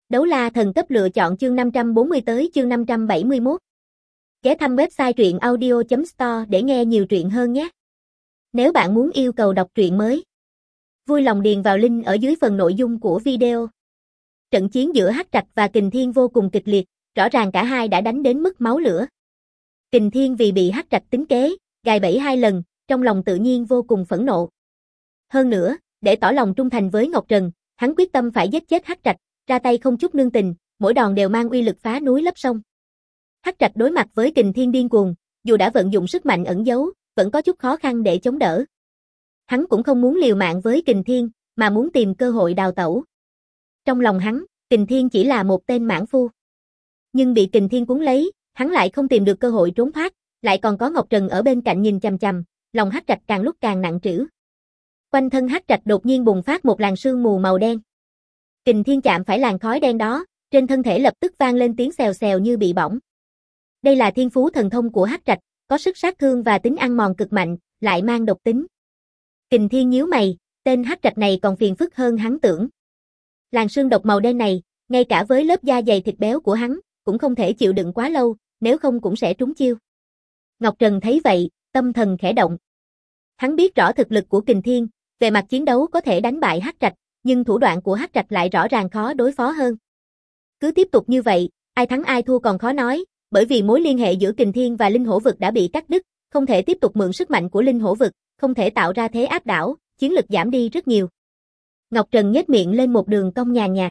Đấu la thần cấp lựa chọn chương 540 tới chương 571. Ghé thăm website truyện audio.store để nghe nhiều truyện hơn nhé. Nếu bạn muốn yêu cầu đọc truyện mới, vui lòng điền vào link ở dưới phần nội dung của video. Trận chiến giữa Hắc Trạch và Kình Thiên vô cùng kịch liệt, rõ ràng cả hai đã đánh đến mức máu lửa. Kình Thiên vì bị Hắc Trạch tính kế, gài bẫy 2 lần, trong lòng tự nhiên vô cùng phẫn nộ. Hơn nữa, để tỏ lòng trung thành với Ngọc Trần, hắn quyết tâm phải giết chết Hắc Trạch, ra tay không chút nương tình, mỗi đòn đều mang uy lực phá núi lấp sông. Hắc Trạch đối mặt với Kình Thiên điên cuồng, dù đã vận dụng sức mạnh ẩn giấu, vẫn có chút khó khăn để chống đỡ. Hắn cũng không muốn liều mạng với Kình Thiên, mà muốn tìm cơ hội đào tẩu. Trong lòng hắn, Kình Thiên chỉ là một tên mãn phu. Nhưng bị Kình Thiên cuốn lấy, hắn lại không tìm được cơ hội trốn thoát, lại còn có Ngọc Trần ở bên cạnh nhìn chằm chằm, lòng Hắc Trạch càng lúc càng nặng trĩu. Quanh thân Hắc Trạch đột nhiên bùng phát một làn sương mù màu đen. Kình Thiên chạm phải làn khói đen đó, trên thân thể lập tức vang lên tiếng xèo xèo như bị bỏng. Đây là thiên phú thần thông của Hắc Trạch, có sức sát thương và tính ăn mòn cực mạnh, lại mang độc tính. Kình Thiên nhíu mày, tên Hắc Trạch này còn phiền phức hơn hắn tưởng. Làn sương độc màu đen này, ngay cả với lớp da dày thịt béo của hắn, cũng không thể chịu đựng quá lâu, nếu không cũng sẽ trúng chiêu. Ngọc Trần thấy vậy, tâm thần khẽ động. Hắn biết rõ thực lực của Kình Thiên, về mặt chiến đấu có thể đánh bại Hắc Trạch, nhưng thủ đoạn của Hắc Trạch lại rõ ràng khó đối phó hơn. Cứ tiếp tục như vậy, ai thắng ai thua còn khó nói, bởi vì mối liên hệ giữa Kình Thiên và Linh Hổ Vực đã bị cắt đứt, không thể tiếp tục mượn sức mạnh của Linh Hổ Vực, không thể tạo ra thế áp đảo, chiến lực giảm đi rất nhiều. Ngọc Trần nhếch miệng lên một đường cong nhàn nhạt.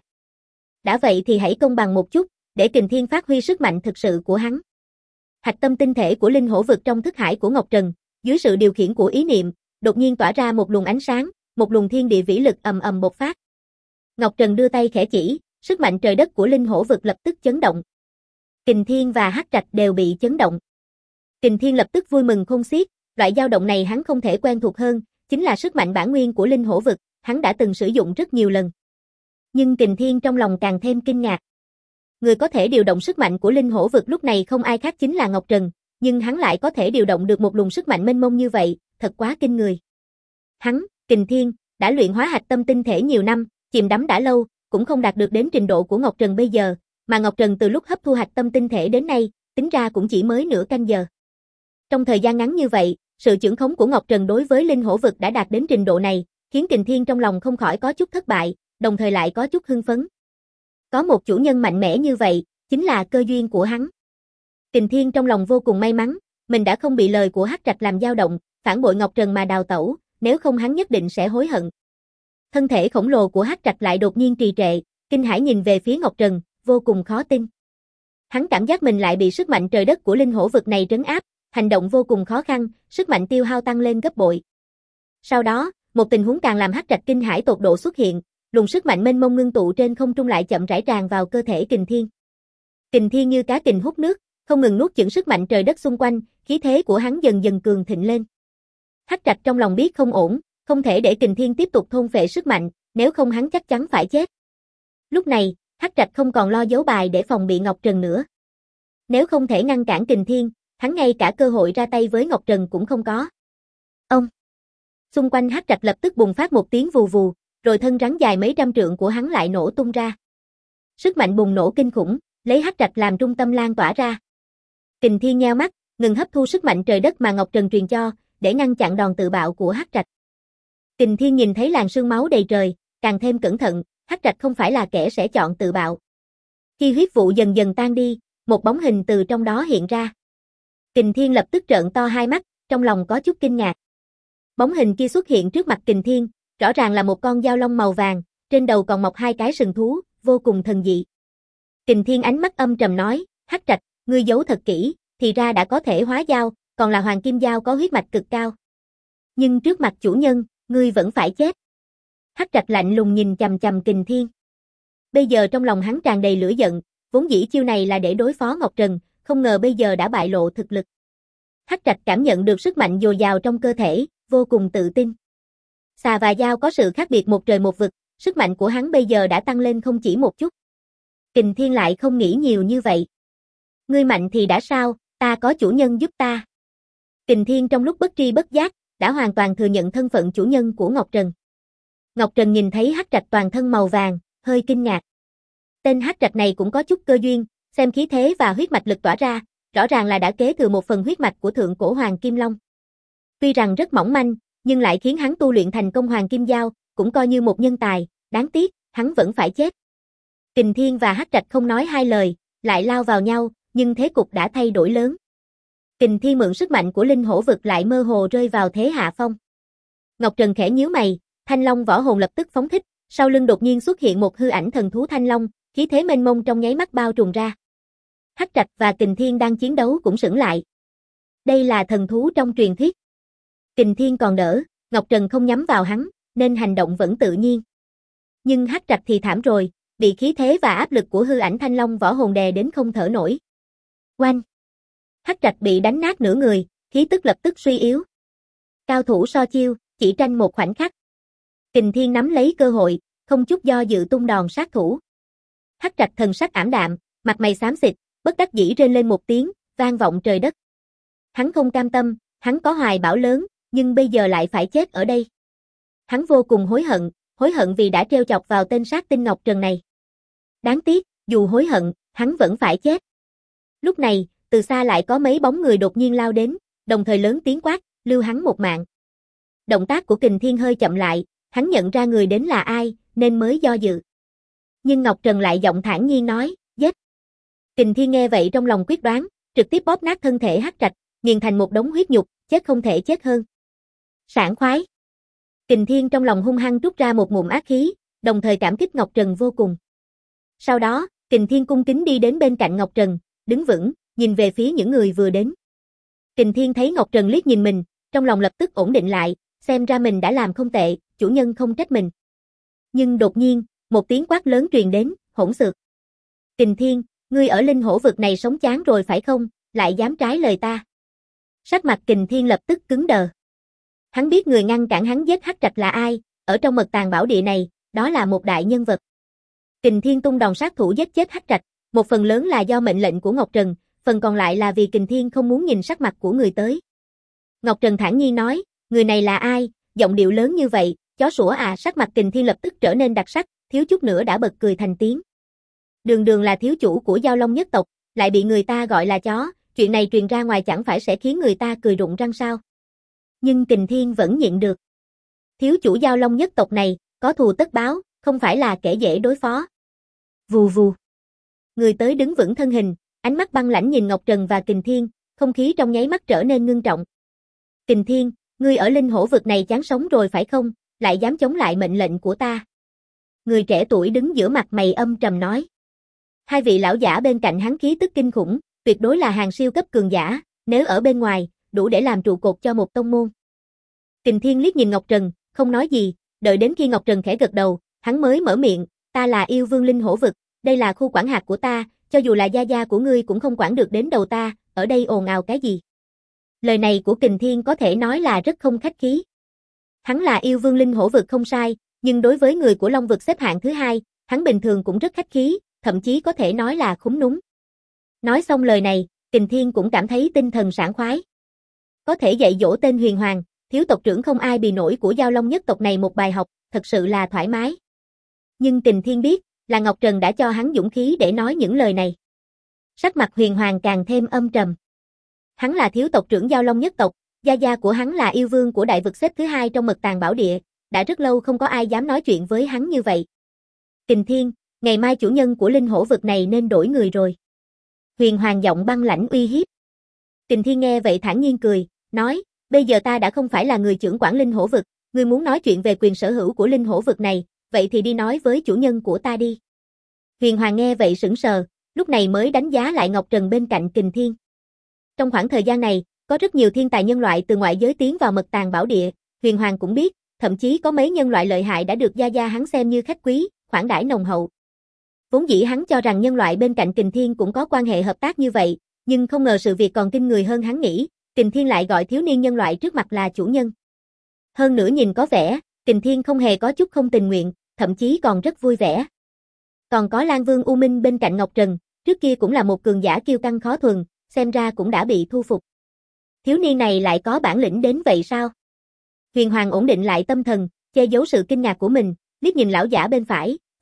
Đã vậy thì hãy công bằng một chút, để Kình Thiên phát huy sức mạnh thực sự của hắn. Hạch tâm tinh thể của Linh Hổ Vực trong thức hải của Ngọc Trần, dưới sự điều khiển của ý niệm, đột nhiên tỏa ra một luồng ánh sáng, một luồng thiên địa vĩ lực ầm ầm bộc phát. Ngọc Trần đưa tay khẽ chỉ, sức mạnh trời đất của Linh Hổ Vực lập tức chấn động. Kình Thiên và Hắc Trạch đều bị chấn động. Kình Thiên lập tức vui mừng khôn xiết, loại dao động này hắn không thể quen thuộc hơn, chính là sức mạnh bản nguyên của Linh Hổ Vực, hắn đã từng sử dụng rất nhiều lần. Nhưng Kình Thiên trong lòng càng thêm kinh ngạc. Người có thể điều động sức mạnh của Linh Hổ Vực lúc này không ai khác chính là Ngọc Trần, nhưng hắn lại có thể điều động được một luồng sức mạnh mênh mông như vậy, thật quá kinh người. Hắn, Kình Thiên, đã luyện hóa hạch tâm tinh thể nhiều năm, chìm đắm đã lâu, cũng không đạt được đến trình độ của Ngọc Trần bây giờ, mà Ngọc Trần từ lúc hấp thu hạch tâm tinh thể đến nay, tính ra cũng chỉ mới nửa canh giờ. Trong thời gian ngắn như vậy, sự chưởng khống của Ngọc Trần đối với Linh Hổ Vực đã đạt đến trình độ này, khiến Kình Thiên trong lòng không khỏi có chút thất bại, đồng thời lại có chút hưng phấn. Có một chủ nhân mạnh mẽ như vậy, chính là cơ duyên của hắn. Kình Thiên trong lòng vô cùng may mắn, mình đã không bị lời của Hắc Trạch làm dao động, phản bội Ngọc Trần mà đào tẩu, nếu không hắn nhất định sẽ hối hận. Thân thể khổng lồ của Hắc Trạch lại đột nhiên trì trệ, kinh hãi nhìn về phía Ngọc Trần, vô cùng khó tin. Hắn cảm giác mình lại bị sức mạnh trời đất của Linh Hổ Vực này trấn áp, hành động vô cùng khó khăn, sức mạnh tiêu hao tăng lên gấp bội. Sau đó, một tình huống càng làm Hắc Trạch kinh hãi tột độ xuất hiện, luồng sức mạnh mênh mông ngưng tụ trên không trung lại chậm rãi tràn vào cơ thể Kình Thiên. Kình Thiên như cá kình hút nước, không ngừng nuốt chửng sức mạnh trời đất xung quanh, khí thế của hắn dần dần cường thịnh lên. Hắc Trạch trong lòng biết không ổn, không thể để Kình Thiên tiếp tục thôn phệ sức mạnh, nếu không hắn chắc chắn phải chết. Lúc này, Hắc Trạch không còn lo giấu bài để phòng bị Ngọc Trần nữa. Nếu không thể ngăn cản Kình Thiên, hắn ngay cả cơ hội ra tay với Ngọc Trần cũng không có. Ông! Xung quanh Hắc Trạch lập tức bùng phát một tiếng vù vù, rồi thân rắn dài mấy trăm trượng của hắn lại nổ tung ra. Sức mạnh bùng nổ kinh khủng, lấy Hắc Trạch làm trung tâm lan tỏa ra. Kình Thiên nheo mắt, ngừng hấp thu sức mạnh trời đất mà Ngọc Trần truyền cho, để ngăn chặn đòn tự bạo của Hắc Trạch. Kình Thiên nhìn thấy làn sương máu đầy trời, càng thêm cẩn thận, Hắc Trạch không phải là kẻ sẽ chọn tự bạo. Khi huyết vụ dần dần tan đi, một bóng hình từ trong đó hiện ra. Kình Thiên lập tức trợn to hai mắt, trong lòng có chút kinh ngạc. Bóng hình kia xuất hiện trước mặt Kình Thiên, rõ ràng là một con dao long màu vàng, trên đầu còn mọc 2 cái sừng thú, vô cùng thần dị. Kình Thiên ánh mắt âm trầm nói, Hắc Trạch, ngươi giấu thật kỹ, thì ra đã có thể hóa dao, còn là hoàng kim dao có huyết mạch cực cao. Nhưng trước mặt chủ nhân, ngươi vẫn phải chết. Hắc Trạch lạnh lùng nhìn chằm chằm Kình Thiên. Bây giờ trong lòng hắn tràn đầy lửa giận, vốn dĩ chiêu này là để đối phó Ngọc Trần, không ngờ bây giờ đã bại lộ thực lực. Hắc Trạch cảm nhận được sức mạnh dồi dào trong cơ thể, vô cùng tự tin. Xà và dao có sự khác biệt một trời một vực, sức mạnh của hắn bây giờ đã tăng lên không chỉ một chút. Kình Thiên lại không nghĩ nhiều như vậy. Ngươi mạnh thì đã sao, ta có chủ nhân giúp ta. Kình Thiên trong lúc bất tri bất giác, đã hoàn toàn thừa nhận thân phận chủ nhân của Ngọc Trần. Ngọc Trần nhìn thấy Hắc Trạch toàn thân màu vàng, hơi kinh ngạc. Tên Hắc Trạch này cũng có chút cơ duyên, xem khí thế và huyết mạch lực tỏa ra, rõ ràng là đã kế thừa một phần huyết mạch của thượng cổ Hoàng Kim Long. Tuy rằng rất mỏng manh, nhưng lại khiến hắn tu luyện thành công Hoàng Kim Dao, cũng coi như một nhân tài, đáng tiếc, hắn vẫn phải chết. Kình Thiên và Hắc Trạch không nói hai lời, lại lao vào nhau, nhưng thế cục đã thay đổi lớn. Kình Thiên mượn sức mạnh của linh hổ vực lại mơ hồ rơi vào thế hạ phong. Ngọc Trần khẽ nhíu mày, Thanh Long võ hồn lập tức phóng thích, sau lưng đột nhiên xuất hiện một hư ảnh thần thú Thanh Long, khí thế mênh mông trong nháy mắt bao trùm ra. Hắc Trạch và Kình Thiên đang chiến đấu cũng sững lại. Đây là thần thú trong truyền thuyết. Kình Thiên còn đỡ, Ngọc Trần không nhắm vào hắn, nên hành động vẫn tự nhiên. Nhưng Hắc Trạch thì thảm rồi, bị khí thế và áp lực của hư ảnh Thanh Long võ hồn đè đến không thở nổi. Oanh! Hắc Trạch bị đánh nát nửa người, khí tức lập tức suy yếu. Cao thủ so chiêu, chỉ tranh một khoảnh khắc. Kình Thiên nắm lấy cơ hội, không chút do dự tung đòn sát thủ. Hắc Trạch thần sắc ảm đạm, mặt mày xám xịt, bất đắc dĩ rên lên một tiếng, vang vọng trời đất. Hắn không cam tâm, hắn có hoài bão lớn, nhưng bây giờ lại phải chết ở đây. Hắn vô cùng hối hận vì đã trêu chọc vào tên sát tinh Ngọc Trần này. Đáng tiếc, dù hối hận, hắn vẫn phải chết. Lúc này, từ xa lại có mấy bóng người đột nhiên lao đến, đồng thời lớn tiếng quát, lưu hắn một mạng. Động tác của Kình Thiên hơi chậm lại, hắn nhận ra người đến là ai, nên mới do dự. Nhưng Ngọc Trần lại giọng thản nhiên nói, giết. Kình Thiên nghe vậy trong lòng quyết đoán, trực tiếp bóp nát thân thể Hắc Trạch, nghiền thành một đống huyết nhục, chết không thể chết hơn. Sảng khoái. Kình Thiên trong lòng hung hăng trút ra một ngụm ác khí, đồng thời cảm kích Ngọc Trần vô cùng. Sau đó, Kình Thiên cung kính đi đến bên cạnh Ngọc Trần, đứng vững, nhìn về phía những người vừa đến. Kình Thiên thấy Ngọc Trần liếc nhìn mình, trong lòng lập tức ổn định lại, xem ra mình đã làm không tệ, chủ nhân không trách mình. Nhưng đột nhiên, một tiếng quát lớn truyền đến, hỗn xược. Kình Thiên, ngươi ở linh hổ vực này sống chán rồi phải không, lại dám trái lời ta. Sắc mặt Kình Thiên lập tức cứng đờ. Hắn biết người ngăn cản hắn giết Hắc Trạch là ai, ở trong mật tàng bảo địa này, đó là một đại nhân vật. Kình Thiên tung đòn sát thủ giết chết Hắc Trạch, một phần lớn là do mệnh lệnh của Ngọc Trần, phần còn lại là vì Kình Thiên không muốn nhìn sắc mặt của người tới. Ngọc Trần thản nhiên nói, người này là ai, giọng điệu lớn như vậy, chó sủa à. Sắc mặt Kình Thiên lập tức trở nên đặc sắc, thiếu chút nữa đã bật cười thành tiếng. Đường Đường là thiếu chủ của Dao Long nhất tộc, lại bị người ta gọi là chó, chuyện này truyền ra ngoài chẳng phải sẽ khiến người ta cười rụng răng sao. Nhưng Kình Thiên vẫn nhịn được. Thiếu chủ Dao Long nhất tộc này, có thù tất báo, không phải là kẻ dễ đối phó. Vù vù. Người tới đứng vững thân hình, ánh mắt băng lãnh nhìn Ngọc Trần và Kình Thiên, không khí trong nháy mắt trở nên ngưng trọng. Kình Thiên, ngươi ở linh hổ vực này chán sống rồi phải không, lại dám chống lại mệnh lệnh của ta. Người trẻ tuổi đứng giữa mặt mày âm trầm nói. Hai vị lão giả bên cạnh hắn khí tức kinh khủng, tuyệt đối là hàng siêu cấp cường giả, nếu ở bên ngoài, đủ để làm trụ cột cho một tông môn. Kình Thiên liếc nhìn Ngọc Trần, không nói gì, đợi đến khi Ngọc Trần khẽ gật đầu, hắn mới mở miệng, ta là yêu vương linh hổ vực, đây là khu quản hạt của ta, cho dù là gia gia của ngươi cũng không quản được đến đầu ta, ở đây ồn ào cái gì. Lời này của Kình Thiên có thể nói là rất không khách khí. Hắn là yêu vương linh hổ vực không sai, nhưng đối với người của Long vực xếp hạng thứ hai, hắn bình thường cũng rất khách khí, thậm chí có thể nói là khúm núm. Nói xong lời này, Kình Thiên cũng cảm thấy tinh thần sảng khoái. Có thể dạy dỗ tên Huyền Hoàng, thiếu tộc trưởng không ai bì nổi của Dao Long nhất tộc này một bài học, thật sự là thoải mái. Nhưng Kình Thiên biết, là Ngọc Trần đã cho hắn dũng khí để nói những lời này. Sắc mặt Huyền Hoàng càng thêm âm trầm. Hắn là thiếu tộc trưởng Dao Long nhất tộc, gia gia của hắn là yêu vương của đại vực xếp thứ hai trong mật tàng bảo địa, đã rất lâu không có ai dám nói chuyện với hắn như vậy. Kình Thiên, ngày mai chủ nhân của linh hổ vực này nên đổi người rồi. Huyền Hoàng giọng băng lãnh uy hiếp. Kình Thiên nghe vậy thản nhiên cười, nói, bây giờ ta đã không phải là người trưởng quản linh hổ vực, ngươi muốn nói chuyện về quyền sở hữu của linh hổ vực này, vậy thì đi nói với chủ nhân của ta đi. Huyền Hoàng nghe vậy sững sờ, lúc này mới đánh giá lại Ngọc Trần bên cạnh Kình Thiên. Trong khoảng thời gian này, có rất nhiều thiên tài nhân loại từ ngoại giới tiến vào mật tàng bảo địa, Huyền Hoàng cũng biết, thậm chí có mấy nhân loại lợi hại đã được gia gia hắn xem như khách quý, khoản đãi nồng hậu. Vốn dĩ hắn cho rằng nhân loại bên cạnh Kình Thiên cũng có quan hệ hợp tác như vậy, nhưng không ngờ sự việc còn kinh người hơn hắn nghĩ, Kình Thiên lại gọi thiếu niên nhân loại trước mặt là chủ nhân. Hơn nữa nhìn có vẻ, Kình Thiên không hề có chút không tình nguyện, thậm chí còn rất vui vẻ. Còn có Lan Vương U Minh bên cạnh Ngọc Trần, trước kia cũng là một cường giả kiêu căng khó thuần, xem ra cũng đã bị thu phục. Thiếu niên này lại có bản lĩnh đến vậy sao? Huyền Hoàng ổn định lại tâm thần, che giấu sự kinh ngạc của mình, liếc nhìn lão giả bên phải,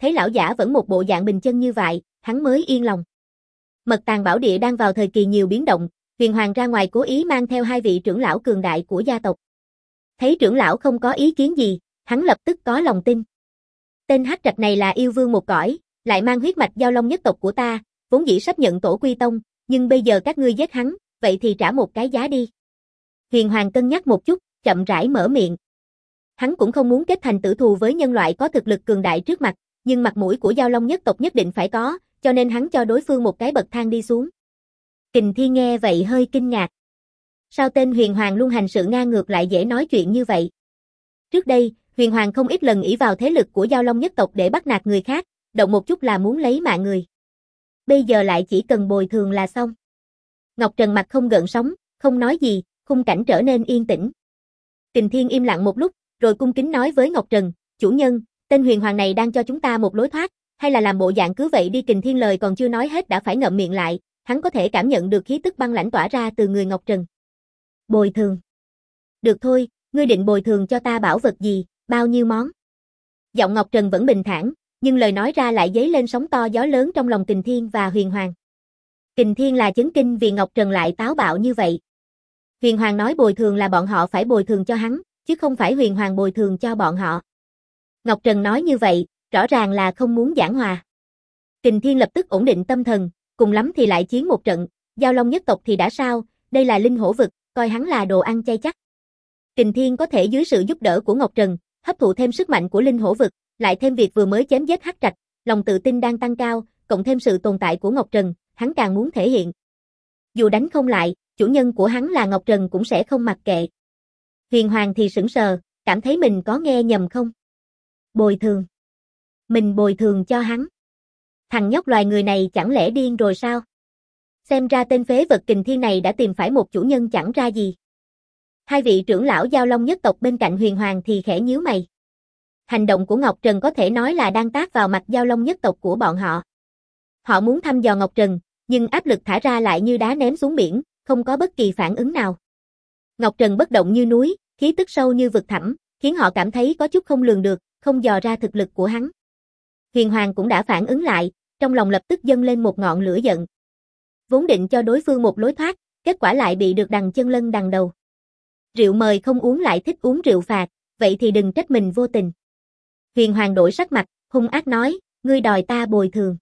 thấy lão giả vẫn một bộ dạng bình chân như vậy, hắn mới yên lòng. Mật tàng bảo địa đang vào thời kỳ nhiều biến động, Huyền Hoàng ra ngoài cố ý mang theo 2 vị trưởng lão cường đại của gia tộc. Thấy trưởng lão không có ý kiến gì, hắn lập tức có lòng tin. Tên hắc trạch này là yêu vương một cõi, lại mang huyết mạch Giao Long nhất tộc của ta, vốn dĩ sắp nhận tổ quy tông, nhưng bây giờ các ngươi giết hắn, vậy thì trả một cái giá đi. Huyền Hoàng cân nhắc một chút, chậm rãi mở miệng. Hắn cũng không muốn kết thành tử thù với nhân loại có thực lực cường đại trước mặt, nhưng mặt mũi của Giao Long nhất tộc nhất định phải có, cho nên hắn cho đối phương một cái bậc thang đi xuống. Kình Thiên nghe vậy hơi kinh ngạc. Sao tên Huyền Hoàng luôn hành sự ngang ngược lại dễ nói chuyện như vậy? Trước đây, Huyền Hoàng không ít lần ỷ vào thế lực của Giao Long nhất tộc để bắt nạt người khác, động một chút là muốn lấy mạng người. Bây giờ lại chỉ cần bồi thường là xong. Ngọc Trần mặt không gợn sóng, không nói gì, khung cảnh trở nên yên tĩnh. Kình Thiên im lặng một lúc, rồi cung kính nói với Ngọc Trần, chủ nhân, tên Huyền Hoàng này đang cho chúng ta một lối thoát, hay là làm bộ dạng cứ vậy đi. Kình Thiên lời còn chưa nói hết đã phải ngậm miệng lại, hắn có thể cảm nhận được khí tức băng lãnh tỏa ra từ người Ngọc Trần. Bồi thường. Được thôi, ngươi định bồi thường cho ta bảo vật gì, bao nhiêu món? Giọng Ngọc Trần vẫn bình thản, nhưng lời nói ra lại dấy lên sóng to gió lớn trong lòng Kình Thiên và Huyền Hoàng. Kình Thiên là chấn kinh vì Ngọc Trần lại táo bạo như vậy. Huyền Hoàng nói bồi thường là bọn họ phải bồi thường cho hắn, chứ không phải Huyền Hoàng bồi thường cho bọn họ. Ngọc Trần nói như vậy, rõ ràng là không muốn giảng hòa. Kình Thiên lập tức ổn định tâm thần, cùng lắm thì lại chiến một trận, Giao Long nhất tộc thì đã sao, đây là linh hổ vực, coi hắn là đồ ăn chay chắc. Kình Thiên có thể dưới sự giúp đỡ của Ngọc Trần, hấp thụ thêm sức mạnh của linh hổ vực, lại thêm việc vừa mới chém giết hắc trạch, lòng tự tin đang tăng cao, cộng thêm sự tồn tại của Ngọc Trần, hắn càng muốn thể hiện. Dù đánh không lại, chủ nhân của hắn là Ngọc Trần cũng sẽ không mặc kệ. Huyền Hoàng thì sững sờ, cảm thấy mình có nghe nhầm không? Bồi thường. Mình bồi thường cho hắn. Thằng nhóc loài người này chẳng lẽ điên rồi sao? Xem ra tên phế vật Kình Thiên này đã tìm phải một chủ nhân chẳng ra gì. 2 vị trưởng lão Giao Long nhất tộc bên cạnh Huyền Hoàng thì khẽ nhíu mày. Hành động của Ngọc Trần có thể nói là đang tát vào mặt Giao Long nhất tộc của bọn họ. Họ muốn thăm dò Ngọc Trần, nhưng áp lực thả ra lại như đá ném xuống biển, không có bất kỳ phản ứng nào. Ngọc Trần bất động như núi, khí tức sâu như vực thẳm, khiến họ cảm thấy có chút không lường được, không dò ra thực lực của hắn. Huyền Hoàng cũng đã phản ứng lại, trong lòng lập tức dâng lên một ngọn lửa giận. Vốn định cho đối phương một lối thoát, kết quả lại bị được đằng chân lân đằng đầu. Rượu mời không uống lại thích uống rượu phạt, vậy thì đừng trách mình vô tình. Huyền Hoàng đổi sắc mặt, hung ác nói, ngươi đòi ta bồi thường.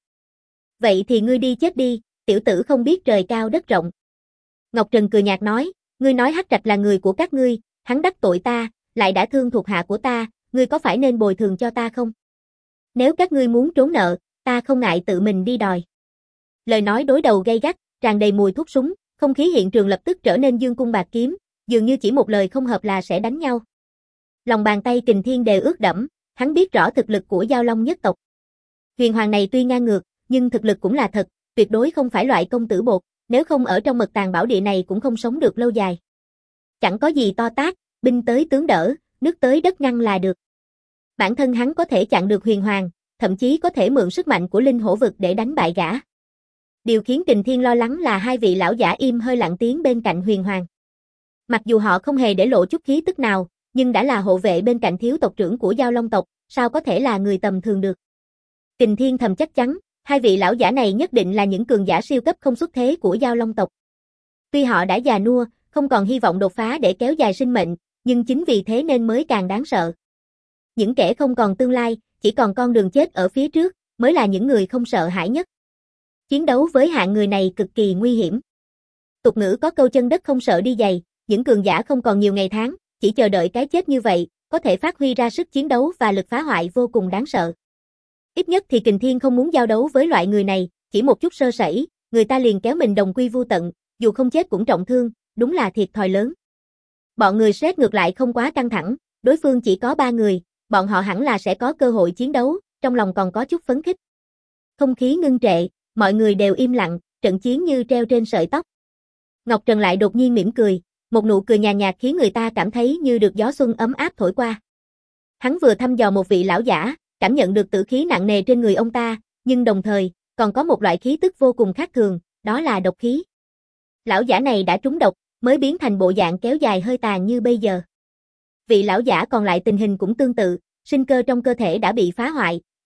Vậy thì ngươi đi chết đi, tiểu tử không biết trời cao đất rộng. Ngọc Trần cười nhạt nói, ngươi nói hắc trạch là người của các ngươi, hắn đắc tội ta, lại đã thương thuộc hạ của ta, ngươi có phải nên bồi thường cho ta không? Nếu các ngươi muốn trốn nợ, ta không ngại tự mình đi đòi. Lời nói đối đầu gay gắt, tràn đầy mùi thuốc súng, không khí hiện trường lập tức trở nên dương cung bạc kiếm, dường như chỉ một lời không hợp là sẽ đánh nhau. Lòng bàn tay Kình Thiên đều ướt đẫm, hắn biết rõ thực lực của Giao Long nhất tộc. Huyền Hoàng này tuy ngang ngược, nhưng thực lực cũng là thật, tuyệt đối không phải loại công tử bột, nếu không ở trong mật tàng bảo địa này cũng không sống được lâu dài. Chẳng có gì to tát, binh tới tướng đỡ, nước tới đất ngăn là được. Bản thân hắn có thể chặn được Huyền Hoàng, thậm chí có thể mượn sức mạnh của linh hổ vực để đánh bại gã. Điều khiến Kình Thiên lo lắng là 2 vị lão giả im hơi lặng tiếng bên cạnh Huyền Hoàng. Mặc dù họ không hề để lộ chút khí tức nào, nhưng đã là hộ vệ bên cạnh thiếu tộc trưởng của Giao Long tộc, sao có thể là người tầm thường được. Kình Thiên thầm chắc chắn, 2 vị lão giả này nhất định là những cường giả siêu cấp không xuất thế của Giao Long tộc. Tuy họ đã già nua, không còn hy vọng đột phá để kéo dài sinh mệnh, nhưng chính vì thế nên mới càng đáng sợ. Những kẻ không còn tương lai, chỉ còn con đường chết ở phía trước, mới là những người không sợ hãi nhất. Chiến đấu với hạng người này cực kỳ nguy hiểm. Tục ngữ có câu chân đất không sợ đi giày, những cường giả không còn nhiều ngày tháng, chỉ chờ đợi cái chết như vậy, có thể phát huy ra sức chiến đấu và lực phá hoại vô cùng đáng sợ. Ít nhất thì Kình Thiên không muốn giao đấu với loại người này, chỉ một chút sơ sẩy, người ta liền kéo mình đồng quy vu tận, dù không chết cũng trọng thương, đúng là thiệt thòi lớn. Bọn người Sret ngược lại không quá căng thẳng, đối phương chỉ có 3 người, bọn họ hẳn là sẽ có cơ hội chiến đấu, trong lòng còn có chút phấn khích. Không khí ngưng trệ, mọi người đều im lặng, trận chiến như treo trên sợi tóc. Ngọc Trần lại đột nhiên mỉm cười, một nụ cười nhàn nhạt khiến người ta cảm thấy như được gió xuân ấm áp thổi qua. Hắn vừa thăm dò một vị lão giả, cảm nhận được tử khí nặng nề trên người ông ta, nhưng đồng thời, còn có một loại khí tức vô cùng khác thường, đó là độc khí. Lão giả này đã trúng độc, mới biến thành bộ dạng kéo dài hơi tàn như bây giờ. Vị lão giả còn lại tình hình cũng tương tự, sinh cơ trong cơ thể đã bị phá hoại,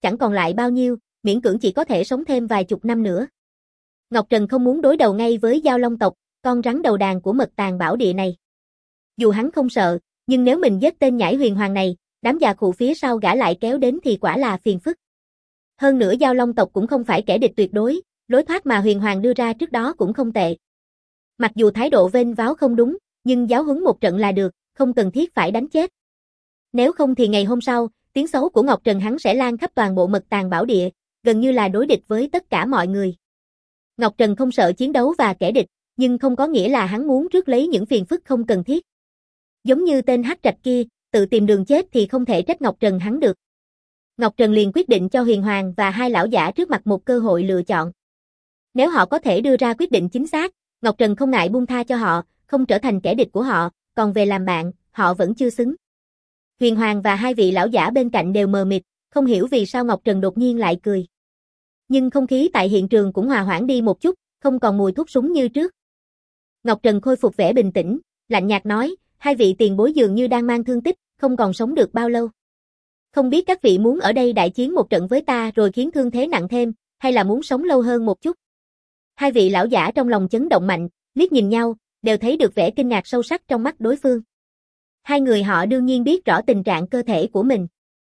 chẳng còn lại bao nhiêu, miễn cưỡng chỉ có thể sống thêm vài chục năm nữa. Ngọc Trần không muốn đối đầu ngay với Dao Long tộc, con rắn đầu đàn của Mật Tàng Bảo Địa này. Dù hắn không sợ, nhưng nếu mình giết tên nhãi huyền hoàng này, đám già khụ phía sau gã lại kéo đến thì quả là phiền phức. Hơn nữa Dao Long tộc cũng không phải kẻ địch tuyệt đối, lối thoát mà huyền hoàng đưa ra trước đó cũng không tệ. Mặc dù thái độ vênh váo không đúng, nhưng giáo huấn một trận là được, không cần thiết phải đánh chết. Nếu không thì ngày hôm sau, tiếng xấu của Ngọc Trần hắn sẽ lan khắp toàn bộ Mật Tàng Bảo Địa, gần như là đối địch với tất cả mọi người. Ngọc Trần không sợ chiến đấu và kẻ địch, nhưng không có nghĩa là hắn muốn rước lấy những phiền phức không cần thiết. Giống như tên Hắc Trạch kia, tự tìm đường chết thì không thể trách Ngọc Trần hắn được. Ngọc Trần liền quyết định cho huyền hoàng và hai lão giả trước mặt một cơ hội lựa chọn. Nếu họ có thể đưa ra quyết định chính xác, Ngọc Trần không ngại buông tha cho họ, không trở thành kẻ địch của họ, còn về làm bạn, họ vẫn chưa xứng. Huyền hoàng và hai vị lão giả bên cạnh đều mờ mịt, không hiểu vì sao Ngọc Trần đột nhiên lại cười. Nhưng không khí tại hiện trường cũng hòa hoãn đi một chút, không còn mùi thuốc súng như trước. Ngọc Trần khôi phục vẻ bình tĩnh, lạnh nhạt nói, hai vị tiền bối dường như đang mang thương tích, không còn sống được bao lâu. Không biết các vị muốn ở đây đại chiến một trận với ta rồi khiến thương thế nặng thêm, hay là muốn sống lâu hơn một chút. Hai vị lão giả trong lòng chấn động mạnh, liếc nhìn nhau, đều thấy được vẻ kinh ngạc sâu sắc trong mắt đối phương. Hai người họ đương nhiên biết rõ tình trạng cơ thể của mình.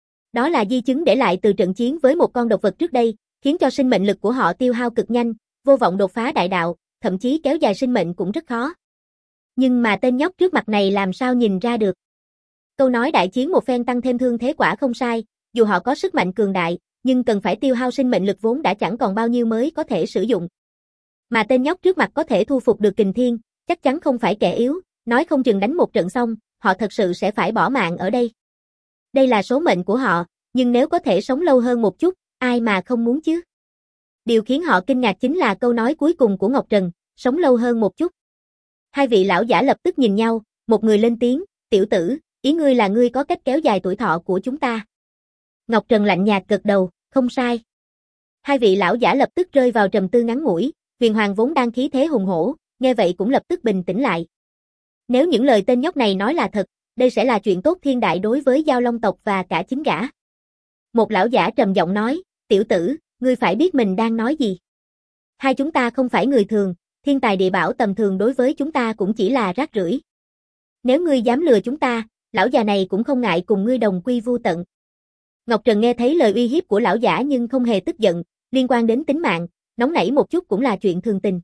Đó là di chứng để lại từ trận chiến với một con độc vật trước đây, khiến cho sinh mệnh lực của họ tiêu hao cực nhanh, vô vọng đột phá đại đạo, thậm chí kéo dài sinh mệnh cũng rất khó. Nhưng mà tên nhóc trước mặt này làm sao nhìn ra được. Câu nói đại chiến một phen tăng thêm thương thế quả không sai, dù họ có sức mạnh cường đại, nhưng cần phải tiêu hao sinh mệnh lực vốn đã chẳng còn bao nhiêu mới có thể sử dụng. Mà tên nhóc trước mặt có thể thu phục được kình thiên, chắc chắn không phải kẻ yếu, nói không chừng đánh một trận xong, họ thật sự sẽ phải bỏ mạng ở đây. Đây là số mệnh của họ, nhưng nếu có thể sống lâu hơn một chút, ai mà không muốn chứ. Điều khiến họ kinh ngạc chính là câu nói cuối cùng của Ngọc Trần, sống lâu hơn một chút. Hai vị lão giả lập tức nhìn nhau, một người lên tiếng, tiểu tử, ý ngươi là ngươi có cách kéo dài tuổi thọ của chúng ta. Ngọc Trần lạnh nhạt gật đầu, không sai. Hai vị lão giả lập tức rơi vào trầm tư ngắn ngủi, huyền hoàng vốn đang khí thế hùng hổ, nghe vậy cũng lập tức bình tĩnh lại. Nếu những lời tên nhóc này nói là thật, đây sẽ là chuyện tốt thiên đại đối với Dao Long tộc và cả chính gã. Một lão giả trầm giọng nói, tiểu tử, ngươi phải biết mình đang nói gì. Hai chúng ta không phải người thường, thiên tài địa bảo tầm thường đối với chúng ta cũng chỉ là rác rưởi. Nếu ngươi dám lừa chúng ta, lão già này cũng không ngại cùng ngươi đồng quy vu tận. Ngọc Trần nghe thấy lời uy hiếp của lão giả nhưng không hề tức giận, liên quan đến tính mạng, nóng nảy một chút cũng là chuyện thường tình.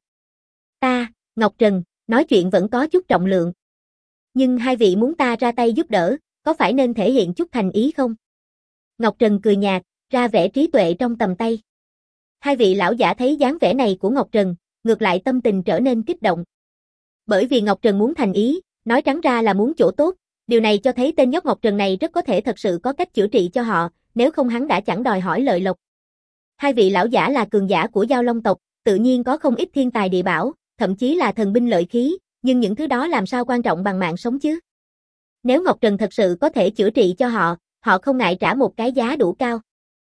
Ta, Ngọc Trần, nói chuyện vẫn có chút trọng lượng. Nhưng hai vị muốn ta ra tay giúp đỡ, có phải nên thể hiện chút thành ý không? Ngọc Trần cười nhạt, ra vẻ trí tuệ trong tầm tay. Hai vị lão giả thấy dáng vẻ này của Ngọc Trần, ngược lại tâm tình trở nên kích động. Bởi vì Ngọc Trần muốn thành ý, nói trắng ra là muốn chỗ tốt, điều này cho thấy tên nhóc Ngọc Trần này rất có thể thật sự có cách chữa trị cho họ, nếu không hắn đã chẳng đòi hỏi lợi lộc. Hai vị lão giả là cường giả của Dao Long tộc, tự nhiên có không ít thiên tài địa bảo, thậm chí là thần binh lợi khí, nhưng những thứ đó làm sao quan trọng bằng mạng sống chứ? Nếu Ngọc Trần thật sự có thể chữa trị cho họ, họ không ngại trả một cái giá đủ cao.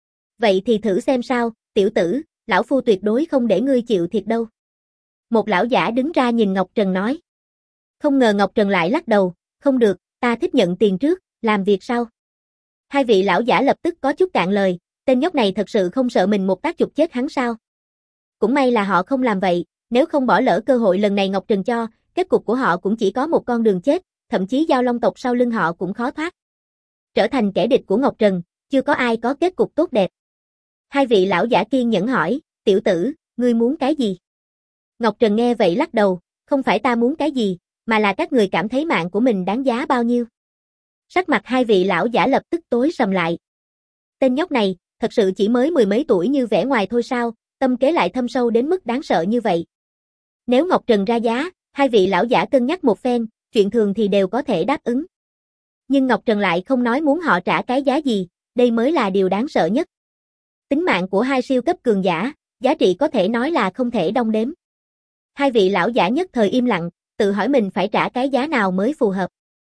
Vậy thì thử xem sao, tiểu tử, lão phu tuyệt đối không để ngươi chịu thiệt đâu. Một lão giả đứng ra nhìn Ngọc Trần nói. Không ngờ Ngọc Trần lại lắc đầu, không được, ta thích nhận tiền trước, làm việc sau. Hai vị lão giả lập tức có chút cạn lời, tên nhóc này thật sự không sợ mình một tác chụp chết hắn sao? Cũng may là họ không làm vậy, nếu không bỏ lỡ cơ hội lần này Ngọc Trần cho, kết cục của họ cũng chỉ có một con đường chết, thậm chí Dao Long tộc sau lưng họ cũng khó thoát. Trở thành kẻ địch của Ngọc Trần, chưa có ai có kết cục tốt đẹp. Hai vị lão giả kiên nhẫn hỏi, tiểu tử, ngươi muốn cái gì? Ngọc Trần nghe vậy lắc đầu, không phải ta muốn cái gì, mà là các người cảm thấy mạng của mình đáng giá bao nhiêu. Sắc mặt hai vị lão giả lập tức tối sầm lại. Tên nhóc này, thật sự chỉ mới mười mấy tuổi như vẻ ngoài thôi sao, tâm kế lại thâm sâu đến mức đáng sợ như vậy. Nếu Ngọc Trần ra giá, hai vị lão giả cân nhắc một phen, chuyện thường thì đều có thể đáp ứng. Nhưng Ngọc Trần lại không nói muốn họ trả cái giá gì, đây mới là điều đáng sợ nhất. Tính mạng của hai siêu cấp cường giả, giá trị có thể nói là không thể đong đếm. Hai vị lão giả nhất thời im lặng, tự hỏi mình phải trả cái giá nào mới phù hợp.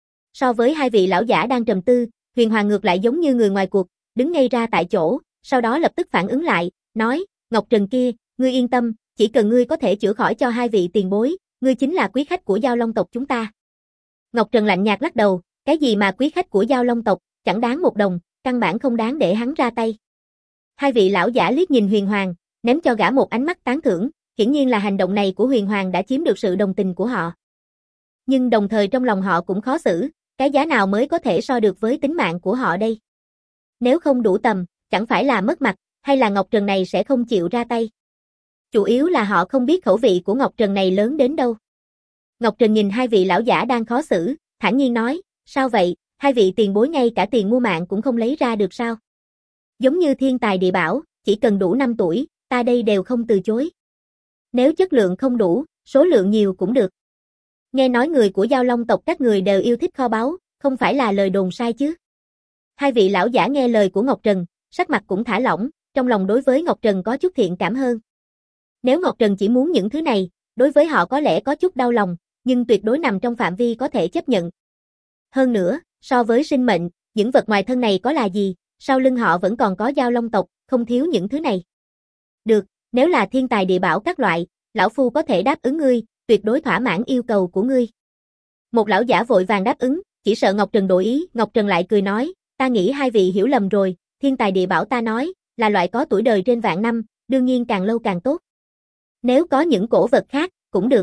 So với hai vị lão giả đang trầm tư, Huyền Hoàng ngược lại giống như người ngoài cuộc, đứng ngay ra tại chỗ, sau đó lập tức phản ứng lại, nói, Ngọc Trần kia, ngươi yên tâm, chỉ cần ngươi có thể chữa khỏi cho hai vị tiền bối, ngươi chính là quý khách của Dao Long tộc chúng ta. Ngọc Trần lạnh nhạt lắc đầu, cái gì mà quý khách của Dao Long tộc, chẳng đáng một đồng, căn bản không đáng để hắn ra tay. Hai vị lão giả liếc nhìn Huyền Hoàng, ném cho gã một ánh mắt tán thưởng, hiển nhiên là hành động này của Huyền Hoàng đã chiếm được sự đồng tình của họ. Nhưng đồng thời trong lòng họ cũng khó xử, cái giá nào mới có thể so được với tính mạng của họ đây? Nếu không đủ tầm, chẳng phải là mất mặt, hay là Ngọc Trần này sẽ không chịu ra tay? Chủ yếu là họ không biết khẩu vị của Ngọc Trần này lớn đến đâu. Ngọc Trần nhìn hai vị lão giả đang khó xử, thản nhiên nói, sao vậy, hai vị tiền bối ngay cả tiền mua mạng cũng không lấy ra được sao? Giống như thiên tài địa bảo, chỉ cần đủ 5 tuổi, ta đây đều không từ chối. Nếu chất lượng không đủ, số lượng nhiều cũng được. Nghe nói người của Giao Long tộc các người đều yêu thích kho báu, không phải là lời đồn sai chứ? Hai vị lão giả nghe lời của Ngọc Trần, sắc mặt cũng thả lỏng, trong lòng đối với Ngọc Trần có chút thiện cảm hơn. Nếu Ngọc Trần chỉ muốn những thứ này, đối với họ có lẽ có chút đau lòng, nhưng tuyệt đối nằm trong phạm vi có thể chấp nhận. Hơn nữa, so với sinh mệnh, những vật ngoài thân này có là gì, sau lưng họ vẫn còn có Giao Long tộc, không thiếu những thứ này. Được, nếu là thiên tài địa bảo các loại, lão phu có thể đáp ứng ngươi, tuyệt đối thỏa mãn yêu cầu của ngươi. Một lão giả vội vàng đáp ứng, chỉ sợ Ngọc Trần đổi ý, Ngọc Trần lại cười nói, ta nghĩ hai vị hiểu lầm rồi, thiên tài địa bảo ta nói, là loại có tuổi đời trên vạn năm, đương nhiên càng lâu càng tốt. Nếu có những cổ vật khác, cũng được.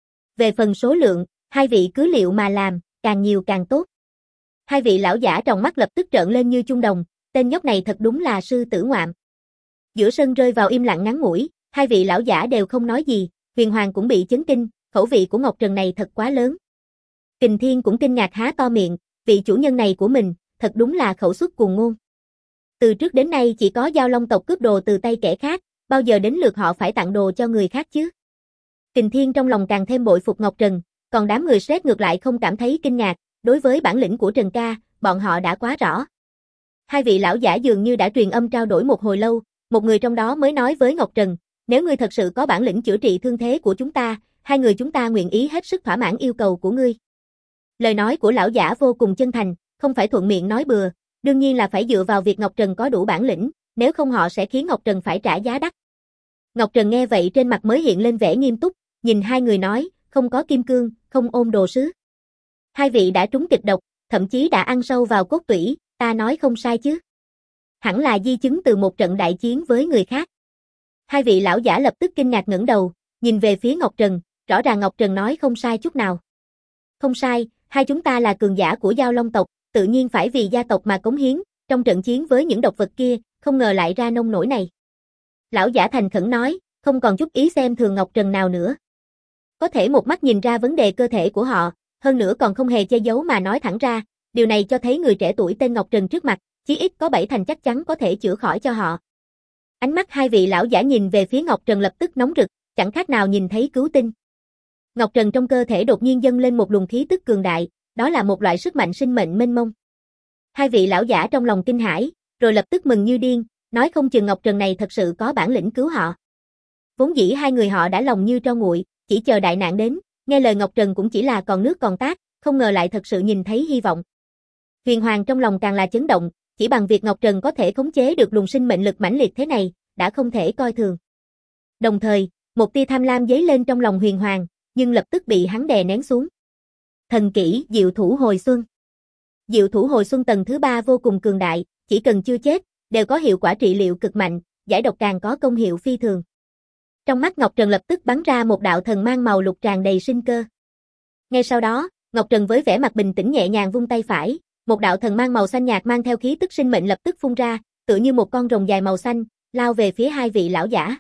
Về phần số lượng, hai vị cứ liệu mà làm, càng nhiều càng tốt. Hai vị lão giả trong mắt lập tức trợn lên như chuông đồng, tên nhóc này thật đúng là sư tử ngoạm. Giữa sân rơi vào im lặng ngắn ngủi, hai vị lão giả đều không nói gì, Huyền Hoàng cũng bị chấn kinh, khẩu vị của Ngọc Trần này thật quá lớn. Kình Thiên cũng kinh ngạc há to miệng, vị chủ nhân này của mình, thật đúng là khẩu suất cuồng ngôn. Từ trước đến nay chỉ có Giao Long tộc cướp đồ từ tay kẻ khác, bao giờ đến lượt họ phải tặng đồ cho người khác chứ? Kình Thiên trong lòng càng thêm bội phục Ngọc Trần, còn đám người Sét ngược lại không cảm thấy kinh ngạc, đối với bản lĩnh của Trần ca, bọn họ đã quá rõ. Hai vị lão giả dường như đã truyền âm trao đổi một hồi lâu, một người trong đó mới nói với Ngọc Trần, nếu ngươi thật sự có bản lĩnh chữa trị thương thế của chúng ta, hai người chúng ta nguyện ý hết sức thỏa mãn yêu cầu của ngươi. Lời nói của lão giả vô cùng chân thành, không phải thuận miệng nói bừa, đương nhiên là phải dựa vào việc Ngọc Trần có đủ bản lĩnh, nếu không họ sẽ khiến Ngọc Trần phải trả giá đắt. Ngọc Trần nghe vậy trên mặt mới hiện lên vẻ nghiêm túc, nhìn hai người nói, không có kim cương, không ôm đồ sứ. Hai vị đã trúng kịch độc, thậm chí đã ăn sâu vào cốt tủy, ta nói không sai chứ. Hẳn là di chứng từ một trận đại chiến với người khác. Hai vị lão giả lập tức kinh ngạc ngẩng đầu, nhìn về phía Ngọc Trần, rõ ràng Ngọc Trần nói không sai chút nào. Không sai, hai chúng ta là cường giả của Giao Long tộc, tự nhiên phải vì gia tộc mà cống hiến, trong trận chiến với những độc vật kia, không ngờ lại ra nông nổi này. Lão giả thành khẩn nói, không còn chút ý xem thường Ngọc Trần nào nữa. Có thể một mắt nhìn ra vấn đề cơ thể của họ, hơn nữa còn không hề che giấu mà nói thẳng ra, điều này cho thấy người trẻ tuổi tên Ngọc Trần trước mặt, chí ít có 7 thành chắc chắn có thể chữa khỏi cho họ. Ánh mắt hai vị lão giả nhìn về phía Ngọc Trần lập tức nóng rực, chẳng khác nào nhìn thấy cứu tinh. Ngọc Trần trong cơ thể đột nhiên dâng lên một luồng khí tức cường đại, đó là một loại sức mạnh sinh mệnh mênh mông. Hai vị lão giả trong lòng kinh hãi, rồi lập tức mừng như điên, nói không chừng Ngọc Trần này thật sự có bản lĩnh cứu họ. Vốn dĩ hai người họ đã lòng như tro nguội, chỉ chờ đại nạn đến, nghe lời Ngọc Trần cũng chỉ là còn nước còn tát, không ngờ lại thật sự nhìn thấy hy vọng. Huyền Hoàng trong lòng càng là chấn động, chỉ bằng việc Ngọc Trần có thể khống chế được luồng sinh mệnh lực mãnh liệt thế này, đã không thể coi thường. Đồng thời, một tia tham lam dấy lên trong lòng Huyền Hoàng, nhưng lập tức bị hắn đè nén xuống. Thần kỹ Diệu Thủ Hồi Xuân. Diệu Thủ Hồi Xuân tầng thứ 3 vô cùng cường đại, chỉ cần chưa chết, đều có hiệu quả trị liệu cực mạnh, giải độc càng có công hiệu phi thường. Trong mắt Ngọc Trần lập tức bắn ra một đạo thần mang màu lục tràn đầy sinh cơ. Ngay sau đó, Ngọc Trần với vẻ mặt bình tĩnh nhẹ nhàng vung tay phải, một đạo thần mang màu xanh nhạt mang theo khí tức sinh mệnh lập tức phun ra, tựa như một con rồng dài màu xanh, lao về phía hai vị lão giả.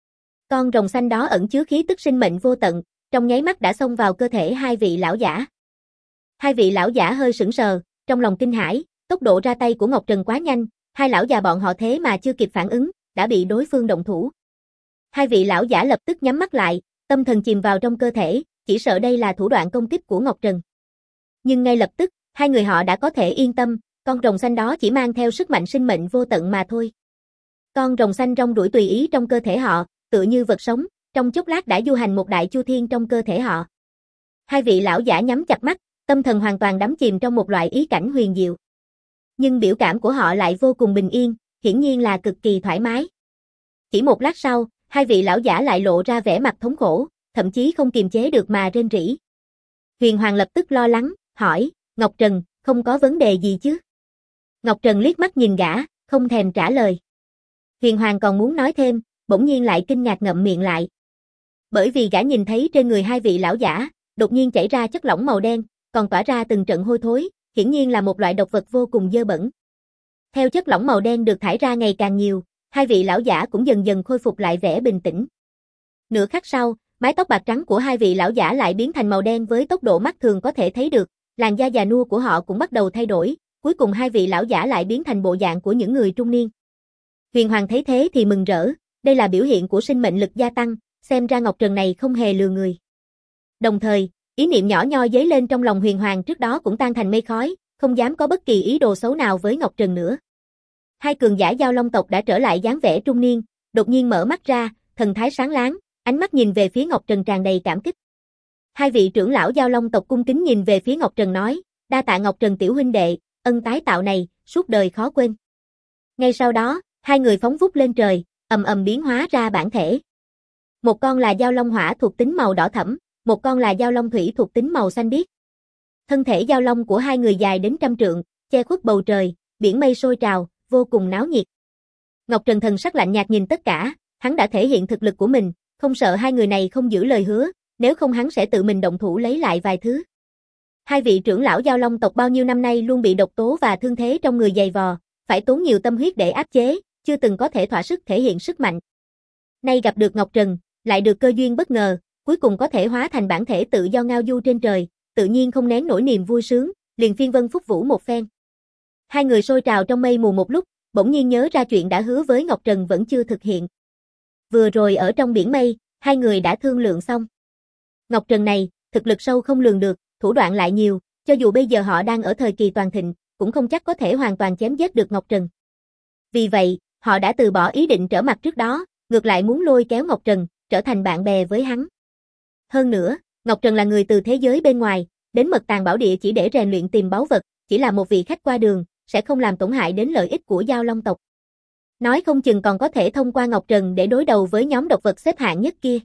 Con rồng xanh đó ẩn chứa khí tức sinh mệnh vô tận, trong nháy mắt đã xông vào cơ thể hai vị lão giả. Hai vị lão giả hơi sững sờ, trong lòng kinh hãi, tốc độ ra tay của Ngọc Trần quá nhanh, hai lão già bọn họ thế mà chưa kịp phản ứng, đã bị đối phương động thủ. Hai vị lão giả lập tức nhắm mắt lại, tâm thần chìm vào trong cơ thể, chỉ sợ đây là thủ đoạn công kích của Ngọc Trần. Nhưng ngay lập tức, hai người họ đã có thể yên tâm, con rồng xanh đó chỉ mang theo sức mạnh sinh mệnh vô tận mà thôi. Con rồng xanh rong ruổi tùy ý trong cơ thể họ, tựa như vật sống, trong chốc lát đã du hành một đại chu thiên trong cơ thể họ. Hai vị lão giả nhắm chặt mắt, tâm thần hoàn toàn đắm chìm trong một loại ý cảnh huyền diệu. Nhưng biểu cảm của họ lại vô cùng bình yên, hiển nhiên là cực kỳ thoải mái. Chỉ một lát sau, hai vị lão giả lại lộ ra vẻ mặt thống khổ, thậm chí không kiềm chế được mà rên rỉ. Huyền Hoàng lập tức lo lắng, hỏi, Ngọc Trần, không có vấn đề gì chứ? Ngọc Trần liếc mắt nhìn gã, không thèm trả lời. Huyền Hoàng còn muốn nói thêm, bỗng nhiên lại kinh ngạc ngậm miệng lại. Bởi vì gã nhìn thấy trên người hai vị lão giả, đột nhiên chảy ra chất lỏng màu đen, còn tỏa ra từng trận hôi thối, hiển nhiên là một loại độc vật vô cùng dơ bẩn. Theo chất lỏng màu đen được thải ra ngày càng nhiều, hai vị lão giả cũng dần dần khôi phục lại vẻ bình tĩnh. Nửa khắc sau, mái tóc bạc trắng của hai vị lão giả lại biến thành màu đen với tốc độ mắt thường có thể thấy được, làn da già nua của họ cũng bắt đầu thay đổi, cuối cùng hai vị lão giả lại biến thành bộ dạng của những người trung niên. Huyền Hoàng thấy thế thì mừng rỡ, đây là biểu hiện của sinh mệnh lực gia tăng, xem ra Ngọc Trần này không hề lừa người. Đồng thời, ý niệm nhỏ nhoi dấy lên trong lòng Huyền Hoàng trước đó cũng tan thành mây khói, không dám có bất kỳ ý đồ xấu nào với Ngọc Trần nữa. Hai cường giả Giao Long tộc đã trở lại dáng vẻ trung niên, đột nhiên mở mắt ra, thần thái sáng láng, ánh mắt nhìn về phía Ngọc Trần tràn đầy cảm kích. Hai vị trưởng lão Giao Long tộc cung kính nhìn về phía Ngọc Trần nói, đa tạ Ngọc Trần tiểu huynh đệ, ân tái tạo này, suốt đời khó quên. Ngay sau đó, hai người phóng vút lên trời, ầm ầm biến hóa ra bản thể. Một con là Giao Long hỏa thuộc tính màu đỏ thẫm, một con là Giao Long thủy thuộc tính màu xanh biếc. Thân thể Giao Long của hai người dài đến 100 trượng, che khuất bầu trời, biển mây sôi trào, vô cùng náo nhiệt. Ngọc Trần thần sắc lạnh nhạt nhìn tất cả, hắn đã thể hiện thực lực của mình, không sợ hai người này không giữ lời hứa, nếu không hắn sẽ tự mình động thủ lấy lại vài thứ. Hai vị trưởng lão Giao Long tộc bao nhiêu năm nay luôn bị độc tố và thương thế trong người dày vò, phải tốn nhiều tâm huyết để áp chế, chưa từng có thể thỏa sức thể hiện sức mạnh. Nay gặp được Ngọc Trần, lại được cơ duyên bất ngờ, cuối cùng có thể hóa thành bản thể tự do ngao du trên trời, tự nhiên không nén nổi niềm vui sướng, liền phiên vân phúc vũ một phen. Hai người sôi trào trong mây mù một lúc, bỗng nhiên nhớ ra chuyện đã hứa với Ngọc Trần vẫn chưa thực hiện. Vừa rồi ở trong biển mây, hai người đã thương lượng xong. Ngọc Trần này, thực lực sâu không lường được, thủ đoạn lại nhiều, cho dù bây giờ họ đang ở thời kỳ toàn thịnh, cũng không chắc có thể hoàn toàn chém giết được Ngọc Trần. Vì vậy, họ đã từ bỏ ý định trở mặt trước đó, ngược lại muốn lôi kéo Ngọc Trần, trở thành bạn bè với hắn. Hơn nữa, Ngọc Trần là người từ thế giới bên ngoài, đến Mật Tàng Bảo Địa chỉ để rèn luyện tìm báu vật, chỉ là một vị khách qua đường, sẽ không làm tổn hại đến lợi ích của Giao Long tộc. Nói không chừng còn có thể thông qua Ngọc Trần để đối đầu với nhóm độc vật xếp hạng nhất kia.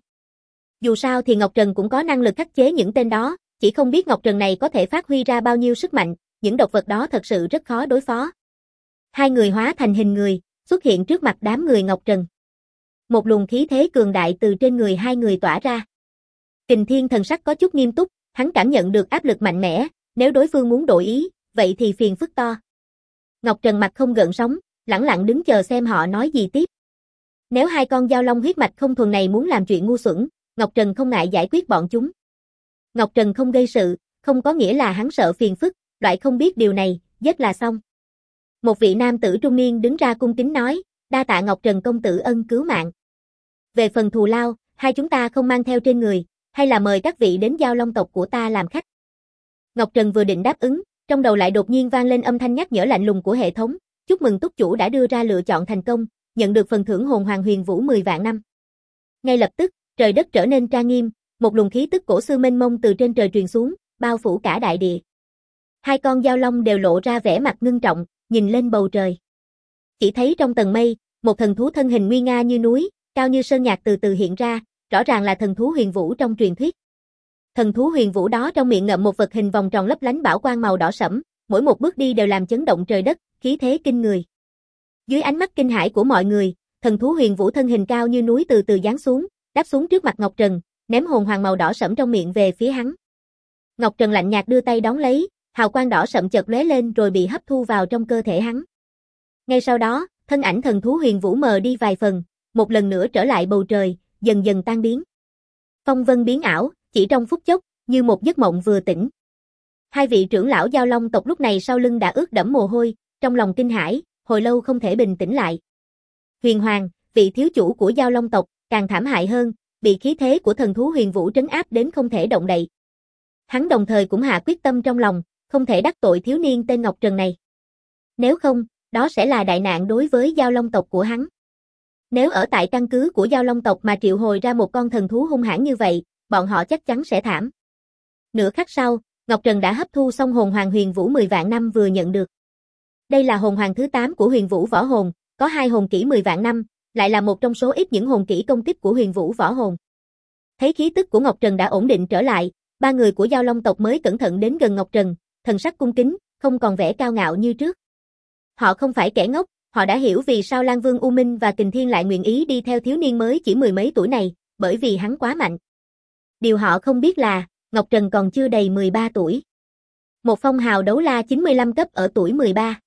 Dù sao thì Ngọc Trần cũng có năng lực khắc chế những tên đó, chỉ không biết Ngọc Trần này có thể phát huy ra bao nhiêu sức mạnh, những độc vật đó thật sự rất khó đối phó. Hai người hóa thành hình người, xuất hiện trước mặt đám người Ngọc Trần. Một luồng khí thế cường đại từ trên người hai người tỏa ra. Kình Thiên thần sắc có chút nghiêm túc, hắn cảm nhận được áp lực mạnh mẽ, nếu đối phương muốn đổi ý, vậy thì phiền phức to. Ngọc Trần mặt không gợn sóng, lẳng lặng đứng chờ xem họ nói gì tiếp. Nếu hai con Giao Long huyết mạch không thuần này muốn làm chuyện ngu xuẩn, Ngọc Trần không ngại giải quyết bọn chúng. Ngọc Trần không gây sự, không có nghĩa là hắn sợ phiền phức, loại không biết điều này, giết là xong. Một vị nam tử trung niên đứng ra cung kính nói, đa tạ Ngọc Trần công tử ân cứu mạng. Về phần thù lao, hai chúng ta không mang theo trên người, hay là mời các vị đến Giao Long tộc của ta làm khách. Ngọc Trần vừa định đáp ứng, trong đầu lại đột nhiên vang lên âm thanh nhắc nhở lạnh lùng của hệ thống, chúc mừng túc chủ đã đưa ra lựa chọn thành công, nhận được phần thưởng hồn hoàng huyền vũ 10 vạn năm. Ngay lập tức, trời đất trở nên trang nghiêm, một luồng khí tức cổ xưa mênh mông từ trên trời truyền xuống, bao phủ cả đại địa. Hai con Giao Long đều lộ ra vẻ mặt ngưng trọng, nhìn lên bầu trời. Chỉ thấy trong tầng mây, một thần thú thân hình nguy nga như núi, cao như sơn nhạc từ từ hiện ra, rõ ràng là thần thú huyền vũ trong truyền thuyết. Thần thú huyền vũ đó trong miệng ngậm một vật hình vòng tròn lấp lánh bảo quang màu đỏ sẫm, mỗi một bước đi đều làm chấn động trời đất, khí thế kinh người. Dưới ánh mắt kinh hãi của mọi người, thần thú huyền vũ thân hình cao như núi từ từ giáng xuống, đáp xuống trước mặt Ngọc Trần, ném hồn hoàng màu đỏ sẫm trong miệng về phía hắn. Ngọc Trần lạnh nhạt đưa tay đón lấy, hào quang đỏ sẫm chợt lóe lên rồi bị hấp thu vào trong cơ thể hắn. Ngay sau đó, thân ảnh thần thú huyền vũ mờ đi vài phần, một lần nữa trở lại bầu trời, dần dần tan biến. Phong vân biến ảo, chỉ trong phút chốc, như một giấc mộng vừa tỉnh. Hai vị trưởng lão Giao Long tộc lúc này sau lưng đã ướt đẫm mồ hôi, trong lòng kinh hãi, hồi lâu không thể bình tĩnh lại. Huyền Hoàng, vị thiếu chủ của Giao Long tộc, càng thảm hại hơn, bị khí thế của thần thú huyền vũ trấn áp đến không thể động đậy. Hắn đồng thời cũng hạ quyết tâm trong lòng, không thể đắc tội thiếu niên tên Ngọc Trần này. Nếu không, đó sẽ là đại nạn đối với Giao Long tộc của hắn. Nếu ở tại căn cứ của Giao Long tộc mà triệu hồi ra một con thần thú hung hãn như vậy, bọn họ chắc chắn sẽ thảm. Nửa khắc sau, Ngọc Trần đã hấp thu xong hồn hoàng huyền vũ 10 vạn năm vừa nhận được. Đây là hồn hoàng thứ 8 của huyền vũ võ hồn, có 2 hồn kỹ 10 vạn năm, lại là một trong số ít những hồn kỹ công kích của huyền vũ võ hồn. Thấy khí tức của Ngọc Trần đã ổn định trở lại, ba người của Giao Long tộc mới cẩn thận đến gần Ngọc Trần, thần sắc cung kính, không còn vẻ cao ngạo như trước. Họ không phải kẻ ngốc, họ đã hiểu vì sao Lan Vương U Minh và Kình Thiên lại nguyện ý đi theo thiếu niên mới chỉ mười mấy tuổi này, bởi vì hắn quá mạnh. Điều họ không biết là, Ngọc Trần còn chưa đầy 13 tuổi. Một phong hào đấu la 95 cấp ở tuổi 13.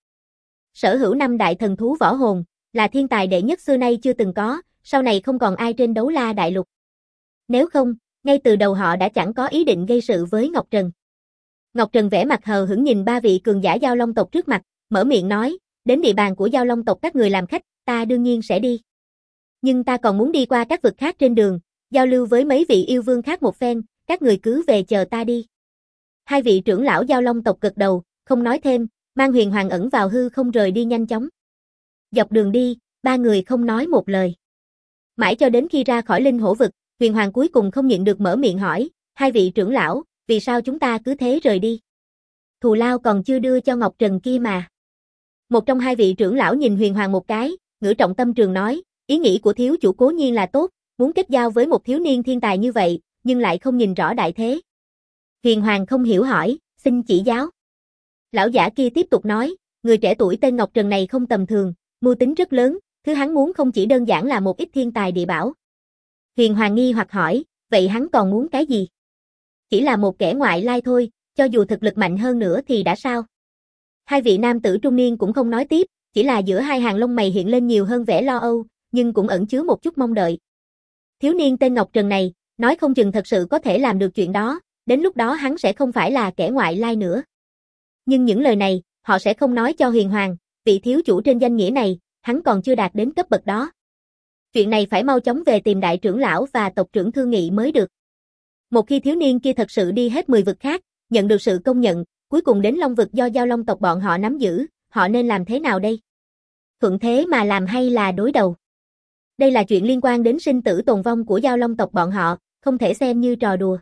Sở hữu 5 đại thần thú võ hồn, là thiên tài đệ nhất xưa nay chưa từng có, sau này không còn ai trên đấu la đại lục. Nếu không, ngay từ đầu họ đã chẳng có ý định gây sự với Ngọc Trần. Ngọc Trần vẻ mặt hờ hững nhìn ba vị cường giả Giao Long tộc trước mặt, mở miệng nói, đến địa bàn của Giao Long tộc các người làm khách, ta đương nhiên sẽ đi. Nhưng ta còn muốn đi qua các vực khác trên đường, giao lưu với mấy vị yêu vương khác một phen, các người cứ về chờ ta đi. Hai vị trưởng lão Giao Long tộc gật đầu, không nói thêm, mang Huyền Hoàng ẩn vào hư không rời đi nhanh chóng. Dọc đường đi, ba người không nói một lời. Mãi cho đến khi ra khỏi linh hổ vực, Huyền Hoàng cuối cùng không nhịn được mở miệng hỏi, hai vị trưởng lão, vì sao chúng ta cứ thế rời đi? Thù lao còn chưa đưa cho Ngọc Trần kia mà. Một trong hai vị trưởng lão nhìn Huyền Hoàng một cái, ngữ trọng tâm trường nói, ý nghĩ của thiếu chủ cố nhiên là tốt, muốn kết giao với một thiếu niên thiên tài như vậy, nhưng lại không nhìn rõ đại thế. Huyền Hoàng không hiểu hỏi, xin chỉ giáo. Lão giả kia tiếp tục nói, người trẻ tuổi tên Ngọc Trần này không tầm thường, mưu tính rất lớn, thứ hắn muốn không chỉ đơn giản là một ít thiên tài địa bảo. Huyền Hoàng nghi hoặc hỏi, vậy hắn còn muốn cái gì? Chỉ là một kẻ ngoại lai thôi, cho dù thực lực mạnh hơn nữa thì đã sao? Hai vị nam tử trung niên cũng không nói tiếp, chỉ là giữa hai hàng lông mày hiện lên nhiều hơn vẻ lo âu, nhưng cũng ẩn chứa một chút mong đợi. Thiếu niên tên Ngọc Trần này, nói không chừng thật sự có thể làm được chuyện đó, đến lúc đó hắn sẽ không phải là kẻ ngoại lai nữa. Nhưng những lời này, họ sẽ không nói cho Huyền Hoàng, vị thiếu chủ trên danh nghĩa này, hắn còn chưa đạt đến cấp bậc đó. Chuyện này phải mau chóng về tìm đại trưởng lão và tộc trưởng thương nghị mới được. Một khi thiếu niên kia thật sự đi hết 10 vực khác, nhận được sự công nhận, cuối cùng đến Long vực do Giao Long tộc bọn họ nắm giữ, họ nên làm thế nào đây? Thuận thế mà làm hay là đối đầu? Đây là chuyện liên quan đến sinh tử tồn vong của Giao Long tộc bọn họ, không thể xem như trò đùa.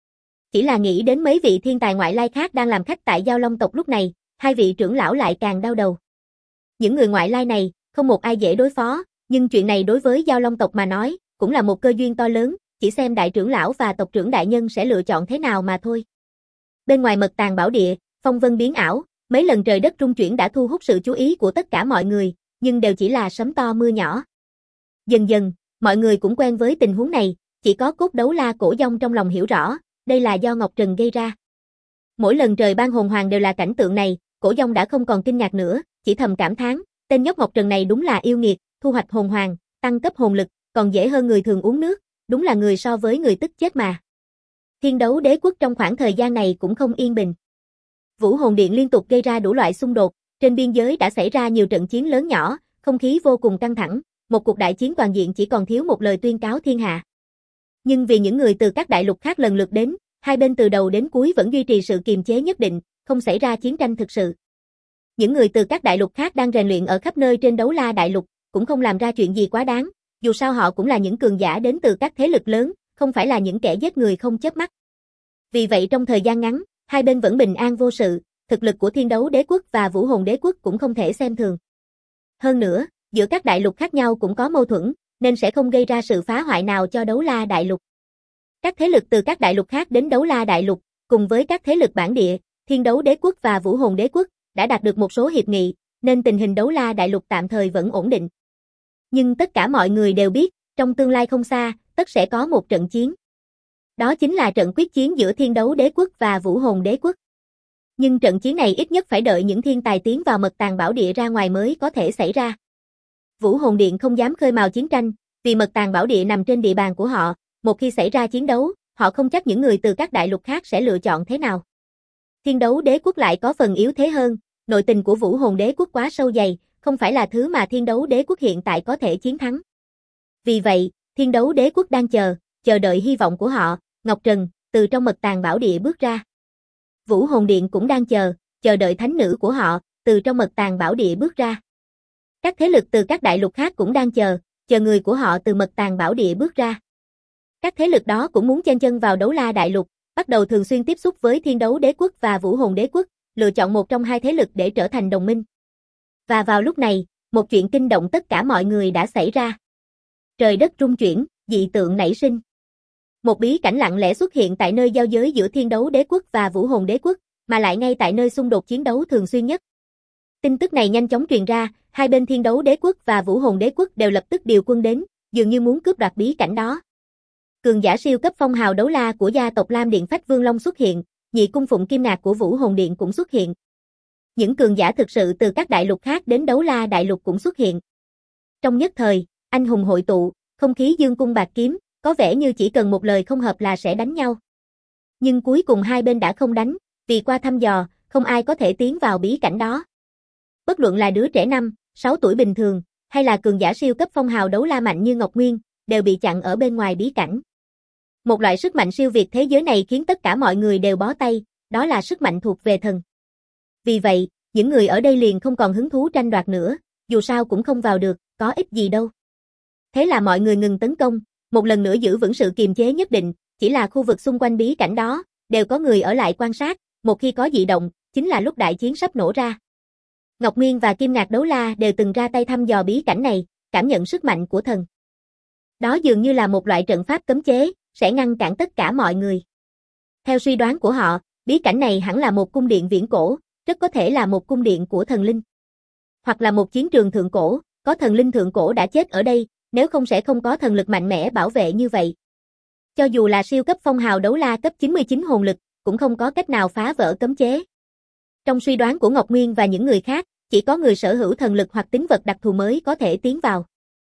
Chỉ là nghĩ đến mấy vị thiên tài ngoại lai khác đang làm khách tại Giao Long tộc lúc này, hai vị trưởng lão lại càng đau đầu. Những người ngoại lai này, không một ai dễ đối phó, nhưng chuyện này đối với Giao Long tộc mà nói, cũng là một cơ duyên to lớn, chỉ xem đại trưởng lão và tộc trưởng đại nhân sẽ lựa chọn thế nào mà thôi. Bên ngoài mật tàng bảo địa, phong vân biến ảo, mấy lần trời đất rung chuyển đã thu hút sự chú ý của tất cả mọi người, nhưng đều chỉ là sấm to mưa nhỏ. Dần dần, mọi người cũng quen với tình huống này, chỉ có cốt đấu la Cổ Dông trong lòng hiểu rõ, đây là do Ngọc Trần gây ra. Mỗi lần trời ban hồn hoàng đều là cảnh tượng này, Cổ Dông đã không còn kinh ngạc nữa, chỉ thầm cảm thán, tên nhóc Ngọc Trần này đúng là yêu nghiệt, thu hoạch hồn hoàng, tăng cấp hồn lực, còn dễ hơn người thường uống nước, đúng là người so với người tức chết mà. Thiên đấu đế quốc trong khoảng thời gian này cũng không yên bình. Vũ Hồn Điện liên tục gây ra đủ loại xung đột, trên biên giới đã xảy ra nhiều trận chiến lớn nhỏ, không khí vô cùng căng thẳng, một cuộc đại chiến toàn diện chỉ còn thiếu một lời tuyên cáo thiên hạ. Nhưng vì những người từ các đại lục khác lần lượt đến, hai bên từ đầu đến cuối vẫn duy trì sự kiềm chế nhất định, không xảy ra chiến tranh thực sự. Những người từ các đại lục khác đang rèn luyện ở khắp nơi trên đấu la đại lục, cũng không làm ra chuyện gì quá đáng, dù sao họ cũng là những cường giả đến từ các thế lực lớn, không phải là những kẻ giết người không chớp mắt. Vì vậy trong thời gian ngắn, hai bên vẫn bình an vô sự, thực lực của Thiên Đấu Đế quốc và Vũ Hồn Đế quốc cũng không thể xem thường. Hơn nữa, giữa các đại lục khác nhau cũng có mâu thuẫn, nên sẽ không gây ra sự phá hoại nào cho đấu la đại lục. Các thế lực từ các đại lục khác đến đấu la đại lục, cùng với các thế lực bản địa, Thiên Đấu Đế quốc và Vũ Hồn Đế quốc, đã đạt được một số hiệp nghị, nên tình hình đấu la đại lục tạm thời vẫn ổn định. Nhưng tất cả mọi người đều biết, trong tương lai không xa, tất sẽ có một trận chiến. Đó chính là trận quyết chiến giữa Thiên Đấu Đế quốc và Vũ Hồn Đế quốc. Nhưng trận chiến này ít nhất phải đợi những thiên tài tiến vào mật tàng bảo địa ra ngoài mới có thể xảy ra. Vũ Hồn Điện không dám khơi mào chiến tranh, vì mật tàng bảo địa nằm trên địa bàn của họ, một khi xảy ra chiến đấu, họ không chắc những người từ các đại lục khác sẽ lựa chọn thế nào. Thiên Đấu Đế quốc lại có phần yếu thế hơn, nội tình của Vũ Hồn Đế quốc quá sâu dày, không phải là thứ mà Thiên Đấu Đế quốc hiện tại có thể chiến thắng. Vì vậy, Thiên Đấu Đế quốc đang chờ đợi hy vọng của họ, Ngọc Trần, từ trong mật tàng bảo địa bước ra. Vũ Hồn Điện cũng đang chờ đợi thánh nữ của họ, từ trong mật tàng bảo địa bước ra. Các thế lực từ các đại lục khác cũng đang chờ người của họ từ mật tàng bảo địa bước ra. Các thế lực đó cũng muốn chen chân vào đấu la đại lục, bắt đầu thường xuyên tiếp xúc với Thiên Đấu Đế quốc và Vũ Hồn Đế quốc, lựa chọn một trong hai thế lực để trở thành đồng minh. Và vào lúc này, một chuyện kinh động tất cả mọi người đã xảy ra. Trời đất rung chuyển, dị tượng nảy sinh. Một bí cảnh lặng lẽ xuất hiện tại nơi giao giới giữa Thiên Đấu Đế quốc và Vũ Hồn Đế quốc, mà lại ngay tại nơi xung đột chiến đấu thường xuyên nhất. Tin tức này nhanh chóng truyền ra, hai bên Thiên Đấu Đế Quốc và Vũ Hồn Đế Quốc đều lập tức điều quân đến, dường như muốn cướp đoạt bí cảnh đó. Cường giả siêu cấp phong hào đấu la của gia tộc Lam Điện Phách Vương Long xuất hiện, nhị cung phụng Kim Ngạc của Vũ Hồn Điện cũng xuất hiện. Những cường giả thực sự từ các đại lục khác đến Đấu La đại lục cũng xuất hiện. Trong nhất thời, anh hùng hội tụ, không khí dương cung bạc kiếm, có vẻ như chỉ cần một lời không hợp là sẽ đánh nhau. Nhưng cuối cùng hai bên đã không đánh, vì qua thăm dò, không ai có thể tiến vào bí cảnh đó. Bất luận là đứa trẻ 5, 6 tuổi bình thường, hay là cường giả siêu cấp phong hào đấu la mạnh như Ngọc Nguyên, đều bị chặn ở bên ngoài bí cảnh. Một loại sức mạnh siêu việt thế giới này khiến tất cả mọi người đều bó tay, đó là sức mạnh thuộc về thần. Vì vậy, những người ở đây liền không còn hứng thú tranh đoạt nữa, dù sao cũng không vào được, có ích gì đâu. Thế là mọi người ngừng tấn công, một lần nữa giữ vững sự kiềm chế nhất định, chỉ là khu vực xung quanh bí cảnh đó, đều có người ở lại quan sát, một khi có dị động, chính là lúc đại chiến sắp nổ ra. Ngọc Nguyên và Kim Ngạc Đấu La đều từng ra tay thăm dò bí cảnh này, cảm nhận sức mạnh của thần. Đó dường như là một loại trận pháp cấm chế, sẽ ngăn cản tất cả mọi người. Theo suy đoán của họ, bí cảnh này hẳn là một cung điện viễn cổ, rất có thể là một cung điện của thần linh. Hoặc là một chiến trường thượng cổ, có thần linh thượng cổ đã chết ở đây, nếu không sẽ không có thần lực mạnh mẽ bảo vệ như vậy. Cho dù là siêu cấp phong hào đấu la cấp 99 hồn lực, cũng không có cách nào phá vỡ cấm chế. Trong suy đoán của Ngọc Nguyên và những người khác, chỉ có người sở hữu thần lực hoặc tính vật đặc thù mới có thể tiến vào.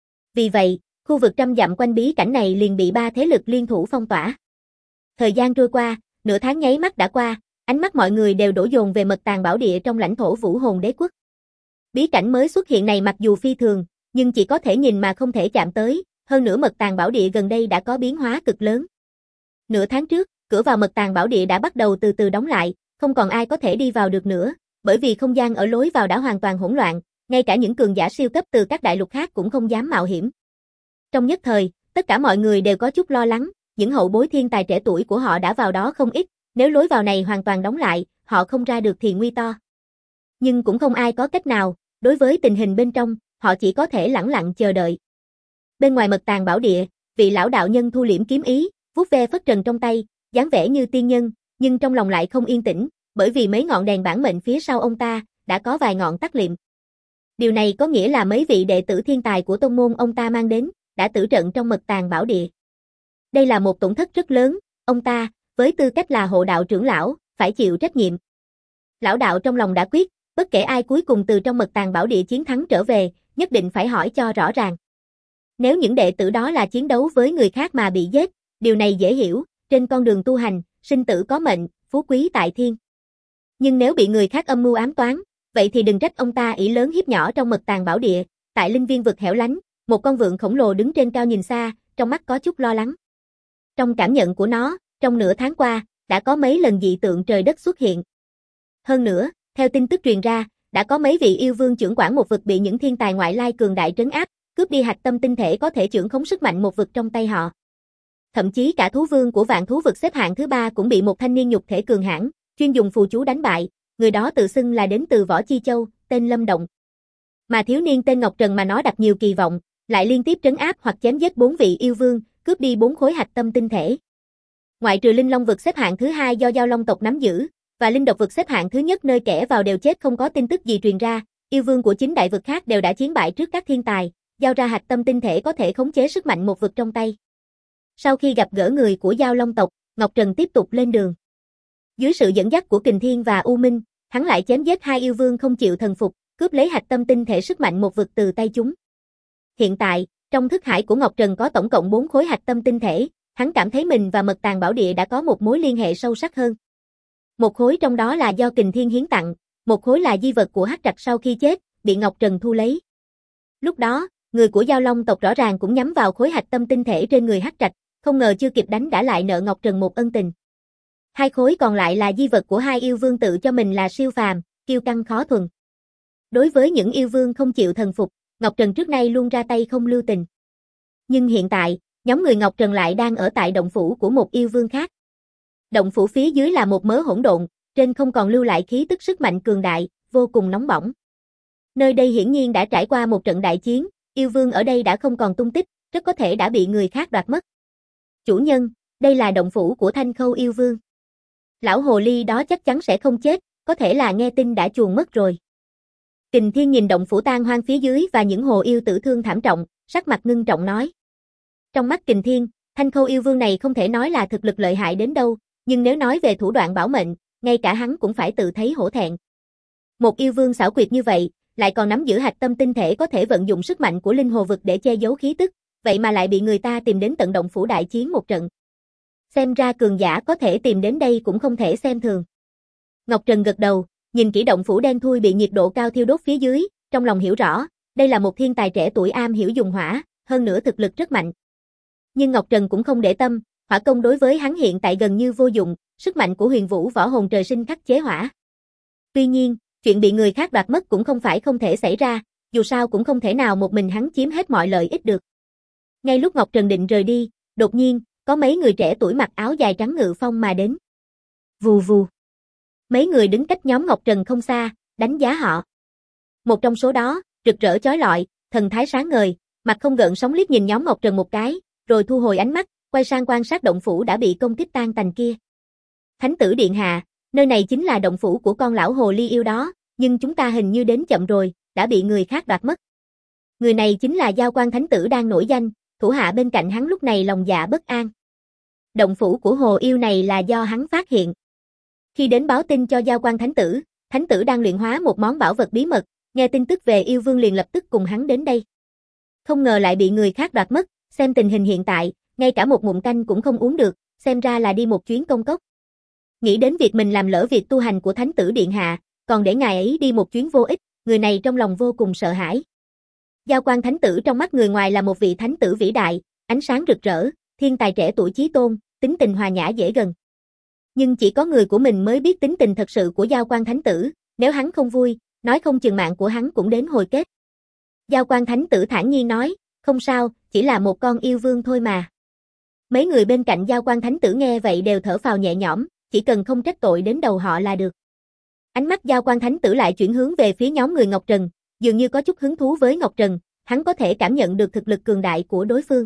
Vì vậy, khu vực trăm dặm quanh bí cảnh này liền bị 3 thế lực liên thủ phong tỏa. Thời gian trôi qua, nửa tháng nháy mắt đã qua, ánh mắt mọi người đều đổ dồn về mật tàng bảo địa trong lãnh thổ Vũ Hồn Đế Quốc. Bí cảnh mới xuất hiện này mặc dù phi thường, nhưng chỉ có thể nhìn mà không thể chạm tới, hơn nữa mật tàng bảo địa gần đây đã có biến hóa cực lớn. Nửa tháng trước, cửa vào mật tàng bảo địa đã bắt đầu từ từ đóng lại, không còn ai có thể đi vào được nữa, bởi vì không gian ở lối vào đã hoàn toàn hỗn loạn, ngay cả những cường giả siêu cấp từ các đại lục khác cũng không dám mạo hiểm. Trong nhất thời, tất cả mọi người đều có chút lo lắng, những hậu bối thiên tài trẻ tuổi của họ đã vào đó không ít, nếu lối vào này hoàn toàn đóng lại, họ không ra được thì nguy to. Nhưng cũng không ai có cách nào, đối với tình hình bên trong, họ chỉ có thể lẳng lặng chờ đợi. Bên ngoài mật tàng bảo địa, vị lão đạo nhân thu liễm kiếm ý, vuốt ve phất trần trong tay, dáng vẻ như tiên nhân, nhưng trong lòng lại không yên tĩnh, bởi vì mấy ngọn đèn bản mệnh phía sau ông ta, đã có vài ngọn tắt liệm. Điều này có nghĩa là mấy vị đệ tử thiên tài của tông môn ông ta mang đến, đã tử trận trong mật tàng bảo địa. Đây là một tổn thất rất lớn, ông ta, với tư cách là hộ đạo trưởng lão, phải chịu trách nhiệm. Lão đạo trong lòng đã quyết, bất kể ai cuối cùng từ trong mật tàng bảo địa chiến thắng trở về, nhất định phải hỏi cho rõ ràng. Nếu những đệ tử đó là chiến đấu với người khác mà bị giết, điều này dễ hiểu, trên con đường tu hành, sinh tử có mệnh, phú quý tại thiên. Nhưng nếu bị người khác âm mưu ám toán, vậy thì đừng trách ông ta ỷ lớn hiếp nhỏ trong mật tàng bảo địa, tại linh viên vực hẻo lánh, một con vượn khổng lồ đứng trên cao nhìn xa, trong mắt có chút lo lắng. Trong cảm nhận của nó, trong nửa tháng qua, đã có mấy lần dị tượng trời đất xuất hiện. Hơn nữa, theo tin tức truyền ra, đã có mấy vị yêu vương trưởng quản một vực bị những thiên tài ngoại lai cường đại trấn áp, cướp đi hạch tâm tinh thể có thể trưởng khống sức mạnh một vực trong tay họ. Thậm chí cả thú vương của vạn thú vực xếp hạng thứ 3 cũng bị một thanh niên nhục thể cường hãn, chuyên dùng phù chú đánh bại, người đó tự xưng là đến từ Võ Chi Châu, tên Lâm Động. Mà thiếu niên tên Ngọc Trần mà nó đặt nhiều kỳ vọng, lại liên tiếp trấn áp hoặc chém giết 4 vị yêu vương, cướp đi 4 khối hạch tâm tinh thể. Ngoại trừ Linh Long vực xếp hạng thứ 2 do Giao Long tộc nắm giữ, và Linh Độc vực xếp hạng thứ nhất nơi kẻ vào đều chết không có tin tức gì truyền ra, yêu vương của 9 đại vực khác đều đã chiến bại trước các thiên tài, giao ra hạch tâm tinh thể có thể khống chế sức mạnh một vực trong tay. Sau khi gặp gỡ người của Giao Long tộc, Ngọc Trần tiếp tục lên đường. Dưới sự dẫn dắt của Kình Thiên và U Minh, hắn lại chém giết 2 yêu vương không chịu thần phục, cướp lấy hạch tâm tinh thể sức mạnh một vực từ tay chúng. Hiện tại, trong thức hải của Ngọc Trần có tổng cộng 4 khối hạch tâm tinh thể, hắn cảm thấy mình và mật tàng bảo địa đã có một mối liên hệ sâu sắc hơn. Một khối trong đó là do Kình Thiên hiến tặng, một khối là di vật của Hắc Trạch sau khi chết, bị Ngọc Trần thu lấy. Lúc đó, người của Giao Long tộc rõ ràng cũng nhắm vào khối hạch tâm tinh thể trên người Hắc Trạch, không ngờ chưa kịp đánh đã lại nợ Ngọc Trần một ân tình. 2 khối còn lại là di vật của 2 yêu vương tự cho mình là siêu phàm, kiêu căng khó thuần. Đối với những yêu vương không chịu thần phục, Ngọc Trần trước nay luôn ra tay không lưu tình. Nhưng hiện tại, nhóm người Ngọc Trần lại đang ở tại động phủ của một yêu vương khác. Động phủ phía dưới là một mớ hỗn độn, trên không còn lưu lại khí tức sức mạnh cường đại, vô cùng nóng bỏng. Nơi đây hiển nhiên đã trải qua một trận đại chiến, yêu vương ở đây đã không còn tung tích, rất có thể đã bị người khác đoạt mất. Chủ nhân, đây là động phủ của Thanh Khâu yêu vương. Lão hồ ly đó chắc chắn sẽ không chết, có thể là nghe tin đã chuồn mất rồi. Kình Thiên nhìn động phủ tan hoang phía dưới và những hồ yêu tử thương thảm trọng, sắc mặt ngưng trọng nói. Trong mắt Kình Thiên, Thanh Khâu yêu vương này không thể nói là thực lực lợi hại đến đâu, nhưng nếu nói về thủ đoạn bảo mệnh, ngay cả hắn cũng phải tự thấy hổ thẹn. Một yêu vương xảo quyệt như vậy, lại còn nắm giữ hạch tâm tinh thể có thể vận dụng sức mạnh của linh hồ vực để che giấu khí tức, vậy mà lại bị người ta tìm đến tận động phủ đại chiến một trận. Xem ra cường giả có thể tìm đến đây cũng không thể xem thường. Ngọc Trần gật đầu, nhìn kỹ động phủ đen thui bị nhiệt độ cao thiêu đốt phía dưới, trong lòng hiểu rõ, đây là một thiên tài trẻ tuổi am hiểu dùng hỏa, hơn nữa thực lực rất mạnh. Nhưng Ngọc Trần cũng không để tâm, hỏa công đối với hắn hiện tại gần như vô dụng, sức mạnh của Huyền Vũ võ hồn trời sinh khắc chế hỏa. Tuy nhiên, chuyện bị người khác đoạt mất cũng không phải không thể xảy ra, dù sao cũng không thể nào một mình hắn chiếm hết mọi lợi ích được. Ngay lúc Ngọc Trần định rời đi, đột nhiên, có mấy người trẻ tuổi mặc áo dài trắng ngự phong mà đến. Vù vù. Mấy người đứng cách nhóm Ngọc Trần không xa, đánh giá họ. Một trong số đó, rực rỡ chói lọi, thần thái sáng ngời, mặt không gợn sóng liếc nhìn nhóm Ngọc Trần một cái, rồi thu hồi ánh mắt, quay sang quan sát động phủ đã bị công kích tan tành kia. Thánh tử điện hạ, nơi này chính là động phủ của con lão hồ ly yêu đó, nhưng chúng ta hình như đến chậm rồi, đã bị người khác đoạt mất. Người này chính là Giao Quan thánh tử đang nổi danh, thủ hạ bên cạnh hắn lúc này lòng dạ bất an. Động phủ của hồ yêu này là do hắn phát hiện. Khi đến báo tin cho Giao Quan thánh tử đang luyện hóa một món bảo vật bí mật, nghe tin tức về yêu vương liền lập tức cùng hắn đến đây. Không ngờ lại bị người khác đoạt mất, xem tình hình hiện tại, ngay cả một ngụm canh cũng không uống được, xem ra là đi một chuyến công cốc. Nghĩ đến việc mình làm lỡ việc tu hành của thánh tử điện hạ, còn để ngài ấy đi một chuyến vô ích, người này trong lòng vô cùng sợ hãi. Giao Quan thánh tử trong mắt người ngoài là một vị thánh tử vĩ đại, ánh sáng rực rỡ, thiên tài trẻ tuổi chí tôn, tính tình hòa nhã dễ gần. Nhưng chỉ có người của mình mới biết tính tình thật sự của Giao Quan thánh tử, nếu hắn không vui, nói không chừng mạng của hắn cũng đến hồi kết. Giao Quan thánh tử thản nhiên nói, không sao, chỉ là một con yêu vương thôi mà. Mấy người bên cạnh Giao Quan thánh tử nghe vậy đều thở phào nhẹ nhõm, chỉ cần không trách tội đến đầu họ là được. Ánh mắt Giao Quan thánh tử lại chuyển hướng về phía nhóm người Ngọc Trần, dường như có chút hứng thú với Ngọc Trần, hắn có thể cảm nhận được thực lực cường đại của đối phương.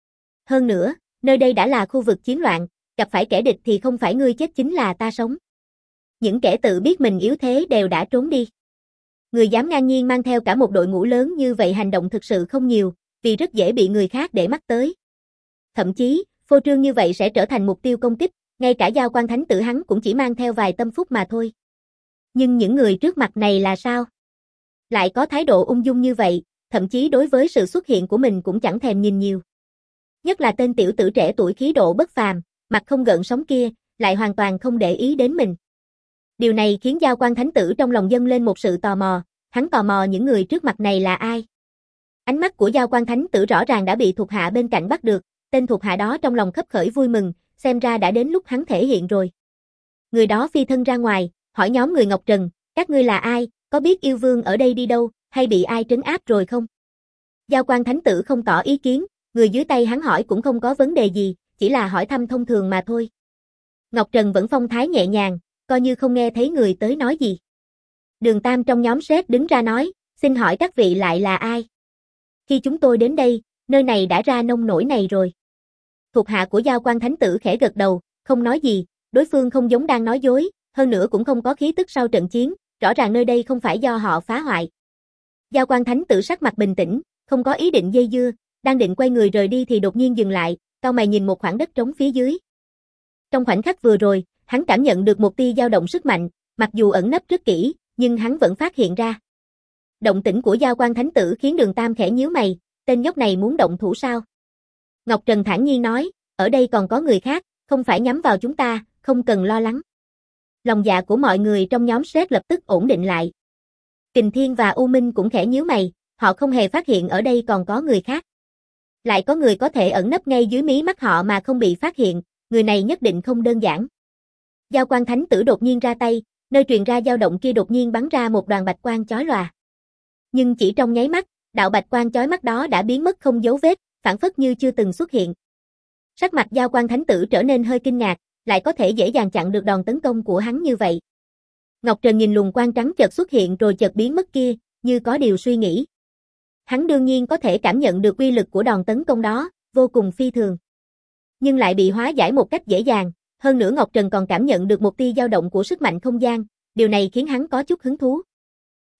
Hơn nữa, nơi đây đã là khu vực chiến loạn, gặp phải kẻ địch thì không phải ngươi chết chính là ta sống. Những kẻ tự biết mình yếu thế đều đã trốn đi. Người dám ngang nhiên mang theo cả một đội ngũ lớn như vậy hành động thực sự không nhiều, vì rất dễ bị người khác để mắt tới. Thậm chí, phô trương như vậy sẽ trở thành mục tiêu công kích, ngay cả Giao Quan thánh tử hắn cũng chỉ mang theo vài tâm phúc mà thôi. Nhưng những người trước mặt này là sao? Lại có thái độ ung dung như vậy, thậm chí đối với sự xuất hiện của mình cũng chẳng thèm nhìn nhiều. Nhất là tên tiểu tử trẻ tuổi khí độ bất phàm, mặt không gợn sóng kia, lại hoàn toàn không để ý đến mình. Điều này khiến Giao Quan thánh tử trong lòng dâng lên một sự tò mò, hắn tò mò những người trước mặt này là ai. Ánh mắt của Giao Quan thánh tử rõ ràng đã bị thuộc hạ bên cạnh bắt được, tên thuộc hạ đó trong lòng khấp khởi vui mừng, xem ra đã đến lúc hắn thể hiện rồi. Người đó phi thân ra ngoài, hỏi nhóm người Ngọc Trần, các ngươi là ai, có biết yêu vương ở đây đi đâu, hay bị ai trấn áp rồi không? Giao Quan thánh tử không tỏ ý kiến, người dưới tay hắn hỏi cũng không có vấn đề gì, chỉ là hỏi thăm thông thường mà thôi. Ngọc Trần vẫn phong thái nhẹ nhàng, coi như không nghe thấy người tới nói gì. Đường Tam trong nhóm sếp đứng ra nói, xin hỏi các vị lại là ai? Khi chúng tôi đến đây, nơi này đã ra nông nổi này rồi. Thuộc hạ của Giao Quan thánh tử khẽ gật đầu, không nói gì, đối phương không giống đang nói dối, hơn nữa cũng không có khí tức sau trận chiến, rõ ràng nơi đây không phải do họ phá hoại. Giao Quan thánh tử sắc mặt bình tĩnh, không có ý định dây dưa, đang định quay người rời đi thì đột nhiên dừng lại, cau mày nhìn một khoảng đất trống phía dưới. Trong khoảnh khắc vừa rồi, hắn cảm nhận được một tia dao động sức mạnh, mặc dù ẩn nấp rất kỹ, nhưng hắn vẫn phát hiện ra. Động tĩnh của Giao Quan thánh tử khiến Đường Tam khẽ nhíu mày, tên nhóc này muốn động thủ sao? Ngọc Trần thản nhiên nói, ở đây còn có người khác, không phải nhắm vào chúng ta, không cần lo lắng. Lòng dạ của mọi người trong nhóm sếp lập tức ổn định lại. Kình Thiên và U Minh cũng khẽ nhíu mày, họ không hề phát hiện ở đây còn có người khác. Lại có người có thể ẩn nấp ngay dưới mí mắt họ mà không bị phát hiện, người này nhất định không đơn giản. Giao Quan thánh tử đột nhiên ra tay, nơi truyền ra dao động kia đột nhiên bắn ra một đoàn bạch quang chói lòa. Nhưng chỉ trong nháy mắt, đạo bạch quang chói mắt đó đã biến mất không dấu vết, phảng phất như chưa từng xuất hiện. Sắc mặt Giao Quan thánh tử trở nên hơi kinh ngạc, lại có thể dễ dàng chặn được đòn tấn công của hắn như vậy. Ngọc Trần nhìn luồng quang trắng chợt xuất hiện rồi chợt biến mất kia, như có điều suy nghĩ. Hắn đương nhiên có thể cảm nhận được uy lực của đòn tấn công đó, vô cùng phi thường. Nhưng lại bị hóa giải một cách dễ dàng, hơn nữa Ngọc Trần còn cảm nhận được một tia dao động của sức mạnh không gian, điều này khiến hắn có chút hứng thú.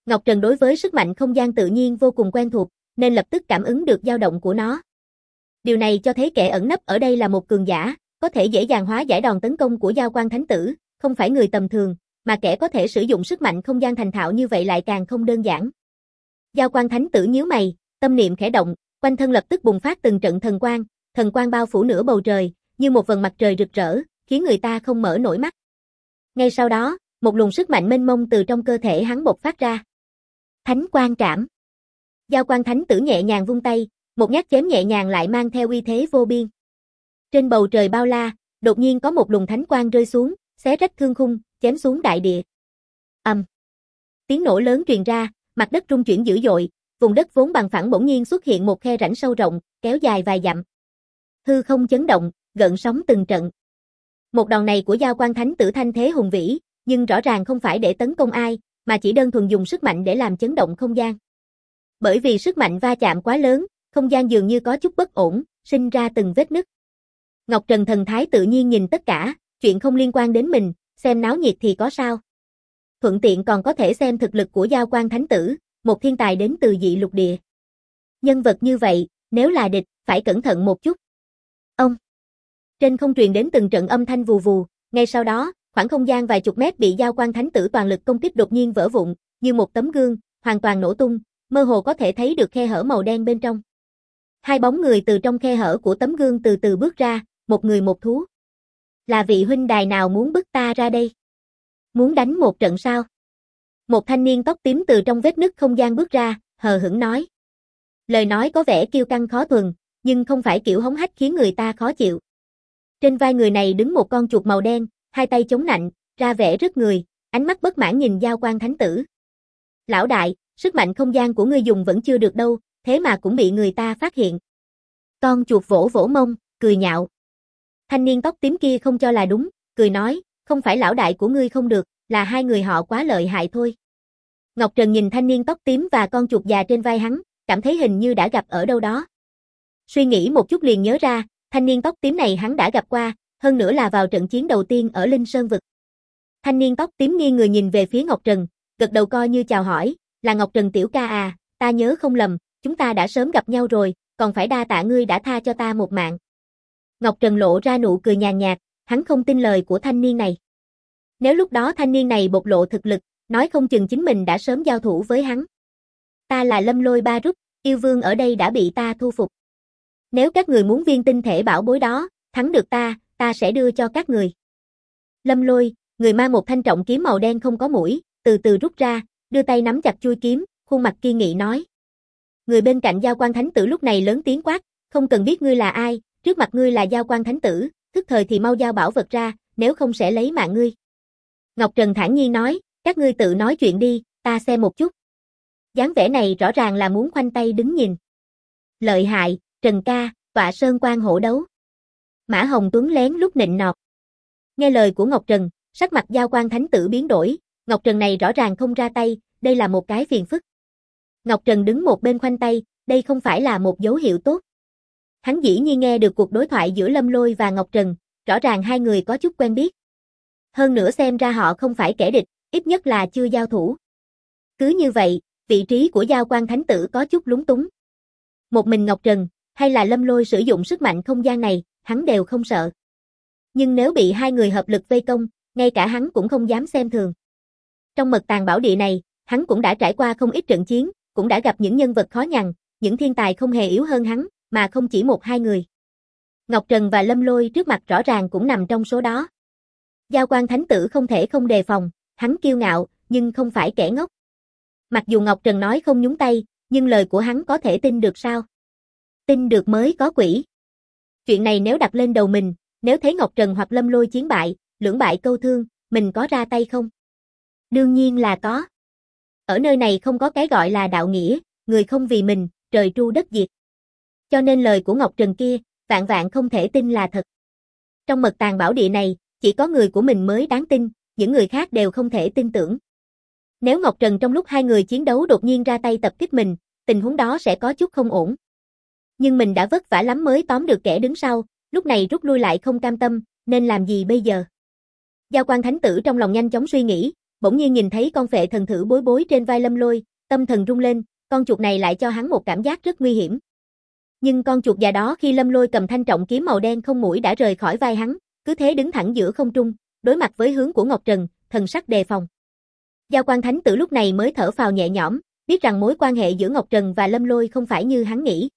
Ngọc Trần đối với sức mạnh không gian tự nhiên vô cùng quen thuộc, nên lập tức cảm ứng được dao động của nó. Điều này cho thấy kẻ ẩn nấp ở đây là một cường giả, có thể dễ dàng hóa giải đòn tấn công của Giao Quang Thánh Tử, không phải người tầm thường, mà kẻ có thể sử dụng sức mạnh không gian thành thạo như vậy lại càng không đơn giản. Giao Quang Thánh Tử nhíu mày, tâm niệm khẽ động, quanh thân lập tức bùng phát từng trận thần quang bao phủ nửa bầu trời, như một vầng mặt trời rực rỡ, khiến người ta không mở nổi mắt. Ngay sau đó, một luồng sức mạnh mênh mông từ trong cơ thể hắn bộc phát ra. Thánh Quang Trảm. Giao Quang Thánh Tử nhẹ nhàng vung tay, một nhát chém nhẹ nhàng lại mang theo uy thế vô biên. Trên bầu trời bao la, đột nhiên có một luồng thánh quang rơi xuống, xé rách thương khung, chém xuống đại địa. Tiếng nổ lớn truyền ra, mặt đất rung chuyển dữ dội, vùng đất vốn bằng phẳng bỗng nhiên xuất hiện một khe rãnh sâu rộng, kéo dài vài dặm. Hư không chấn động, gợn sóng từng trận. Một đòn này của Giao Quang Thánh Tử thanh thế hùng vĩ, nhưng rõ ràng không phải để tấn công ai, mà chỉ đơn thuần dùng sức mạnh để làm chấn động không gian. Bởi vì sức mạnh va chạm quá lớn, không gian dường như có chút bất ổn, sinh ra từng vết nứt. Ngọc Trần thần thái tự nhiên nhìn tất cả, chuyện không liên quan đến mình, xem náo nhiệt thì có sao. Thuận tiện còn có thể xem thực lực của Giao Quang Thánh Tử, một thiên tài đến từ dị lục địa. Nhân vật như vậy, nếu là địch, phải cẩn thận một chút. Trên không truyền đến từng trận âm thanh vù vù, ngay sau đó, khoảng không gian vài chục mét bị Giao Quang Thánh Tử toàn lực công kích đột nhiên vỡ vụn, như một tấm gương, hoàn toàn nổ tung, mơ hồ có thể thấy được khe hở màu đen bên trong. Hai bóng người từ trong khe hở của tấm gương từ từ bước ra, một người một thú. Là vị huynh đài nào muốn bức ta ra đây? Muốn đánh một trận sao? Một thanh niên tóc tím từ trong vết nứt không gian bước ra, hờ hững nói. Lời nói có vẻ kiêu căng khó thuần, nhưng không phải kiểu hống hách khiến người ta khó chịu. Trên vai người này đứng một con chuột màu đen, hai tay chống nạnh, ra vẻ rứt người, ánh mắt bất mãn nhìn Giao Quang Thánh Tử. Lão đại, sức mạnh không gian của ngươi dùng vẫn chưa được đâu, thế mà cũng bị người ta phát hiện. Con chuột vỗ vỗ mông, cười nhạo. Thanh niên tóc tím kia không cho là đúng, cười nói, không phải lão đại của ngươi không được, là hai người họ quá lợi hại thôi. Ngọc Trần nhìn thanh niên tóc tím và con chuột già trên vai hắn, cảm thấy hình như đã gặp ở đâu đó. Suy nghĩ một chút liền nhớ ra, thanh niên tóc tím này hắn đã gặp qua, hơn nữa là vào trận chiến đầu tiên ở Linh Sơn Vực. Thanh niên tóc tím nghiêng người nhìn về phía Ngọc Trần, gật đầu coi như chào hỏi, là Ngọc Trần tiểu ca à, ta nhớ không lầm, chúng ta đã sớm gặp nhau rồi, còn phải đa tạ ngươi đã tha cho ta một mạng. Ngọc Trần lộ ra nụ cười nhàn nhạt, hắn không tin lời của thanh niên này. Nếu lúc đó thanh niên này bộc lộ thực lực, nói không chừng chính mình đã sớm giao thủ với hắn. Ta là Lâm Lôi Ba Rúc, yêu vương ở đây đã bị ta thu phục. Nếu các người muốn viên tinh thể bảo bối đó, thắng được ta sẽ đưa cho các người. Lâm Lôi, người mang một thanh trọng kiếm màu đen không có mũi, từ từ rút ra, đưa tay nắm chặt chuôi kiếm, khuôn mặt kiên nghị nói. Người bên cạnh Giao Quang Thánh Tử lúc này lớn tiếng quát, không cần biết ngươi là ai, trước mặt ngươi là Giao Quang Thánh Tử, thức thời thì mau giao bảo vật ra, nếu không sẽ lấy mạng ngươi. Ngọc Trần thản nhiên nói, các ngươi tự nói chuyện đi, ta xem một chút. Dáng vẻ này rõ ràng là muốn khoanh tay đứng nhìn. Lợi hại, Trần ca, tọa sơn quan hổ đấu. Mã Hồng Tuấn lén lút nịnh nọt. Nghe lời của Ngọc Trần, sắc mặt Giao Quang Thánh Tử biến đổi, Ngọc Trần này rõ ràng không ra tay, đây là một cái phiền phức. Ngọc Trần đứng một bên khoanh tay, đây không phải là một dấu hiệu tốt. Hắn dĩ nhiên nghe được cuộc đối thoại giữa Lâm Lôi và Ngọc Trần, rõ ràng hai người có chút quen biết. Hơn nữa xem ra họ không phải kẻ địch, ít nhất là chưa giao thủ. Cứ như vậy, vị trí của Giao Quang Thánh Tử có chút lúng túng. Một mình Ngọc Trần, hay là Lâm Lôi sử dụng sức mạnh không gian này, hắn đều không sợ. Nhưng nếu bị hai người hợp lực vây công, ngay cả hắn cũng không dám xem thường. Trong mật tàng bảo địa này, hắn cũng đã trải qua không ít trận chiến, cũng đã gặp những nhân vật khó nhằn, những thiên tài không hề yếu hơn hắn, mà không chỉ một hai người. Ngọc Trần và Lâm Lôi trước mặt rõ ràng cũng nằm trong số đó. Giao Quang Thánh Tử không thể không đề phòng, hắn kiêu ngạo, nhưng không phải kẻ ngốc. Mặc dù Ngọc Trần nói không nhúng tay, nhưng lời của hắn có thể tin được sao? Tin được mới có quỷ. Chuyện này nếu đặt lên đầu mình, nếu thấy Ngọc Trần hoặc Lâm Lôi chiến bại, lưỡng bại câu thương, mình có ra tay không? Đương nhiên là có. Ở nơi này không có cái gọi là đạo nghĩa, người không vì mình, trời tru đất diệt. Cho nên lời của Ngọc Trần kia, vạn vạn không thể tin là thật. Trong mật tàng bảo địa này, chỉ có người của mình mới đáng tin, những người khác đều không thể tin tưởng. Nếu Ngọc Trần trong lúc hai người chiến đấu đột nhiên ra tay tập kích mình, tình huống đó sẽ có chút không ổn. Nhưng mình đã vất vả lắm mới tóm được kẻ đứng sau, lúc này rút lui lại không cam tâm, nên làm gì bây giờ? Giao Quang Thánh Tử trong lòng nhanh chóng suy nghĩ, bỗng nhiên nhìn thấy con phệ thần thử bối bối trên vai Lâm Lôi, tâm thần rung lên, con chuột này lại cho hắn một cảm giác rất nguy hiểm. Nhưng con chuột già đó khi Lâm Lôi cầm thanh trọng kiếm màu đen không mũi đã rời khỏi vai hắn, cứ thế đứng thẳng giữa không trung, đối mặt với hướng của Ngọc Trần, thần sắc đề phòng. Giao Quan Thánh Tử lúc này mới thở phào nhẹ nhõm, biết rằng mối quan hệ giữa Ngọc Trần và Lâm Lôi không phải như hắn nghĩ.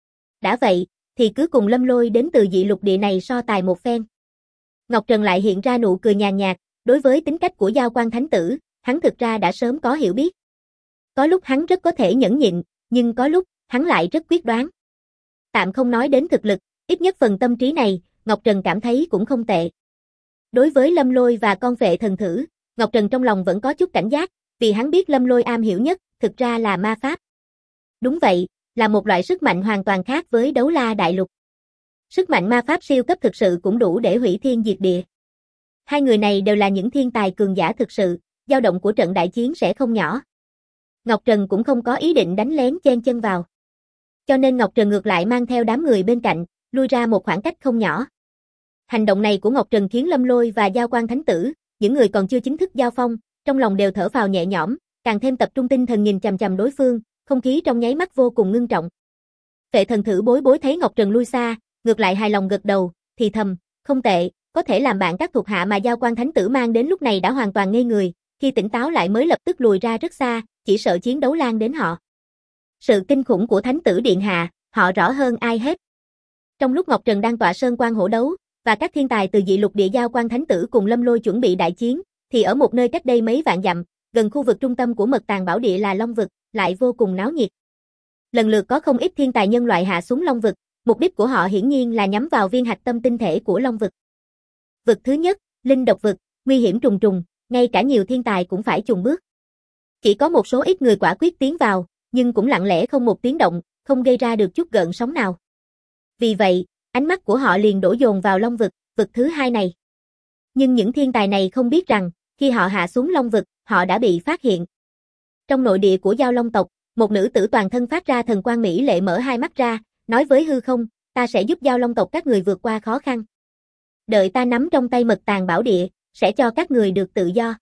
Đã vậy, thì cứ cùng Lâm Lôi đến từ dị lục địa này so tài một phen. Ngọc Trần lại hiện ra nụ cười nhàn nhạt, đối với tính cách của Giao Quan Thánh Tử, hắn thực ra đã sớm có hiểu biết. Có lúc hắn rất có thể nhẫn nhịn, nhưng có lúc, hắn lại rất quyết đoán. Tạm không nói đến thực lực, ít nhất phần tâm trí này, Ngọc Trần cảm thấy cũng không tệ. Đối với Lâm Lôi và con phệ thần thử, Ngọc Trần trong lòng vẫn có chút cảnh giác, vì hắn biết Lâm Lôi am hiểu nhất, thực ra là ma pháp. Đúng vậy, là một loại sức mạnh hoàn toàn khác với Đấu La Đại Lục. Sức mạnh ma pháp siêu cấp thực sự cũng đủ để hủy thiên diệt địa. Hai người này đều là những thiên tài cường giả thực sự, dao động của trận đại chiến sẽ không nhỏ. Ngọc Trần cũng không có ý định đánh lén chen chân vào. Cho nên Ngọc Trần ngược lại mang theo đám người bên cạnh, lui ra một khoảng cách không nhỏ. Hành động này của Ngọc Trần khiến Lâm Lôi và Giao Quan Thánh Tử, những người còn chưa chính thức giao phong, trong lòng đều thở phào nhẹ nhõm, càng thêm tập trung tinh thần nhìn chằm chằm đối phương, không khí trong nháy mắt vô cùng ngưng trọng. Phệ thần thử bối bối thấy Ngọc Trần lui xa, ngược lại hài lòng gật đầu, thì thầm, không tệ, có thể làm bạn các thuộc hạ mà Giao Quan Thánh Tử mang đến lúc này đã hoàn toàn ngây người, khi tỉnh táo lại mới lập tức lùi ra rất xa, chỉ sợ chiến đấu lan đến họ. Sự kinh khủng của Thánh Tử Điện Hạ, họ rõ hơn ai hết. Trong lúc Ngọc Trần đang tọa sơn quan hổ đấu, và các thiên tài từ dị lục địa Giao Quan Thánh Tử cùng Lâm Lôi chuẩn bị đại chiến, thì ở một nơi cách đây mấy vạn dặm, gần khu vực trung tâm của Mật Tàng Bảo Địa là Long Vực, lại vô cùng náo nhiệt. Lần lượt có không ít thiên tài nhân loại hạ xuống Long Vực, mục đích của họ hiển nhiên là nhắm vào viên hạch tâm tinh thể của Long Vực. Vực thứ nhất, Linh Độc Vực, nguy hiểm trùng trùng, ngay cả nhiều thiên tài cũng phải chùn bước. Chỉ có một số ít người quả quyết tiến vào, nhưng cũng lặng lẽ không một tiếng động, không gây ra được chút gợn sóng nào. Vì vậy, ánh mắt của họ liền đổ dồn vào Long Vực, vực thứ hai này. Nhưng những thiên tài này không biết rằng, khi họ hạ xuống Long Vực, họ đã bị phát hiện. Trong nội địa của Giao Long tộc, một nữ tử toàn thân phát ra thần quang mỹ lệ mở hai mắt ra, nói với hư không, ta sẽ giúp Giao Long tộc các người vượt qua khó khăn. Đợi ta nắm trong tay Mật Tàng Bảo Địa, sẽ cho các người được tự do.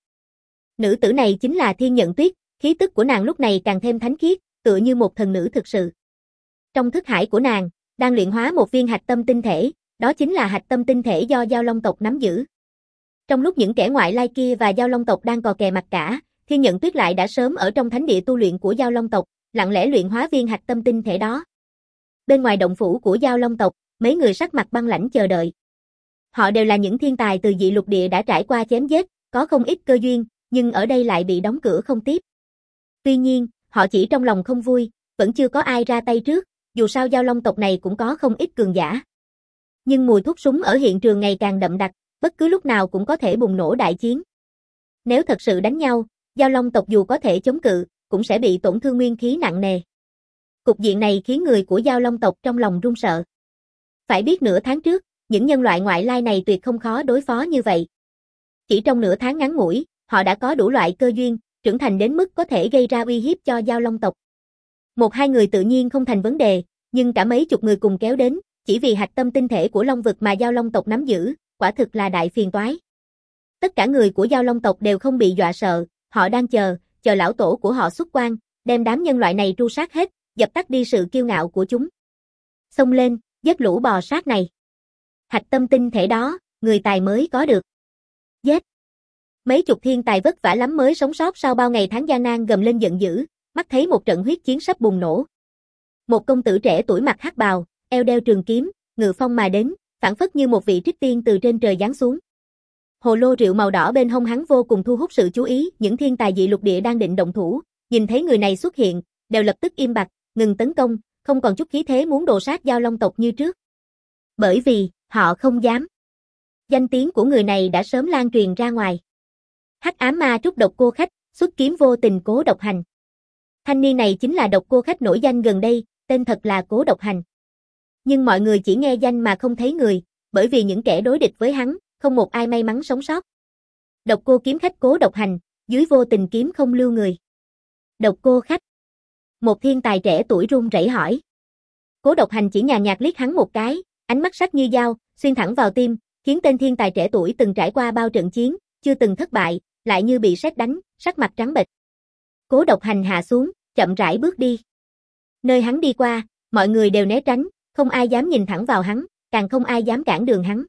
Nữ tử này chính là Thiên Nhận Tuyết, khí tức của nàng lúc này càng thêm thánh khiết, tựa như một thần nữ thực sự. Trong thức hải của nàng, đang luyện hóa một viên hạch tâm tinh thể, đó chính là hạch tâm tinh thể do Giao Long tộc nắm giữ. Trong lúc những kẻ ngoại lai kia và Giao Long tộc đang cò kè mặt cả, Thiên Nhận Tuyết lại đã sớm ở trong thánh địa tu luyện của Giao Long tộc, lặng lẽ luyện hóa viên hạch tâm tinh thể đó. Bên ngoài động phủ của Giao Long tộc, mấy người sắc mặt băng lãnh chờ đợi. Họ đều là những thiên tài từ dị lục địa đã trải qua chém giết, có không ít cơ duyên, nhưng ở đây lại bị đóng cửa không tiếp. Tuy nhiên, họ chỉ trong lòng không vui, vẫn chưa có ai ra tay trước, dù sao Giao Long tộc này cũng có không ít cường giả. Nhưng mùi thuốc súng ở hiện trường ngày càng đậm đặc, bất cứ lúc nào cũng có thể bùng nổ đại chiến. Nếu thật sự đánh nhau, Giao Long tộc dù có thể chống cự, cũng sẽ bị tổn thương nguyên khí nặng nề. Cục diện này khiến người của Giao Long tộc trong lòng run sợ. Phải biết nửa tháng trước, những nhân loại ngoại lai này tuyệt không khó đối phó như vậy. Chỉ trong nửa tháng ngắn ngủi, họ đã có đủ loại cơ duyên, trưởng thành đến mức có thể gây ra uy hiếp cho Giao Long tộc. Một hai người tự nhiên không thành vấn đề, nhưng cả mấy chục người cùng kéo đến, chỉ vì hạch tâm tinh thể của Long Vực mà Giao Long tộc nắm giữ, quả thực là đại phiền toái. Tất cả người của Giao Long tộc đều không bị dọa sợ, họ đang chờ lão tổ của họ xuất quan, đem đám nhân loại này tru sát hết, dập tắt đi sự kiêu ngạo của chúng. Xông lên, giết lũ bò sát này. Hạch tâm tinh thể đó, người tài mới có được. Giết. Mấy chục thiên tài vất vả lắm mới sống sót sau bao ngày tháng gian nan gầm lên giận dữ, mắt thấy một trận huyết chiến sắp bùng nổ. Một công tử trẻ tuổi mặc hắc bào, eo đeo trường kiếm, ngự phong mà đến, phảng phất như một vị trích tiên từ trên trời giáng xuống. Hồ lô rượu màu đỏ bên hông hắn vô cùng thu hút sự chú ý, những thiên tài dị lục địa đang định động thủ, nhìn thấy người này xuất hiện, đều lập tức im bặt, ngừng tấn công, không còn chút khí thế muốn đồ sát Giao Long tộc như trước. Bởi vì, họ không dám. Danh tiếng của người này đã sớm lan truyền ra ngoài. Hắc ám ma trúc độc cô khách, xuất kiếm vô tình Cố Độc Hành. Thanh niên này chính là độc cô khách nổi danh gần đây, tên thật là Cố Độc Hành. Nhưng mọi người chỉ nghe danh mà không thấy người, bởi vì những kẻ đối địch với hắn, không một ai may mắn sống sót. Độc cô kiếm khách Cố Độc Hành, dưới vô tình kiếm không lưu người. Độc cô khách. Một thiên tài trẻ tuổi run rẩy hỏi. Cố Độc Hành chỉ nhàn nhạt liếc hắn một cái, ánh mắt sắc như dao, xuyên thẳng vào tim, khiến tên thiên tài trẻ tuổi từng trải qua bao trận chiến, chưa từng thất bại, lại như bị sét đánh, sắc mặt trắng bệch. Cố Độc Hành hạ xuống, chậm rãi bước đi. Nơi hắn đi qua, mọi người đều né tránh, không ai dám nhìn thẳng vào hắn, càng không ai dám cản đường hắn.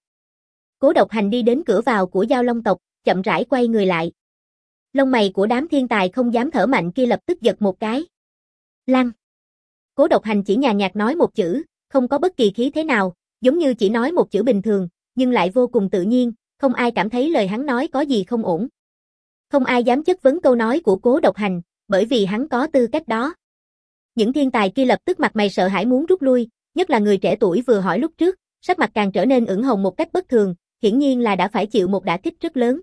Cố Độc Hành đi đến cửa vào của Giao Long tộc, chậm rãi quay người lại. Lông mày của đám thiên tài không dám thở mạnh kia lập tức giật một cái. Lăng. Cố Độc Hành chỉ nhàn nhạt nói một chữ, không có bất kỳ khí thế nào, giống như chỉ nói một chữ bình thường, nhưng lại vô cùng tự nhiên, không ai cảm thấy lời hắn nói có gì không ổn. Không ai dám chất vấn câu nói của Cố Độc Hành, bởi vì hắn có tư cách đó. Những thiên tài kia lập tức mặt mày sợ hãi muốn rút lui, nhất là người trẻ tuổi vừa hỏi lúc trước, sắc mặt càng trở nên ửng hồng một cách bất thường, hiển nhiên là đã phải chịu một đả kích rất lớn.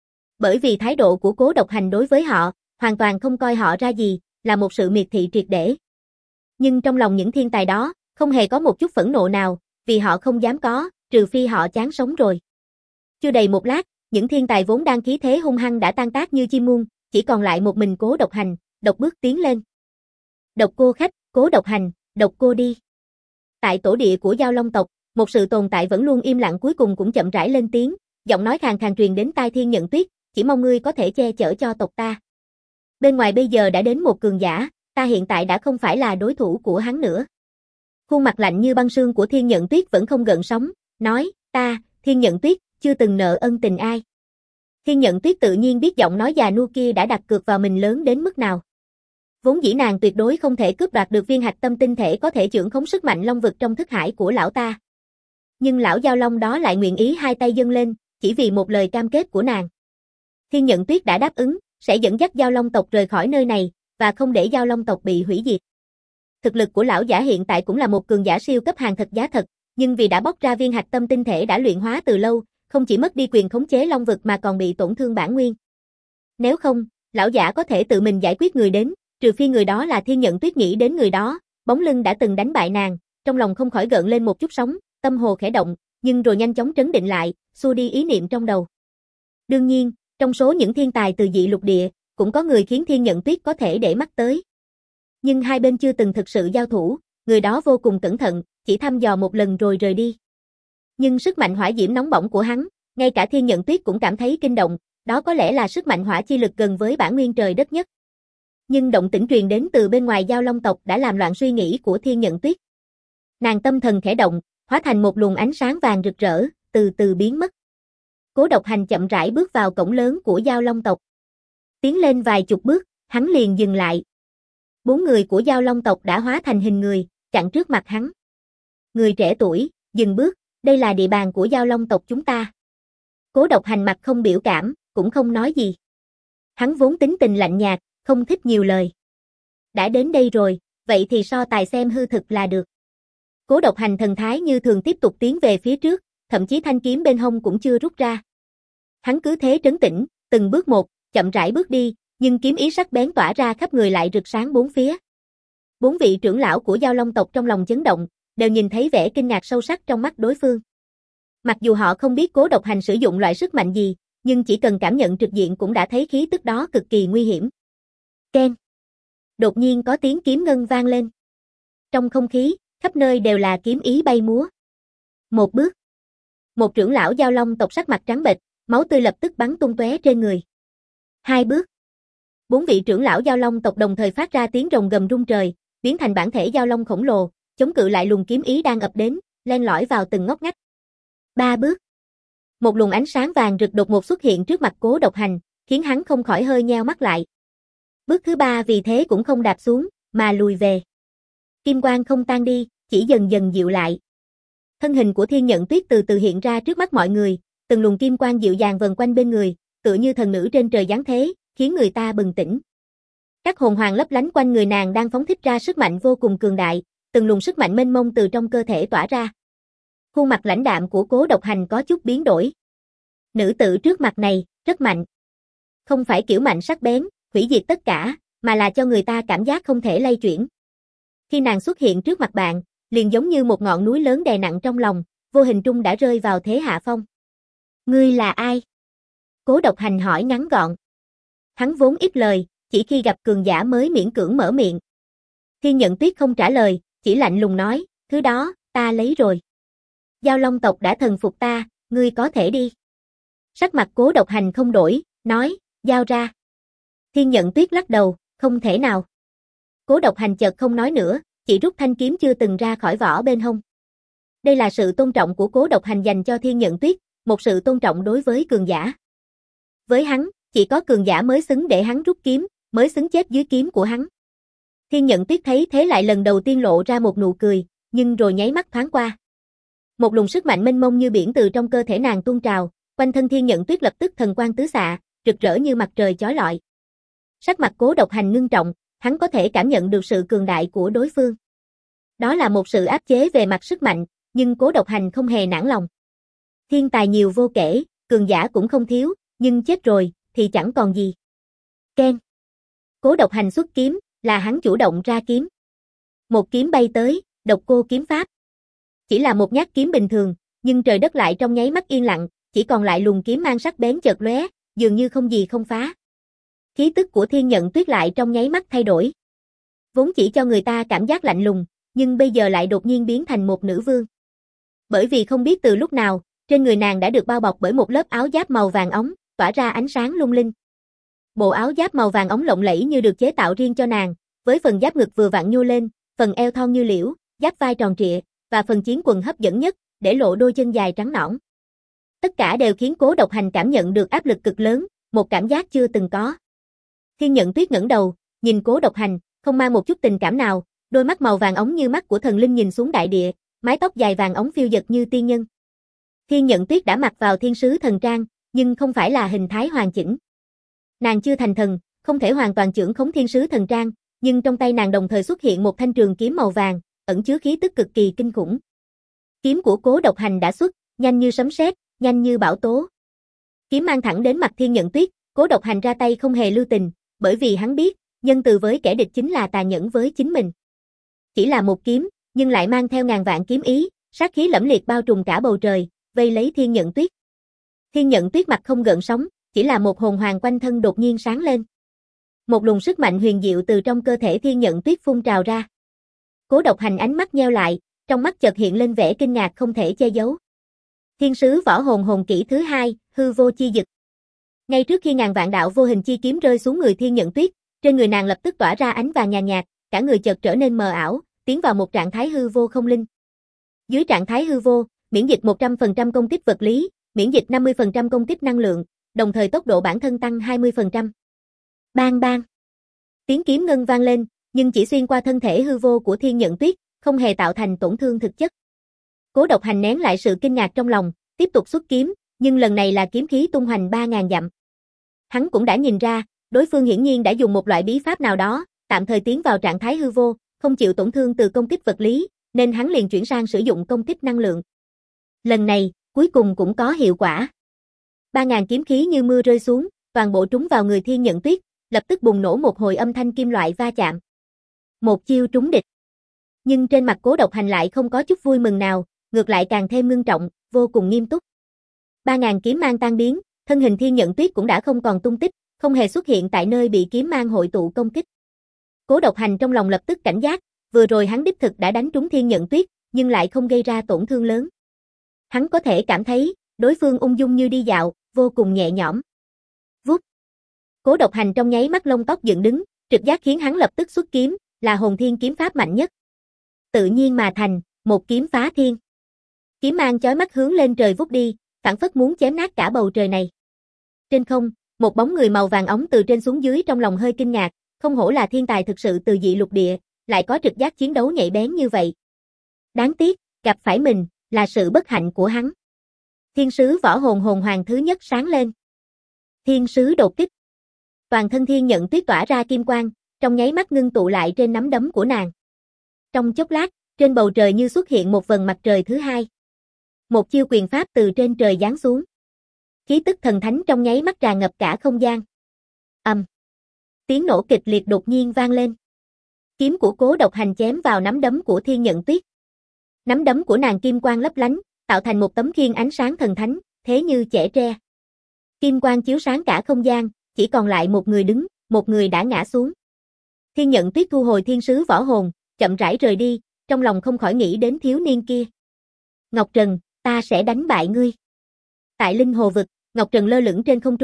Bởi vì thái độ của Cố Độc Hành đối với họ, hoàn toàn không coi họ ra gì, là một sự miệt thị triệt để. Nhưng trong lòng những thiên tài đó, không hề có một chút phẫn nộ nào, vì họ không dám có, trừ phi họ chán sống rồi. Chưa đầy một lát, những thiên tài vốn đang khí thế hung hăng đã tan tác như chim muông, chỉ còn lại một mình Cố Độc Hành, độc bước tiến lên. Độc cô khách, Cố Độc Hành, độc cô đi. Tại tổ địa của Giao Long tộc, một sự tồn tại vẫn luôn im lặng cuối cùng cũng chậm rãi lên tiếng, giọng nói khàn khàn truyền đến tai Thiên Nhận Tuyết, chỉ mong ngươi có thể che chở cho tộc ta. Bên ngoài bây giờ đã đến một cường giả, ta hiện tại đã không phải là đối thủ của hắn nữa. Khuôn mặt lạnh như băng sương của Thiên Nhận Tuyết vẫn không gợn sóng, nói, ta, Thiên Nhận Tuyết, chưa từng nợ ân tình ai. Thiên Nhận Tuyết tự nhiên biết giọng nói già nua kia đã đặt cược vào mình lớn đến mức nào. Vốn dĩ nàng tuyệt đối không thể cướp đoạt được viên hạch tâm tinh thể có thể chưởng khống sức mạnh long vực trong thức hải của lão ta. Nhưng lão Giao Long đó lại nguyện ý hai tay dâng lên, chỉ vì một lời cam kết của nàng. Thiên Nhận Tuyết đã đáp ứng, sẽ dẫn dắt Giao Long tộc rời khỏi nơi này, và không để Giao Long tộc bị hủy diệt. Thực lực của lão giả hiện tại cũng là một cường giả siêu cấp hàng thật giá thật, nhưng vì đã bóc ra viên hạch tâm tinh thể đã luyện hóa từ lâu, không chỉ mất đi quyền khống chế long vực mà còn bị tổn thương bản nguyên. Nếu không, lão giả có thể tự mình giải quyết người đến, trừ phi người đó là Thiên Nhận Tuyết nghĩ đến người đó, bóng lưng đã từng đánh bại nàng, trong lòng không khỏi gợn lên một chút sóng, tâm hồ khẽ động, nhưng rồi nhanh chóng trấn định lại, xua đi ý niệm trong đầu. Đương nhiên, trong số những thiên tài từ dị lục địa, cũng có người khiến Thiên Nhận Tuyết có thể để mắt tới. Nhưng hai bên chưa từng thực sự giao thủ, người đó vô cùng cẩn thận, chỉ thăm dò một lần rồi rời đi. Nhưng sức mạnh hỏa diễm nóng bỏng của hắn, ngay cả Thiên Nhận Tuyết cũng cảm thấy kinh động, đó có lẽ là sức mạnh hỏa chi lực gần với bản nguyên trời đất nhất. Nhưng động tĩnh truyền đến từ bên ngoài Giao Long tộc đã làm loạn suy nghĩ của Thiên Nhận Tuyết. Nàng tâm thần khẽ động, hóa thành một luồng ánh sáng vàng rực rỡ, từ từ biến mất. Cố Độc Hành chậm rãi bước vào cổng lớn của Giao Long tộc. Tiến lên vài chục bước, hắn liền dừng lại. 4 người của Giao Long tộc đã hóa thành hình người, chặn trước mặt hắn. Người trẻ tuổi, dừng bước, đây là địa bàn của Giao Long tộc chúng ta. Cố Độc Hành mặt không biểu cảm, cũng không nói gì. Hắn vốn tính tình lạnh nhạt, không thích nhiều lời. Đã đến đây rồi, vậy thì so tài xem hư thực là được. Cố Độc Hành thần thái như thường tiếp tục tiến về phía trước, thậm chí thanh kiếm bên hông cũng chưa rút ra. Hắn cứ thế trấn tĩnh, từng bước một, chậm rãi bước đi, nhưng kiếm ý sắc bén tỏa ra khắp người lại rực sáng bốn phía. 4 vị trưởng lão của Giao Long tộc trong lòng chấn động, đều nhìn thấy vẻ kinh ngạc sâu sắc trong mắt đối phương. Mặc dù họ không biết Cố Độc Hành sử dụng loại sức mạnh gì, nhưng chỉ cần cảm nhận trực diện cũng đã thấy khí tức đó cực kỳ nguy hiểm. Keng. Đột nhiên có tiếng kiếm ngân vang lên. Trong không khí, khắp nơi đều là kiếm ý bay múa. Một bước. Một trưởng lão Giao Long tộc sắc mặt trắng bệch, máu tươi lập tức bắn tung tóe trên người. 2 bước. 4 vị trưởng lão Giao Long tộc đồng thời phát ra tiếng rồng gầm rung trời, biến thành bản thể Giao Long khổng lồ, chống cự lại luồng kiếm ý đang ập đến, len lỏi vào từng ngóc ngách. 3 bước. Một luồng ánh sáng vàng rực đột ngột xuất hiện trước mặt Cố Độc Hành, khiến hắn không khỏi hơi nheo mắt lại. Bước thứ 3 vì thế cũng không đạp xuống, mà lùi về. Kim quang không tan đi, chỉ dần dần dịu lại. Thân hình của Thiên Nhận Tuyết từ từ hiện ra trước mắt mọi người, từng luồng kim quang dịu dàng vần quanh bên người, tựa như thần nữ trên trời giáng thế, khiến người ta bừng tỉnh. Các hồn hoàng lấp lánh quanh người nàng đang phóng thích ra sức mạnh vô cùng cường đại, từng luồng sức mạnh mênh mông từ trong cơ thể tỏa ra. Khuôn mặt lãnh đạm của Cố Độc Hành có chút biến đổi. Nữ tử trước mặt này, rất mạnh. Không phải kiểu mạnh sắc bén, hủy diệt tất cả, mà là cho người ta cảm giác không thể lay chuyển. Khi nàng xuất hiện trước mặt bạn, liền giống như một ngọn núi lớn đè nặng trong lòng, vô hình trung đã rơi vào thế hạ phong. Ngươi là ai? Cố Độc Hành hỏi ngắn gọn. Hắn vốn ít lời, chỉ khi gặp cường giả mới miễn cưỡng mở miệng. Thiên Nhận Tuyết không trả lời, chỉ lạnh lùng nói, thứ đó, ta lấy rồi. Giao Long tộc đã thần phục ta, ngươi có thể đi. Sắc mặt Cố Độc Hành không đổi, nói, Giao ra. Thiên Nhận Tuyết lắc đầu, không thể nào. Cố Độc Hành chợt không nói nữa, chỉ rút thanh kiếm chưa từng ra khỏi vỏ bên hông. Đây là sự tôn trọng của Cố Độc Hành dành cho Thiên Nhận Tuyết, một sự tôn trọng đối với cường giả. Với hắn, chỉ có cường giả mới xứng để hắn rút kiếm, mới xứng chết dưới kiếm của hắn. Thiên Nhận Tuyết thấy thế lại lần đầu tiên lộ ra một nụ cười, nhưng rồi nháy mắt thoáng qua. Một luồng sức mạnh mênh mông như biển từ trong cơ thể nàng tuôn trào, quanh thân Thiên Nhận Tuyết lập tức thần quang tứ xạ, rực rỡ như mặt trời chói lọi. Sắc mặt Cố Độc Hành ngưng trọng, hắn có thể cảm nhận được sự cường đại của đối phương. Đó là một sự áp chế về mặt sức mạnh, nhưng Cố Độc Hành không hề nản lòng. Thiên tài nhiều vô kể, cường giả cũng không thiếu, nhưng chết rồi thì chẳng còn gì. Keng. Cố Độc Hành xuất kiếm, là hắn chủ động ra kiếm. Một kiếm bay tới, Độc Cô kiếm pháp. Chỉ là một nhát kiếm bình thường, nhưng trời đất lại trong nháy mắt yên lặng, chỉ còn lại luồng kiếm mang sắc bén chợt lóe, dường như không gì không phá. Khí tức của Thiên Nhận Tuyết lại trong nháy mắt thay đổi. Vốn chỉ cho người ta cảm giác lạnh lùng, nhưng bây giờ lại đột nhiên biến thành một nữ vương. Bởi vì không biết từ lúc nào, trên người nàng đã được bao bọc bởi một lớp áo giáp màu vàng óng, tỏa ra ánh sáng lung linh. Bộ áo giáp màu vàng óng lộng lẫy như được chế tạo riêng cho nàng, với phần giáp ngực vừa vặn nhô lên, phần eo thon như liễu, giáp vai tròn trịa, và phần chiến quần hấp dẫn nhất, để lộ đôi chân dài trắng nõn. Tất cả đều khiến Cố Độc Hành cảm nhận được áp lực cực lớn, một cảm giác chưa từng có. Thiên Nhận Tuyết ngẩng đầu, nhìn Cố Độc Hành, không mang một chút tình cảm nào, đôi mắt màu vàng óng như mắt của thần linh nhìn xuống đại địa, mái tóc dài vàng óng phiêu dật như tiên nhân. Thiên Nhận Tuyết đã mặc vào thiên sứ thần trang, nhưng không phải là hình thái hoàn chỉnh. Nàng chưa thành thần, không thể hoàn toàn chưởng khống thiên sứ thần trang, nhưng trong tay nàng đồng thời xuất hiện một thanh trường kiếm màu vàng, ẩn chứa khí tức cực kỳ kinh khủng. Kiếm của Cố Độc Hành đã xuất, nhanh như sấm sét, nhanh như bão tố. Kiếm mang thẳng đến mặt Thiên Nhận Tuyết, Cố Độc Hành ra tay không hề lưu tình, bởi vì hắn biết, nhân từ với kẻ địch chính là tàn nhẫn với chính mình. Chỉ là một kiếm, nhưng lại mang theo ngàn vạn kiếm ý, sát khí lẫm liệt bao trùm cả bầu trời, vây lấy Thiên Nhận Tuyết. Thiên Nhận Tuyết mặt không gợn sóng, chỉ là một hồn hoàng quanh thân đột nhiên sáng lên. Một luồng sức mạnh huyền diệu từ trong cơ thể Thiên Nhận Tuyết phun trào ra. Cố Độc Hành ánh mắt nheo lại, trong mắt chợt hiện lên vẻ kinh ngạc không thể che giấu. Thiên sứ võ hồn hồn kỹ thứ 2, hư vô chi dực. Ngay trước khi ngàn vạn đạo vô hình chi kiếm rơi xuống người Thiên Nhận Tuyết, trên người nàng lập tức tỏa ra ánh vàng nhàn nhạt, cả người chợt trở nên mờ ảo, tiến vào một trạng thái hư vô không linh. Dưới trạng thái hư vô, miễn dịch 100% công kích vật lý, miễn dịch 50% công kích năng lượng, đồng thời tốc độ bản thân tăng 20%. Bang bang. Tiếng kiếm ngân vang lên, nhưng chỉ xuyên qua thân thể hư vô của Thiên Nhận Tuyết, không hề tạo thành tổn thương thực chất. Cố Độc Hành nén lại sự kinh ngạc trong lòng, tiếp tục xuất kiếm, nhưng lần này là kiếm khí tung hoành 3000 dặm. Hắn cũng đã nhìn ra, đối phương hiển nhiên đã dùng một loại bí pháp nào đó, tạm thời tiến vào trạng thái hư vô, không chịu tổn thương từ công kích vật lý, nên hắn liền chuyển sang sử dụng công kích năng lượng. Lần này, cuối cùng cũng có hiệu quả. 3000 kiếm khí như mưa rơi xuống, toàn bộ trúng vào người Thiên Nhận Tuyết, lập tức bùng nổ một hồi âm thanh kim loại va chạm. Một chiêu trúng địch. Nhưng trên mặt Cố Độc Hành lại không có chút vui mừng nào, ngược lại càng thêm ngưng trọng, vô cùng nghiêm túc. 3000 kiếm mang tan biến, thân hình Thiên Nhận Tuyết cũng đã không còn tung tích, không hề xuất hiện tại nơi bị kiếm mang hội tụ công kích. Cố Độc Hành trong lòng lập tức cảnh giác, vừa rồi hắn đích thực đã đánh trúng Thiên Nhận Tuyết, nhưng lại không gây ra tổn thương lớn. Hắn có thể cảm thấy, đối phương ung dung như đi dạo, vô cùng nhẹ nhõm. Vút. Cố Độc Hành trong nháy mắt lông tóc dựng đứng, trực giác khiến hắn lập tức xuất kiếm, là hồn thiên kiếm pháp mạnh nhất. Tự nhiên mà thành, một kiếm phá thiên. Kiếm mang chói mắt hướng lên trời vút đi, phảng phất muốn chém nát cả bầu trời này. Trên không, một bóng người màu vàng óng từ trên xuống dưới trong lòng hơi kinh ngạc, không hổ là thiên tài thực sự từ dị lục địa, lại có trực giác chiến đấu nhạy bén như vậy. Đáng tiếc, gặp phải mình, là sự bất hạnh của hắn. Thiên sứ võ hồn hồn hoàng thứ nhất sáng lên. Thiên sứ đột kích. Toàn thân Thiên Nhận Tuyết tỏa ra kim quang, trong nháy mắt ngưng tụ lại trên nắm đấm của nàng. Trong chốc lát, trên bầu trời như xuất hiện một vầng mặt trời thứ hai. Một chiêu quyền pháp từ trên trời giáng xuống. Khí tức thần thánh trong nháy mắt tràn ngập cả không gian. Tiếng nổ kịch liệt đột nhiên vang lên. Kiếm của Cố Độc Hành chém vào nắm đấm của Thiên Nhận Tuyết. Nắm đấm của nàng kim quang lấp lánh, tạo thành một tấm khiên ánh sáng thần thánh, thế như chẻ tre. Kim quang chiếu sáng cả không gian, chỉ còn lại một người đứng, một người đã ngã xuống. Thiên Nhận Tuyết thu hồi thiên sứ võ hồn, chậm rãi rời đi, trong lòng không khỏi nghĩ đến thiếu niên kia. Ngọc Trần, ta sẽ đánh bại ngươi. Tại Linh Hồ Vực, Ngọc Trần lơ lửng trên không trung,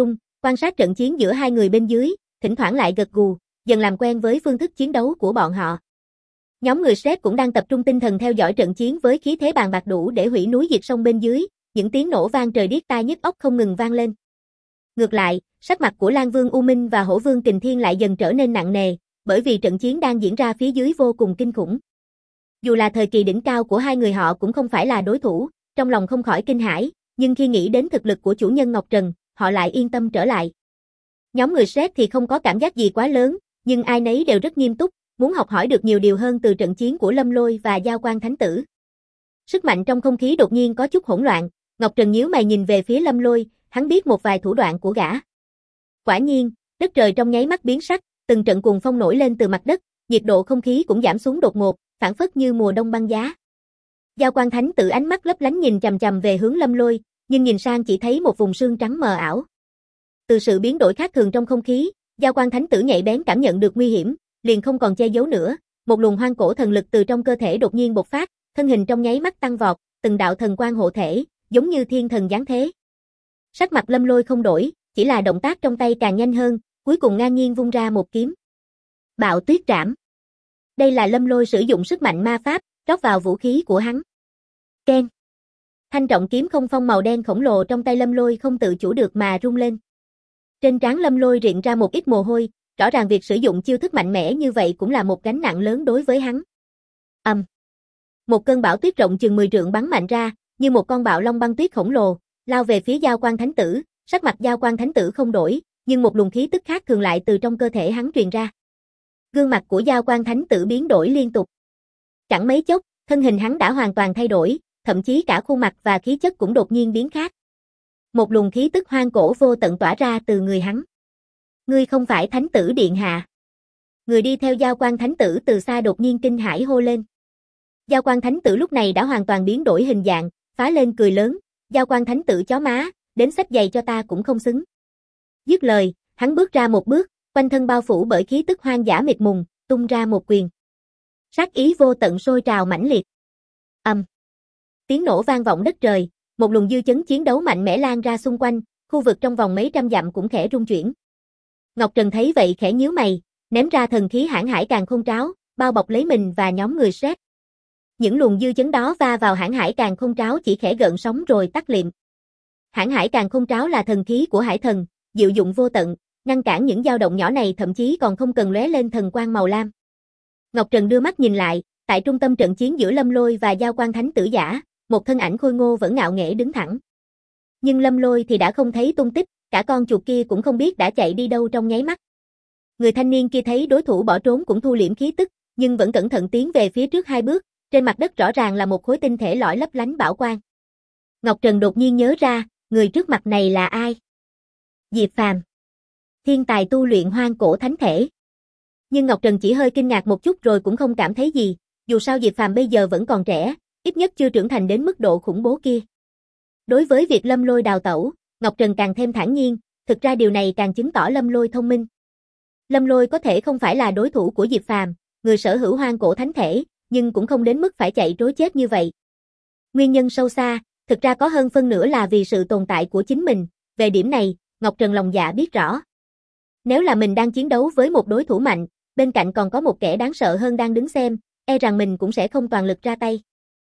quan sát trận chiến giữa hai người bên dưới, thỉnh thoảng lại gật gù, dần làm quen với phương thức chiến đấu của bọn họ. Nhóm người Shrek cũng đang tập trung tinh thần theo dõi trận chiến với khí thế bàn bạc đủ để hủy núi diệt sông bên dưới, những tiếng nổ vang trời điếc tai nhức óc không ngừng vang lên. Ngược lại, sắc mặt của Lang Vương U Minh và Hổ Vương Kình Thiên lại dần trở nên nặng nề, bởi vì trận chiến đang diễn ra phía dưới vô cùng kinh khủng. Dù là thời kỳ đỉnh cao của hai người họ cũng không phải là đối thủ, trong lòng không khỏi kinh hãi, nhưng khi nghĩ đến thực lực của chủ nhân Ngọc Trần, họ lại yên tâm trở lại. Nhóm người Shrek thì không có cảm giác gì quá lớn, nhưng ai nấy đều rất nghiêm túc, muốn học hỏi được nhiều điều hơn từ trận chiến của Lâm Lôi và Giao Quang Thánh Tử. Sức mạnh trong không khí đột nhiên có chút hỗn loạn, Ngọc Trần nhíu mày nhìn về phía Lâm Lôi, hắn biết một vài thủ đoạn của gã. Quả nhiên, đất trời trong nháy mắt biến sắc, từng trận cuồng phong nổi lên từ mặt đất, nhiệt độ không khí cũng giảm xuống đột ngột, phảng phất như mùa đông băng giá. Giao Quang Thánh Tử ánh mắt lấp lánh nhìn chằm chằm về hướng Lâm Lôi, nhưng nhìn sang chỉ thấy một vùng sương trắng mờ ảo. Từ sự biến đổi khác thường trong không khí, Giao Quang Thánh Tử nhạy bén cảm nhận được nguy hiểm, liền không còn che giấu nữa, một luồng hoang cổ thần lực từ trong cơ thể đột nhiên bộc phát, thân hình trong nháy mắt tăng vọt, từng đạo thần quang hộ thể, giống như thiên thần giáng thế. Sắc mặt Lâm Lôi không đổi, chỉ là động tác trong tay càng nhanh hơn, cuối cùng ngang nhiên vung ra một kiếm. Bạo Tuyết Trảm. Đây là Lâm Lôi sử dụng sức mạnh ma pháp, rót vào vũ khí của hắn. Keng. Thanh trọng kiếm không phong màu đen khổng lồ trong tay Lâm Lôi không tự chủ được mà rung lên. Trên trán Lâm Lôi rịn ra một ít mồ hôi, rõ ràng việc sử dụng chiêu thức mạnh mẽ như vậy cũng là một gánh nặng lớn đối với hắn. Một cơn bão tuyết rộng chừng 10 trượng bắn mạnh ra, như một con bạo long băng tuyết khổng lồ, lao về phía Giao Quang Thánh Tử, sắc mặt Giao Quang Thánh Tử không đổi, nhưng một luồng khí tức khác thường lại từ trong cơ thể hắn truyền ra. Gương mặt của Giao Quang Thánh Tử biến đổi liên tục. Chẳng mấy chốc, thân hình hắn đã hoàn toàn thay đổi, thậm chí cả khuôn mặt và khí chất cũng đột nhiên biến khác. Một luồng khí tức hoang cổ vô tận tỏa ra từ người hắn. Ngươi không phải Thánh Tử điện hạ. Người đi theo Giao Quang Thánh Tử từ xa đột nhiên kinh hãi hô lên. Giao Quang Thánh Tử lúc này đã hoàn toàn biến đổi hình dạng, phá lên cười lớn, Giao Quang Thánh Tử chó má, đến xách giày cho ta cũng không xứng. Dứt lời, hắn bước ra một bước, quanh thân bao phủ bởi khí tức hoang dã mịt mùng, tung ra một quyền. Sát ý vô tận sôi trào mãnh liệt. Tiếng nổ vang vọng đất trời, một luồng dư chấn chiến đấu mạnh mẽ lan ra xung quanh, khu vực trong vòng mấy trăm dặm cũng khẽ rung chuyển. Ngọc Trần thấy vậy khẽ nhíu mày, ném ra thần khí Hãn Hải Càn Khôn Tráo, bao bọc lấy mình và nhóm người Shrek. Những luồng dư chấn đó va vào Hãn Hải Càn Khôn Tráo chỉ khẽ gợn sóng rồi tắt liệm. Hãn Hải Càn Khôn Tráo là thần khí của Hải Thần, diệu dụng vô tận, ngăn cản những dao động nhỏ này thậm chí còn không cần lóe lên thần quang màu lam. Ngọc Trần đưa mắt nhìn lại, tại trung tâm trận chiến giữa Lâm Lôi và Giao Quang Thánh Tử giả, một thân ảnh khôi ngô vẫn ngạo nghễ đứng thẳng. Nhưng Lâm Lôi thì đã không thấy tung tích, cả con chuột kia cũng không biết đã chạy đi đâu trong nháy mắt. Người thanh niên kia thấy đối thủ bỏ trốn cũng thu liễm khí tức, nhưng vẫn cẩn thận tiến về phía trước 2 bước, trên mặt đất rõ ràng là một khối tinh thể lõi lấp lánh bảo quang. Ngọc Trần đột nhiên nhớ ra, người trước mặt này là ai? Diệp Phàm, thiên tài tu luyện hoang cổ thánh thể. Nhưng Ngọc Trần chỉ hơi kinh ngạc một chút rồi cũng không cảm thấy gì, dù sao Diệp Phàm bây giờ vẫn còn trẻ, ít nhất chưa trưởng thành đến mức độ khủng bố kia. Đối với việc Lâm Lôi đào tẩu, Ngọc Trần càng thêm thản nhiên, thực ra điều này càng chứng tỏ Lâm Lôi thông minh. Lâm Lôi có thể không phải là đối thủ của Diệp Phàm, người sở hữu hoang cổ thánh thể, nhưng cũng không đến mức phải chạy trối chết như vậy. Nguyên nhân sâu xa, thực ra có hơn phân nửa là vì sự tồn tại của chính mình, về điểm này, Ngọc Trần lòng dạ biết rõ. Nếu là mình đang chiến đấu với một đối thủ mạnh, bên cạnh còn có một kẻ đáng sợ hơn đang đứng xem, e rằng mình cũng sẽ không toàn lực ra tay.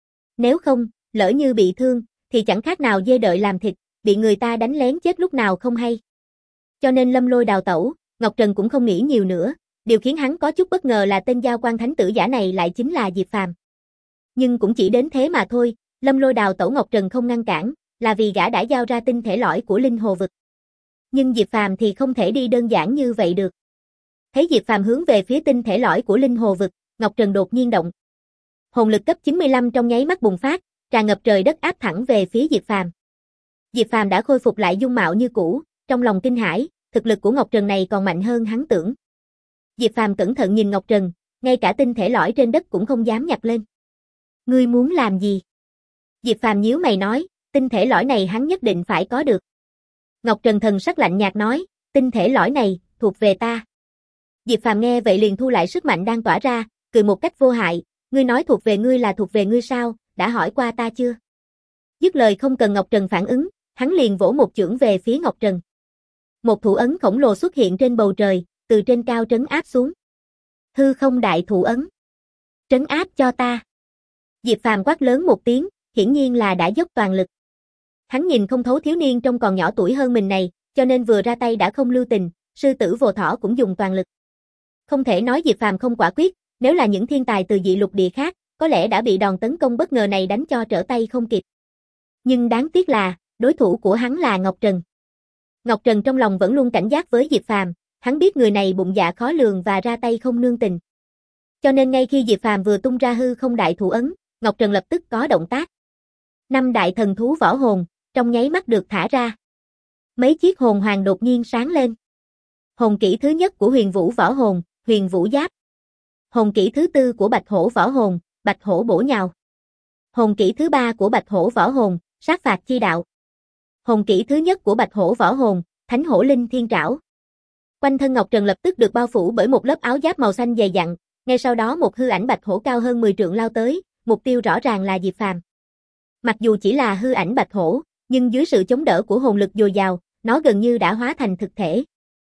Nếu không, lỡ như bị thương, thì chẳng khác nào dê đợi làm thịt, bị người ta đánh lén chết lúc nào không hay. Cho nên Lâm Lôi đào tẩu, Ngọc Trần cũng không nghĩ nhiều nữa, điều khiến hắn có chút bất ngờ là tên Giao Quang Thánh Tử giả này lại chính là Diệp Phàm. Nhưng cũng chỉ đến thế mà thôi, Lâm Lôi đào tẩu Ngọc Trần không ngăn cản, là vì gã đã giao ra tinh thể lõi của linh hồ vực. Nhưng Diệp Phàm thì không thể đi đơn giản như vậy được. Thấy Diệp Phàm hướng về phía tinh thể lõi của linh hồ vực, Ngọc Trần đột nhiên động. Hồn lực cấp 95 trong nháy mắt bùng phát, tràn ngập trời đất áp thẳng về phía Diệp Phàm. Diệp Phàm đã khôi phục lại dung mạo như cũ, trong lòng kinh hãi, thực lực của Ngọc Trần này còn mạnh hơn hắn tưởng. Diệp Phàm cẩn thận nhìn Ngọc Trần, ngay cả tinh thể lõi trên đất cũng không dám nhặt lên. Ngươi muốn làm gì? Diệp Phàm nhíu mày nói, tinh thể lõi này hắn nhất định phải có được. Ngọc Trần thần sắc lạnh nhạt nói, tinh thể lõi này, thuộc về ta. Diệp Phàm nghe vậy liền thu lại sức mạnh đang tỏa ra, cười một cách vô hại, ngươi nói thuộc về ngươi là thuộc về ngươi sao, đã hỏi qua ta chưa? Dứt lời không cần Ngọc Trần phản ứng, hắn liền vỗ một chưởng về phía Ngọc Trần. Một thủ ấn khổng lồ xuất hiện trên bầu trời, từ trên cao trấn áp xuống. Hư không đại thủ ấn. Trấn áp cho ta. Diệp Phàm quát lớn một tiếng, hiển nhiên là đã dốc toàn lực. Hắn nhìn không thấu thiếu niên trông còn nhỏ tuổi hơn mình này, cho nên vừa ra tay đã không lưu tình, sư tử vô thỏ cũng dùng toàn lực. Không thể nói Diệp Phàm không quả quyết, nếu là những thiên tài từ dị lục địa khác, có lẽ đã bị đòn tấn công bất ngờ này đánh cho trở tay không kịp. Nhưng đáng tiếc là, đối thủ của hắn là Ngọc Trần. Ngọc Trần trong lòng vẫn luôn cảnh giác với Diệp Phàm, hắn biết người này bụng dạ khó lường và ra tay không nương tình. Cho nên ngay khi Diệp Phàm vừa tung ra hư không đại thủ ấn, Ngọc Trần lập tức có động tác. 5 đại thần thú võ hồn, trong nháy mắt được thả ra. Mấy chiếc hồn hoàng đột nhiên sáng lên. Hồn kỹ thứ nhất của Huyền Vũ võ hồn, Huyền Vũ giáp. Hồn kỹ thứ tư của Bạch Hổ võ hồn, Bạch Hổ bổ nhào. Hồn kỹ thứ ba của Bạch Hổ võ hồn, Sát phạt chi đạo. Hồn kỹ thứ nhất của Bạch Hổ võ hồn, Thánh Hổ linh thiên trảo. Quanh thân Ngọc Trần lập tức được bao phủ bởi một lớp áo giáp màu xanh dày dặn, ngay sau đó một hư ảnh bạch hổ cao hơn 10 trượng lao tới, mục tiêu rõ ràng là Diệp Phàm. Mặc dù chỉ là hư ảnh bạch hổ, nhưng dưới sự chống đỡ của hồn lực dồi dào, nó gần như đã hóa thành thực thể.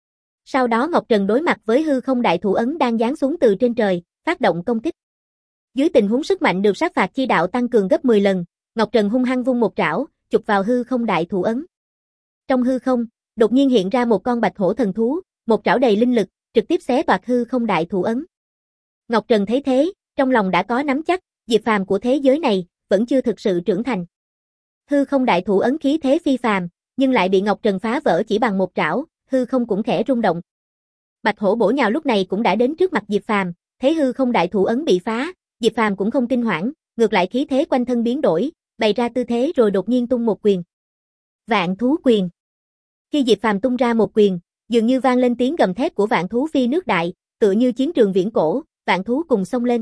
Sau đó Ngọc Trần đối mặt với hư không đại thủ ấn đang giáng xuống từ trên trời, phát động công kích. Dưới tình huống sức mạnh được sát phạt chi đạo tăng cường gấp 10 lần, Ngọc Trần hung hăng vung một trảo, chụp vào hư không đại thủ ấn. Trong hư không, đột nhiên hiện ra một con bạch hổ thần thú, một trảo đầy linh lực, trực tiếp xé toạc hư không đại thủ ấn. Ngọc Trần thấy thế, trong lòng đã có nắm chắc, Diệp Phàm của thế giới này vẫn chưa thực sự trưởng thành. Hư không đại thủ ấn khí thế phi phàm, nhưng lại bị Ngọc Trần phá vỡ chỉ bằng một trảo, hư không cũng khẽ rung động. Bạch hổ bổ nhào lúc này cũng đã đến trước mặt Diệp Phàm, thấy hư không đại thủ ấn bị phá, Diệp Phàm cũng không kinh hoảng, ngược lại khí thế quanh thân biến đổi, bày ra tư thế rồi đột nhiên tung một quyền. Vạn thú quyền. Khi Diệp Phàm tung ra một quyền, dường như vang lên tiếng gầm thét của vạn thú phi nước đại, tựa như chiến trường viễn cổ, vạn thú cùng xông lên.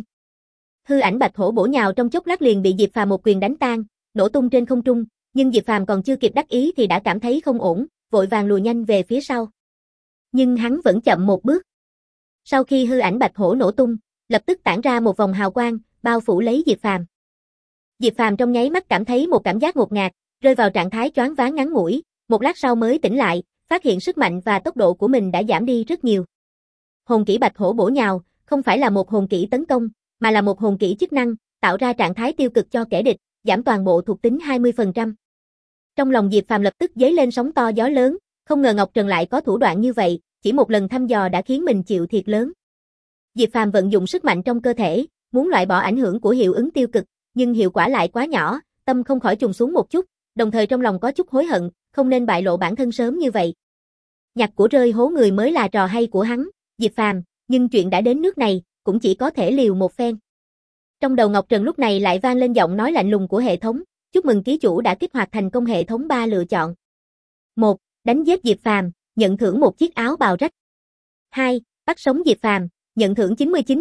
Hư ảnh bạch hổ bổ nhào trong chốc lát liền bị Diệp Phàm một quyền đánh tan, nổ tung trên không trung, nhưng Diệp Phàm còn chưa kịp đắc ý thì đã cảm thấy không ổn, vội vàng lùi nhanh về phía sau. Nhưng hắn vẫn chậm một bước. Sau khi hư ảnh bạch hổ nổ tung, lập tức tản ra một vòng hào quang, bao phủ lấy Diệp Phàm. Diệp Phàm trong nháy mắt cảm thấy một cảm giác ngột ngạt, rơi vào trạng thái choáng váng ngắn ngủi, một lát sau mới tỉnh lại, phát hiện sức mạnh và tốc độ của mình đã giảm đi rất nhiều. Hồn kỹ bạch hổ bổ nhào không phải là một hồn kỹ tấn công, mà là một hồn kỹ chức năng, tạo ra trạng thái tiêu cực cho kẻ địch, giảm toàn bộ thuộc tính 20%. Trong lòng Diệp Phàm lập tức dấy lên sóng to gió lớn, không ngờ Ngọc Trần lại có thủ đoạn như vậy, chỉ một lần thăm dò đã khiến mình chịu thiệt lớn. Diệp Phàm vận dụng sức mạnh trong cơ thể, muốn loại bỏ ảnh hưởng của hiệu ứng tiêu cực, nhưng hiệu quả lại quá nhỏ, tâm không khỏi trùng xuống một chút, đồng thời trong lòng có chút hối hận, không nên bại lộ bản thân sớm như vậy. Nhặt của rơi hố người mới là trò hay của hắn, Diệp Phàm, nhưng chuyện đã đến nước này, cũng chỉ có thể liều một phen. Trong đầu Ngọc Trần lúc này lại vang lên giọng nói lạnh lùng của hệ thống, chúc mừng ký chủ đã kích hoạt thành công hệ thống 3 lựa chọn. 1. Đánh giết Diệp Phàm, nhận thưởng một chiếc áo bào rách. 2. Bắt sống Diệp Phàm, nhận thưởng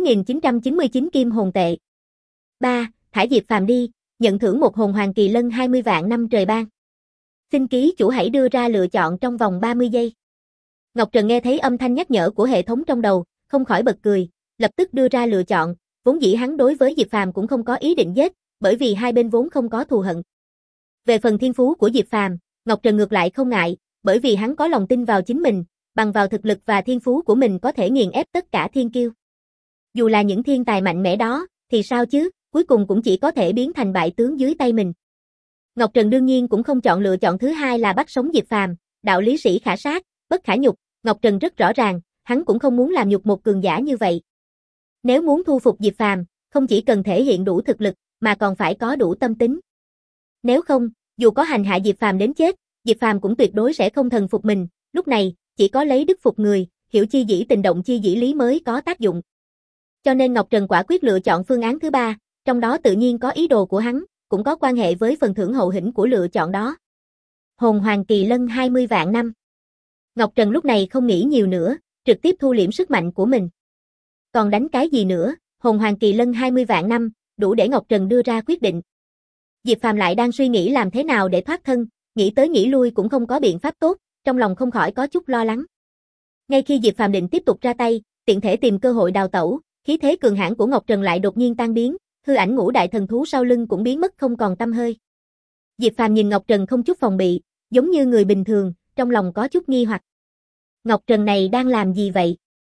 99.999 kim hồn tệ. 3. Thả Diệp Phàm đi, nhận thưởng một hồn hoàng kỳ lân 20 vạn năm trời ban. Xin ký chủ hãy đưa ra lựa chọn trong vòng 30 giây. Ngọc Trần nghe thấy âm thanh nhắc nhở của hệ thống trong đầu, không khỏi bật cười, lập tức đưa ra lựa chọn, vốn dĩ hắn đối với Diệp Phàm cũng không có ý định giết, bởi vì hai bên vốn không có thù hận. Về phần thiên phú của Diệp Phàm, Ngọc Trần ngược lại không ngại, bởi vì hắn có lòng tin vào chính mình, bằng vào thực lực và thiên phú của mình có thể nghiền ép tất cả thiên kiêu. Dù là những thiên tài mạnh mẽ đó, thì sao chứ, cuối cùng cũng chỉ có thể biến thành bại tướng dưới tay mình. Ngọc Trần đương nhiên cũng không chọn lựa chọn thứ hai là bắt sống Diệp Phàm, đạo lý sĩ khả sát, bất khả nhục, Ngọc Trần rất rõ ràng, hắn cũng không muốn làm nhục một cường giả như vậy. Nếu muốn thu phục Diệp Phàm, không chỉ cần thể hiện đủ thực lực, mà còn phải có đủ tâm tính. Nếu không, dù có hành hạ Diệp Phàm đến chết, Diệp Phàm cũng tuyệt đối sẽ không thần phục mình, lúc này, chỉ có lấy đức phục người, hiểu chi dĩ tình động chi dĩ lý mới có tác dụng. Cho nên Ngọc Trần quả quyết lựa chọn phương án thứ ba, trong đó tự nhiên có ý đồ của hắn, cũng có quan hệ với phần thưởng hậu hĩnh của lựa chọn đó. Hồn hoàng kỳ lân 20 vạn năm. Ngọc Trần lúc này không nghĩ nhiều nữa, trực tiếp thu liễm sức mạnh của mình. Còn đánh cái gì nữa, hồn hoàng kỳ lân 20 vạn năm, đủ để Ngọc Trần đưa ra quyết định. Diệp Phàm lại đang suy nghĩ làm thế nào để thoát thân, nghĩ tới nghĩ lui cũng không có biện pháp tốt, trong lòng không khỏi có chút lo lắng. Ngay khi Diệp Phàm định tiếp tục ra tay, tiện thể tìm cơ hội đào tẩu, khí thế cường hãn của Ngọc Trần lại đột nhiên tan biến, hư ảnh ngũ đại thần thú sau lưng cũng biến mất không còn tăm hơi. Diệp Phàm nhìn Ngọc Trần không chút phòng bị, giống như người bình thường, trong lòng có chút nghi hoặc. Ngọc Trần này đang làm gì vậy?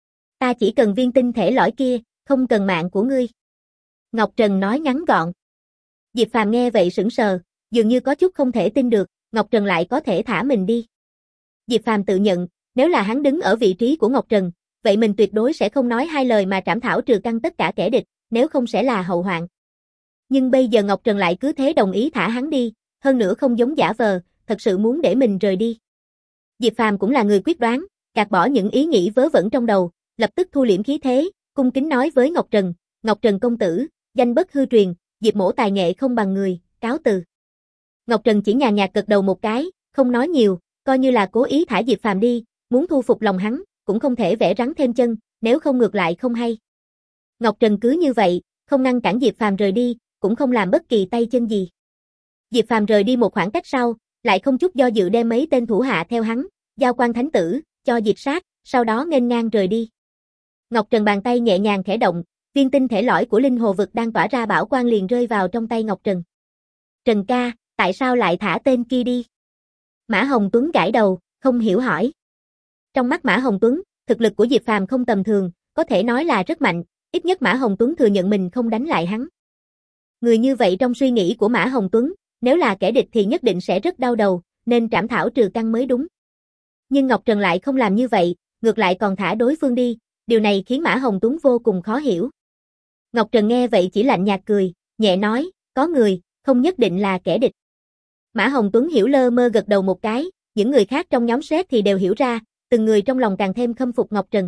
Ta chỉ cần viên tinh thể lõi kia, không cần mạng của ngươi. Ngọc Trần nói ngắn gọn. Diệp Phàm nghe vậy sững sờ, dường như có chút không thể tin được, Ngọc Trần lại có thể thả mình đi. Diệp Phàm tự nhận, nếu là hắn đứng ở vị trí của Ngọc Trần, vậy mình tuyệt đối sẽ không nói hai lời mà trảm thảo trừ căn tất cả kẻ địch, nếu không sẽ là hậu hoạn. Nhưng bây giờ Ngọc Trần lại cứ thế đồng ý thả hắn đi, hơn nữa không giống giả vờ, thật sự muốn để mình rời đi. Diệp Phàm cũng là người quyết đoán, gạt bỏ những ý nghĩ vớ vẩn trong đầu, lập tức thu liễm khí thế, cung kính nói với Ngọc Trần công tử, danh bất hư truyền, Diệp mỗ tài nghệ không bằng người, cáo từ. Ngọc Trần chỉ nhàn nhạt gật đầu một cái, không nói nhiều, coi như là cố ý thả Diệp Phàm đi, muốn thu phục lòng hắn, cũng không thể vẽ rắn thêm chân, nếu không ngược lại không hay. Ngọc Trần cứ như vậy, không ngăn cản Diệp Phàm rời đi, cũng không làm bất kỳ tay chân gì. Diệp Phàm rời đi một khoảng cách sau, lại không chút do dự đem mấy tên thủ hạ theo hắn, giao quan thánh tử, cho diệt sát, sau đó nghênh ngang rời đi. Ngọc Trần bàn tay nhẹ nhàng khẽ động, viên tinh thể lõi của linh hồ vực đang tỏa ra bảo quang liền rơi vào trong tay Ngọc Trần. Trần ca, tại sao lại thả tên kia đi? Mã Hồng Tuấn gãi đầu, không hiểu hỏi. Trong mắt Mã Hồng Tuấn, thực lực của Diệp Phàm không tầm thường, có thể nói là rất mạnh, ít nhất Mã Hồng Tuấn thừa nhận mình không đánh lại hắn. Người như vậy trong suy nghĩ của Mã Hồng Tuấn, nếu là kẻ địch thì nhất định sẽ rất đau đầu, nên trảm thảo trừ căn mới đúng. Nhưng Ngọc Trần lại không làm như vậy, ngược lại còn thả đối phương đi, điều này khiến Mã Hồng Tuấn vô cùng khó hiểu. Ngọc Trần nghe vậy chỉ lạnh nhạt cười, nhẹ nói, có người, không nhất định là kẻ địch. Mã Hồng Tuấn hiểu lơ mơ gật đầu một cái, những người khác trong nhóm Sét thì đều hiểu ra, từng người trong lòng càng thêm khâm phục Ngọc Trần.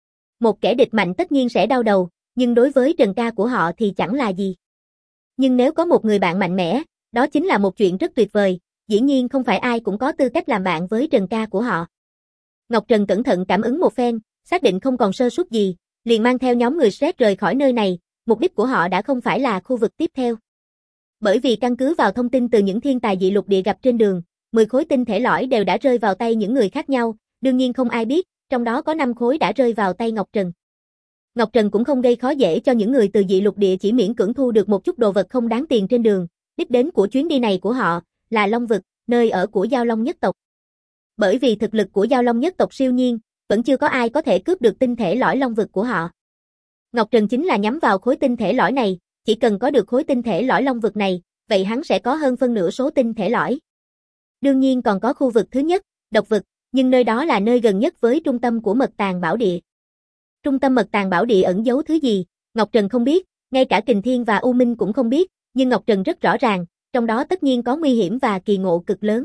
Một kẻ địch mạnh tất nhiên sẽ đau đầu, nhưng đối với Trần ca của họ thì chẳng là gì. Nhưng nếu có một người bạn mạnh mẽ, đó chính là một chuyện rất tuyệt vời, dĩ nhiên không phải ai cũng có tư cách làm bạn với Trần ca của họ. Ngọc Trần cẩn thận cảm ứng một phen, xác định không còn sơ suất gì, liền mang theo nhóm người Sét rời khỏi nơi này, mục đích của họ đã không phải là khu vực tiếp theo. Bởi vì căn cứ vào thông tin từ những thiên tài dị lục địa gặp trên đường, 10 khối tinh thể lõi đều đã rơi vào tay những người khác nhau, đương nhiên không ai biết, trong đó có 5 khối đã rơi vào tay Ngọc Trần. Ngọc Trần cũng không gây khó dễ cho những người từ dị lục địa chỉ miễn cưỡng thu được một chút đồ vật không đáng tiền trên đường, đích đến của chuyến đi này của họ là Long vực, nơi ở của Giao Long nhất tộc. Bởi vì thực lực của Giao Long nhất tộc siêu nhiên, vẫn chưa có ai có thể cướp được tinh thể lõi Long vực của họ. Ngọc Trần chính là nhắm vào khối tinh thể lõi này, chỉ cần có được khối tinh thể lõi Long vực này, vậy hắn sẽ có hơn phân nửa số tinh thể lõi. Đương nhiên còn có khu vực thứ nhất, Độc vực, nhưng nơi đó là nơi gần nhất với trung tâm của Mật Tàng Bảo Địa. Trung tâm Mật Tàng Bảo Địa ẩn giấu thứ gì, Ngọc Trần không biết, ngay cả Kình Thiên và U Minh cũng không biết, nhưng Ngọc Trần rất rõ ràng, trong đó tất nhiên có nguy hiểm và kỳ ngộ cực lớn.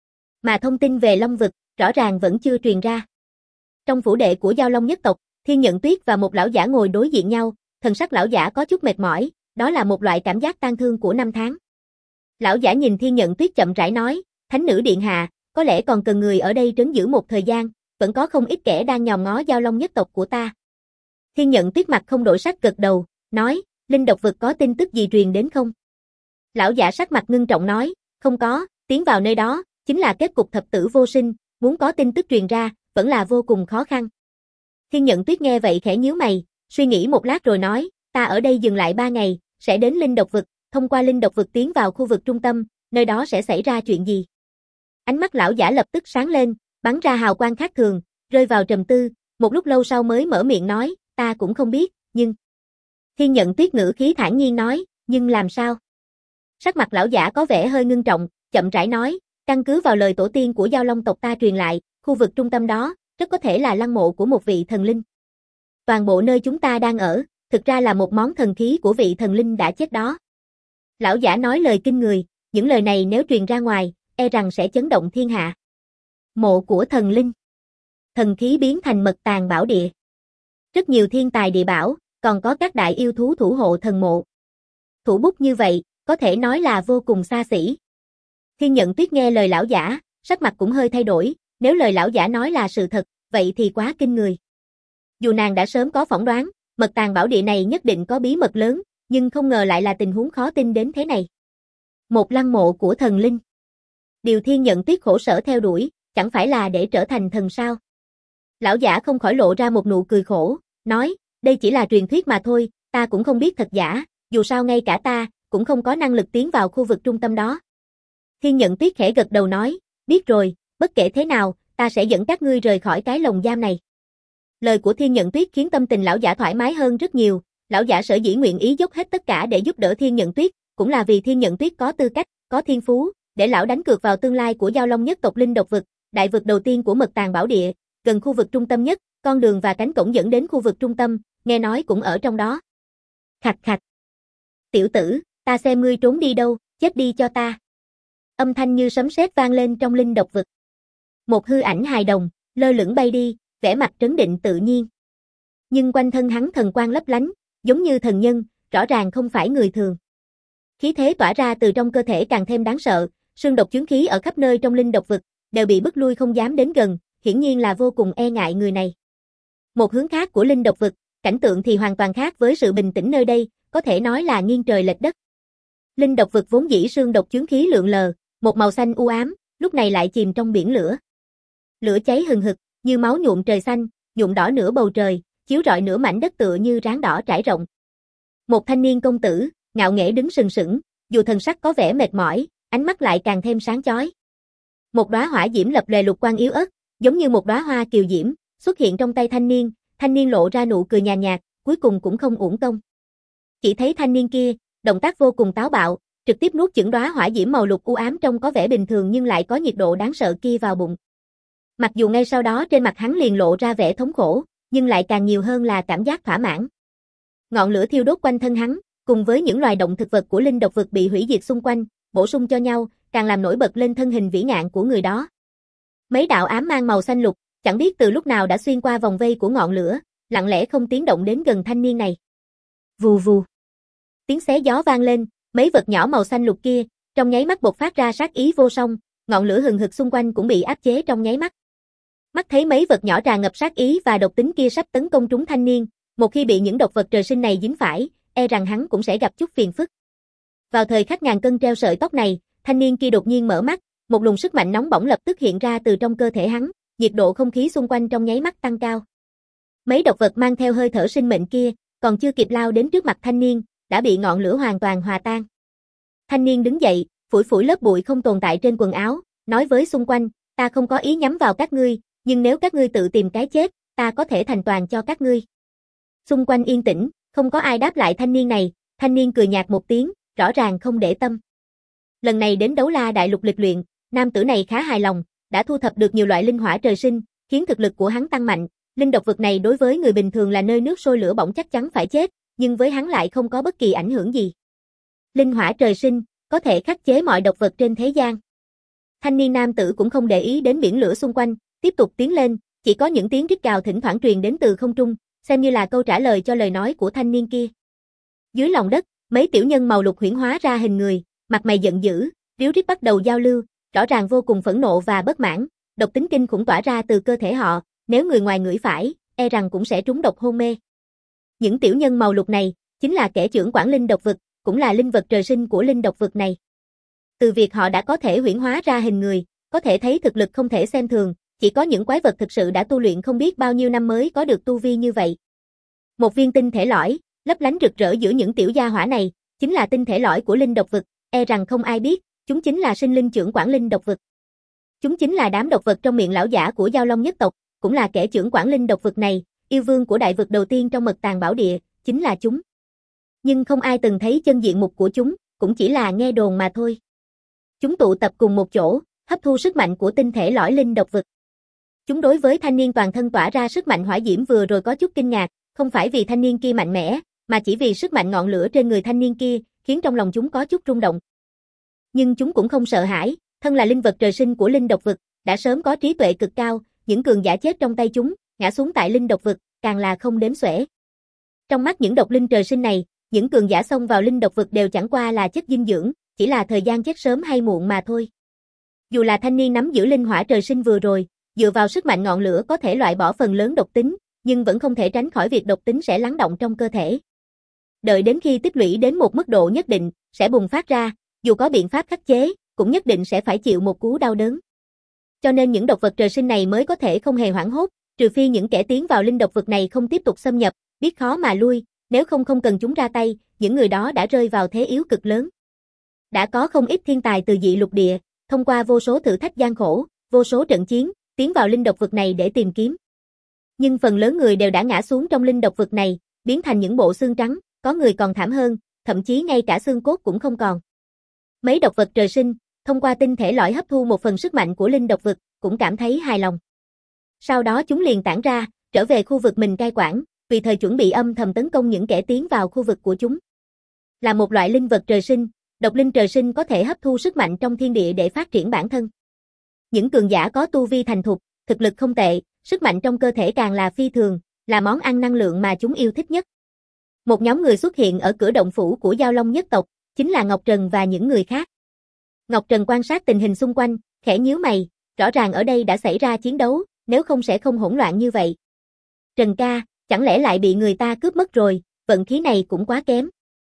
Mà thông tin về Long vực, rõ ràng vẫn chưa truyền ra. Trong phủ đệ của Giao Long nhất tộc, Thiên Nhận Tuyết và một lão giả ngồi đối diện nhau, thần sắc lão giả có chút mệt mỏi, đó là một loại cảm giác tang thương của năm tháng. Lão giả nhìn Thiên Nhận Tuyết chậm rãi nói, Thánh nữ điện hạ, có lẽ còn cần người ở đây trấn giữ một thời gian, vẫn có không ít kẻ đang nhòm ngó Giao Long nhất tộc của ta. Thiên Nhận Tuyết mặt không đổi sắc gật đầu, nói, Linh Độc vực có tin tức gì truyền đến không? Lão giả sắc mặt ngưng trọng nói, không có, tiến vào nơi đó, chính là kết cục thập tử vô sinh, muốn có tin tức truyền ra, vẫn là vô cùng khó khăn. Thiên Nhận Tuyết nghe vậy khẽ nhíu mày, suy nghĩ một lát rồi nói, ta ở đây dừng lại 3 ngày, sẽ đến Linh Độc vực, thông qua Linh Độc vực tiến vào khu vực trung tâm, nơi đó sẽ xảy ra chuyện gì? Ánh mắt lão giả lập tức sáng lên, bắn ra hào quang khác thường, rơi vào trầm tư, một lúc lâu sau mới mở miệng nói, ta cũng không biết, nhưng... Thiên Nhận Tuyết ngữ khí thản nhiên nói, nhưng làm sao? Sắc mặt lão giả có vẻ hơi ngưng trọng, chậm rãi nói, căn cứ vào lời tổ tiên của Giao Long tộc ta truyền lại, khu vực trung tâm đó, rất có thể là lăng mộ của một vị thần linh. Toàn bộ nơi chúng ta đang ở, thực ra là một món thần khí của vị thần linh đã chết đó. Lão giả nói lời kinh người, những lời này nếu truyền ra ngoài, e rằng sẽ chấn động thiên hạ. Mộ của thần linh. Thần khí biến thành Mật Tàng Bảo Địa. Rất nhiều thiên tài địa bảo, còn có các đại yêu thú thủ hộ thần mộ. Thủ bút như vậy, có thể nói là vô cùng xa xỉ. Thiên Nhận Tuyết nghe lời lão giả, sắc mặt cũng hơi thay đổi, nếu lời lão giả nói là sự thật, vậy thì quá kinh người. Dù nàng đã sớm có phỏng đoán, Mật Tàng Bảo Địa này nhất định có bí mật lớn, nhưng không ngờ lại là tình huống khó tin đến thế này. Một lăng mộ của thần linh. Điều Thiên Nhận Tuyết khổ sở theo đuổi, chẳng phải là để trở thành thần sao? Lão giả không khỏi lộ ra một nụ cười khổ, nói, đây chỉ là truyền thuyết mà thôi, ta cũng không biết thật giả, dù sao ngay cả ta, cũng không có năng lực tiến vào khu vực trung tâm đó. Thiên Nhận Tuyết khẽ gật đầu nói, biết rồi, bất kể thế nào, ta sẽ dẫn các ngươi rời khỏi cái lồng giam này. Lời của Thiên Nhận Tuyết khiến tâm tình lão giả thoải mái hơn rất nhiều, lão giả sở dĩ nguyện ý dốc hết tất cả để giúp đỡ Thiên Nhận Tuyết, cũng là vì Thiên Nhận Tuyết có tư cách, có thiên phú, để lão đánh cược vào tương lai của Giao Long nhất tộc Linh Độc Vực, đại vực đầu tiên của Mật Tàng Bảo Địa, gần khu vực trung tâm nhất, con đường và cánh cổng dẫn đến khu vực trung tâm, nghe nói cũng ở trong đó. Khạch khạch. Tiểu tử, ta xem ngươi trốn đi đâu, chết đi cho ta. Âm thanh như sấm sét vang lên trong Linh Độc Vực. Một hư ảnh hài đồng, lơ lửng bay đi, vẻ mặt trấn định tự nhiên. Nhưng quanh thân hắn thần quang lấp lánh, giống như thần nhân, rõ ràng không phải người thường. Khí thế tỏa ra từ trong cơ thể càng thêm đáng sợ, sương độc chướng khí ở khắp nơi trong Linh Độc Vực, đều bị bức lui không dám đến gần, hiển nhiên là vô cùng e ngại người này. Một hướng khác của Linh Độc Vực, cảnh tượng thì hoàn toàn khác với sự bình tĩnh nơi đây, có thể nói là nghiêng trời lệch đất. Linh Độc Vực vốn dĩ sương độc chướng khí lượn lờ, một màu xanh u ám, lúc này lại chìm trong biển lửa. Lửa cháy hừng hực, như máu nhuộm trời xanh, nhuộm đỏ nửa bầu trời, chiếu rọi nửa mảnh đất tựa như ráng đỏ trải rộng. Một thanh niên công tử, ngạo nghễ đứng sừng sững, dù thần sắc có vẻ mệt mỏi, ánh mắt lại càng thêm sáng chói. Một đóa hỏa diễm lập lòe lục quang yếu ớt, giống như một đóa hoa kiều diễm, xuất hiện trong tay thanh niên lộ ra nụ cười nhàn nhạt, cuối cùng cũng không uổng công. Chỉ thấy thanh niên kia, động tác vô cùng táo bạo, trực tiếp nuốt chửng đóa hỏa diễm màu lục u ám trông có vẻ bình thường nhưng lại có nhiệt độ đáng sợ kia vào bụng. Mặc dù ngay sau đó trên mặt hắn liền lộ ra vẻ thống khổ, nhưng lại càng nhiều hơn là cảm giác thỏa mãn. Ngọn lửa thiêu đốt quanh thân hắn, cùng với những loài động thực vật của Linh Độc Vực bị hủy diệt xung quanh, bổ sung cho nhau, càng làm nổi bật lên thân hình vĩ ngạn của người đó. Mấy đạo ám mang màu xanh lục, chẳng biết từ lúc nào đã xuyên qua vòng vây của ngọn lửa, lặng lẽ không tiếng động đến gần thanh niên này. Vù vù. Tiếng xé gió vang lên, mấy vật nhỏ màu xanh lục kia, trong nháy mắt bộc phát ra sát ý vô song, ngọn lửa hừng hực xung quanh cũng bị áp chế trong nháy mắt. Mắt thấy mấy vật nhỏ tràn ngập sát ý và độc tính kia sắp tấn công trúng thanh niên, một khi bị những độc vật trời sinh này dính phải, e rằng hắn cũng sẽ gặp chút phiền phức. Vào thời khắc ngàn cân treo sợi tóc này, thanh niên kia đột nhiên mở mắt, một luồng sức mạnh nóng bỏng lập tức hiện ra từ trong cơ thể hắn, nhiệt độ không khí xung quanh trong nháy mắt tăng cao. Mấy độc vật mang theo hơi thở sinh mệnh kia, còn chưa kịp lao đến trước mặt thanh niên, đã bị ngọn lửa hoàn toàn hòa tan. Thanh niên đứng dậy, phủi phủi lớp bụi không tồn tại trên quần áo, nói với xung quanh, ta không có ý nhắm vào các ngươi, nhưng nếu các ngươi tự tìm cái chết, ta có thể thành toàn cho các ngươi. Xung quanh yên tĩnh, không có ai đáp lại thanh niên này, thanh niên cười nhạt một tiếng, rõ ràng không để tâm. Lần này đến Đấu La Đại Lục lịch luyện, nam tử này khá hài lòng, đã thu thập được nhiều loại linh hỏa trời sinh, khiến thực lực của hắn tăng mạnh. Linh độc vực này đối với người bình thường là nơi nước sôi lửa bỏng chắc chắn phải chết, nhưng với hắn lại không có bất kỳ ảnh hưởng gì. Linh hỏa trời sinh, có thể khắc chế mọi độc vật trên thế gian. Thanh niên nam tử cũng không để ý đến biển lửa xung quanh, tiếp tục tiến lên, chỉ có những tiếng rít gào thỉnh thoảng truyền đến từ không trung, xem như là câu trả lời cho lời nói của thanh niên kia. Dưới lòng đất, mấy tiểu nhân màu lục huyễn hóa ra hình người, mặt mày giận dữ, ríu rít bắt đầu giao lưu, rõ ràng vô cùng phẫn nộ và bất mãn, độc tính kinh khủng tỏa ra từ cơ thể họ, nếu người ngoài ngửi phải, e rằng cũng sẽ trúng độc hôn mê. Những tiểu nhân màu lục này, chính là kẻ trưởng quản linh độc vực, cũng là linh vật trời sinh của linh độc vực này. Từ việc họ đã có thể huyễn hóa ra hình người, có thể thấy thực lực không thể xem thường, chỉ có những quái vật thực sự đã tu luyện không biết bao nhiêu năm mới có được tu vi như vậy. Một viên tinh thể lõi, lấp lánh rực rỡ giữa những tiểu gia hỏa này, chính là tinh thể lõi của linh độc vực, e rằng không ai biết, chúng chính là sinh linh trưởng quản linh độc vực. Chúng chính là đám độc vật trong miệng lão giả của Giao Long nhất tộc, cũng là kẻ trưởng quản linh độc vực này, yêu vương của đại vực đầu tiên trong Mật Tàng Bảo Địa, chính là chúng. Nhưng không ai từng thấy chân diện mục của chúng, cũng chỉ là nghe đồn mà thôi. Chúng tụ tập cùng một chỗ, hấp thu sức mạnh của tinh thể lõi linh độc vực. Chúng đối với thanh niên toàn thân tỏa ra sức mạnh hỏa diễm vừa rồi có chút kinh ngạc, không phải vì thanh niên kia mạnh mẽ, mà chỉ vì sức mạnh ngọn lửa trên người thanh niên kia, khiến trong lòng chúng có chút rung động. Nhưng chúng cũng không sợ hãi, thân là linh vật trời sinh của linh độc vực, đã sớm có trí tuệ cực cao, những cường giả chết trong tay chúng, ngã xuống tại linh độc vực, càng là không đếm xuể. Trong mắt những độc linh trời sinh này, những cường giả xông vào linh độc vực đều chẳng qua là chất dinh dưỡng, chỉ là thời gian chết sớm hay muộn mà thôi. Dù là thanh niên nắm giữ linh hỏa trời sinh vừa rồi, dựa vào sức mạnh ngọn lửa có thể loại bỏ phần lớn độc tính, nhưng vẫn không thể tránh khỏi việc độc tính sẽ lắng động trong cơ thể. Đợi đến khi tích lũy đến một mức độ nhất định, sẽ bùng phát ra, dù có biện pháp khắc chế, cũng nhất định sẽ phải chịu một cú đau đớn. Cho nên những độc vật trời sinh này mới có thể không hề hoảng hốt, trừ phi những kẻ tiến vào linh độc vực này không tiếp tục xâm nhập, biết khó mà lui, nếu không cần chúng ra tay, những người đó đã rơi vào thế yếu cực lớn. Đã có không ít thiên tài từ dị lục địa, thông qua vô số thử thách gian khổ, vô số trận chiến, tiến vào linh độc vực này để tìm kiếm. Nhưng phần lớn người đều đã ngã xuống trong linh độc vực này, biến thành những bộ xương trắng, có người còn thảm hơn, thậm chí ngay cả xương cốt cũng không còn. Mấy độc vật trời sinh, thông qua tinh thể lõi hấp thu một phần sức mạnh của linh độc vực, cũng cảm thấy hài lòng. Sau đó chúng liền tản ra, trở về khu vực mình cai quản, tùy thời chuẩn bị âm thầm tấn công những kẻ tiến vào khu vực của chúng. Là một loại linh vật trời sinh, độc linh trời sinh có thể hấp thu sức mạnh trong thiên địa để phát triển bản thân. Những cường giả có tu vi thành thục, thực lực không tệ, sức mạnh trong cơ thể càng là phi thường, là món ăn năng lượng mà chúng yêu thích nhất. Một nhóm người xuất hiện ở cửa động phủ của Dao Long nhất tộc, chính là Ngọc Trần và những người khác. Ngọc Trần quan sát tình hình xung quanh, khẽ nhíu mày, rõ ràng ở đây đã xảy ra chiến đấu, nếu không sẽ không hỗn loạn như vậy. Trần ca, chẳng lẽ lại bị người ta cướp mất rồi, vận khí này cũng quá kém.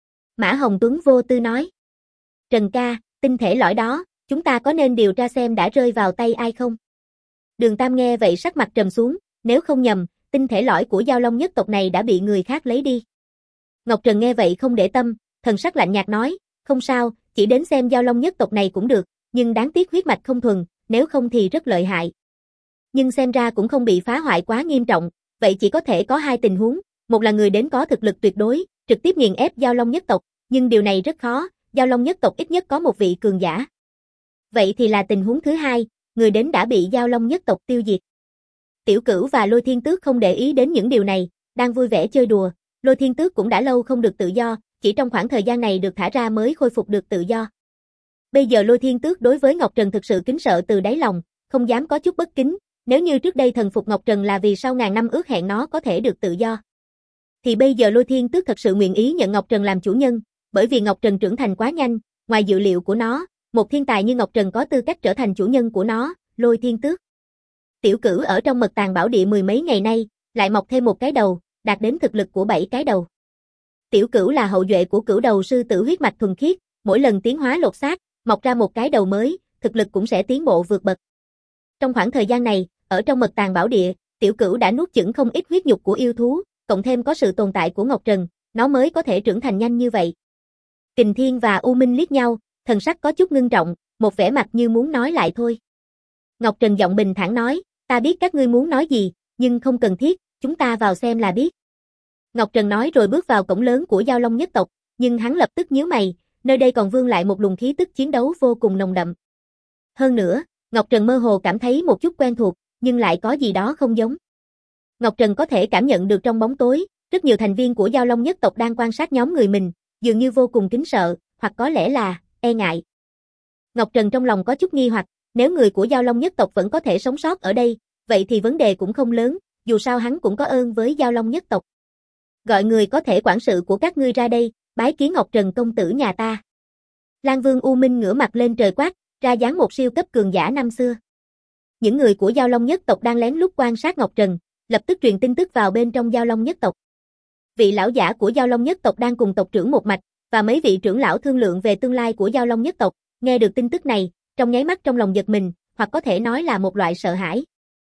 Mã Hồng Tuấn vô tư nói. Trần ca, tinh thể lõi đó, chúng ta có nên điều tra xem đã rơi vào tay ai không? Đường Tam nghe vậy sắc mặt trầm xuống, nếu không nhầm, tinh thể lõi của Dao Long nhất tộc này đã bị người khác lấy đi. Ngọc Trần nghe vậy không để tâm, thần sắc lạnh nhạt nói, không sao, chỉ đến xem Dao Long nhất tộc này cũng được, nhưng đáng tiếc huyết mạch không thuần, nếu không thì rất lợi hại. Nhưng xem ra cũng không bị phá hoại quá nghiêm trọng, vậy chỉ có thể có hai tình huống, một là người đến có thực lực tuyệt đối, trực tiếp nghiền ép Dao Long nhất tộc, nhưng điều này rất khó, Dao Long nhất tộc ít nhất có một vị cường giả. Vậy thì là tình huống thứ hai, người đến đã bị Dao Long nhất tộc tiêu diệt. Tiểu Cửu và Lôi Thiên Tước không để ý đến những điều này, đang vui vẻ chơi đùa, Lôi Thiên Tước cũng đã lâu không được tự do, chỉ trong khoảng thời gian này được thả ra mới khôi phục được tự do. Bây giờ Lôi Thiên Tước đối với Ngọc Trần thực sự kính sợ từ đáy lòng, không dám có chút bất kính, nếu như trước đây thần phục Ngọc Trần là vì sau ngàn năm ước hẹn nó có thể được tự do. Thì bây giờ Lôi Thiên Tước thật sự nguyện ý nhận Ngọc Trần làm chủ nhân, bởi vì Ngọc Trần trưởng thành quá nhanh, ngoài dự liệu của nó, một thiên tài như Ngọc Trần có tư cách trở thành chủ nhân của nó, Lôi Thiên Tước. Tiểu Cửu ở trong mật tàng bảo địa mười mấy ngày nay, lại mọc thêm một cái đầu, đạt đến thực lực của 7 cái đầu. Tiểu Cửu là hậu duệ của Cửu đầu sư tử huyết mạch thuần khiết, mỗi lần tiến hóa lột xác, mọc ra một cái đầu mới, thực lực cũng sẽ tiến bộ vượt bậc. Trong khoảng thời gian này, ở trong mật tàng bảo địa, Tiểu Cửu đã nuốt chửng không ít huyết nhục của yêu thú, cộng thêm có sự tồn tại của Ngọc Trần, nó mới có thể trưởng thành nhanh như vậy. Kình Thiên và U Minh liếc nhau, thần sắc có chút ngưng trọng, một vẻ mặt như muốn nói lại thôi. Ngọc Trần giọng bình thản nói, ta biết các ngươi muốn nói gì, nhưng không cần thiết, chúng ta vào xem là biết. Ngọc Trần nói rồi bước vào cổng lớn của Dao Long nhất tộc, nhưng hắn lập tức nhíu mày, nơi đây còn vương lại một luồng khí tức chiến đấu vô cùng nồng đậm. Hơn nữa, Ngọc Trần mơ hồ cảm thấy một chút quen thuộc, nhưng lại có gì đó không giống. Ngọc Trần có thể cảm nhận được trong bóng tối, rất nhiều thành viên của Dao Long nhất tộc đang quan sát nhóm người mình, dường như vô cùng kính sợ, hoặc có lẽ là e ngại. Ngọc Trần trong lòng có chút nghi hoặc, nếu người của Dao Long nhất tộc vẫn có thể sống sót ở đây, vậy thì vấn đề cũng không lớn, dù sao hắn cũng có ơn với Dao Long nhất tộc. Gọi người có thể quản sự của các ngươi ra đây, bái kiến Ngọc Trần công tử nhà ta. Lan Vương U Minh ngửa mặt lên trời quát, ra dáng một siêu cấp cường giả năm xưa. Những người của Dao Long nhất tộc đang lén lút quan sát Ngọc Trần, lập tức truyền tin tức vào bên trong Dao Long nhất tộc. Vị lão giả của Dao Long nhất tộc đang cùng tộc trưởng một mạch, và mấy vị trưởng lão thương lượng về tương lai của Dao Long nhất tộc, nghe được tin tức này, trong nháy mắt trong lòng giật mình, hoặc có thể nói là một loại sợ hãi.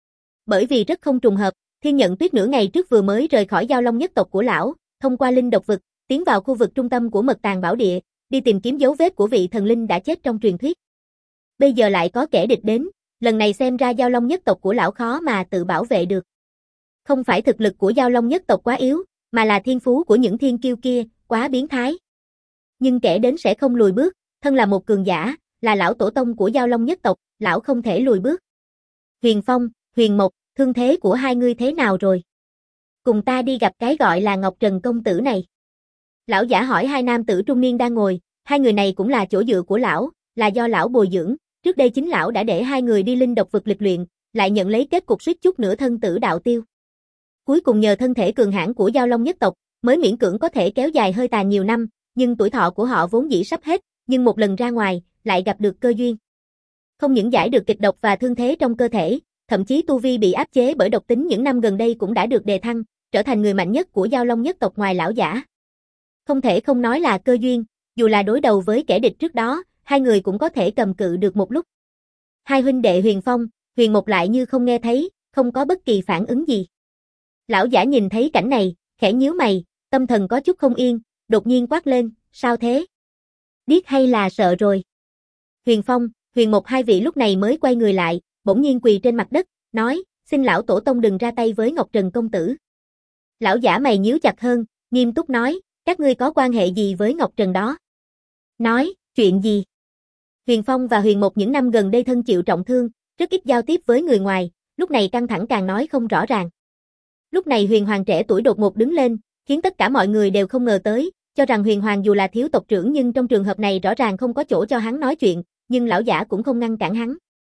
Bởi vì rất không trùng hợp, Thiên Nhận Tuyết nửa ngày trước vừa mới rời khỏi Dao Long nhất tộc của lão, thông qua linh độc vực, tiến vào khu vực trung tâm của mật tàng bảo địa, đi tìm kiếm dấu vết của vị thần linh đã chết trong truyền thuyết. Bây giờ lại có kẻ địch đến, lần này xem ra Dao Long nhất tộc của lão khó mà tự bảo vệ được. Không phải thực lực của Dao Long nhất tộc quá yếu, mà là thiên phú của những thiên kiêu kia, quá biến thái. Nhưng kẻ đến sẽ không lùi bước, thân là một cường giả, là lão tổ tông của Dao Long nhất tộc, lão không thể lùi bước. Huyền Phong, Huyền Mộc, thương thế của hai ngươi thế nào rồi? Cùng ta đi gặp cái gọi là Ngọc Trần công tử này. Lão giả hỏi hai nam tử trung niên đang ngồi, hai người này cũng là chỗ dựa của lão, là do lão bồi dưỡng, trước đây chính lão đã để hai người đi linh độc vực lịch luyện, lại nhận lấy kết cục suýt chút nữa thân tử đạo tiêu. Cuối cùng nhờ thân thể cường hãn của Dao Long nhất tộc, mới miễn cưỡng có thể kéo dài hơi tàn nhiều năm, nhưng tuổi thọ của họ vốn dĩ sắp hết, nhưng một lần ra ngoài, lại gặp được cơ duyên. Không những giải được kịch độc và thương thế trong cơ thể, thậm chí tu vi bị áp chế bởi độc tính những năm gần đây cũng đã được đề thăng, trở thành người mạnh nhất của Dao Long nhất tộc ngoài lão giả. Không thể không nói là cơ duyên, dù là đối đầu với kẻ địch trước đó, hai người cũng có thể cầm cự được một lúc. Hai huynh đệ Huyền Phong, Huyền Mộc lại như không nghe thấy, không có bất kỳ phản ứng gì. Lão giả nhìn thấy cảnh này, khẽ nhíu mày, tâm thần có chút không yên, đột nhiên quát lên, sao thế? Điếc hay là sợ rồi? Huyền Phong, Huyền Mộc hai vị lúc này mới quay người lại, bỗng nhiên quỳ trên mặt đất, nói, xin lão tổ tông đừng ra tay với Ngọc Trần công tử. Lão giả mày nhíu chặt hơn, nghiêm túc nói, các ngươi có quan hệ gì với Ngọc Trần đó? Nói, chuyện gì? Huyền Phong và Huyền Một những năm gần đây thân chịu trọng thương, rất ít giao tiếp với người ngoài, lúc này căng thẳng càng nói không rõ ràng. Lúc này Huyền Hoàng trẻ tuổi đột ngột đứng lên, khiến tất cả mọi người đều không ngờ tới, cho rằng Huyền Hoàng dù là thiếu tộc trưởng nhưng trong trường hợp này rõ ràng không có chỗ cho hắn nói chuyện, nhưng lão giả cũng không ngăn cản hắn.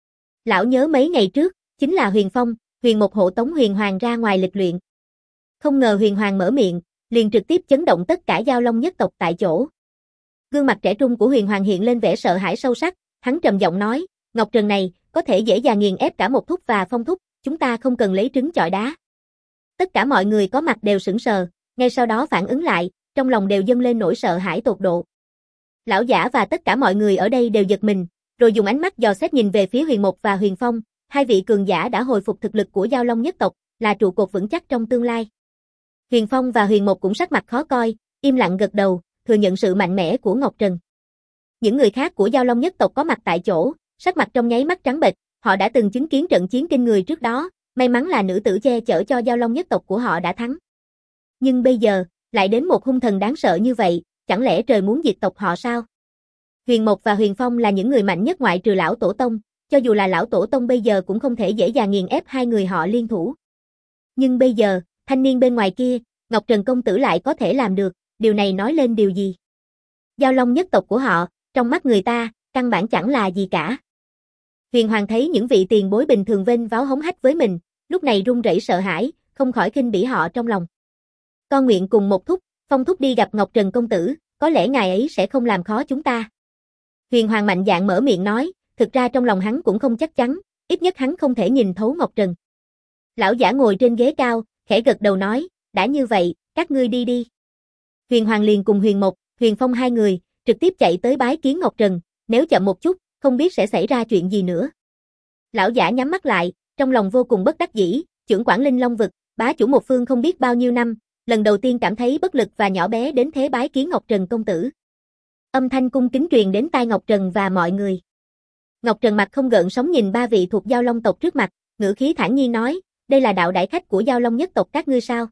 Lão nhớ mấy ngày trước, chính là Huyền Phong, Huyền Một hộ tống Huyền Hoàng ra ngoài lịch luyện. Không ngờ Huyền Hoàng mở miệng, liền trực tiếp chấn động tất cả Giao Long nhất tộc tại chỗ. Gương mặt trẻ trung của Huyền Hoàng hiện lên vẻ sợ hãi sâu sắc, hắn trầm giọng nói, Ngọc Trần này, có thể dễ dàng nghiền ép cả một thúc và Phong thúc, chúng ta không cần lấy trứng chọi đá. Tất cả mọi người có mặt đều sững sờ, ngay sau đó phản ứng lại, trong lòng đều dâng lên nỗi sợ hãi tột độ. Lão giả và tất cả mọi người ở đây đều giật mình, rồi dùng ánh mắt dò xét nhìn về phía Huyền Một và Huyền Phong, hai vị cường giả đã hồi phục thực lực của Giao Long nhất tộc, là trụ cột vững chắc trong tương lai. Huyền Phong và Huyền Một cũng sắc mặt khó coi, im lặng gật đầu, thừa nhận sự mạnh mẽ của Ngọc Trần. Những người khác của Giao Long nhất tộc có mặt tại chỗ, sắc mặt trong nháy mắt trắng bệch, họ đã từng chứng kiến trận chiến kinh người trước đó, may mắn là nữ tử che chở cho Giao Long nhất tộc của họ đã thắng. Nhưng bây giờ, lại đến một hung thần đáng sợ như vậy, chẳng lẽ trời muốn diệt tộc họ sao? Huyền Một và Huyền Phong là những người mạnh nhất ngoại trừ lão tổ tông, cho dù là lão tổ tông bây giờ cũng không thể dễ dàng nghiền ép hai người họ liên thủ. Nhưng bây giờ, thanh niên bên ngoài kia, Ngọc Trần công tử lại có thể làm được, điều này nói lên điều gì? Giao Long nhất tộc của họ, trong mắt người ta, căn bản chẳng là gì cả. Huyền Hoàng thấy những vị tiền bối bình thường vênh váo hống hách với mình, lúc này run rẩy sợ hãi, không khỏi khinh bỉ họ trong lòng. Con nguyện cùng một thúc, Phong thúc đi gặp Ngọc Trần công tử, có lẽ ngài ấy sẽ không làm khó chúng ta. Huyền Hoàng mạnh dạn mở miệng nói, thực ra trong lòng hắn cũng không chắc chắn, ít nhất hắn không thể nhìn thấu Ngọc Trần. Lão giả ngồi trên ghế cao, khẽ gật đầu nói, đã như vậy, các ngươi đi đi. Huyền Hoàng liền cùng Huyền Một, Huyền Phong hai người, trực tiếp chạy tới bái kiến Ngọc Trần, nếu chậm một chút, không biết sẽ xảy ra chuyện gì nữa. Lão giả nhắm mắt lại, trong lòng vô cùng bất đắc dĩ, chưởng quản Linh Long vực, bá chủ một phương không biết bao nhiêu năm, lần đầu tiên cảm thấy bất lực và nhỏ bé đến thế bái kiến Ngọc Trần công tử. Âm thanh cung kính truyền đến tai Ngọc Trần và mọi người. Ngọc Trần mặt không gợn sóng nhìn ba vị thuộc Giao Long tộc trước mặt, ngữ khí thản nhiên nói, đây là đạo đại khách của Giao Long nhất tộc các ngươi sao?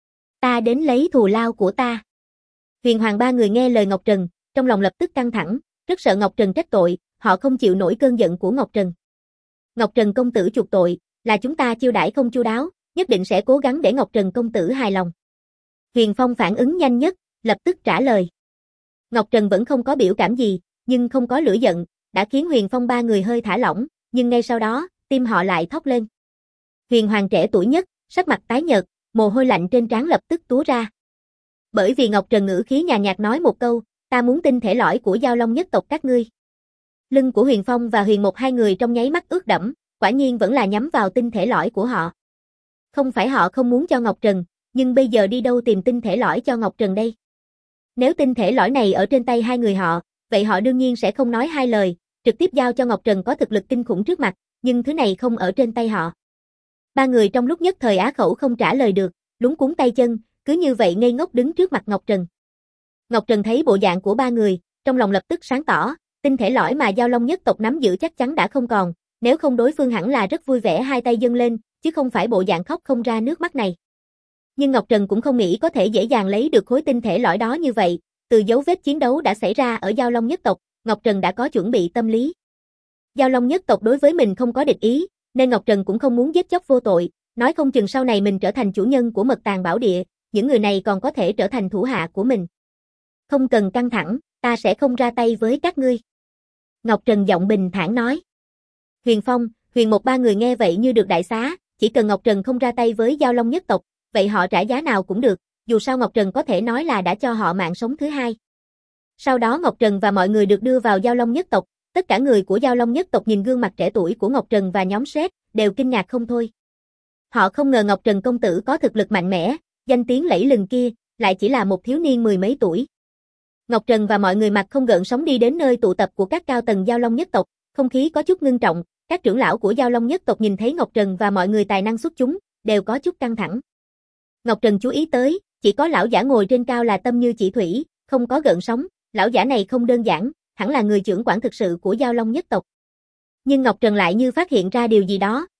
Ta đến lấy thù lao của ta. Huyền Hoàng ba người nghe lời Ngọc Trần, trong lòng lập tức căng thẳng, rất sợ Ngọc Trần trách tội, họ không chịu nổi cơn giận của Ngọc Trần. Ngọc Trần công tử chuộc tội, là chúng ta chiêu đãi không chu đáo, nhất định sẽ cố gắng để Ngọc Trần công tử hài lòng. Huyền Phong phản ứng nhanh nhất, lập tức trả lời. Ngọc Trần vẫn không có biểu cảm gì, nhưng không có lửa giận, đã khiến Huyền Phong ba người hơi thả lỏng, nhưng ngay sau đó, tim họ lại thốc lên. Huyền Hoàng trẻ tuổi nhất, sắc mặt tái nhợt, mồ hôi lạnh trên trán lập tức túa ra. Bởi vì Ngọc Trần ngữ khí nhàn nhạt nói một câu, ta muốn tinh thể lõi của Giao Long nhất tộc các ngươi. Lưng của Huyền Phong và Huyền Một hai người trong nháy mắt ướt đẫm, quả nhiên vẫn là nhắm vào tinh thể lõi của họ. Không phải họ không muốn cho Ngọc Trần, nhưng bây giờ đi đâu tìm tinh thể lõi cho Ngọc Trần đây? Nếu tinh thể lõi này ở trên tay hai người họ, vậy họ đương nhiên sẽ không nói hai lời, trực tiếp giao cho Ngọc Trần có thực lực kinh khủng trước mặt, nhưng thứ này không ở trên tay họ. Ba người trong lúc nhất thời á khẩu không trả lời được, luống cuống tay chân, cứ như vậy ngây ngốc đứng trước mặt Ngọc Trần. Ngọc Trần thấy bộ dạng của ba người, trong lòng lập tức sáng tỏ, tinh thể lõi mà Giao Long nhất tộc nắm giữ chắc chắn đã không còn, nếu không đối phương hẳn là rất vui vẻ hai tay dâng lên, chứ không phải bộ dạng khóc không ra nước mắt này. Nhưng Ngọc Trần cũng không nghĩ có thể dễ dàng lấy được khối tinh thể lõi đó như vậy, từ dấu vết chiến đấu đã xảy ra ở Giao Long nhất tộc, Ngọc Trần đã có chuẩn bị tâm lý. Giao Long nhất tộc đối với mình không có địch ý, nên Ngọc Trần cũng không muốn giết chóc vô tội, nói không chừng sau này mình trở thành chủ nhân của Mật Tàng Bảo Địa, những người này còn có thể trở thành thủ hạ của mình. Không cần căng thẳng, ta sẽ không ra tay với các ngươi. Ngọc Trần giọng bình thản nói. Huyền Phong, Huyền Một ba người nghe vậy như được đại xá, chỉ cần Ngọc Trần không ra tay với Giao Long nhất tộc, vậy họ trả giá nào cũng được, dù sao Ngọc Trần có thể nói là đã cho họ mạng sống thứ hai. Sau đó Ngọc Trần và mọi người được đưa vào Giao Long nhất tộc, tất cả người của Giao Long nhất tộc nhìn gương mặt trẻ tuổi của Ngọc Trần và nhóm Sét, đều kinh ngạc không thôi. Họ không ngờ Ngọc Trần công tử có thực lực mạnh mẽ, danh tiếng lẫy lừng kia, lại chỉ là một thiếu niên mười mấy tuổi. Ngọc Trần và mọi người mặt không gợn sóng đi đến nơi tụ tập của các cao tầng Giao Long nhất tộc, không khí có chút ngưng trọng, các trưởng lão của Giao Long nhất tộc nhìn thấy Ngọc Trần và mọi người tài năng xuất chúng, đều có chút căng thẳng. Ngọc Trần chú ý tới, chỉ có lão giả ngồi trên cao là tâm như chỉ thủy, không có gợn sóng, lão giả này không đơn giản, hẳn là người trưởng quản thực sự của Giao Long nhất tộc. Nhưng Ngọc Trần lại như phát hiện ra điều gì đó,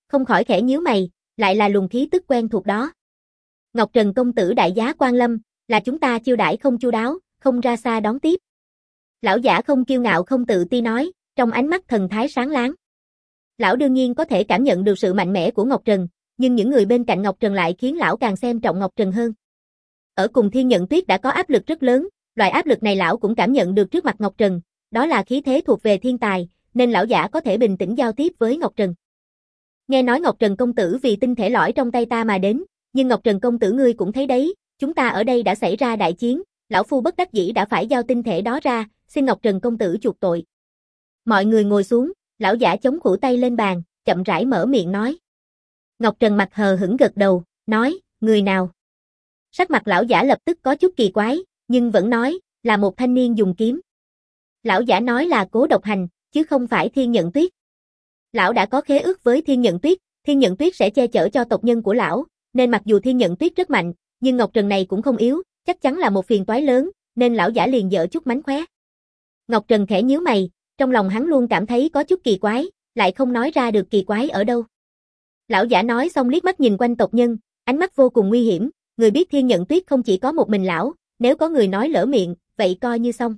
không khỏi khẽ nhíu mày, lại là luồng khí tức quen thuộc đó. Ngọc Trần công tử đại giá quan lâm, là chúng ta chiêu đãi không chu đáo, không ra xa đón tiếp. Lão giả không kiêu ngạo không tự ti nói, trong ánh mắt thần thái sáng láng. Lão đương nhiên có thể cảm nhận được sự mạnh mẽ của Ngọc Trần, nhưng những người bên cạnh Ngọc Trần lại khiến lão càng xem trọng Ngọc Trần hơn. Ở cùng Thiên Nhận Tuyết đã có áp lực rất lớn, loại áp lực này lão cũng cảm nhận được trước mặt Ngọc Trần, đó là khí thế thuộc về thiên tài, nên lão giả có thể bình tĩnh giao tiếp với Ngọc Trần. Nghe nói Ngọc Trần công tử vì tinh thể lõi trong tay ta mà đến, nhưng Ngọc Trần công tử ngươi cũng thấy đấy, chúng ta ở đây đã xảy ra đại chiến, lão phu bất đắc dĩ đã phải giao tinh thể đó ra, xin Ngọc Trần công tử chuộc tội. Mọi người ngồi xuống, lão giả chống khuỷu tay lên bàn, chậm rãi mở miệng nói. Ngọc Trần mặt hờ hững gật đầu, nói, người nào? Sắc mặt lão giả lập tức có chút kỳ quái, nhưng vẫn nói, là một thanh niên dùng kiếm. Lão giả nói là Cố Độc Hành, chứ không phải Thiên Nhận Tuyết. Lão đã có khế ước với Thiên Nhận Tuyết sẽ che chở cho tộc nhân của lão, nên mặc dù Thiên Nhận Tuyết rất mạnh, nhưng Ngọc Trần này cũng không yếu, chắc chắn là một phiền toái lớn, nên lão giả liền giở chút mánh khóe. Ngọc Trần khẽ nhíu mày, trong lòng hắn luôn cảm thấy có chút kỳ quái, lại không nói ra được kỳ quái ở đâu. Lão giả nói xong liếc mắt nhìn quanh tộc nhân, ánh mắt vô cùng nguy hiểm, người biết Thiên Nhận Tuyết không chỉ có một mình lão, nếu có người nói lỡ miệng, vậy coi như xong.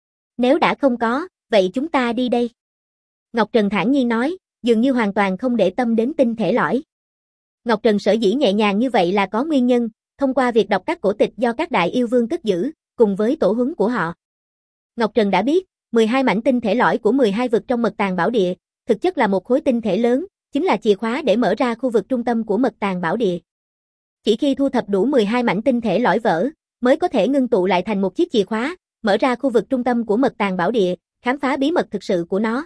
Nếu đã không có, vậy chúng ta đi đây. Ngọc Trần thản nhiên nói, dường như hoàn toàn không để tâm đến tinh thể lõi. Ngọc Trần sở dĩ nhẹ nhàng như vậy là có nguyên nhân, thông qua việc đọc các cổ tịch do các đại yêu vương cất giữ, cùng với tổ huấn của họ. Ngọc Trần đã biết, 12 mảnh tinh thể lõi của 12 vực trong Mật Tàng Bảo Địa, thực chất là một khối tinh thể lớn, chính là chìa khóa để mở ra khu vực trung tâm của Mật Tàng Bảo Địa. Chỉ khi thu thập đủ 12 mảnh tinh thể lõi vỡ, mới có thể ngưng tụ lại thành một chiếc chìa khóa, mở ra khu vực trung tâm của Mật Tàng Bảo Địa, khám phá bí mật thực sự của nó.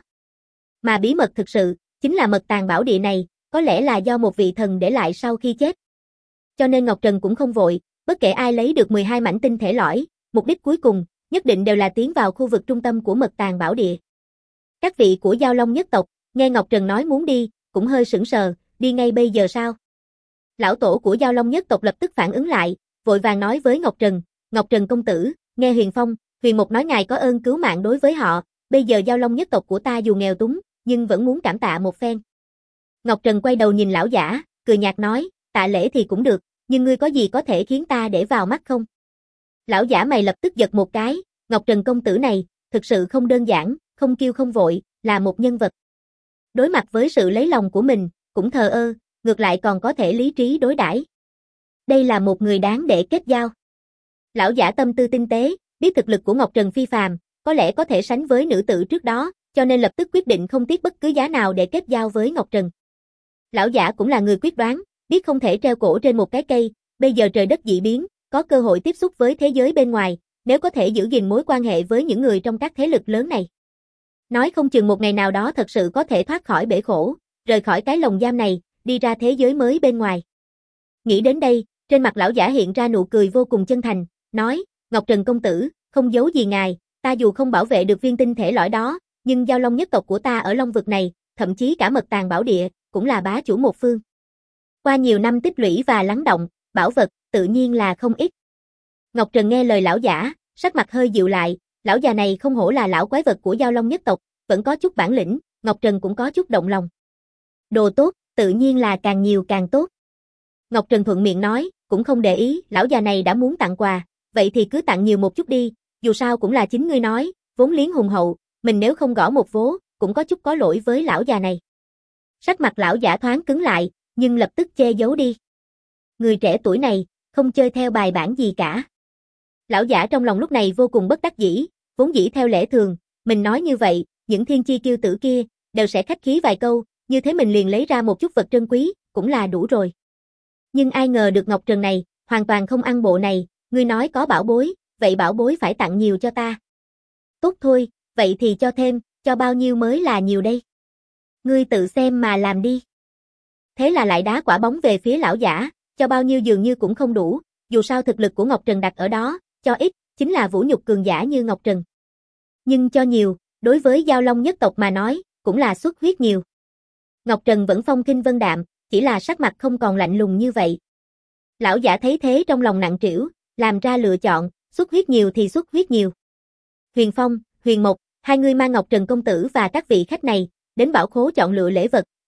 Mà bí mật thực sự, chính là Mật Tàng Bảo Địa này, có lẽ là do một vị thần để lại sau khi chết. Cho nên Ngọc Trần cũng không vội, bất kể ai lấy được 12 mảnh tinh thể lõi, mục đích cuối cùng, nhất định đều là tiến vào khu vực trung tâm của Mật Tàng Bảo Địa. Các vị của Giao Long nhất tộc, nghe Ngọc Trần nói muốn đi, cũng hơi sững sờ, đi ngay bây giờ sao? Lão tổ của Giao Long nhất tộc lập tức phản ứng lại, vội vàng nói với Ngọc Trần công tử, nghe Huyền Phong, Huyền Mộc nói ngài có ơn cứu mạng đối với họ, bây giờ Giao Long nhất tộc của ta dù nghèo túng, nhưng vẫn muốn cảm tạ một phen. Ngọc Trần quay đầu nhìn lão giả, cười nhạt nói, tạ lễ thì cũng được, nhưng ngươi có gì có thể khiến ta để vào mắt không? Lão giả mày lập tức giật một cái, Ngọc Trần công tử này, thực sự không đơn giản, không kiêu không vội, là một nhân vật. Đối mặt với sự lấy lòng của mình, cũng thờ ơ, ngược lại còn có thể lý trí đối đãi. Đây là một người đáng để kết giao. Lão giả tâm tư tinh tế, biết thực lực của Ngọc Trần phi phàm, có lẽ có thể sánh với nữ tử trước đó, cho nên lập tức quyết định không tiếc bất cứ giá nào để kết giao với Ngọc Trần. Lão giả cũng là người quyết đoán, biết không thể treo cổ trên một cái cây, bây giờ trời đất dị biến, có cơ hội tiếp xúc với thế giới bên ngoài, nếu có thể giữ gìn mối quan hệ với những người trong các thế lực lớn này. Nói không chừng một ngày nào đó thật sự có thể thoát khỏi bể khổ, rời khỏi cái lồng giam này, đi ra thế giới mới bên ngoài. Nghĩ đến đây, trên mặt lão giả hiện ra nụ cười vô cùng chân thành, nói, Ngọc Trần công tử, không giấu gì ngài, ta dù không bảo vệ được viên tinh thể lõi đó, nhưng Giao Long nhất tộc của ta ở Long vực này, thậm chí cả Mật Tàng Bảo Địa, cũng là bá chủ một phương. Qua nhiều năm tích lũy và lắng động, bảo vật, tự nhiên là không ít. Ngọc Trần nghe lời lão giả, sắc mặt hơi dịu lại, lão già này không hổ là lão quái vật của Giao Long nhất tộc, vẫn có chút bản lĩnh, Ngọc Trần cũng có chút động lòng. Đồ tốt, tự nhiên là càng nhiều càng tốt. Ngọc Trần thuận miệng nói, cũng không để ý, lão già này đã muốn tặng quà, vậy thì cứ tặng nhiều một chút đi, dù sao cũng là chính ngươi nói, vốn liếng hùng hậu, mình nếu không gõ một vố, cũng có chút có lỗi với lão già này. Sắc mặt lão giả thoáng cứng lại, nhưng lập tức che giấu đi. Người trẻ tuổi này, không chơi theo bài bản gì cả. Lão giả trong lòng lúc này vô cùng bất đắc dĩ, vốn dĩ theo lẽ thường, mình nói như vậy, những thiên chi kiêu tử kia, đều sẽ khách khí vài câu, như thế mình liền lấy ra một chút vật trân quý, cũng là đủ rồi. Nhưng ai ngờ được Ngọc Trần này, hoàn toàn không ăn bộ này, ngươi nói có bảo bối, vậy bảo bối phải tặng nhiều cho ta. Tốt thôi, vậy thì cho thêm, cho bao nhiêu mới là nhiều đây? Ngươi tự xem mà làm đi. Thế là lại đá quả bóng về phía lão giả, cho bao nhiêu dường như cũng không đủ, dù sao thực lực của Ngọc Trần đặt ở đó, cho ít, chính là vũ nhục cường giả như Ngọc Trần. Nhưng cho nhiều, đối với Giao Long nhất tộc mà nói, cũng là xuất huyết nhiều. Ngọc Trần vẫn phong khinh vân đạm, chỉ là sắc mặt không còn lạnh lùng như vậy. Lão giả thấy thế trong lòng nặng trĩu, làm ra lựa chọn, xuất huyết nhiều thì xuất huyết nhiều. Huyền Phong, Huyền Mộc, hai người mang Ngọc Trần công tử và các vị khách này, đến bảo khố chọn lựa lễ vật,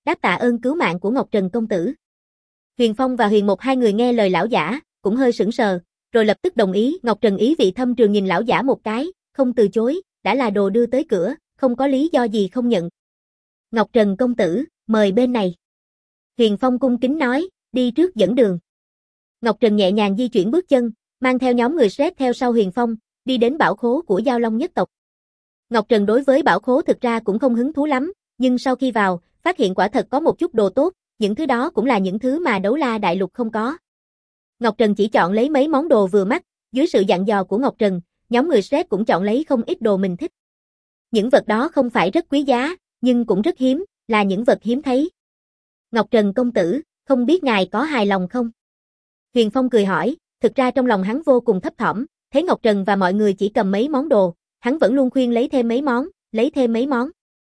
đáp tạ ơn cứu mạng của Ngọc Trần công tử. Huyền Phong và Huyền Một hai người nghe lời lão giả, cũng hơi sững sờ, rồi lập tức đồng ý. Ngọc Trần ý vị thâm trường nhìn lão giả một cái, không từ chối, đã là đồ đưa tới cửa, không có lý do gì không nhận. Ngọc Trần công tử, mời bên này. Huyền Phong cung kính nói, đi trước dẫn đường. Ngọc Trần nhẹ nhàng di chuyển bước chân, mang theo nhóm người Shrek theo sau Huyền Phong, đi đến bảo khố của Dao Long nhất tộc. Ngọc Trần đối với bảo khố thực ra cũng không hứng thú lắm, nhưng sau khi vào, phát hiện quả thật có một chút đồ tốt, những thứ đó cũng là những thứ mà Đấu La Đại Lục không có. Ngọc Trần chỉ chọn lấy mấy món đồ vừa mắt, dưới sự dặn dò của Ngọc Trần, nhóm người Shrek cũng chọn lấy không ít đồ mình thích. Những vật đó không phải rất quý giá, nhưng cũng rất hiếm, là những vật hiếm thấy. Ngọc Trần công tử, không biết ngài có hài lòng không? Huyền Phong cười hỏi, thực ra trong lòng hắn vô cùng thấp thỏm, thấy Ngọc Trần và mọi người chỉ cầm mấy món đồ, hắn vẫn luôn khuyên lấy thêm mấy món, lấy thêm mấy món.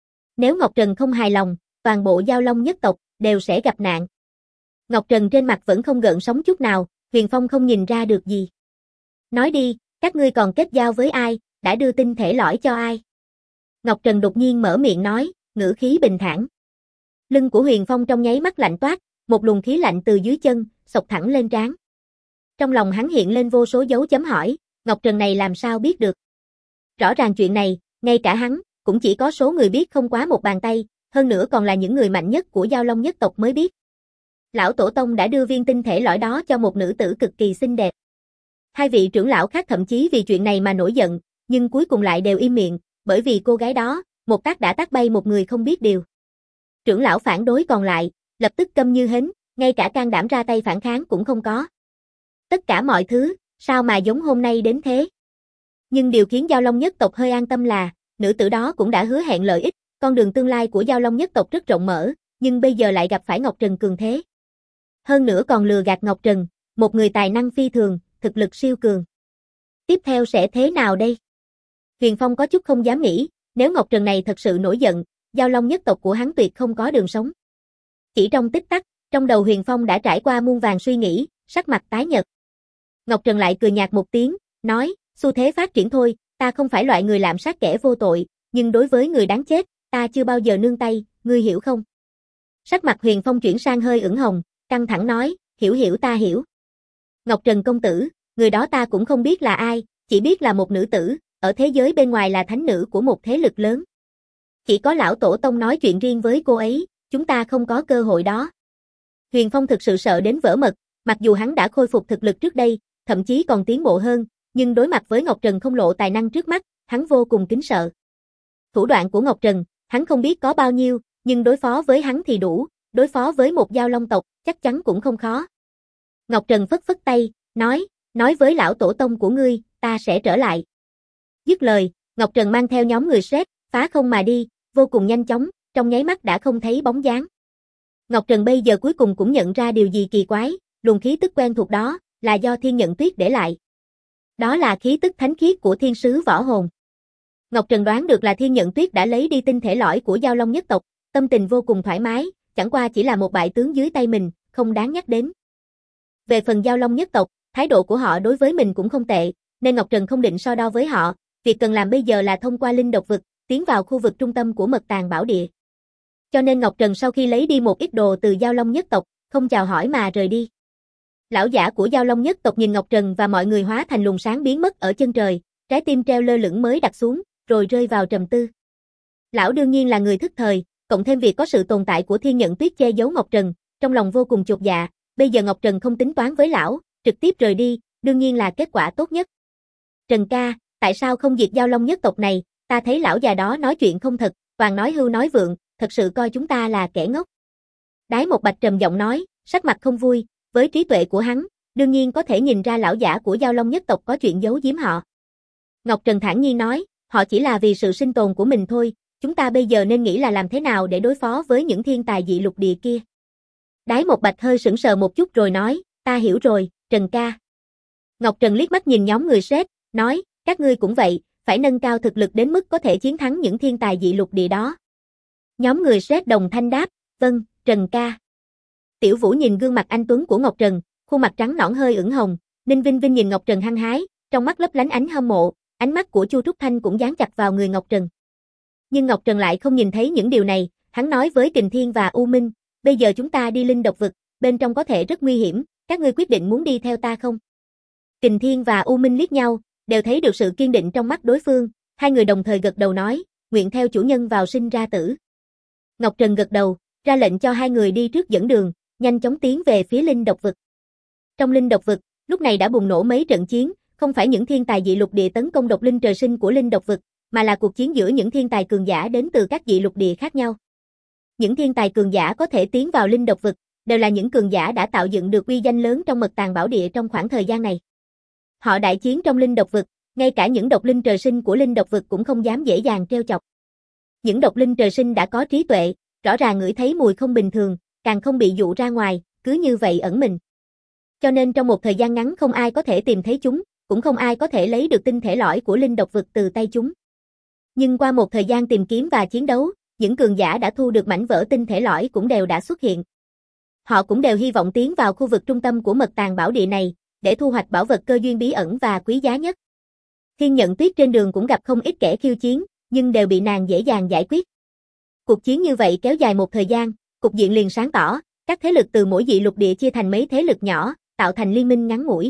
Nếu Ngọc Trần không hài lòng, toàn bộ Dao Long nhất tộc đều sẽ gặp nạn. Ngọc Trần trên mặt vẫn không gợn sóng chút nào, Huyền Phong không nhìn ra được gì. Nói đi, các ngươi còn kết giao với ai, đã đưa tinh thể lõi cho ai? Ngọc Trần đột nhiên mở miệng nói, ngữ khí bình thản. Lưng của Huyền Phong trong nháy mắt lạnh toát, một luồng khí lạnh từ dưới chân, xộc thẳng lên trán. Trong lòng hắn hiện lên vô số dấu chấm hỏi, Ngọc Trần này làm sao biết được? Rõ ràng chuyện này, ngay cả hắn, cũng chỉ có số người biết không quá một bàn tay, hơn nữa còn là những người mạnh nhất của Dao Long nhất tộc mới biết. Lão Tổ Tông đã đưa viên tinh thể lõi đó cho một nữ tử cực kỳ xinh đẹp. Hai vị trưởng lão khác thậm chí vì chuyện này mà nổi giận, nhưng cuối cùng lại đều im miệng, bởi vì cô gái đó, một tác đã tác bay một người không biết điều. Trưởng lão phản đối còn lại, lập tức câm như hến, ngay cả can đảm ra tay phản kháng cũng không có. Tất cả mọi thứ, sao mà giống hôm nay đến thế? Nhưng điều khiến Dao Long nhất tộc hơi an tâm là, nữ tử đó cũng đã hứa hẹn lợi ích, con đường tương lai của Dao Long nhất tộc rất rộng mở, nhưng bây giờ lại gặp phải Ngọc Trần cường thế. Hơn nữa còn lừa gạt Ngọc Trần, một người tài năng phi thường, thực lực siêu cường. Tiếp theo sẽ thế nào đây? Huyền Phong có chút không dám nghĩ, nếu Ngọc Trần này thật sự nổi giận, Dao Long nhất tộc của hắn tuyệt không có đường sống. Chỉ trong tích tắc, trong đầu Huyền Phong đã trải qua muôn vàn suy nghĩ, sắc mặt tái nhợt. Ngọc Trần lại cười nhạt một tiếng, nói, xu thế phát triển thôi, ta không phải loại người lạm sát kẻ vô tội, nhưng đối với người đáng chết, ta chưa bao giờ nương tay, ngươi hiểu không? Sắc mặt Huyền Phong chuyển sang hơi ửng hồng, căng thẳng nói, hiểu ta hiểu. Ngọc Trần công tử, người đó ta cũng không biết là ai, chỉ biết là một nữ tử, ở thế giới bên ngoài là thánh nữ của một thế lực lớn. Chỉ có lão tổ tông nói chuyện riêng với cô ấy, chúng ta không có cơ hội đó. Huyền Phong thực sự sợ đến vỡ mật, mặc dù hắn đã khôi phục thực lực trước đây, thậm chí còn tiến bộ hơn, nhưng đối mặt với Ngọc Trần không lộ tài năng trước mắt, hắn vô cùng kính sợ. Thủ đoạn của Ngọc Trần, hắn không biết có bao nhiêu, nhưng đối phó với hắn thì đủ, đối phó với một Dao Long tộc, chắc chắn cũng không khó. Ngọc Trần phất phất tay, nói với lão tổ tông của ngươi, ta sẽ trở lại. Dứt lời, Ngọc Trần mang theo nhóm người Shrek, phá không mà đi, vô cùng nhanh chóng, trong nháy mắt đã không thấy bóng dáng. Ngọc Trần bây giờ cuối cùng cũng nhận ra điều gì kỳ quái, luồng khí tức quen thuộc đó, là do Thiên Nhận Tuyết để lại. Đó là khí tức thánh khiết của thiên sứ võ hồn. Ngọc Trần đoán được là Thiên Nhận Tuyết đã lấy đi tinh thể lõi của Dao Long nhất tộc, tâm tình vô cùng thoải mái, chẳng qua chỉ là một bại tướng dưới tay mình, không đáng nhắc đến. Về phần Dao Long nhất tộc, thái độ của họ đối với mình cũng không tệ, nên Ngọc Trần không định so đo với họ, việc cần làm bây giờ là thông qua linh độc vực, tiến vào khu vực trung tâm của Mật Tàng Bảo Địa. Cho nên Ngọc Trần sau khi lấy đi một ít đồ từ Dao Long nhất tộc, không chào hỏi mà rời đi. Lão giả của Dao Long nhất tộc nhìn Ngọc Trần và mọi người hóa thành luồng sáng biến mất ở chân trời, trái tim treo lơ lửng mới đặt xuống, rồi rơi vào trầm tư. Lão đương nhiên là người thức thời, cộng thêm việc có sự tồn tại của Thiên Nhận Tuyết che giấu Ngọc Trần, trong lòng vô cùng chột dạ, bây giờ Ngọc Trần không tính toán với lão, trực tiếp rời đi, đương nhiên là kết quả tốt nhất. Trần ca, tại sao không diệt Dao Long nhất tộc này, ta thấy lão già đó nói chuyện không thật, toàn nói hưu nói vượng, thật sự coi chúng ta là kẻ ngốc. Đái Một Bạch trầm giọng nói, sắc mặt không vui, với trí tuệ của hắn, đương nhiên có thể nhìn ra lão giả của Dao Long nhất tộc có chuyện giấu giếm họ. Ngọc Trần thản nhiên nói, họ chỉ là vì sự sinh tồn của mình thôi, chúng ta bây giờ nên nghĩ là làm thế nào để đối phó với những thiên tài dị lục địa kia. Đái Một Bạch hơi sững sờ một chút rồi nói, ta hiểu rồi, Trần ca. Ngọc Trần liếc mắt nhìn nhóm người Shrek, nói, các ngươi cũng vậy, phải nâng cao thực lực đến mức có thể chiến thắng những thiên tài dị lục địa đó. Nhóm người Shrek đồng thanh đáp, vâng, Trần ca. Tiểu Vũ nhìn gương mặt anh tuấn của Ngọc Trần, khuôn mặt trắng nõn hơi ửng hồng, Ninh Vinh Vinh nhìn Ngọc Trần hăng hái, trong mắt lấp lánh ánh hâm mộ, ánh mắt của Chu Trúc Thanh cũng dán chặt vào người Ngọc Trần. Nhưng Ngọc Trần lại không nhìn thấy những điều này, hắn nói với Kình Thiên và U Minh, bây giờ chúng ta đi linh độc vực, bên trong có thể rất nguy hiểm, các ngươi quyết định muốn đi theo ta không? Kình Thiên và U Minh liếc nhau, đều thấy được sự kiên định trong mắt đối phương, hai người đồng thời gật đầu nói, nguyện theo chủ nhân vào sinh ra tử. Ngọc Trần gật đầu, ra lệnh cho hai người đi trước dẫn đường, nhanh chóng tiến về phía linh độc vực. Trong linh độc vực, lúc này đã bùng nổ mấy trận chiến, không phải những thiên tài dị lục địa tấn công độc linh trời sinh của linh độc vực, mà là cuộc chiến giữa những thiên tài cường giả đến từ các dị lục địa khác nhau. Những thiên tài cường giả có thể tiến vào linh độc vực, đều là những cường giả đã tạo dựng được uy danh lớn trong Mật Tàng Bảo Địa trong khoảng thời gian này. Họ đại chiến trong linh độc vực, ngay cả những độc linh trời sinh của linh độc vực cũng không dám dễ dàng trêu chọc. Những độc linh trời sinh đã có trí tuệ, rõ ràng ngửi thấy mùi không bình thường, càng không bị dụ ra ngoài, cứ như vậy ẩn mình. Cho nên trong một thời gian ngắn không ai có thể tìm thấy chúng, cũng không ai có thể lấy được tinh thể lõi của linh độc vực từ tay chúng. Nhưng qua một thời gian tìm kiếm và chiến đấu, những cường giả đã thu được mảnh vỡ tinh thể lõi cũng đều đã xuất hiện. Họ cũng đều hy vọng tiến vào khu vực trung tâm của Mật Tàng Bảo Địa này, để thu hoạch bảo vật cơ duyên bí ẩn và quý giá nhất. Thiên Nhận Tuyết trên đường cũng gặp không ít kẻ khiêu chiến, nhưng đều bị nàng dễ dàng giải quyết. Cuộc chiến như vậy kéo dài một thời gian, cục diện liền sáng tỏ, các thế lực từ mỗi dị lục địa chia thành mấy thế lực nhỏ, tạo thành liên minh ngắn ngủi.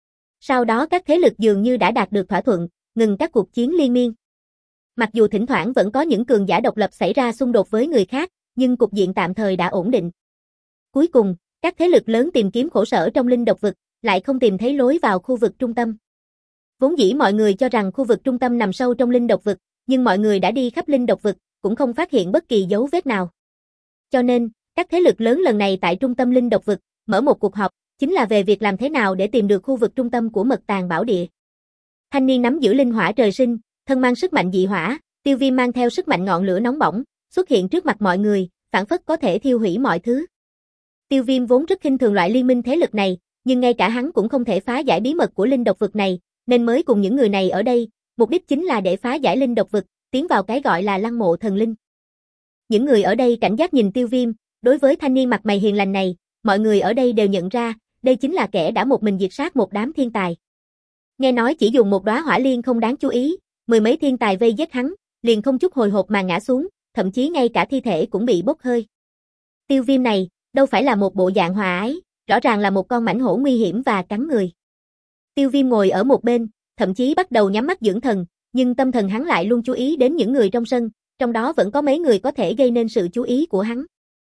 Sau đó các thế lực dường như đã đạt được thỏa thuận, ngừng các cuộc chiến liên miên. Mặc dù thỉnh thoảng vẫn có những cường giả độc lập xảy ra xung đột với người khác, nhưng cục diện tạm thời đã ổn định. Cuối cùng, các thế lực lớn tìm kiếm khổ sở trong linh độc vực, lại không tìm thấy lối vào khu vực trung tâm. Vốn dĩ mọi người cho rằng khu vực trung tâm nằm sâu trong linh độc vực, nhưng mọi người đã đi khắp linh độc vực, cũng không phát hiện bất kỳ dấu vết nào. Cho nên, các thế lực lớn lần này tại trung tâm linh độc vực, mở một cuộc họp, chính là về việc làm thế nào để tìm được khu vực trung tâm của Mật Tàng Bảo Địa. Thanh niên nắm giữ linh hỏa trời sinh, thân mang sức mạnh dị hỏa, Tiêu Viêm mang theo sức mạnh ngọn lửa nóng bỏng, xuất hiện trước mặt mọi người, phảng phất có thể thiêu hủy mọi thứ. Tiêu Viêm vốn rất khinh thường loại liên minh thế lực này, nhưng ngay cả hắn cũng không thể phá giải bí mật của linh độc vực này, nên mới cùng những người này ở đây, mục đích chính là để phá giải linh độc vực, tiến vào cái gọi là lăng mộ thần linh. Những người ở đây cảnh giác nhìn Tiêu Viêm, đối với thanh niên mặt mày hiền lành này, mọi người ở đây đều nhận ra, đây chính là kẻ đã một mình diệt sát một đám thiên tài. Nghe nói chỉ dùng một đóa hỏa liên không đáng chú ý, mười mấy thiên tài vây giết hắn, liền không chút hồi hộp mà ngã xuống, thậm chí ngay cả thi thể cũng bị bốc hơi. Tiêu Viêm này, đâu phải là một bộ dạng hòa ái, rõ ràng là một con mãnh hổ nguy hiểm và cắn người. Tiêu Viêm ngồi ở một bên, thậm chí bắt đầu nhắm mắt dưỡng thần, nhưng tâm thần hắn lại luôn chú ý đến những người trong sân, trong đó vẫn có mấy người có thể gây nên sự chú ý của hắn.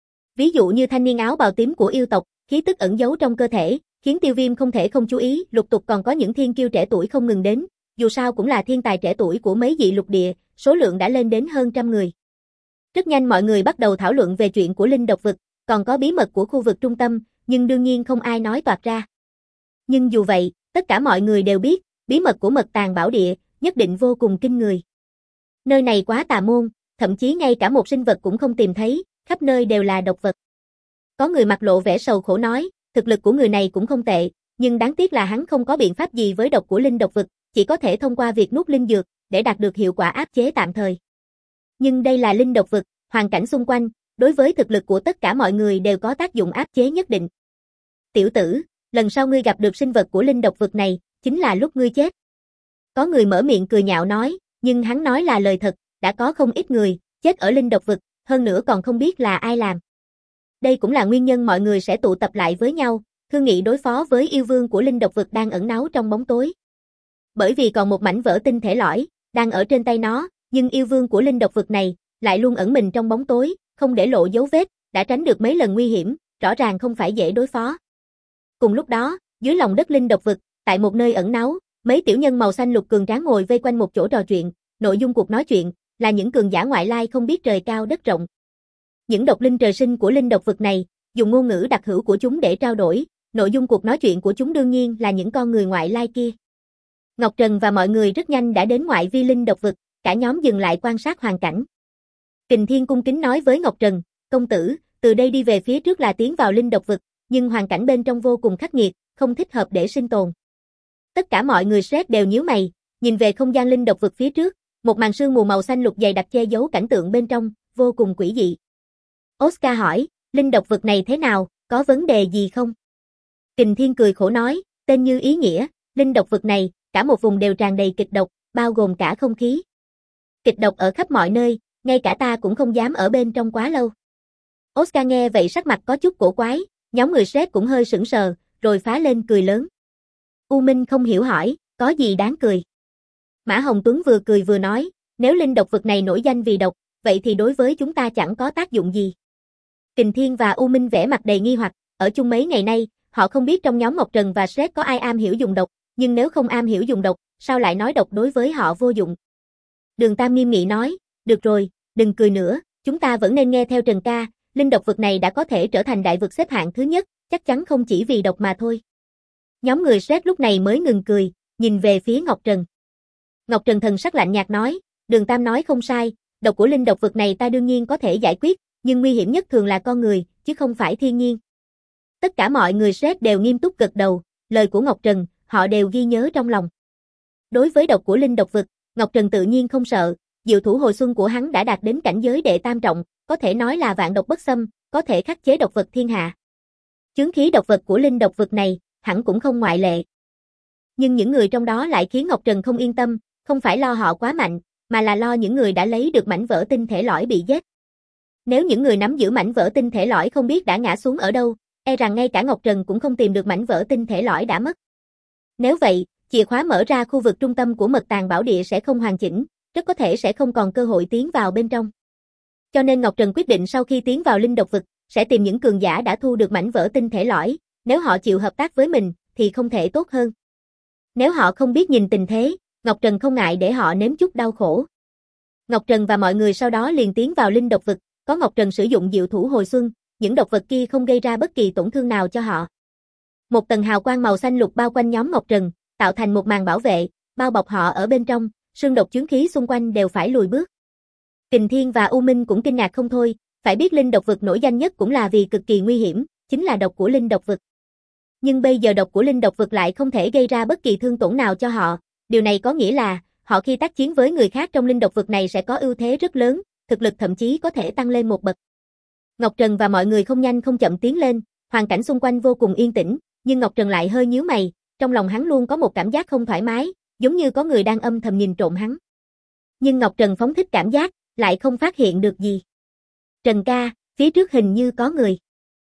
Ví dụ như thanh niên áo bào tím của yêu tộc, khí tức ẩn giấu trong cơ thể, khiến Tiêu Viêm không thể không chú ý, lục tục còn có những thiên kiêu trẻ tuổi không ngừng đến, dù sao cũng là thiên tài trẻ tuổi của mấy dị lục địa, số lượng đã lên đến hơn trăm người. Rất nhanh mọi người bắt đầu thảo luận về chuyện của linh độc vực, còn có bí mật của khu vực trung tâm, nhưng đương nhiên không ai nói toạc ra. Nhưng dù vậy, tất cả mọi người đều biết, bí mật của Mật Tàng Bảo Địa nhất định vô cùng kinh người. Nơi này quá tà môn, thậm chí ngay cả một sinh vật cũng không tìm thấy, khắp nơi đều là độc vật. Có người mặt lộ vẻ sầu khổ nói, thực lực của người này cũng không tệ, nhưng đáng tiếc là hắn không có biện pháp gì với độc của linh độc vực, chỉ có thể thông qua việc nuốt linh dược, để đạt được hiệu quả áp chế tạm thời. Nhưng đây là linh độc vực, hoàn cảnh xung quanh, đối với thực lực của tất cả mọi người đều có tác dụng áp chế nhất định. Tiểu tử, lần sau ngươi gặp được sinh vật của linh độc vực này, chính là lúc ngươi chết. Có người mở miệng cười nhạo nói, nhưng hắn nói là lời thật, đã có không ít người chết ở linh độc vực, hơn nữa còn không biết là ai làm. Đây cũng là nguyên nhân mọi người sẽ tụ tập lại với nhau, thương nghị đối phó với yêu vương của linh độc vực đang ẩn náu trong bóng tối. Bởi vì còn một mảnh vỡ tinh thể lõi đang ở trên tay nó, nhưng yêu vương của linh độc vực này lại luôn ẩn mình trong bóng tối, không để lộ dấu vết, đã tránh được mấy lần nguy hiểm, rõ ràng không phải dễ đối phó. Cùng lúc đó, dưới lòng đất linh độc vực, tại một nơi ẩn náu, mấy tiểu nhân màu xanh lục cường tráng ngồi vây quanh một chỗ trò chuyện, nội dung cuộc nói chuyện là những cường giả ngoại lai không biết trời cao đất rộng. Những độc linh trời sinh của linh độc vực này, dùng ngôn ngữ đặc hữu của chúng để trao đổi, nội dung cuộc nói chuyện của chúng đương nhiên là những con người ngoại lai kia. Ngọc Trần và mọi người rất nhanh đã đến ngoại vi linh độc vực, cả nhóm dừng lại quan sát hoàn cảnh. Kình Thiên cung kính nói với Ngọc Trần, công tử, từ đây đi về phía trước là tiến vào linh độc vực, nhưng hoàn cảnh bên trong vô cùng khắc nghiệt, không thích hợp để sinh tồn. Tất cả mọi người sét đều nhíu mày, nhìn về không gian linh độc vực phía trước, một màn sương mù màu xanh lục dày đặc che giấu cảnh tượng bên trong, vô cùng quỷ dị. Oscar hỏi, linh độc vực này thế nào, có vấn đề gì không? Kình Thiên cười khổ nói, tên như ý nghĩa, linh độc vực này, cả một vùng đều tràn đầy kịch độc, bao gồm cả không khí. Kịch độc ở khắp mọi nơi, ngay cả ta cũng không dám ở bên trong quá lâu. Oscar nghe vậy sắc mặt có chút cổ quái, nhóm người Shrek cũng hơi sững sờ, rồi phá lên cười lớn. U Minh không hiểu hỏi, có gì đáng cười? Mã Hồng Tuấn vừa cười vừa nói, nếu linh độc vực này nổi danh vì độc, vậy thì đối với chúng ta chẳng có tác dụng gì. Kình Thiên và U Minh vẻ mặt đầy nghi hoặc, ở chung mấy ngày nay, họ không biết trong nhóm Ngọc Trần và Shrek có ai am hiểu dùng độc, nhưng nếu không am hiểu dùng độc, sao lại nói độc đối với họ vô dụng? Đường Tam nghiêm nghị nói, được rồi, đừng cười nữa, chúng ta vẫn nên nghe theo Trần ca, linh độc vực này đã có thể trở thành đại vực xếp hạng thứ nhất, chắc chắn không chỉ vì độc mà thôi. Nhóm người Shrek lúc này mới ngừng cười, nhìn về phía Ngọc Trần. Ngọc Trần thần sắc lạnh nhạt nói, Đường Tam nói không sai, độc của linh độc vực này ta đương nhiên có thể giải quyết, nhưng nguy hiểm nhất thường là con người, chứ không phải thiên nhiên. Tất cả mọi người Shrek đều nghiêm túc gật đầu, lời của Ngọc Trần, họ đều ghi nhớ trong lòng. Đối với độc của linh độc vực, Ngọc Trần tự nhiên không sợ, diệu thủ hồi xuân của hắn đã đạt đến cảnh giới đệ tam trọng, có thể nói là vạn độc bất xâm, có thể khắc chế độc vật thiên hạ. Chướng khí độc vật của linh độc vực này, hẳn cũng không ngoại lệ. Nhưng những người trong đó lại khiến Ngọc Trần không yên tâm, không phải lo họ quá mạnh, mà là lo những người đã lấy được mảnh vỡ tinh thể lõi bị giết. Nếu những người nắm giữ mảnh vỡ tinh thể lõi không biết đã ngã xuống ở đâu, e rằng ngay cả Ngọc Trần cũng không tìm được mảnh vỡ tinh thể lõi đã mất. Nếu vậy, chìa khóa mở ra khu vực trung tâm của Mật Tàng Bảo Địa sẽ không hoàn chỉnh, rất có thể sẽ không còn cơ hội tiến vào bên trong. Cho nên Ngọc Trần quyết định sau khi tiến vào linh độc vực, sẽ tìm những cường giả đã thu được mảnh vỡ tinh thể lõi, nếu họ chịu hợp tác với mình, thì không thể tốt hơn. Nếu họ không biết nhìn tình thế, Ngọc Trần không ngại để họ nếm chút đau khổ. Ngọc Trần và mọi người sau đó liền tiến vào linh độc vực, có Ngọc Trần sử dụng diệu thủ hồi xuân, những độc vật kia không gây ra bất kỳ tổn thương nào cho họ. Một tầng hào quang màu xanh lục bao quanh nhóm Ngọc Trần, tạo thành một màn bảo vệ, bao bọc họ ở bên trong, sương độc chướng khí xung quanh đều phải lùi bước. Kình Thiên và U Minh cũng kinh ngạc không thôi, phải biết linh độc vực nổi danh nhất cũng là vì cực kỳ nguy hiểm, chính là độc của linh độc vực. Nhưng bây giờ độc của linh độc vực lại không thể gây ra bất kỳ thương tổn nào cho họ, điều này có nghĩa là, họ khi tác chiến với người khác trong linh độc vực này sẽ có ưu thế rất lớn, thực lực thậm chí có thể tăng lên một bậc. Ngọc Trần và mọi người không nhanh không chậm tiến lên, hoàn cảnh xung quanh vô cùng yên tĩnh, nhưng Ngọc Trần lại hơi nhíu mày, trong lòng hắn luôn có một cảm giác không thoải mái, giống như có người đang âm thầm nhìn trộm hắn. Nhưng Ngọc Trần phóng thích cảm giác, lại không phát hiện được gì. Trần ca, phía trước hình như có người.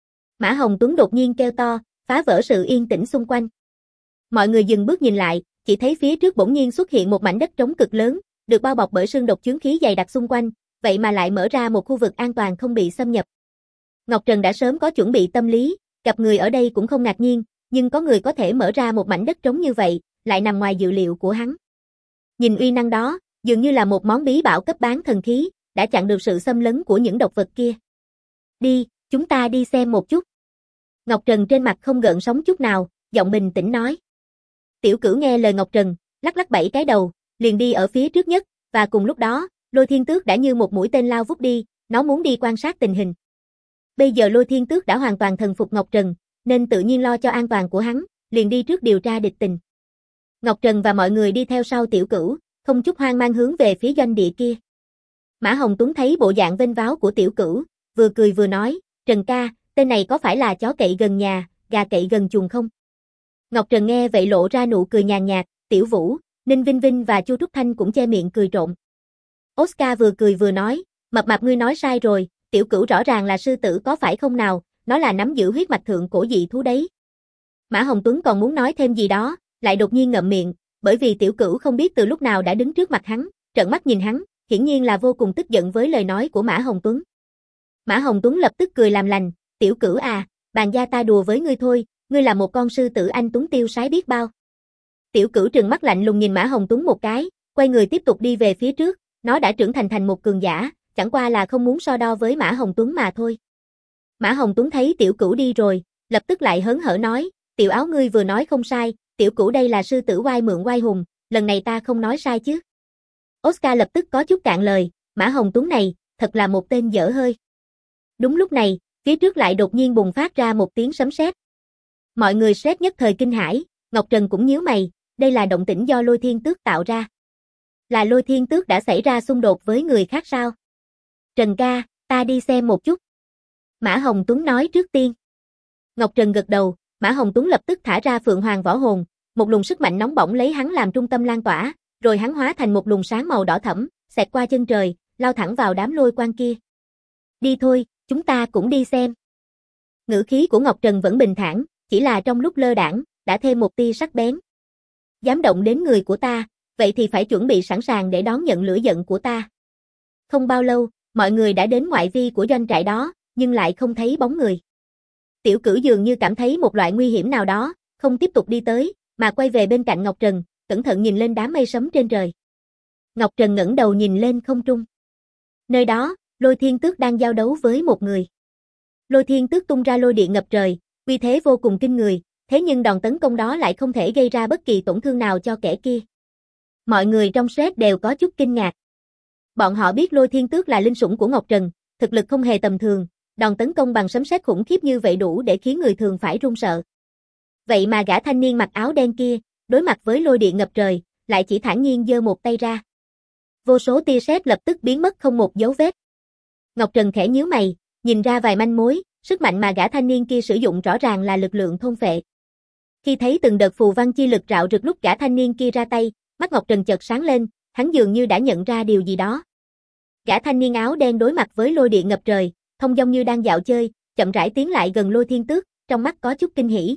Mã Hồng Tuấn đột nhiên kêu to, phá vỡ sự yên tĩnh xung quanh. Mọi người dừng bước nhìn lại, chỉ thấy phía trước bỗng nhiên xuất hiện một mảnh đất trống cực lớn, được bao bọc bởi sương độc chướng khí dày đặc xung quanh, vậy mà lại mở ra một khu vực an toàn không bị xâm nhập. Ngọc Trần đã sớm có chuẩn bị tâm lý, gặp người ở đây cũng không ngạc nhiên, nhưng có người có thể mở ra một mảnh đất trống như vậy, lại nằm ngoài dự liệu của hắn. Nhìn uy năng đó, dường như là một món bí bảo cấp bán thần khí, đã chặn được sự xâm lấn của những độc vật kia. Đi, chúng ta đi xem một chút. Ngọc Trần trên mặt không gợn sóng chút nào, giọng bình tĩnh nói. Tiểu Cửu nghe lời Ngọc Trần, lắc lắc 7 cái đầu, liền đi ở phía trước nhất, và cùng lúc đó, Lôi Thiên Tước đã như một mũi tên lao vút đi, nó muốn đi quan sát tình hình. Bây giờ Lôi Thiên Tước đã hoàn toàn thần phục Ngọc Trần, nên tự nhiên lo cho an toàn của hắn, liền đi trước điều tra địch tình. Ngọc Trần và mọi người đi theo sau Tiểu Cửu, không chút hoang mang hướng về phía doanh địa kia. Mã Hồng Tuấn thấy bộ dạng vênh váo của Tiểu Cửu, vừa cười vừa nói, Trần ca, tên này có phải là chó cậy gần nhà, gà cậy gần chuồng không? Ngọc Trần nghe vậy lộ ra nụ cười nhàn nhạt, Tiểu Vũ, Ninh Vinh Vinh và Chu Trúc Thanh cũng che miệng cười trộm. Oscar vừa cười vừa nói, mập mạp ngươi nói sai rồi, Tiểu Cửu rõ ràng là sư tử có phải không nào, nó là nắm giữ huyết mạch thượng cổ dị thú đấy. Mã Hồng Tuấn còn muốn nói thêm gì đó, lại đột nhiên ngậm miệng, bởi vì Tiểu Cửu không biết từ lúc nào đã đứng trước mặt hắn, trợn mắt nhìn hắn, hiển nhiên là vô cùng tức giận với lời nói của Mã Hồng Tuấn. Mã Hồng Tuấn lập tức cười làm lành, Tiểu Cửu à, bàn gia ta đùa với ngươi thôi, ngươi là một con sư tử anh tuấn tiêu sái biết bao. Tiểu Cửu trừng mắt lạnh lùng nhìn Mã Hồng Tuấn một cái, quay người tiếp tục đi về phía trước, nó đã trưởng thành một cường giả, chẳng qua là không muốn so đo với Mã Hồng Tuấn mà thôi. Mã Hồng Tuấn thấy Tiểu Cửu đi rồi, lập tức lại hớn hở nói, Tiểu Áo ngươi vừa nói không sai, Tiểu Cửu đây là sư tử oai mượn oai hùng, lần này ta không nói sai chứ. Oscar lập tức có chút cạn lời, Mã Hồng Tuấn này, thật là một tên dở hơi. Đúng lúc này, phía trước lại đột nhiên bùng phát ra một tiếng sấm sét. Mọi người sét nhất thời kinh hãi, Ngọc Trần cũng nhíu mày, đây là động tĩnh do Lôi Thiên Tước tạo ra. Là Lôi Thiên Tước đã xảy ra xung đột với người khác sao? Trần ca, ta đi xem một chút. Mã Hồng Tuấn nói trước tiên. Ngọc Trần gật đầu, Mã Hồng Tuấn lập tức thả ra Phượng Hoàng Võ Hồn, một luồng sức mạnh nóng bỏng lấy hắn làm trung tâm lan tỏa, rồi hắn hóa thành một luồng sáng màu đỏ thẫm, xẹt qua chân trời, lao thẳng vào đám lôi quang kia. Đi thôi, chúng ta cũng đi xem. Ngữ khí của Ngọc Trần vẫn bình thản, chỉ là trong lúc lơ đãng đã thêm một tia sắc bén. Dám động đến người của ta, vậy thì phải chuẩn bị sẵn sàng để đón nhận lửa giận của ta. Không bao lâu, mọi người đã đến ngoại vi của doanh trại đó, nhưng lại không thấy bóng người. Tiểu Cửu dường như cảm thấy một loại nguy hiểm nào đó, không tiếp tục đi tới, mà quay về bên cạnh Ngọc Trần, cẩn thận nhìn lên đám mây sấm trên trời. Ngọc Trần ngẩng đầu nhìn lên không trung. Nơi đó, Lôi Thiên Tước đang giao đấu với một người. Lôi Thiên Tước tung ra lôi điện ngập trời, uy thế vô cùng kinh người, thế nhưng đòn tấn công đó lại không thể gây ra bất kỳ tổn thương nào cho kẻ kia. Mọi người trong set đều có chút kinh ngạc. Bọn họ biết Lôi Thiên Tước là linh sủng của Ngọc Trần, thực lực không hề tầm thường, đòn tấn công bằng sấm sét khủng khiếp như vậy đủ để khiến người thường phải run sợ. Vậy mà gã thanh niên mặc áo đen kia, đối mặt với lôi điện ngập trời, lại chỉ thản nhiên giơ một tay ra. Vô số tia sét lập tức biến mất không một dấu vết. Ngọc Trần khẽ nhíu mày, nhìn ra vài manh mối, sức mạnh mà gã thanh niên kia sử dụng rõ ràng là lực lượng thôn phệ. Khi thấy từng đợt phù văn chi lực rạo rực lúc gã thanh niên kia ra tay, mắt Ngọc Trần chợt sáng lên, hắn dường như đã nhận ra điều gì đó. Gã thanh niên áo đen đối mặt với lôi điện ngập trời, thông dong như đang dạo chơi, chậm rãi tiến lại gần Lôi Thiên Tước, trong mắt có chút kinh hỉ.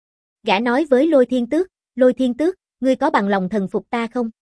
Gã nói với Lôi Thiên Tước, ngươi có bằng lòng thần phục ta không?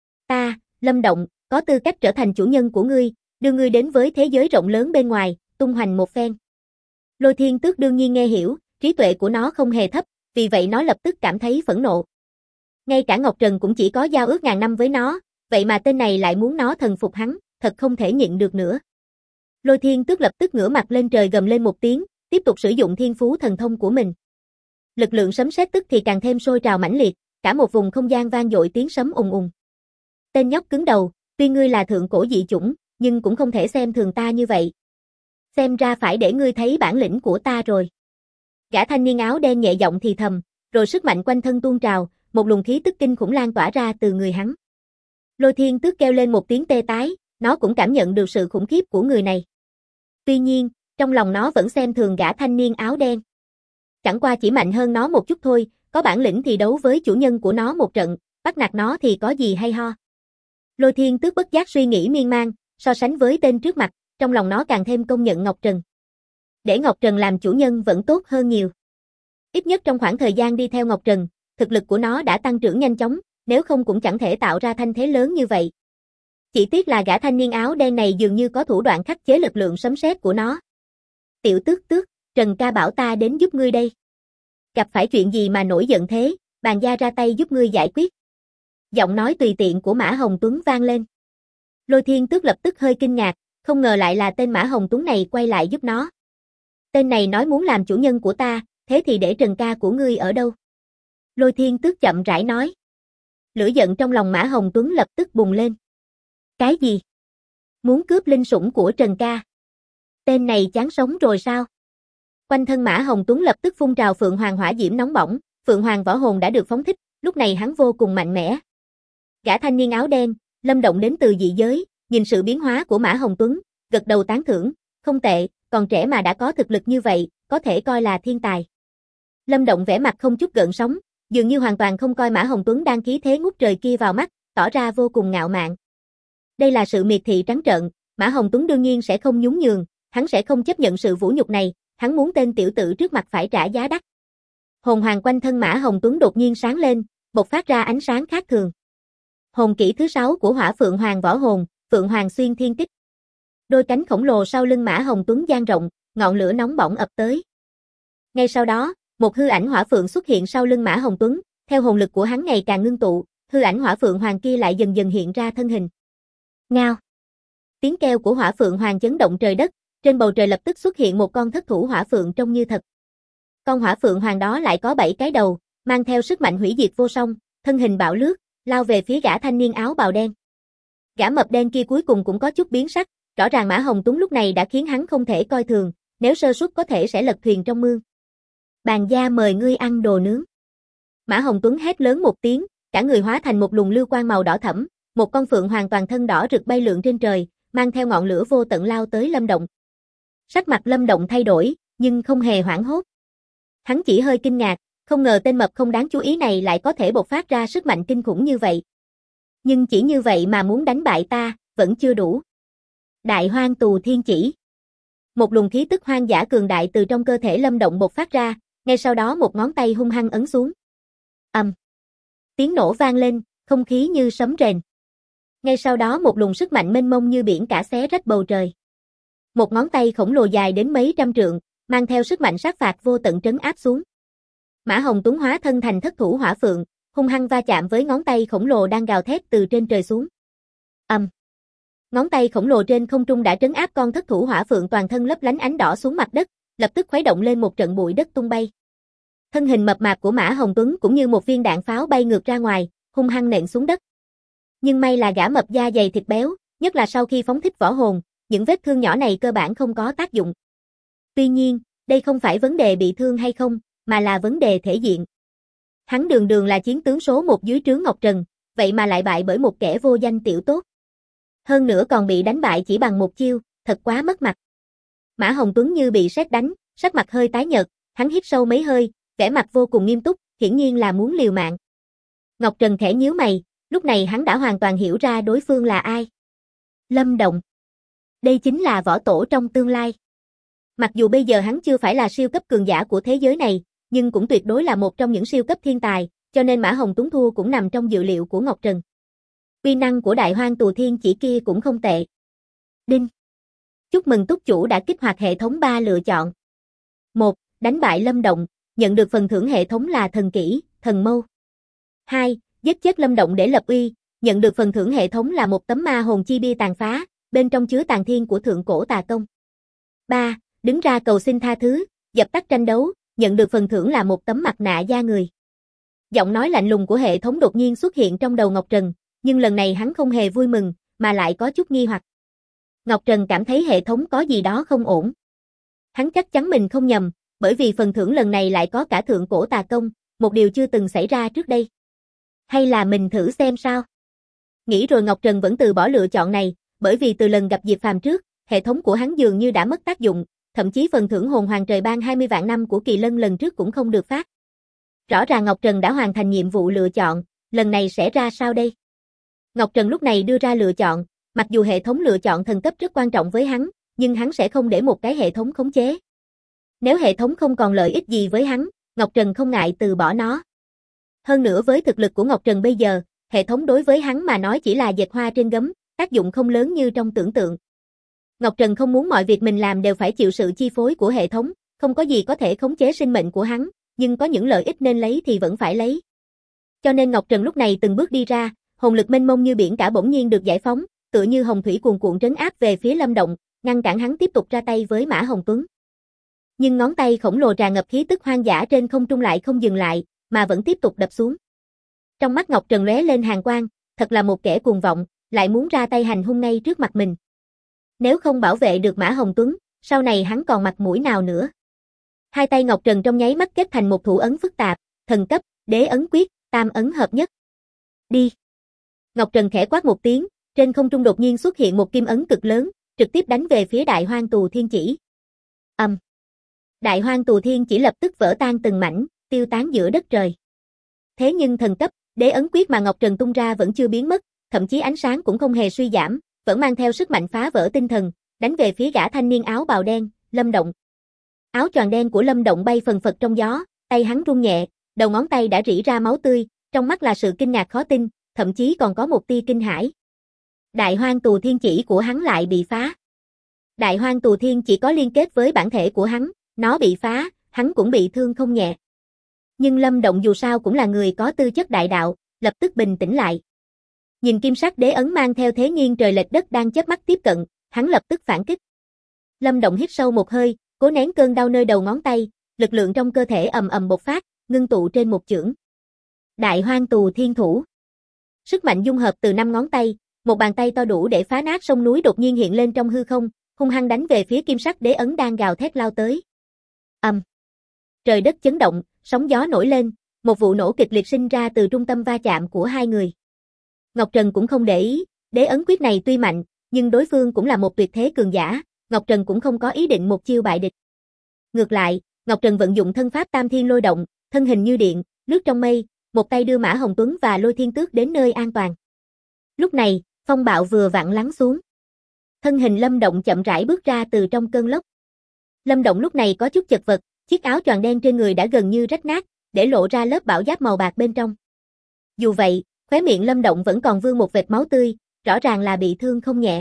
Ta, Lâm Động, có tư cách trở thành chủ nhân của ngươi, đưa ngươi đến với thế giới rộng lớn bên ngoài, tung hoành một phen. Lôi Thiên Tước đương nhiên nghe hiểu, trí tuệ của nó không hề thấp, vì vậy nó lập tức cảm thấy phẫn nộ. Ngay cả Ngọc Trần cũng chỉ có giao ước ngàn năm với nó, vậy mà tên này lại muốn nó thần phục hắn, thật không thể nhịn được nữa. Lôi Thiên Tước lập tức ngửa mặt lên trời gầm lên một tiếng, tiếp tục sử dụng thiên phú thần thông của mình. Lực lượng sấm sét tức thì càng thêm sôi trào mãnh liệt, cả một vùng không gian vang dội tiếng sấm ùng ùng. Tên nhóc cứng đầu, tuy ngươi là thượng cổ dị chủng, nhưng cũng không thể xem thường ta như vậy. Xem ra phải để ngươi thấy bản lĩnh của ta rồi. Gã thanh niên áo đen nhẹ giọng thì thầm, rồi sức mạnh quanh thân tuôn trào, một luồng khí tức kinh khủng lan tỏa ra từ người hắn. Lôi Thiên Tước kêu lên một tiếng tê tái, nó cũng cảm nhận được sự khủng khiếp của người này. Tuy nhiên, trong lòng nó vẫn xem thường gã thanh niên áo đen. Chẳng qua chỉ mạnh hơn nó một chút thôi, có bản lĩnh thì đấu với chủ nhân của nó một trận, bắt nạt nó thì có gì hay ho. Lôi Thiên Tước bất giác suy nghĩ miên man, so sánh với tên trước mặt, trong lòng nó càng thêm công nhận Ngọc Trần. Để Ngọc Trần làm chủ nhân vẫn tốt hơn nhiều. Ít nhất trong khoảng thời gian đi theo Ngọc Trần, thực lực của nó đã tăng trưởng nhanh chóng, nếu không cũng chẳng thể tạo ra thanh thế lớn như vậy. Chỉ tiếc là gã thanh niên áo đen này dường như có thủ đoạn khắc chế lực lượng sấm sét của nó. Tiểu Tước Tước, Trần ca bảo ta đến giúp ngươi đây. Gặp phải chuyện gì mà nổi giận thế, bàn gia ra tay giúp ngươi giải quyết. Giọng nói tùy tiện của Mã Hồng Tuấn vang lên. Lôi Thiên Tước lập tức hơi kinh ngạc, không ngờ lại là tên Mã Hồng Tuấn này quay lại giúp nó. Tên này nói muốn làm chủ nhân của ta, thế thì để Trần ca của ngươi ở đâu? Lôi Thiên Tước chậm rãi nói. Lửa giận trong lòng Mã Hồng Tuấn lập tức bùng lên. Cái gì? Muốn cướp linh sủng của Trần ca? Tên này chán sống rồi sao? Quanh thân Mã Hồng Tuấn lập tức phun trào Phượng Hoàng hỏa diễm nóng bỏng, Phượng Hoàng võ hồn đã được phóng thích, lúc này hắn vô cùng mạnh mẽ. Gã thanh niên áo đen, Lâm Động đến từ dị giới, nhìn sự biến hóa của Mã Hồng Tuấn, gật đầu tán thưởng, không tệ, còn trẻ mà đã có thực lực như vậy, có thể coi là thiên tài. Lâm Động vẻ mặt không chút gợn sóng, dường như hoàn toàn không coi Mã Hồng Tuấn đang khí thế ngút trời kia vào mắt, tỏ ra vô cùng ngạo mạn. Đây là sự miệt thị trắng trợn, Mã Hồng Tuấn đương nhiên sẽ không nhún nhường, hắn sẽ không chấp nhận sự vũ nhục này, hắn muốn tên tiểu tử trước mặt phải trả giá đắt. Hồn hoàng quanh thân Mã Hồng Tuấn đột nhiên sáng lên, bộc phát ra ánh sáng khác thường. Hồn kỹ thứ 6 của Hỏa Phượng Hoàng võ hồn, Phượng Hoàng xuyên thiên kích. Đôi cánh khổng lồ sau lưng Mã Hồng Tuấn dang rộng, ngọn lửa nóng bỏng ập tới. Ngay sau đó, một hư ảnh hỏa phượng xuất hiện sau lưng Mã Hồng Tuấn, theo hồn lực của hắn ngày càng ngưng tụ, hư ảnh hỏa phượng hoàng kia lại dần dần hiện ra thân hình. Ngao. Tiếng kêu của hỏa phượng hoàng chấn động trời đất, trên bầu trời lập tức xuất hiện một con thất thủ hỏa phượng trông như thật. Con hỏa phượng hoàng đó lại có 7 cái đầu, mang theo sức mạnh hủy diệt vô song, thân hình bạo lướt, lao về phía gã thanh niên áo bào đen. Gã mập đen kia cuối cùng cũng có chút biến sắc, rõ ràng Mã Hồng Tuấn lúc này đã khiến hắn không thể coi thường, nếu sơ suất có thể sẽ lật thuyền trong mương. Bàn gia mời ngươi ăn đồ nướng. Mã Hồng Tuấn hét lớn một tiếng, cả người hóa thành một luồng lưu quang màu đỏ thẫm, một con phượng hoàn toàn thân đỏ rực bay lượn trên trời, mang theo ngọn lửa vô tận lao tới Lâm Động. Sắc mặt Lâm Động thay đổi, nhưng không hề hoảng hốt. Hắn chỉ hơi kinh ngạc, không ngờ tên mập không đáng chú ý này lại có thể bộc phát ra sức mạnh kinh khủng như vậy. Nhưng chỉ như vậy mà muốn đánh bại ta, vẫn chưa đủ. Đại Hoang Tù Thiên Chỉ. Một luồng khí tức hoang dã cường đại từ trong cơ thể Lâm Động bộc phát ra, ngay sau đó một ngón tay hung hăng ấn xuống. Tiếng nổ vang lên, không khí như sấm rền. Ngay sau đó một luồng sức mạnh mênh mông như biển cả xé rách bầu trời. Một ngón tay khổng lồ dài đến mấy trăm trượng, mang theo sức mạnh sát phạt vô tận trấn áp xuống. Mã Hồng Tuấn hóa thân thành thất thủ hỏa phượng, hung hăng va chạm với ngón tay khổng lồ đang gào thét từ trên trời xuống. Ngón tay khổng lồ trên không trung đã trấn áp con thất thủ hỏa phượng toàn thân lấp lánh ánh đỏ xuống mặt đất, lập tức khuấy động lên một trận bụi đất tung bay. Thân hình mập mạp của Mã Hồng Tuấn cũng như một viên đạn pháo bay ngược ra ngoài, hung hăng nện xuống đất. Nhưng may là gã mập da dày thịt béo, nhất là sau khi phóng thích võ hồn, những vết thương nhỏ này cơ bản không có tác dụng. Tuy nhiên, đây không phải vấn đề bị thương hay không, mà là vấn đề thể diện. Hắn đường đường là chiến tướng số 1 dưới trướng Ngọc Trần, vậy mà lại bại bởi một kẻ vô danh tiểu tốt. Hơn nữa còn bị đánh bại chỉ bằng một chiêu, thật quá mất mặt. Mã Hồng Tuấn như bị sét đánh, sắc mặt hơi tái nhợt, hắn hít sâu mấy hơi, vẻ mặt vô cùng nghiêm túc, hiển nhiên là muốn liều mạng. Ngọc Trần khẽ nhíu mày, lúc này hắn đã hoàn toàn hiểu ra đối phương là ai. Lâm Động. Đây chính là võ tổ trong tương lai. Mặc dù bây giờ hắn chưa phải là siêu cấp cường giả của thế giới này, nhưng cũng tuyệt đối là một trong những siêu cấp thiên tài, cho nên Mã Hồng Tuấn thua cũng nằm trong dự liệu của Ngọc Trần. Uy năng của Đại Hoang Tù Thiên Chỉ kia cũng không tệ. Đinh. Chúc mừng túc chủ đã kích hoạt hệ thống 3 lựa chọn. 1. Đánh bại Lâm Động, nhận được phần thưởng hệ thống là thần kỹ, thần mâu. 2. Giết chết Lâm Động để lập uy, nhận được phần thưởng hệ thống là một tấm ma hồn chi bia tàn phá, bên trong chứa tàn thiên của thượng cổ tà công. 3. Đứng ra cầu xin tha thứ, dập tắt tranh đấu, nhận được phần thưởng là một tấm mặt nạ da người. Giọng nói lạnh lùng của hệ thống đột nhiên xuất hiện trong đầu Ngọc Trần, nhưng lần này hắn không hề vui mừng, mà lại có chút nghi hoặc. Ngọc Trần cảm thấy hệ thống có gì đó không ổn. Hắn chắc chắn mình không nhầm, bởi vì phần thưởng lần này lại có cả thượng cổ tà công, một điều chưa từng xảy ra trước đây. Hay là mình thử xem sao? Nghĩ rồi Ngọc Trần vẫn từ bỏ lựa chọn này, bởi vì từ lần gặp Diệp Phàm trước, hệ thống của hắn dường như đã mất tác dụng, thậm chí phần thưởng hồn hoàng trời ban 20 vạn năm của Kỳ Lân lần trước cũng không được phát. Rõ ràng Ngọc Trần đã hoàn thành nhiệm vụ lựa chọn, lần này sẽ ra sao đây? Ngọc Trần lúc này đưa ra lựa chọn, mặc dù hệ thống lựa chọn thần cấp rất quan trọng với hắn, nhưng hắn sẽ không để một cái hệ thống khống chế. Nếu hệ thống không còn lợi ích gì với hắn, Ngọc Trần không ngại từ bỏ nó. Hơn nữa với thực lực của Ngọc Trần bây giờ, hệ thống đối với hắn mà nói chỉ là dệt hoa trên gấm, tác dụng không lớn như trong tưởng tượng. Ngọc Trần không muốn mọi việc mình làm đều phải chịu sự chi phối của hệ thống, không có gì có thể khống chế sinh mệnh của hắn, nhưng có những lợi ích nên lấy thì vẫn phải lấy. Cho nên Ngọc Trần lúc này từng bước đi ra, hồn lực mênh mông như biển cả bỗng nhiên được giải phóng, tựa như hồng thủy cuồn cuộn trấn áp về phía Lâm Động, ngăn cản hắn tiếp tục ra tay với Mã Hồng Tuấn. Nhưng ngón tay khổng lồ tràn ngập khí tức hoang dã trên không trung lại không dừng lại, mà vẫn tiếp tục đập xuống. Trong mắt Ngọc Trần lóe lên hàn quang, thật là một kẻ cuồng vọng, lại muốn ra tay hành hung ngay trước mặt mình. Nếu không bảo vệ được Mã Hồng Tuấn, sau này hắn còn mặt mũi nào nữa. Hai tay Ngọc Trần trong nháy mắt kết thành một thủ ấn phức tạp, thần cấp, đế ấn quyết, tam ấn hợp nhất. Đi. Ngọc Trần khẽ quát một tiếng, trên không trung đột nhiên xuất hiện một kim ấn cực lớn, trực tiếp đánh về phía Đại Hoang Tù Thiên Chỉ. Đại Hoang Tù Thiên Chỉ lập tức vỡ tan từng mảnh, tiêu tán giữa đất trời. Thế nhưng thần cấp, đế ấn quyết mà Ngọc Trần tung ra vẫn chưa biến mất, thậm chí ánh sáng cũng không hề suy giảm, vẫn mang theo sức mạnh phá vỡ tinh thần, đánh về phía gã thanh niên áo bào đen, Lâm Động. Áo choàng đen của Lâm Động bay phần phật trong gió, tay hắn rung nhẹ, đầu ngón tay đã rỉ ra máu tươi, trong mắt là sự kinh ngạc khó tin, thậm chí còn có một tia kinh hãi. Đại Hoang Tù Thiên Chỉ của hắn lại bị phá. Đại Hoang Tù Thiên chỉ có liên kết với bản thể của hắn, nó bị phá, hắn cũng bị thương không nhẹ. Nhưng Lâm Động dù sao cũng là người có tư chất đại đạo, lập tức bình tĩnh lại. Nhìn kim sắc đế ấn mang theo thế nghiêng trời lệch đất đang chớp mắt tiếp cận, hắn lập tức phản kích. Lâm Động hít sâu một hơi, cố nén cơn đau nơi đầu ngón tay, lực lượng trong cơ thể ầm ầm bộc phát, ngưng tụ trên một chưởng. Đại Hoang Tù Thiên Thủ. Sức mạnh dung hợp từ 5 ngón tay, một bàn tay to đủ để phá nát sông núi đột nhiên hiện lên trong hư không, hung hăng đánh về phía kim sắc đế ấn đang gào thét lao tới. Trời đất chấn động, sóng gió nổi lên, một vụ nổ kịch liệt sinh ra từ trung tâm va chạm của hai người. Ngọc Trần cũng không để ý, đế ấn quyết này tuy mạnh, nhưng đối phương cũng là một tuyệt thế cường giả, Ngọc Trần cũng không có ý định một chiêu bại địch. Ngược lại, Ngọc Trần vận dụng thân pháp Tam Thiên Lôi Động, thân hình như điện, lướt trong mây, một tay đưa Mã Hồng Tuấn và Lôi Thiên Tước đến nơi an toàn. Lúc này, phong bạo vừa vặn lắng xuống. Thân hình Lâm Động chậm rãi bước ra từ trong cơn lốc. Lâm Động lúc này có chút chật vật, chiếc áo choàng đen trên người đã gần như rách nát, để lộ ra lớp bảo giáp màu bạc bên trong. Dù vậy, khóe miệng Lâm Động vẫn còn vương một vệt máu tươi, rõ ràng là bị thương không nhẹ.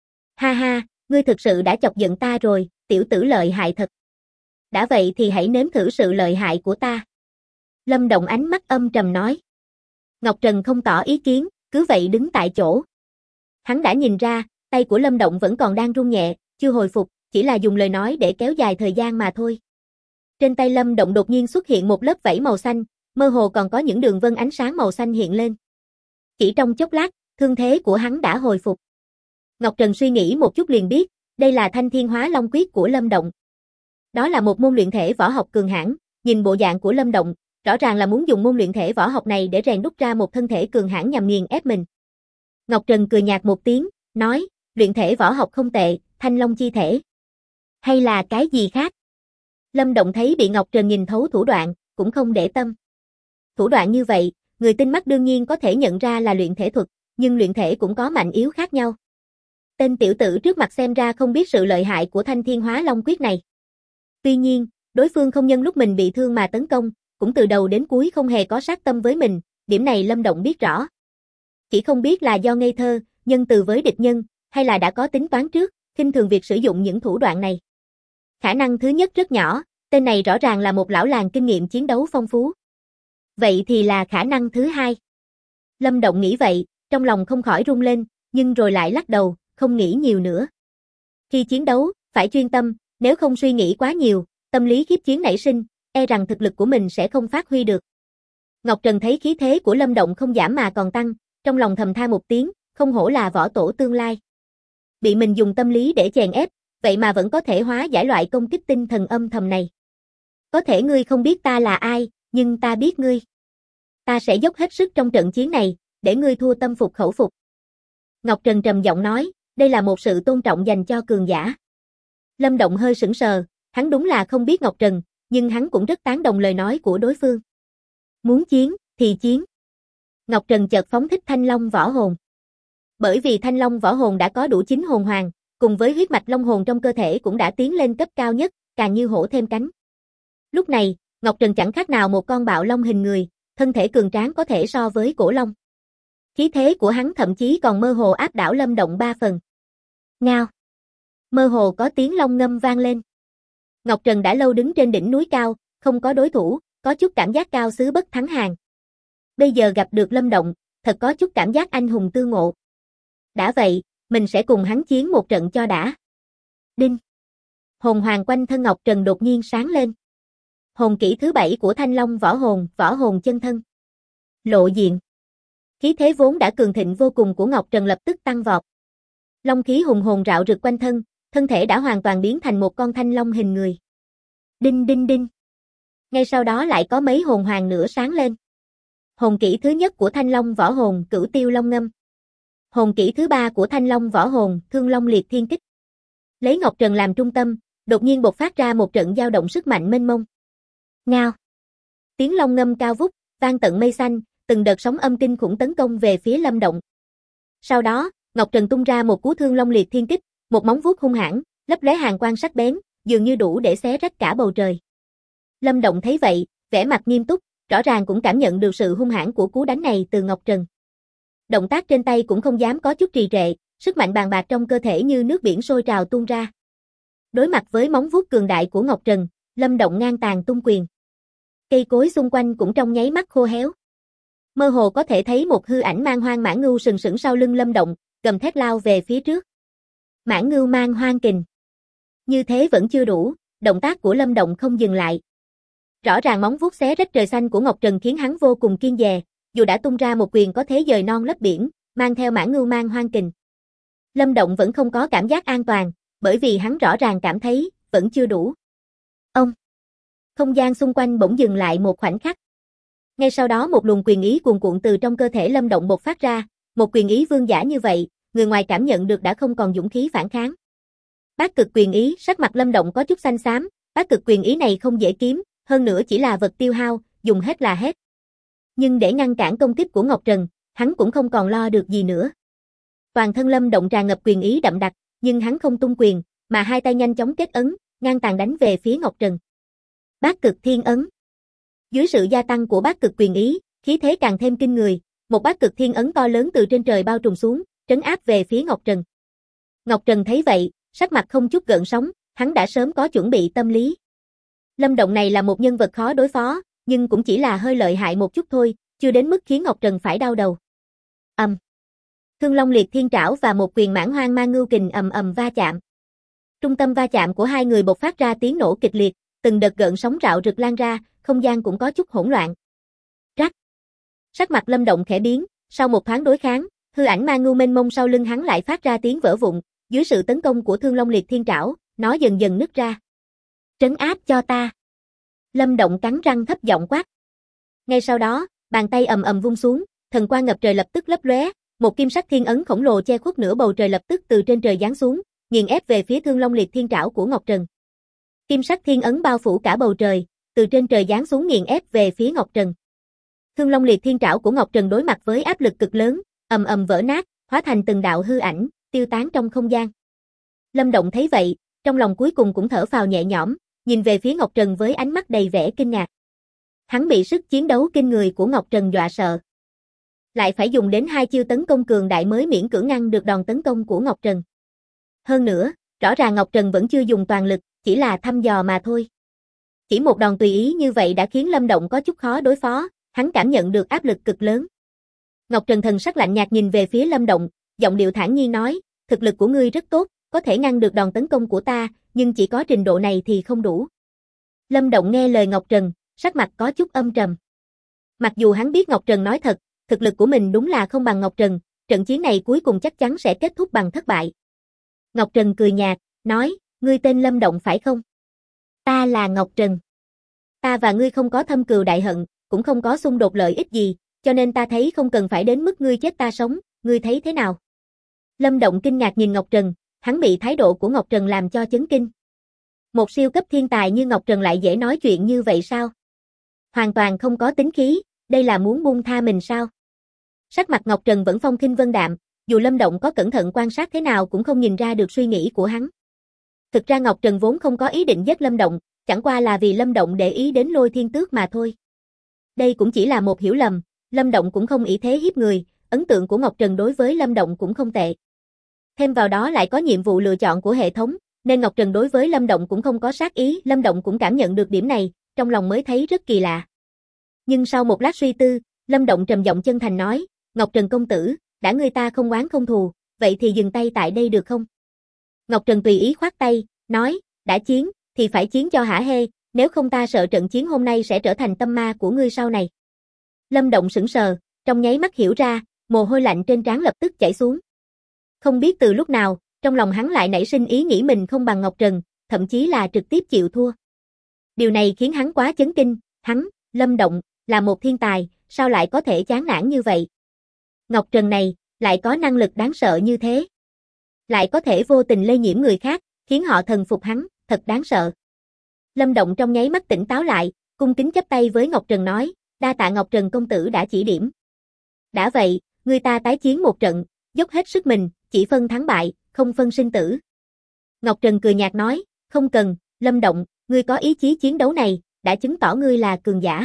Ha ha, ngươi thực sự đã chọc giận ta rồi, tiểu tử lợi hại thật. Đã vậy thì hãy nếm thử sự lợi hại của ta. Lâm Động ánh mắt âm trầm nói. Ngọc Trần không tỏ ý kiến, cứ vậy đứng tại chỗ. Hắn đã nhìn ra, tay của Lâm Động vẫn còn đang run nhẹ, chưa hồi phục, chỉ là dùng lời nói để kéo dài thời gian mà thôi. Trên tay Lâm Động đột nhiên xuất hiện một lớp vảy màu xanh, mơ hồ còn có những đường vân ánh sáng màu xanh hiện lên. Chỉ trong chốc lát, thương thế của hắn đã hồi phục. Ngọc Trần suy nghĩ một chút liền biết, đây là Thanh Thiên Hóa Long Quyết của Lâm Động. Đó là một môn luyện thể võ học cường hãn, nhìn bộ dạng của Lâm Động, rõ ràng là muốn dùng môn luyện thể võ học này để rèn đúc ra một thân thể cường hãn nhằm nghiền ép mình. Ngọc Trần cười nhạt một tiếng, nói, luyện thể võ học không tệ, Thanh Long chi thể. Hay là cái gì khác? Lâm Động thấy bị Ngọc Trần nhìn thấu thủ đoạn, cũng không để tâm. Thủ đoạn như vậy, người tinh mắt đương nhiên có thể nhận ra là luyện thể thuật, nhưng luyện thể cũng có mạnh yếu khác nhau. Tên tiểu tử trước mặt xem ra không biết sự lợi hại của Thanh Thiên Hóa Long Quyết này. Tuy nhiên, đối phương không nhân lúc mình bị thương mà tấn công, cũng từ đầu đến cuối không hề có sát tâm với mình, điểm này Lâm Động biết rõ. Chỉ không biết là do ngây thơ, nhân từ với địch nhân, hay là đã có tính toán trước, khinh thường việc sử dụng những thủ đoạn này. Khả năng thứ nhất rất nhỏ, tên này rõ ràng là một lão làng kinh nghiệm chiến đấu phong phú. Vậy thì là khả năng thứ hai. Lâm Động nghĩ vậy, trong lòng không khỏi rung lên, nhưng rồi lại lắc đầu, không nghĩ nhiều nữa. Khi chiến đấu, phải chuyên tâm, nếu không suy nghĩ quá nhiều, tâm lý khiếp chiến nảy sinh, e rằng thực lực của mình sẽ không phát huy được. Ngọc Trần thấy khí thế của Lâm Động không giảm mà còn tăng, trong lòng thầm than một tiếng, không hổ là võ tổ tương lai. Bị mình dùng tâm lý để chèn ép, vậy mà vẫn có thể hóa giải loại công kích tinh thần âm thầm này. Có thể ngươi không biết ta là ai, nhưng ta biết ngươi. Ta sẽ dốc hết sức trong trận chiến này, để ngươi thua tâm phục khẩu phục. Ngọc Trần trầm giọng nói, đây là một sự tôn trọng dành cho cường giả. Lâm Động hơi sững sờ, hắn đúng là không biết Ngọc Trần, nhưng hắn cũng rất tán đồng lời nói của đối phương. Muốn chiến, thì chiến. Ngọc Trần chợt phóng thích Thanh Long võ hồn. Bởi vì Thanh Long võ hồn đã có đủ 9 hồn hoàng, cùng với huyết mạch long hồn trong cơ thể cũng đã tiến lên cấp cao nhất, càng như hổ thêm cánh. Lúc này, Ngọc Trần chẳng khác nào một con bạo long hình người, thân thể cường tráng có thể so với cổ long. Khí thế của hắn thậm chí còn mơ hồ áp đảo Lâm Động 3 phần. Ngao. Mơ hồ có tiếng long ngâm vang lên. Ngọc Trần đã lâu đứng trên đỉnh núi cao, không có đối thủ, có chút cảm giác cao xứ bất thắng hàng. Bây giờ gặp được Lâm Động, thật có chút cảm giác anh hùng tương ngộ. Đã vậy, mình sẽ cùng hắn chiến một trận cho đã. Đinh. Hồn hoàng quanh thân Ngọc Trần đột nhiên sáng lên. Hồn kỹ thứ 7 của Thanh Long võ hồn chân thân. Lộ diện. Khí thế vốn đã cường thịnh vô cùng của Ngọc Trần lập tức tăng vọt. Long khí hùng hồn rạo rực quanh thân, thân thể đã hoàn toàn biến thành một con thanh long hình người. Đinh đinh đinh. Ngay sau đó lại có mấy hồn hoàng nữa sáng lên. Hồn kỹ thứ nhất của Thanh Long võ hồn, Cửu Tiêu Long Ngâm. Hồn kỹ thứ 3 của Thanh Long võ hồn, Thương Long Liệt Thiên Kích. Lấy Ngọc Trần làm trung tâm, đột nhiên bộc phát ra một trận dao động sức mạnh mênh mông. Ngao. Tiếng long ngâm cao vút, vang tận mây xanh, từng đợt sóng âm kinh khủng tấn công về phía Lâm Động. Sau đó, Ngọc Trần tung ra một cú Thương Long Liệt Thiên Kích, một móng vuốt hung hãn, lấp lóe hàn quang sắc bén, dường như đủ để xé rách cả bầu trời. Lâm Động thấy vậy, vẻ mặt nghiêm túc, rõ ràng cũng cảm nhận được sự hung hãn của cú đánh này từ Ngọc Trần. Động tác trên tay cũng không dám có chút trì trệ, sức mạnh bàn bạc trong cơ thể như nước biển sôi trào tuôn ra. Đối mặt với móng vuốt cường đại của Ngọc Trần, Lâm Động ngang tàn tung quyền. Cây cối xung quanh cũng trong nháy mắt khô héo. Mơ hồ có thể thấy một hư ảnh mang hoang mãng ngưu sừng sững sau lưng Lâm Động, gầm thét lao về phía trước. Mãng ngưu mang hoang kình. Như thế vẫn chưa đủ, động tác của Lâm Động không dừng lại. Rõ ràng móng vuốt xé rách trời xanh của Ngọc Trần khiến hắn vô cùng kiêng dè, dù đã tung ra một quyền có thế dời non lấp biển, mang theo mãng ngưu mang hoang kình. Lâm Động vẫn không có cảm giác an toàn, bởi vì hắn rõ ràng cảm thấy, vẫn chưa đủ. Ông! Không gian xung quanh bỗng dừng lại một khoảnh khắc. Ngay sau đó một luồng quyền ý cuồn cuộn từ trong cơ thể Lâm Động bộc phát ra, một quyền ý vương giả như vậy, người ngoài cảm nhận được đã không còn dũng khí phản kháng. Bát cực quyền ý, sắc mặt Lâm Động có chút xanh xám, bát cực quyền ý này không dễ kiếm, hơn nữa chỉ là vật tiêu hao, dùng hết là hết. Nhưng để ngăn cản công kích của Ngọc Trần, hắn cũng không còn lo được gì nữa. Toàn thân Lâm Động tràn ngập quyền ý đậm đặc, nhưng hắn không tung quyền, mà hai tay nhanh chóng kết ấn, ngang tàn đánh về phía Ngọc Trần. Bát cực thiên ấn. Dưới sự gia tăng của bát cực quyền ý, khí thế càng thêm kinh người, một bát cực thiên ấn to lớn từ trên trời bao trùm xuống, trấn áp về phía Ngọc Trần. Ngọc Trần thấy vậy, sắc mặt không chút gợn sóng, hắn đã sớm có chuẩn bị tâm lý. Lâm Động này là một nhân vật khó đối phó, nhưng cũng chỉ là hơi lợi hại một chút thôi, chưa đến mức khiến Ngọc Trần phải đau đầu. Thương Long Liệt Thiên Trảo và một quyền Mãn Hoang Ma Ngưu Kình ầm ầm va chạm. Trung tâm va chạm của hai người bộc phát ra tiếng nổ kịch liệt, từng đợt gợn sóng rạo rực lan ra, không gian cũng có chút hỗn loạn. Rắc. Sắc mặt Lâm Động khẽ biến, sau một thoáng đối kháng, hư ảnh ma ngưu mênh mông sau lưng hắn lại phát ra tiếng vỡ vụn, dưới sự tấn công của Thương Long Liệt Thiên Trảo, nó dần dần nứt ra. Trấn áp cho ta. Lâm Động cắn răng thấp giọng quát. Ngay sau đó, bàn tay ầm ầm vung xuống, thần quang ngập trời lập tức lấp lóe, một kim sắc thiên ấn khổng lồ che khuất nửa bầu trời lập tức từ trên trời giáng xuống, nghiền ép về phía Thương Long Liệt Thiên Trảo của Ngọc Trần. Kim sắc thiên ấn bao phủ cả bầu trời, từ trên trời giáng xuống nghiền ép về phía Ngọc Trần. Thương Long Liệt Thiên Trảo của Ngọc Trần đối mặt với áp lực cực lớn, ầm ầm vỡ nát, hóa thành từng đạo hư ảnh, tiêu tán trong không gian. Lâm Động thấy vậy, trong lòng cuối cùng cũng thở phào nhẹ nhõm, nhìn về phía Ngọc Trần với ánh mắt đầy vẻ kinh ngạc. Hắn bị sức chiến đấu kinh người của Ngọc Trần dọa sợ. Lại phải dùng đến hai chiêu tấn công cường đại mới miễn cưỡng ngăn được đòn tấn công của Ngọc Trần. Hơn nữa, rõ ràng Ngọc Trần vẫn chưa dùng toàn lực, chỉ là thăm dò mà thôi. Chỉ một đòn tùy ý như vậy đã khiến Lâm Động có chút khó đối phó, hắn cảm nhận được áp lực cực lớn. Ngọc Trần thần sắc lạnh nhạt nhìn về phía Lâm Động, giọng điệu thản nhiên nói, thực lực của ngươi rất tốt, có thể ngăn được đòn tấn công của ta, nhưng chỉ có trình độ này thì không đủ. Lâm Động nghe lời Ngọc Trần, sắc mặt có chút âm trầm. Mặc dù hắn biết Ngọc Trần nói thật, thực lực của mình đúng là không bằng Ngọc Trần, trận chiến này cuối cùng chắc chắn sẽ kết thúc bằng thất bại. Ngọc Trần cười nhạt, nói, ngươi tên Lâm Động phải không? Ta là Ngọc Trần. Ta và ngươi không có thâm cừu đại hận, cũng không có xung đột lợi ích gì, cho nên ta thấy không cần phải đến mức ngươi chết ta sống, ngươi thấy thế nào? Lâm Động kinh ngạc nhìn Ngọc Trần, hắn bị thái độ của Ngọc Trần làm cho chấn kinh. Một siêu cấp thiên tài như Ngọc Trần lại dễ nói chuyện như vậy sao? Hoàn toàn không có tính khí, đây là muốn buông tha mình sao? Sắc mặt Ngọc Trần vẫn phong khinh vân đạm, dù Lâm Động có cẩn thận quan sát thế nào cũng không nhìn ra được suy nghĩ của hắn. Thực ra Ngọc Trần vốn không có ý định giết Lâm Động, chẳng qua là vì Lâm Động để ý đến Lôi Thiên Tước mà thôi. Đây cũng chỉ là một hiểu lầm, Lâm Động cũng không ý thế hiếp người, ấn tượng của Ngọc Trần đối với Lâm Động cũng không tệ. Thêm vào đó lại có nhiệm vụ lựa chọn của hệ thống, nên Ngọc Trần đối với Lâm Động cũng không có sát ý, Lâm Động cũng cảm nhận được điểm này, trong lòng mới thấy rất kỳ lạ. Nhưng sau một lát suy tư, Lâm Động trầm giọng chân thành nói, Ngọc Trần công tử, đã ngươi ta không oán không thù, vậy thì dừng tay tại đây được không? Ngọc Trần tùy ý khoát tay, nói, đã chiến, thì phải chiến cho hả hê, nếu không ta sợ trận chiến hôm nay sẽ trở thành tâm ma của ngươi sau này. Lâm Động sững sờ, trong nháy mắt hiểu ra, mồ hôi lạnh trên trán lập tức chảy xuống. Không biết từ lúc nào, trong lòng hắn lại nảy sinh ý nghĩ mình không bằng Ngọc Trần, thậm chí là trực tiếp chịu thua. Điều này khiến hắn quá chấn kinh, hắn, Lâm Động, là một thiên tài, sao lại có thể chán nản như vậy? Ngọc Trần này, lại có năng lực đáng sợ như thế. Lại có thể vô tình lây nhiễm người khác, khiến họ thần phục hắn, thật đáng sợ. Lâm Động trong nháy mắt tỉnh táo lại, cung kính chắp tay với Ngọc Trần nói, đa tạ Ngọc Trần công tử đã chỉ điểm. Đã vậy, người ta tái chiến một trận, dốc hết sức mình, chỉ phân thắng bại, không phân sinh tử. Ngọc Trần cười nhạt nói, không cần, Lâm Động, ngươi có ý chí chiến đấu này, đã chứng tỏ ngươi là cường giả.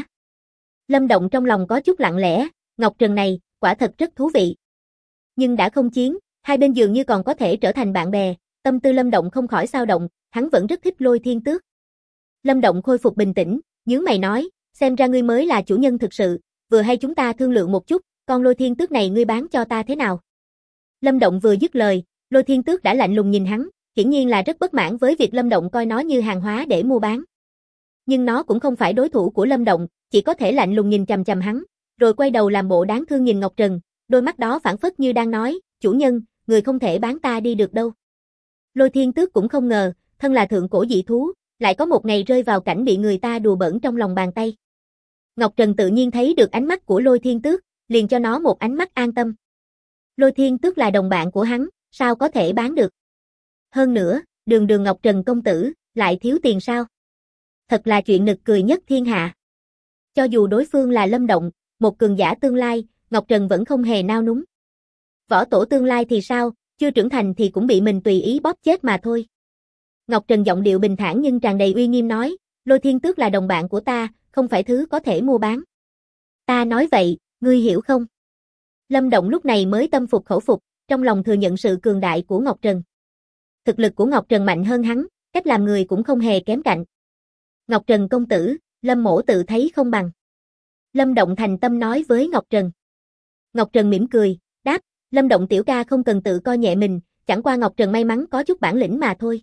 Lâm Động trong lòng có chút lặng lẽ, Ngọc Trần này, quả thật rất thú vị. Nhưng đã không chiến, hai bên dường như còn có thể trở thành bạn bè, tâm tư Lâm Động không khỏi xao động, hắn vẫn rất thích Lôi Thiên Tước. Lâm Động khôi phục bình tĩnh, nhướng mày nói, xem ra ngươi mới là chủ nhân thực sự, vừa hay chúng ta thương lượng một chút, con Lôi Thiên Tước này ngươi bán cho ta thế nào? Lâm Động vừa dứt lời, Lôi Thiên Tước đã lạnh lùng nhìn hắn, hiển nhiên là rất bất mãn với việc Lâm Động coi nó như hàng hóa để mua bán. Nhưng nó cũng không phải đối thủ của Lâm Động, chỉ có thể lạnh lùng nhìn chằm chằm hắn, rồi quay đầu làm bộ đáng thương nhìn Ngọc Trần, đôi mắt đó phảng phất như đang nói, chủ nhân, người không thể bán ta đi được đâu. Lôi Thiên Tước cũng không ngờ, thân là thượng cổ dị thú, lại có một ngày rơi vào cảnh bị người ta đùa bỡn trong lòng bàn tay. Ngọc Trần tự nhiên thấy được ánh mắt của Lôi Thiên Tước, liền cho nó một ánh mắt an tâm. Lôi Thiên Tước là đồng bạn của hắn, sao có thể bán được? Hơn nữa, đường đường Ngọc Trần công tử, lại thiếu tiền sao? Thật là chuyện nực cười nhất thiên hạ. Cho dù đối phương là Lâm Động, một cường giả tương lai, Ngọc Trần vẫn không hề nao núng. Võ tổ tương lai thì sao, chưa trưởng thành thì cũng bị mình tùy ý bóp chết mà thôi. Ngọc Trần giọng điệu bình thản nhưng tràn đầy uy nghiêm nói, Lôi Thiên Tước là đồng bạn của ta, không phải thứ có thể mua bán. Ta nói vậy, ngươi hiểu không? Lâm Động lúc này mới tâm phục khẩu phục, trong lòng thừa nhận sự cường đại của Ngọc Trần. Thực lực của Ngọc Trần mạnh hơn hắn, cách làm người cũng không hề kém cạnh. Ngọc Trần công tử, Lâm mỗ tự thấy không bằng. Lâm Động thành tâm nói với Ngọc Trần. Ngọc Trần mỉm cười, đáp, Lâm Động tiểu ca không cần tự coi nhẹ mình, chẳng qua Ngọc Trần may mắn có chút bản lĩnh mà thôi.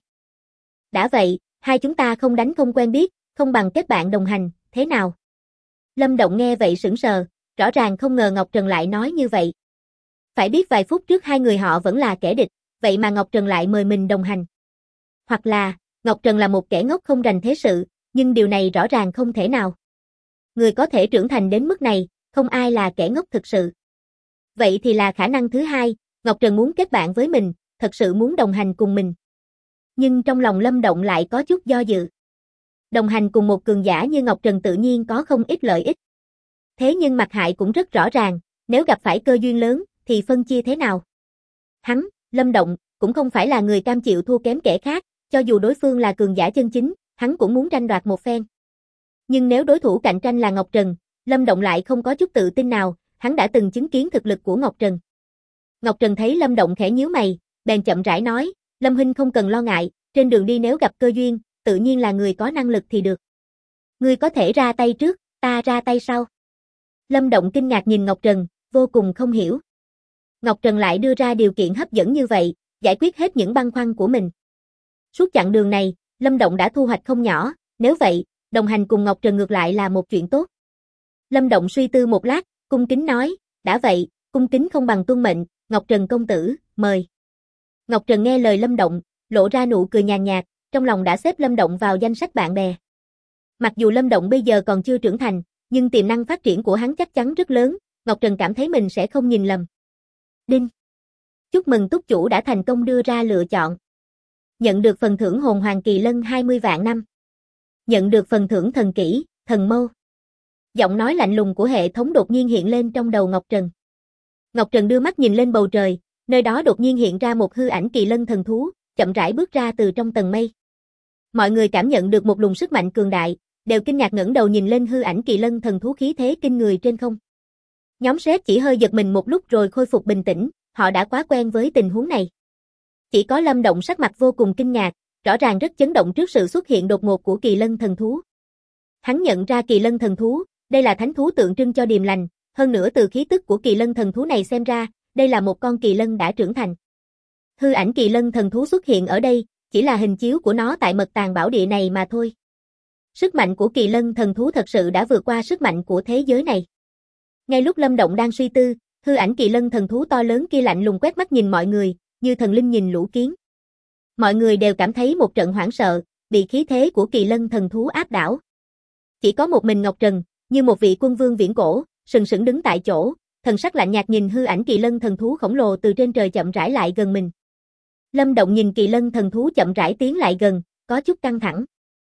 Đã vậy, hai chúng ta không đánh không quen biết, không bằng kết bạn đồng hành, thế nào? Lâm Động nghe vậy sững sờ, rõ ràng không ngờ Ngọc Trần lại nói như vậy. Phải biết vài phút trước hai người họ vẫn là kẻ địch, vậy mà Ngọc Trần lại mời mình đồng hành. Hoặc là, Ngọc Trần là một kẻ ngốc không rành thế sự, nhưng điều này rõ ràng không thể nào. Người có thể trưởng thành đến mức này, không ai là kẻ ngốc thực sự. Vậy thì là khả năng thứ hai, Ngọc Trần muốn kết bạn với mình, thật sự muốn đồng hành cùng mình. Nhưng trong lòng Lâm Động lại có chút do dự. Đồng hành cùng một cường giả như Ngọc Trần tự nhiên có không ít lợi ích. Thế nhưng mặt hại cũng rất rõ ràng, nếu gặp phải cơ duyên lớn, thì phân chia thế nào? Hắn, Lâm Động, cũng không phải là người cam chịu thua kém kẻ khác, cho dù đối phương là cường giả chân chính, hắn cũng muốn tranh đoạt một phen. Nhưng nếu đối thủ cạnh tranh là Ngọc Trần, Lâm Động lại không có chút tự tin nào, hắn đã từng chứng kiến thực lực của Ngọc Trần. Ngọc Trần thấy Lâm Động khẽ nhíu mày, bèn chậm rãi nói, Lâm huynh không cần lo ngại, trên đường đi nếu gặp cơ duyên, tự nhiên là người có năng lực thì được. Ngươi có thể ra tay trước, ta ra tay sau. Lâm Động kinh ngạc nhìn Ngọc Trần, vô cùng không hiểu. Ngọc Trần lại đưa ra điều kiện hấp dẫn như vậy, giải quyết hết những băn khoăn của mình. Suốt chặng đường này, Lâm Động đã thu hoạch không nhỏ, nếu vậy, đồng hành cùng Ngọc Trần ngược lại là một chuyện tốt. Lâm Động suy tư một lát, cung kính nói, đã vậy, cung kính không bằng tuân mệnh, Ngọc Trần công tử, mời. Ngọc Trần nghe lời Lâm Động, lộ ra nụ cười nhàn nhạt, trong lòng đã xếp Lâm Động vào danh sách bạn bè. Mặc dù Lâm Động bây giờ còn chưa trưởng thành, nhưng tiềm năng phát triển của hắn chắc chắn rất lớn, Ngọc Trần cảm thấy mình sẽ không nhìn lầm. Đinh. Chúc mừng túc chủ đã thành công đưa ra lựa chọn. Nhận được phần thưởng hồn hoàng kỳ lân 20 vạn năm. Nhận được phần thưởng thần kỹ, thần mâu. Giọng nói lạnh lùng của hệ thống đột nhiên hiện lên trong đầu Ngọc Trần. Ngọc Trần đưa mắt nhìn lên bầu trời, nơi đó đột nhiên hiện ra một hư ảnh kỳ lân thần thú, chậm rãi bước ra từ trong tầng mây. Mọi người cảm nhận được một luồng sức mạnh cường đại, đều kinh ngạc ngẩng đầu nhìn lên hư ảnh kỳ lân thần thú khí thế kinh người trên không. Nhóm sếp chỉ hơi giật mình một lúc rồi khôi phục bình tĩnh, họ đã quá quen với tình huống này. Chỉ có Lâm Động sắc mặt vô cùng kinh ngạc, rõ ràng rất chấn động trước sự xuất hiện đột ngột của kỳ lân thần thú. Hắn nhận ra kỳ lân thần thú, đây là thánh thú tượng trưng cho điềm lành, hơn nữa từ khí tức của kỳ lân thần thú này xem ra, đây là một con kỳ lân đã trưởng thành. Hư ảnh kỳ lân thần thú xuất hiện ở đây, chỉ là hình chiếu của nó tại mật tàng bảo địa này mà thôi. Sức mạnh của kỳ lân thần thú thật sự đã vượt qua sức mạnh của thế giới này. Ngay lúc Lâm Động đang suy tư, hư ảnh kỳ lân thần thú to lớn kia lạnh lùng quét mắt nhìn mọi người, như thần linh nhìn lũ kiến. Mọi người đều cảm thấy một trận hoảng sợ, bị khí thế của kỳ lân thần thú áp đảo. Chỉ có một mình Ngọc Trần, như một vị quân vương viễn cổ, sừng sững đứng tại chỗ, thần sắc lạnh nhạt nhìn hư ảnh kỳ lân thần thú khổng lồ từ trên trời chậm rãi lại gần mình. Lâm Động nhìn kỳ lân thần thú chậm rãi tiến lại gần, có chút căng thẳng.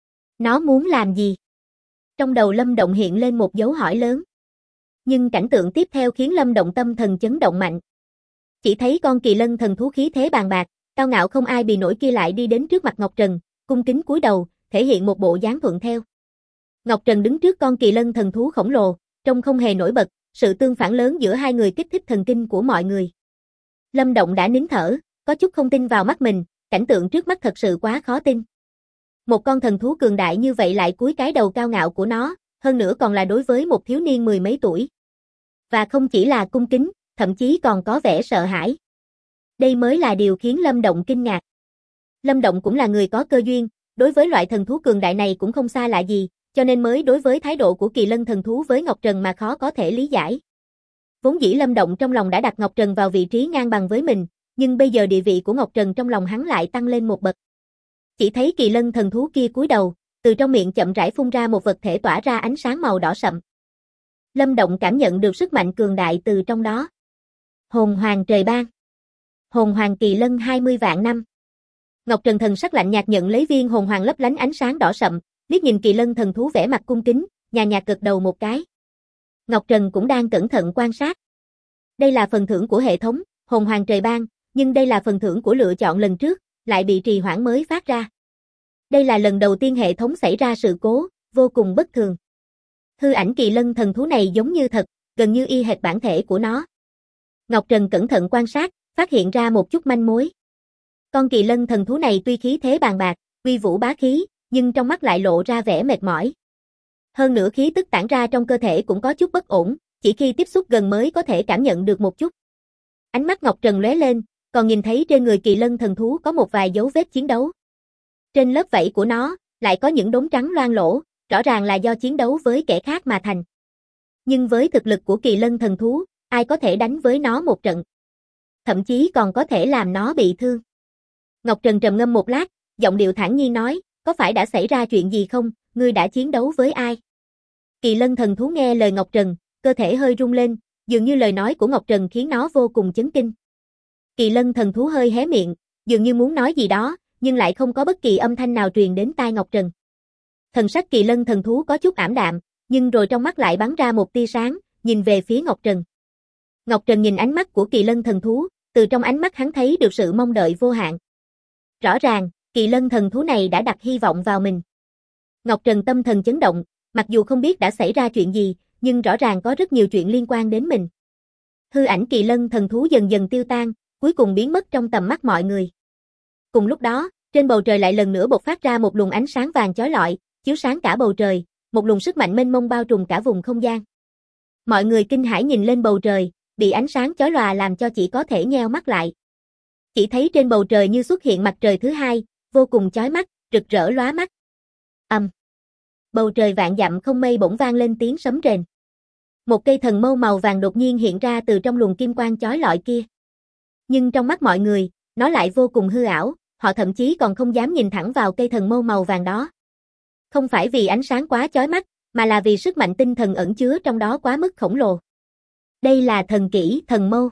Nó muốn làm gì? Trong đầu Lâm Động hiện lên một dấu hỏi lớn. Nhưng cảnh tượng tiếp theo khiến Lâm Động tâm thần chấn động mạnh. Chỉ thấy con kỳ lân thần thú khí thế bàn bạc, cao ngạo không ai bì nổi kia lại đi đến trước mặt Ngọc Trần, cung kính cúi đầu, thể hiện một bộ dáng thuận theo. Ngọc Trần đứng trước con kỳ lân thần thú khổng lồ, trông không hề nổi bật, sự tương phản lớn giữa hai người kích thích thần kinh của mọi người. Lâm Động đã nín thở, có chút không tin vào mắt mình, cảnh tượng trước mắt thật sự quá khó tin. Một con thần thú cường đại như vậy lại cúi cái đầu cao ngạo của nó, hơn nữa còn là đối với một thiếu niên mười mấy tuổi. Và không chỉ là cung kính, thậm chí còn có vẻ sợ hãi. Đây mới là điều khiến Lâm Động kinh ngạc. Lâm Động cũng là người có cơ duyên, đối với loại thần thú cường đại này cũng không xa lạ gì, cho nên mới đối với thái độ của kỳ lân thần thú với Ngọc Trần mà khó có thể lý giải. Vốn dĩ Lâm Động trong lòng đã đặt Ngọc Trần vào vị trí ngang bằng với mình, nhưng bây giờ địa vị của Ngọc Trần trong lòng hắn lại tăng lên một bậc. Chỉ thấy kỳ lân thần thú kia cúi đầu, từ trong miệng chậm rãi phun ra một vật thể tỏa ra ánh sáng màu đỏ sậm. Lâm Động cảm nhận được sức mạnh cường đại từ trong đó. Hồn hoàng trời ban. Hồn hoàng kỳ lân 20 vạn năm. Ngọc Trần thần sắc lạnh nhạt nhận lấy viên hồn hoàng lấp lánh ánh sáng đỏ sậm, liếc nhìn kỳ lân thần thú vẻ mặt cung kính, nhàn nhạt gật đầu một cái. Ngọc Trần cũng đang cẩn thận quan sát. Đây là phần thưởng của hệ thống, hồn hoàng trời ban, nhưng đây là phần thưởng của lựa chọn lần trước, lại bị trì hoãn mới phát ra. Đây là lần đầu tiên hệ thống xảy ra sự cố, vô cùng bất thường. Hư ảnh kỳ lân thần thú này giống như thật, gần như y hệt bản thể của nó. Ngọc Trần cẩn thận quan sát, phát hiện ra một chút manh mối. Con kỳ lân thần thú này tuy khí thế bàn bạc, uy vũ bá khí, nhưng trong mắt lại lộ ra vẻ mệt mỏi. Hơn nữa khí tức tản ra trong cơ thể cũng có chút bất ổn, chỉ khi tiếp xúc gần mới có thể cảm nhận được một chút. Ánh mắt Ngọc Trần lóe lên, còn nhìn thấy trên người kỳ lân thần thú có một vài dấu vết chiến đấu. Trên lớp vảy của nó, lại có những đốm trắng loang lổ, rõ ràng là do chiến đấu với kẻ khác mà thành. Nhưng với thực lực của kỳ lân thần thú, ai có thể đánh với nó một trận? Thậm chí còn có thể làm nó bị thương. Ngọc Trần trầm ngâm một lát, giọng điệu thản nhiên nói, có phải đã xảy ra chuyện gì không, ngươi đã chiến đấu với ai? Kỳ lân thần thú nghe lời Ngọc Trần, cơ thể hơi rung lên, dường như lời nói của Ngọc Trần khiến nó vô cùng chấn kinh. Kỳ lân thần thú hơi hé miệng, dường như muốn nói gì đó, nhưng lại không có bất kỳ âm thanh nào truyền đến tai Ngọc Trần. Thần sắc kỳ lân thần thú có chút ảm đạm, nhưng rồi trong mắt lại bắn ra một tia sáng, nhìn về phía Ngọc Trần. Ngọc Trần nhìn ánh mắt của kỳ lân thần thú, từ trong ánh mắt hắn thấy được sự mong đợi vô hạn. Rõ ràng, kỳ lân thần thú này đã đặt hy vọng vào mình. Ngọc Trần tâm thần chấn động, mặc dù không biết đã xảy ra chuyện gì, nhưng rõ ràng có rất nhiều chuyện liên quan đến mình. Hư ảnh kỳ lân thần thú dần dần tiêu tan, cuối cùng biến mất trong tầm mắt mọi người. Cùng lúc đó, trên bầu trời lại lần nữa bộc phát ra một luồng ánh sáng vàng chói lọi, chiếu sáng cả bầu trời, một luồng sức mạnh mênh mông bao trùm cả vùng không gian. Mọi người kinh hãi nhìn lên bầu trời, bị ánh sáng chói lòa làm cho chỉ có thể nheo mắt lại. Chỉ thấy trên bầu trời như xuất hiện mặt trời thứ hai, vô cùng chói mắt, rực rỡ lóa mắt. Bầu trời vạn dặm không mây bỗng vang lên tiếng sấm rền. Một cây thần mâu màu vàng đột nhiên hiện ra từ trong luồng kim quang chói lọi kia. Nhưng trong mắt mọi người, nó lại vô cùng hư ảo, họ thậm chí còn không dám nhìn thẳng vào cây thần mâu màu vàng đó. Không phải vì ánh sáng quá chói mắt, mà là vì sức mạnh tinh thần ẩn chứa trong đó quá mức khổng lồ. Đây là thần kỹ thần mâu.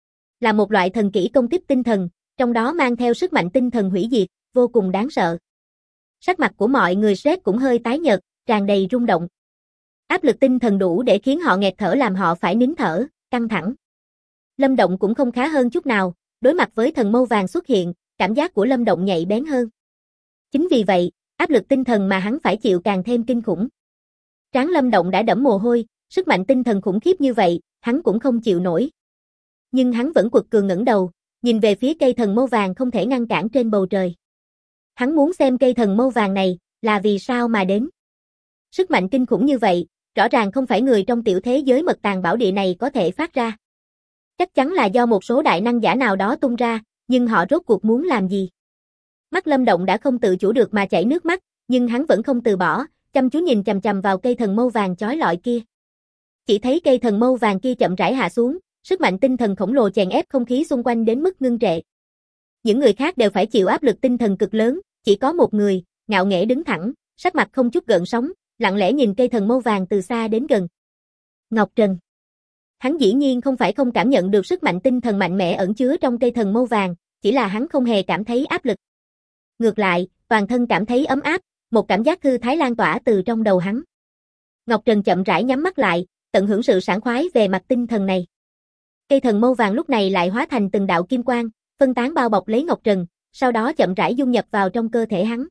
Là một loại thần kỹ công kích tinh thần, trong đó mang theo sức mạnh tinh thần hủy diệt, vô cùng đáng sợ. Sắc mặt của mọi người sếp cũng hơi tái nhợt, tràn đầy rung động. Áp lực tinh thần đủ để khiến họ nghẹt thở làm họ phải nín thở, căng thẳng. Lâm Động cũng không khá hơn chút nào, đối mặt với thần mâu vàng xuất hiện, cảm giác của Lâm Động nhạy bén hơn. Chính vì vậy, áp lực tinh thần mà hắn phải chịu càng thêm kinh khủng. Trán Lâm Động đã đẫm mồ hôi, sức mạnh tinh thần khủng khiếp như vậy, hắn cũng không chịu nổi. Nhưng hắn vẫn quật cường ngẩng đầu, nhìn về phía cây thần mâu vàng không thể ngăn cản trên bầu trời. Hắn muốn xem cây thần mâu vàng này, là vì sao mà đến. Sức mạnh kinh khủng như vậy, rõ ràng không phải người trong tiểu thế giới mật tàng bảo địa này có thể phát ra. Chắc chắn là do một số đại năng giả nào đó tung ra, nhưng họ rốt cuộc muốn làm gì? Mắt Lâm Động đã không tự chủ được mà chảy nước mắt, nhưng hắn vẫn không từ bỏ, chăm chú nhìn chằm chằm vào cây thần mâu vàng chói lọi kia. Chỉ thấy cây thần mâu vàng kia chậm rãi hạ xuống, sức mạnh tinh thần khổng lồ chèn ép không khí xung quanh đến mức ngưng trệ. Những người khác đều phải chịu áp lực tinh thần cực lớn, chỉ có một người, ngạo nghễ đứng thẳng, sắc mặt không chút gợn sóng, lặng lẽ nhìn cây thần mâu vàng từ xa đến gần. Ngọc Trần. Hắn dĩ nhiên không phải không cảm nhận được sức mạnh tinh thần mạnh mẽ ẩn chứa trong cây thần mâu vàng, chỉ là hắn không hề cảm thấy áp lực. Ngược lại, toàn thân cảm thấy ấm áp, một cảm giác thư thái lan tỏa từ trong đầu hắn. Ngọc Trần chậm rãi nhắm mắt lại, tận hưởng sự sảng khoái về mặt tinh thần này. Cây thần mâu vàng lúc này lại hóa thành từng đạo kim quang, phân tán bao bọc lấy Ngọc Trần, sau đó chậm rãi dung nhập vào trong cơ thể hắn.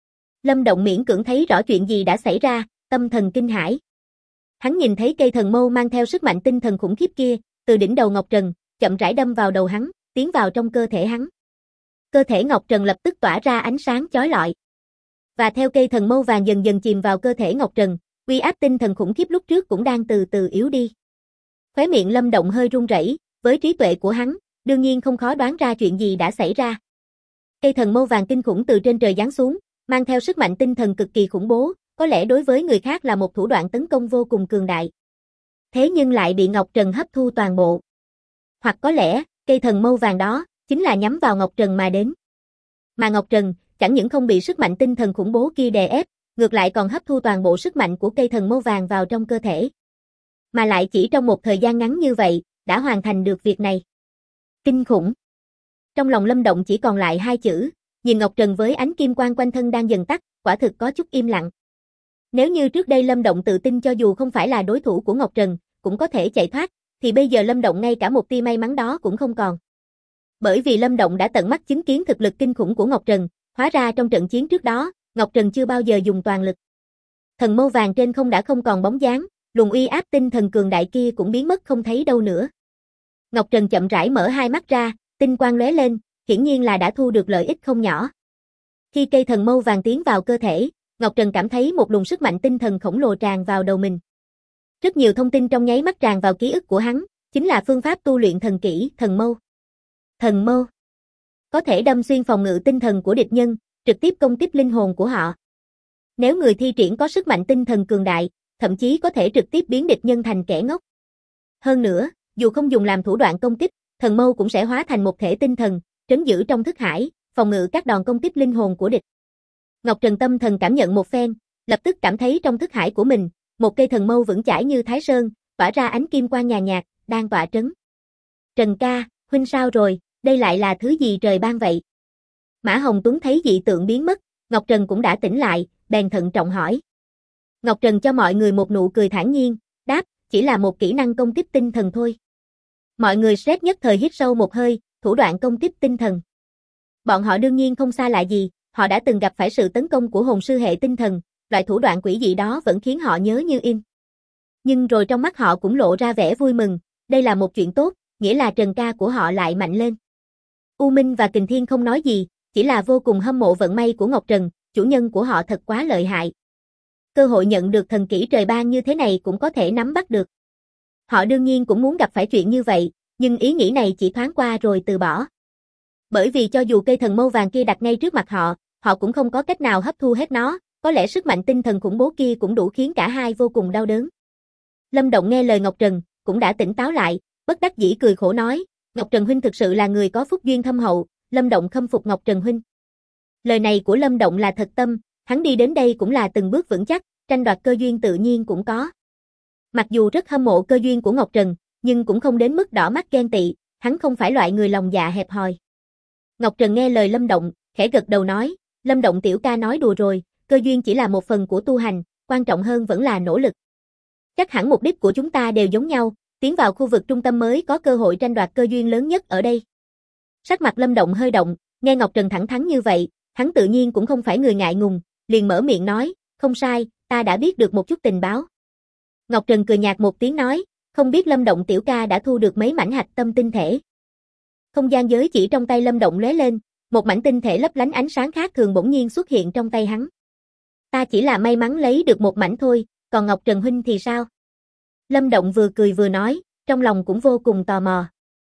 Lâm Động miễn cưỡng thấy rõ chuyện gì đã xảy ra, tâm thần kinh hãi. Hắn nhìn thấy cây thần mâu mang theo sức mạnh tinh thần khủng khiếp kia, từ đỉnh đầu Ngọc Trần, chậm rãi đâm vào đầu hắn, tiến vào trong cơ thể hắn. Cơ thể Ngọc Trần lập tức tỏa ra ánh sáng chói lọi. Và theo cây thần mâu vàng dần dần chìm vào cơ thể Ngọc Trần, uy áp tinh thần khủng khiếp lúc trước cũng đang từ từ yếu đi. Khóe miệng Lâm Động hơi run rẩy, với trí tuệ của hắn, đương nhiên không khó đoán ra chuyện gì đã xảy ra. Cây thần mâu vàng kinh khủng từ trên trời giáng xuống, mang theo sức mạnh tinh thần cực kỳ khủng bố, có lẽ đối với người khác là một thủ đoạn tấn công vô cùng cường đại. Thế nhưng lại bị Ngọc Trần hấp thu toàn bộ. Hoặc có lẽ, cây thần mâu vàng đó, chính là nhắm vào Ngọc Trần mà đến. Mà Ngọc Trần, chẳng những không bị sức mạnh tinh thần khủng bố kia đè ép, ngược lại còn hấp thu toàn bộ sức mạnh của cây thần mâu vàng vào trong cơ thể. Mà lại chỉ trong một thời gian ngắn như vậy, đã hoàn thành được việc này. Kinh khủng. Trong lòng Lâm Động chỉ còn lại hai chữ, nhìn Ngọc Trần với ánh kim quang quanh thân đang dần tắt, quả thực có chút im lặng. Nếu như trước đây Lâm Động tự tin cho dù không phải là đối thủ của Ngọc Trần, cũng có thể chạy thoát, thì bây giờ Lâm Động ngay cả một tia may mắn đó cũng không còn. Bởi vì Lâm Động đã tận mắt chứng kiến thực lực kinh khủng của Ngọc Trần, hóa ra trong trận chiến trước đó, Ngọc Trần chưa bao giờ dùng toàn lực. Thần mâu vàng trên không đã không còn bóng dáng, luồng uy áp tinh thần cường đại kia cũng biến mất không thấy đâu nữa. Ngọc Trần chậm rãi mở hai mắt ra, tinh quang lóe lên, hiển nhiên là đã thu được lợi ích không nhỏ. Khi cây thần mâu vàng tiến vào cơ thể, Ngọc Trần cảm thấy một luồng sức mạnh tinh thần khổng lồ tràn vào đầu mình. Rất nhiều thông tin trong nháy mắt tràn vào ký ức của hắn, chính là phương pháp tu luyện thần kỹ, thần mâu. Thần mâu có thể đâm xuyên phòng ngự tinh thần của địch nhân, trực tiếp công kích linh hồn của họ. Nếu người thi triển có sức mạnh tinh thần cường đại, thậm chí có thể trực tiếp biến địch nhân thành kẻ ngốc. Hơn nữa, dù không dùng làm thủ đoạn công kích, thần mâu cũng sẽ hóa thành một thể tinh thần, trấn giữ trong thức hải, phòng ngự các đòn công kích linh hồn của địch. Ngọc Trần tâm thần cảm nhận một phen, lập tức cảm thấy trong thức hải của mình, một cây thần mâu vững chãi như Thái Sơn, tỏa ra ánh kim quang nhàn nhạt, đang tỏa trấn. Trần ca, huynh sao rồi, đây lại là thứ gì trời ban vậy? Mã Hồng Tuấn thấy dị tượng biến mất, Ngọc Trần cũng đã tỉnh lại, bèn thận trọng hỏi. Ngọc Trần cho mọi người một nụ cười thản nhiên, đáp, chỉ là một kỹ năng công kích tinh thần thôi. Mọi người stress nhất thời hít sâu một hơi, thủ đoạn công kích tinh thần. Bọn họ đương nhiên không xa lạ gì, họ đã từng gặp phải sự tấn công của hồn sư hệ tinh thần, loại thủ đoạn quỷ dị đó vẫn khiến họ nhớ như in. Nhưng rồi trong mắt họ cũng lộ ra vẻ vui mừng, đây là một chuyện tốt, nghĩa là Trần ca của họ lại mạnh lên. U Minh và Kình Thiên không nói gì, chỉ là vô cùng hâm mộ vận may của Ngọc Trần, chủ nhân của họ thật quá lợi hại. Cơ hội nhận được thần kỹ trời ban như thế này cũng có thể nắm bắt được. Họ đương nhiên cũng muốn gặp phải chuyện như vậy, nhưng ý nghĩ này chỉ thoáng qua rồi từ bỏ. Bởi vì cho dù cây thần mâu vàng kia đặt ngay trước mặt họ, họ cũng không có cách nào hấp thu hết nó, có lẽ sức mạnh tinh thần khủng bố kia cũng đủ khiến cả hai vô cùng đau đớn. Lâm Động nghe lời Ngọc Trần, cũng đã tỉnh táo lại, bất đắc dĩ cười khổ nói, Ngọc Trần huynh thực sự là người có phúc duyên thâm hậu, Lâm Động khâm phục Ngọc Trần huynh. Lời này của Lâm Động là thật tâm, hắn đi đến đây cũng là từng bước vững chắc, tranh đoạt cơ duyên tự nhiên cũng có. Mặc dù rất hâm mộ cơ duyên của Ngọc Trần, nhưng cũng không đến mức đỏ mắt ghen tị, hắn không phải loại người lòng dạ hẹp hòi. Ngọc Trần nghe lời Lâm Động, khẽ gật đầu nói, Lâm Động tiểu ca nói đùa rồi, cơ duyên chỉ là một phần của tu hành, quan trọng hơn vẫn là nỗ lực. Chắc hẳn mục đích của chúng ta đều giống nhau, tiến vào khu vực trung tâm mới có cơ hội tranh đoạt cơ duyên lớn nhất ở đây. Sắc mặt Lâm Động hơi động, nghe Ngọc Trần thẳng thắn như vậy, hắn tự nhiên cũng không phải người ngại ngùng, liền mở miệng nói, không sai, ta đã biết được một chút tình báo. Ngọc Trần cười nhạt một tiếng nói, không biết Lâm Động tiểu ca đã thu được mấy mảnh hạch tâm tinh thể. Không gian giới chỉ trong tay Lâm Động lóe lên, một mảnh tinh thể lấp lánh ánh sáng khác thường bỗng nhiên xuất hiện trong tay hắn. Ta chỉ là may mắn lấy được một mảnh thôi, còn Ngọc Trần huynh thì sao? Lâm Động vừa cười vừa nói, trong lòng cũng vô cùng tò mò.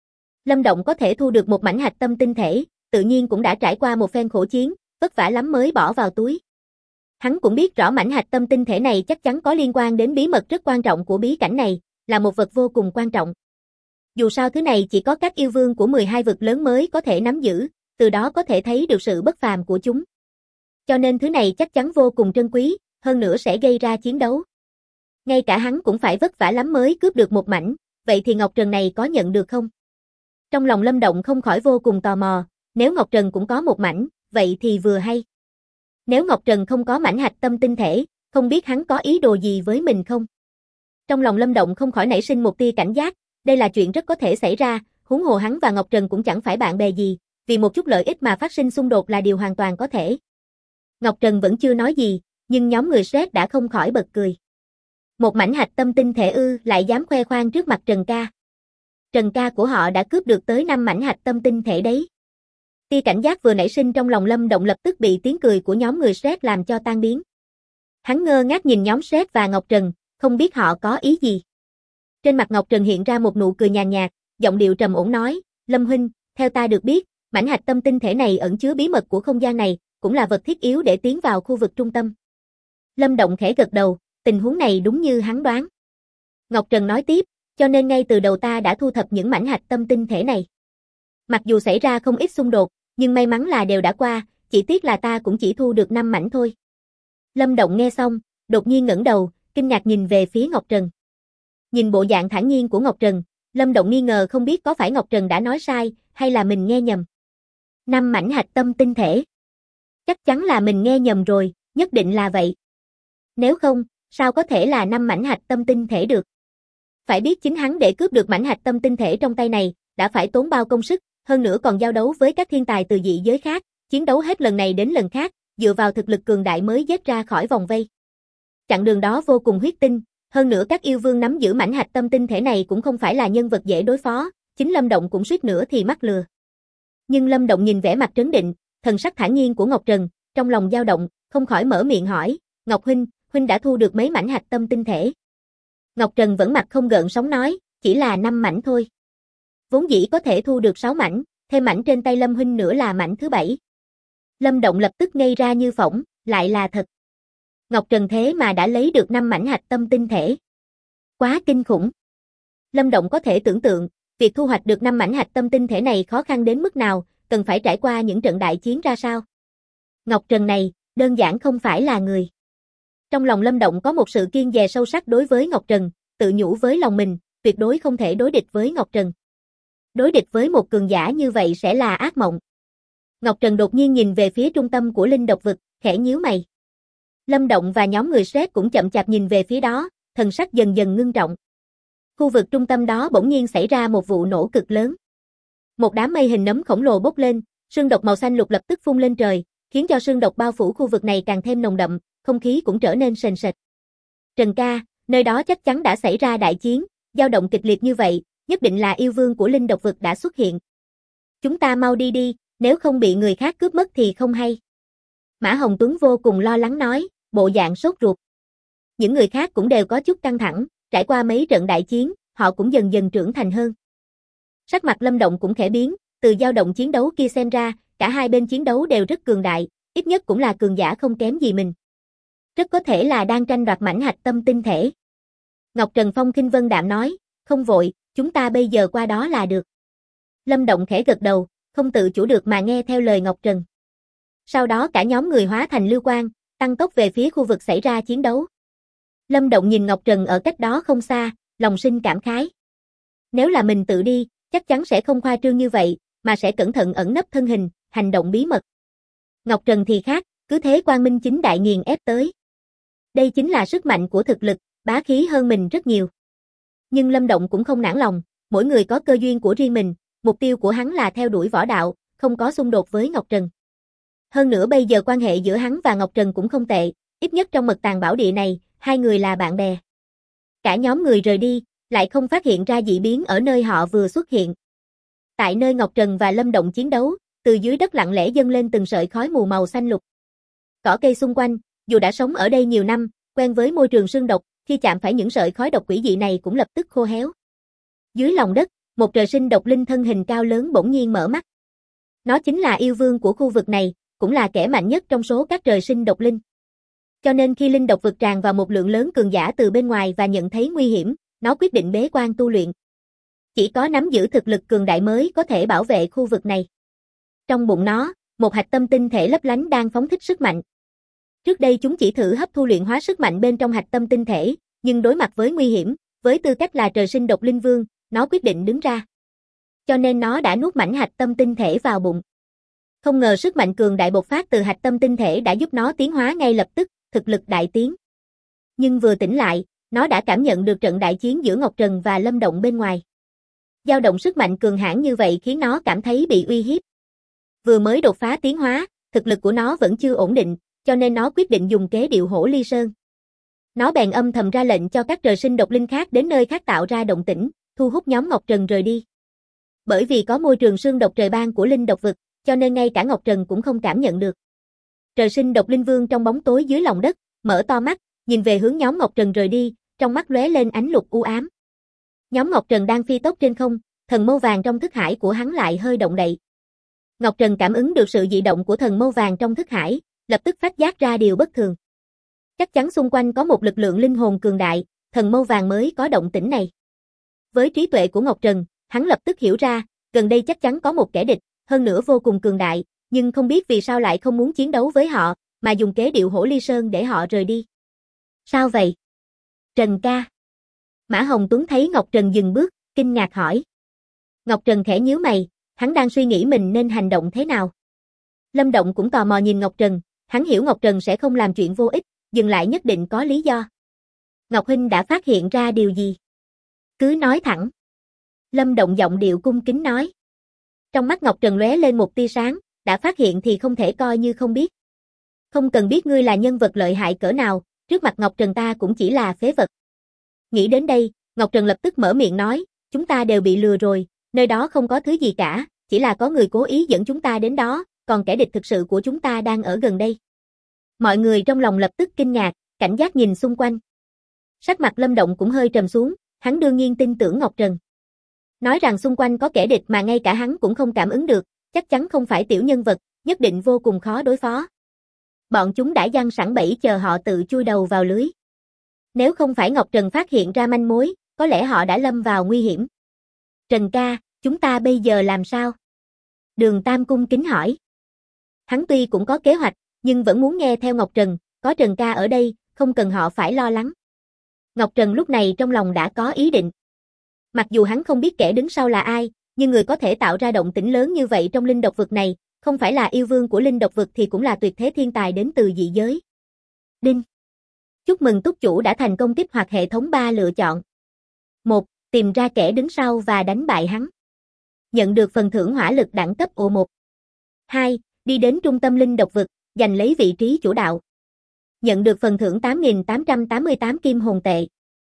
Lâm Động có thể thu được một mảnh hạch tâm tinh thể, tự nhiên cũng đã trải qua một phen khổ chiến, vất vả lắm mới bỏ vào túi. Hắn cũng biết rõ mảnh hạch tâm tinh thể này chắc chắn có liên quan đến bí mật rất quan trọng của bí cảnh này, là một vật vô cùng quan trọng. Dù sao thứ này chỉ có các yêu vương của 12 vực lớn mới có thể nắm giữ, từ đó có thể thấy được sự bất phàm của chúng. Cho nên thứ này chắc chắn vô cùng trân quý, hơn nữa sẽ gây ra chiến đấu. Ngay cả hắn cũng phải vất vả lắm mới cướp được một mảnh, vậy thì Ngọc Trần này có nhận được không? Trong lòng Lâm Động không khỏi vô cùng tò mò, nếu Ngọc Trần cũng có một mảnh, vậy thì vừa hay. Nếu Ngọc Trần không có mảnh hạch tâm tinh thể, không biết hắn có ý đồ gì với mình không? Trong lòng Lâm Động không khỏi nảy sinh một tia cảnh giác, đây là chuyện rất có thể xảy ra, huống hồ hắn và Ngọc Trần cũng chẳng phải bạn bè gì, vì một chút lợi ích mà phát sinh xung đột là điều hoàn toàn có thể. Ngọc Trần vẫn chưa nói gì, nhưng nhóm người stress đã không khỏi bật cười. Một mảnh hạch tâm tinh thể ư lại dám khoe khoang trước mặt Trần ca. Trần ca của họ đã cướp được tới 5 mảnh hạch tâm tinh thể đấy. Tia cảnh giác vừa nảy sinh trong lòng Lâm Động lập tức bị tiếng cười của nhóm người stress làm cho tan biến. Hắn ngơ ngác nhìn nhóm stress và Ngọc Trần, không biết họ có ý gì. Trên mặt Ngọc Trần hiện ra một nụ cười nhàn nhạt, giọng điệu trầm ổn nói, Lâm huynh, theo ta được biết, mảnh hạch tâm tinh thể này ẩn chứa bí mật của không gian này, cũng là vật thiết yếu để tiến vào khu vực trung tâm. Lâm Động khẽ gật đầu, tình huống này đúng như hắn đoán. Ngọc Trần nói tiếp, cho nên ngay từ đầu ta đã thu thập những mảnh hạch tâm tinh thể này. Mặc dù xảy ra không ít xung đột, nhưng may mắn là đều đã qua, chỉ tiếc là ta cũng chỉ thu được 5 mảnh thôi. Lâm Động nghe xong, đột nhiên ngẩng đầu, kinh ngạc nhìn về phía Ngọc Trần. Nhìn bộ dạng thản nhiên của Ngọc Trần, Lâm Động nghi ngờ không biết có phải Ngọc Trần đã nói sai, hay là mình nghe nhầm. 5 mảnh hạch tâm tinh thể. Chắc chắn là mình nghe nhầm rồi, nhất định là vậy. Nếu không, sao có thể là 5 mảnh hạch tâm tinh thể được? Phải biết chính hắn để cướp được mảnh hạch tâm tinh thể trong tay này, đã phải tốn bao công sức, hơn nữa còn giao đấu với các thiên tài từ dị giới khác, chiến đấu hết lần này đến lần khác, dựa vào thực lực cường đại mới giết ra khỏi vòng vây. Chặng đường đó vô cùng huyết tinh, hơn nữa các yêu vương nắm giữ mảnh hạch tâm tinh thể này cũng không phải là nhân vật dễ đối phó, chính Lâm Động cũng suýt nữa thì mắc lừa. Nhưng Lâm Động nhìn vẻ mặt trấn định, thần sắc thản nhiên của Ngọc Trần, trong lòng dao động, không khỏi mở miệng hỏi, Ngọc huynh, huynh đã thu được mấy mảnh hạch tâm tinh thể? Ngọc Trần vẫn mặt không gợn sóng nói, chỉ là 5 mảnh thôi. Vốn dĩ có thể thu được 6 mảnh, thêm mảnh trên tay Lâm huynh nữa là mảnh thứ 7. Lâm Động lập tức ngây ra như phỗng, lại là thật. Ngọc Trần thế mà đã lấy được 5 mảnh hạch tâm tinh thể. Quá kinh khủng. Lâm Động có thể tưởng tượng, việc thu hoạch được 5 mảnh hạch tâm tinh thể này khó khăn đến mức nào, cần phải trải qua những trận đại chiến ra sao. Ngọc Trần này, đơn giản không phải là người. Trong lòng Lâm Động có một sự kiêng dè sâu sắc đối với Ngọc Trần, tự nhủ với lòng mình, tuyệt đối không thể đối địch với Ngọc Trần. Đối địch với một cường giả như vậy sẽ là ác mộng. Ngọc Trần đột nhiên nhìn về phía trung tâm của linh độc vực, khẽ nhíu mày. Lâm Động và nhóm người Shrek cũng chậm chạp nhìn về phía đó, thần sắc dần dần ngưng trọng. Khu vực trung tâm đó bỗng nhiên xảy ra một vụ nổ cực lớn. Một đám mây hình nấm khổng lồ bốc lên, sương độc màu xanh lục lập tức phun lên trời, khiến cho sương độc bao phủ khu vực này càng thêm nồng đậm, không khí cũng trở nên sền sệt. Trần ca, nơi đó chắc chắn đã xảy ra đại chiến, dao động kịch liệt như vậy, nhất định là yêu vương của linh độc vực đã xuất hiện. Chúng ta mau đi đi, nếu không bị người khác cướp mất thì không hay. Mã Hồng Tuấn vô cùng lo lắng nói, bộ dạng sốt ruột. Những người khác cũng đều có chút căng thẳng, trải qua mấy trận đại chiến, họ cũng dần dần trưởng thành hơn. Sắc mặt Lâm Động cũng khẽ biến, từ dao động chiến đấu kia xem ra, cả hai bên chiến đấu đều rất cường đại, ít nhất cũng là cường giả không kém gì mình. Rất có thể là đang tranh đoạt mảnh hạch tâm tinh thể. Ngọc Trần Phong khinh vân đạm nói, không vội, chúng ta bây giờ qua đó là được. Lâm Động khẽ gật đầu, không tự chủ được mà nghe theo lời Ngọc Trần. Sau đó cả nhóm người hóa thành lưu quang, tăng tốc về phía khu vực xảy ra chiến đấu. Lâm Động nhìn Ngọc Trần ở cách đó không xa, lòng sinh cảm khái. Nếu là mình tự đi, chắc chắn sẽ không khoa trương như vậy, mà sẽ cẩn thận ẩn nấp thân hình, hành động bí mật. Ngọc Trần thì khác, cứ thế quang minh chính đại nghiền ép tới. Đây chính là sức mạnh của thực lực, bá khí hơn mình rất nhiều. Nhưng Lâm Động cũng không nản lòng, mỗi người có cơ duyên của riêng mình, mục tiêu của hắn là theo đuổi võ đạo, không có xung đột với Ngọc Trần. Hơn nữa bây giờ quan hệ giữa hắn và Ngọc Trần cũng không tệ, ít nhất trong mật tàng bảo địa này, hai người là bạn bè. Cả nhóm người rời đi, lại không phát hiện ra dị biến ở nơi họ vừa xuất hiện. Tại nơi Ngọc Trần và Lâm Động chiến đấu, từ dưới đất lặng lẽ dâng lên từng sợi khói mù màu xanh lục. Cỏ cây xung quanh, dù đã sống ở đây nhiều năm, quen với môi trường sương độc, khi chạm phải những sợi khói độc quỷ dị này cũng lập tức khô héo. Dưới lòng đất, một trời sinh độc linh thân hình cao lớn bỗng nhiên mở mắt. Nó chính là yêu vương của khu vực này, cũng là kẻ mạnh nhất trong số các trời sinh độc linh. Cho nên khi linh độc vực tràn vào một lượng lớn cường giả từ bên ngoài và nhận thấy nguy hiểm, nó quyết định bế quan tu luyện. Chỉ có nắm giữ thực lực cường đại mới có thể bảo vệ khu vực này. Trong bụng nó, một hạch tâm tinh thể lấp lánh đang phóng thích sức mạnh. Trước đây chúng chỉ thử hấp thu luyện hóa sức mạnh bên trong hạch tâm tinh thể, nhưng đối mặt với nguy hiểm, với tư cách là trời sinh độc linh vương, nó quyết định đứng ra. Cho nên nó đã nuốt mảnh hạch tâm tinh thể vào bụng. Không ngờ sức mạnh cường đại bộc phát từ hạch tâm tinh thể đã giúp nó tiến hóa ngay lập tức, thực lực đại tiến. Nhưng vừa tỉnh lại, nó đã cảm nhận được trận đại chiến giữa Ngọc Trần và Lâm Động bên ngoài. Dao động sức mạnh cường hãn như vậy khiến nó cảm thấy bị uy hiếp. Vừa mới đột phá tiến hóa, thực lực của nó vẫn chưa ổn định, cho nên nó quyết định dùng kế điệu hổ ly sơn. Nó bèn âm thầm ra lệnh cho các trời sinh độc linh khác đến nơi khác tạo ra động tĩnh, thu hút nhóm Ngọc Trần rời đi. Bởi vì có môi trường sương độc trời ban của linh độc vực, cho nên ngay cả Ngọc Trần cũng không cảm nhận được. Trời sinh độc linh vương trong bóng tối dưới lòng đất, mở to mắt, nhìn về hướng nhóm Ngọc Trần rời đi, trong mắt lóe lên ánh lục u ám. Nhóm Ngọc Trần đang phi tốc trên không, thần mâu vàng trong thức hải của hắn lại hơi động đậy. Ngọc Trần cảm ứng được sự dị động của thần mâu vàng trong thức hải, lập tức phát giác ra điều bất thường. Chắc chắn xung quanh có một lực lượng linh hồn cường đại, thần mâu vàng mới có động tĩnh này. Với trí tuệ của Ngọc Trần, hắn lập tức hiểu ra, gần đây chắc chắn có một kẻ địch, hơn nữa vô cùng cường đại, nhưng không biết vì sao lại không muốn chiến đấu với họ, mà dùng kế điệu hổ ly sơn để họ rời đi. Sao vậy? Trần ca. Mã Hồng Tuấn thấy Ngọc Trần dừng bước, kinh ngạc hỏi. Ngọc Trần khẽ nhíu mày, hắn đang suy nghĩ mình nên hành động thế nào. Lâm Động cũng tò mò nhìn Ngọc Trần, hắn hiểu Ngọc Trần sẽ không làm chuyện vô ích, dừng lại nhất định có lý do. Ngọc huynh đã phát hiện ra điều gì? Cứ nói thẳng. Lâm Động giọng điệu cung kính nói. Trong mắt Ngọc Trần lóe lên một tia sáng, đã phát hiện thì không thể coi như không biết. Không cần biết ngươi là nhân vật lợi hại cỡ nào, trước mặt Ngọc Trần ta cũng chỉ là phế vật. Nghĩ đến đây, Ngọc Trần lập tức mở miệng nói, chúng ta đều bị lừa rồi, nơi đó không có thứ gì cả, chỉ là có người cố ý dẫn chúng ta đến đó, còn kẻ địch thực sự của chúng ta đang ở gần đây. Mọi người trong lòng lập tức kinh ngạc, cảnh giác nhìn xung quanh. Sắc mặt Lâm Động cũng hơi trầm xuống, hắn đương nhiên tin tưởng Ngọc Trần. Nói rằng xung quanh có kẻ địch mà ngay cả hắn cũng không cảm ứng được, chắc chắn không phải tiểu nhân vật, nhất định vô cùng khó đối phó. Bọn chúng đã giăng sẵn bẫy chờ họ tự chui đầu vào lưới. Nếu không phải Ngọc Trần phát hiện ra manh mối, có lẽ họ đã lâm vào nguy hiểm. Trần ca, chúng ta bây giờ làm sao? Đường Tam cung kính hỏi. Hắn tuy cũng có kế hoạch, nhưng vẫn muốn nghe theo Ngọc Trần, có Trần ca ở đây, không cần họ phải lo lắng. Ngọc Trần lúc này trong lòng đã có ý định. Mặc dù hắn không biết kẻ đứng sau là ai, nhưng người có thể tạo ra động tĩnh lớn như vậy trong linh độc vực này, không phải là yêu vương của linh độc vực thì cũng là tuyệt thế thiên tài đến từ dị giới. Đinh. Chúc mừng túc chủ đã thành công kích hoạt hệ thống 3 lựa chọn. 1. Tìm ra kẻ đứng sau và đánh bại hắn. Nhận được phần thưởng hỏa lực đẳng cấp O1. 2. Đi đến trung tâm linh độc vực, giành lấy vị trí chủ đạo. Nhận được phần thưởng 8.888 kim hồn tệ.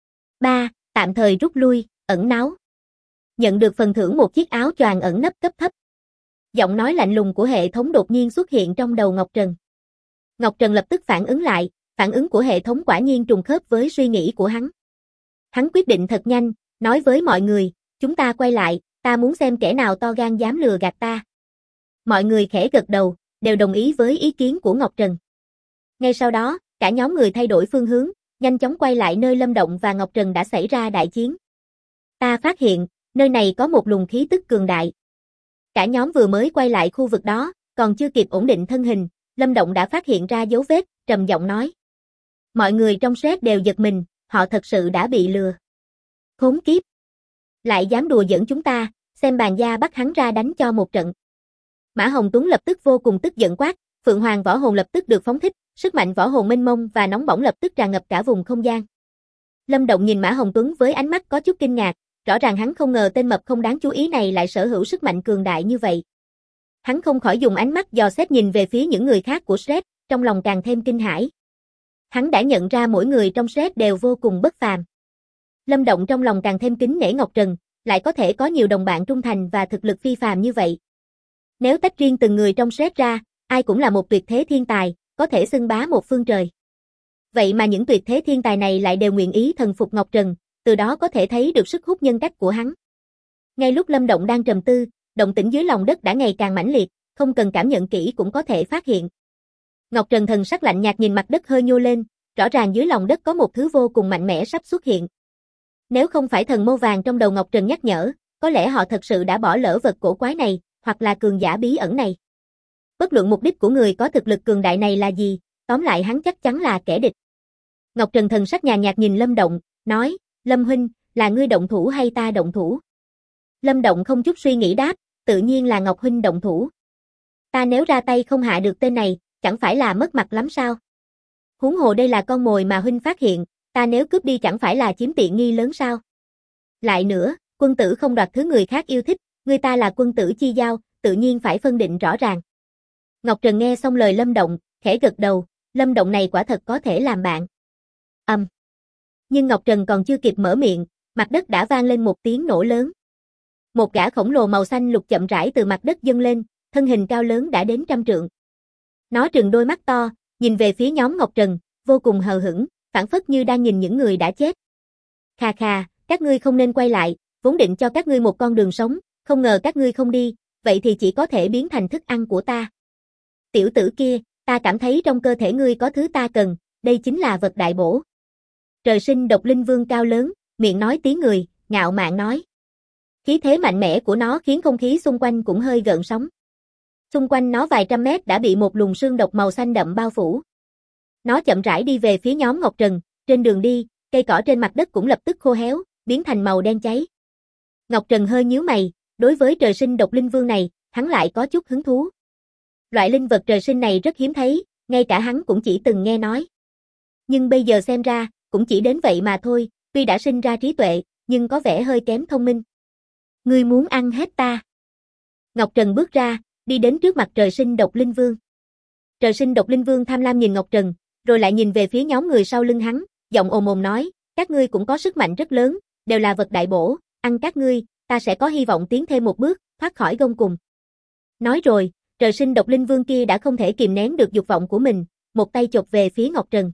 3. Tạm thời rút lui, ẩn náu. Nhận được phần thưởng một chiếc áo choàng ẩn nấp cấp thấp. Giọng nói lạnh lùng của hệ thống đột nhiên xuất hiện trong đầu Ngọc Trần. Ngọc Trần lập tức phản ứng lại, phản ứng của hệ thống quả nhiên trùng khớp với suy nghĩ của hắn. Hắn quyết định thật nhanh, nói với mọi người, chúng ta quay lại, ta muốn xem kẻ nào to gan dám lừa gạt ta. Mọi người khẽ gật đầu, đều đồng ý với ý kiến của Ngọc Trần. Ngay sau đó, cả nhóm người thay đổi phương hướng, nhanh chóng quay lại nơi Lâm Động và Ngọc Trần đã xảy ra đại chiến. Ta phát hiện, nơi này có một luồng khí tức cường đại. Cả nhóm vừa mới quay lại khu vực đó, còn chưa kịp ổn định thân hình, Lâm Động đã phát hiện ra dấu vết, trầm giọng nói. Mọi người trong set đều giật mình, họ thật sự đã bị lừa. Khốn kiếp! Lại dám đùa giỡn chúng ta, xem bàn gia bắt hắn ra đánh cho một trận. Mã Hồng Tuấn lập tức vô cùng tức giận quát, Phượng Hoàng võ hồn lập tức được phóng thích, sức mạnh võ hồn mênh mông và nóng bỏng lập tức tràn ngập cả vùng không gian. Lâm Động nhìn Mã Hồng Tuấn với ánh mắt có chút kinh ngạc, rõ ràng hắn không ngờ tên mập không đáng chú ý này lại sở hữu sức mạnh cường đại như vậy. Hắn không khỏi dùng ánh mắt dò xét nhìn về phía những người khác của Shrek, trong lòng càng thêm kinh hãi. Hắn đã nhận ra mỗi người trong Shrek đều vô cùng bất phàm. Lâm Động trong lòng càng thêm kính nể Ngọc Trần, lại có thể có nhiều đồng bạn trung thành và thực lực phi phàm như vậy. Nếu tách riêng từng người trong Shrek ra, ai cũng là một tuyệt thế thiên tài, có thể xưng bá một phương trời. Vậy mà những tuyệt thế thiên tài này lại đều nguyện ý thần phục Ngọc Trần, từ đó có thể thấy được sức hút nhân cách của hắn. Ngay lúc Lâm Động đang trầm tư, động tĩnh dưới lòng đất đã ngày càng mãnh liệt, không cần cảm nhận kỹ cũng có thể phát hiện. Ngọc Trần thần sắc lạnh nhạt nhìn mặt đất hơi nhô lên, rõ ràng dưới lòng đất có một thứ vô cùng mạnh mẽ sắp xuất hiện. Nếu không phải thần mâu vàng trong đầu Ngọc Trần nhắc nhở, có lẽ họ thật sự đã bỏ lỡ vật cổ quái này, hoặc là cường giả bí ẩn này. Bất luận mục đích của người có thực lực cường đại này là gì, tóm lại hắn chắc chắn là kẻ địch. Ngọc Trần thần sắc nhàn nhạt nhìn Lâm Động, nói, Lâm huynh, là ngươi động thủ hay ta động thủ? Lâm Động không chút suy nghĩ đáp, tự nhiên là Ngọc huynh động thủ. Ta nếu ra tay không hạ được tên này, chẳng phải là mất mặt lắm sao? Huống hồ đây là con mồi mà huynh phát hiện, ta nếu cướp đi chẳng phải là chiếm tiện nghi lớn sao? Lại nữa, quân tử không đoạt thứ người khác yêu thích, người ta là quân tử chi giao, tự nhiên phải phân định rõ ràng. Ngọc Trần nghe xong lời Lâm Động, khẽ gật đầu, Lâm Động này quả thật có thể làm bạn. Nhưng Ngọc Trần còn chưa kịp mở miệng, mặt đất đã vang lên một tiếng nổ lớn. Một gã khổng lồ màu xanh lục chậm rãi từ mặt đất dâng lên, thân hình cao lớn đã đến 100 trượng. Nó trừng đôi mắt to, nhìn về phía nhóm Ngọc Trần, vô cùng hờ hững, phảng phất như đang nhìn những người đã chết. Khà khà, các ngươi không nên quay lại, vốn định cho các ngươi một con đường sống, không ngờ các ngươi không đi, vậy thì chỉ có thể biến thành thức ăn của ta. Tiểu tử kia, ta cảm thấy trong cơ thể ngươi có thứ ta cần, đây chính là vật đại bổ. Trời sinh độc linh vương cao lớn, miệng nói tiếng người, ngạo mạn nói. Khí thế mạnh mẽ của nó khiến không khí xung quanh cũng hơi gợn sóng. Xung quanh nó vài trăm mét đã bị một luồng sương độc màu xanh đậm bao phủ. Nó chậm rãi đi về phía nhóm Ngọc Trần, trên đường đi, cây cỏ trên mặt đất cũng lập tức khô héo, biến thành màu đen cháy. Ngọc Trần hơi nhíu mày, đối với trời sinh độc linh vương này, hắn lại có chút hứng thú. Loại linh vật trời sinh này rất hiếm thấy, ngay cả hắn cũng chỉ từng nghe nói. Nhưng bây giờ xem ra, cũng chỉ đến vậy mà thôi, tuy đã sinh ra trí tuệ, nhưng có vẻ hơi kém thông minh. Ngươi muốn ăn hết ta. Ngọc Trần bước ra, đi đến trước mặt Trời Sinh Độc Linh Vương. Trời Sinh Độc Linh Vương tham lam nhìn Ngọc Trần, rồi lại nhìn về phía nhóm người sau lưng hắn, giọng ồm ồm nói, các ngươi cũng có sức mạnh rất lớn, đều là vật đại bổ, ăn các ngươi, ta sẽ có hy vọng tiến thêm một bước, thoát khỏi gông cùm. Nói rồi, Trời Sinh Độc Linh Vương kia đã không thể kìm nén được dục vọng của mình, một tay chộp về phía Ngọc Trần.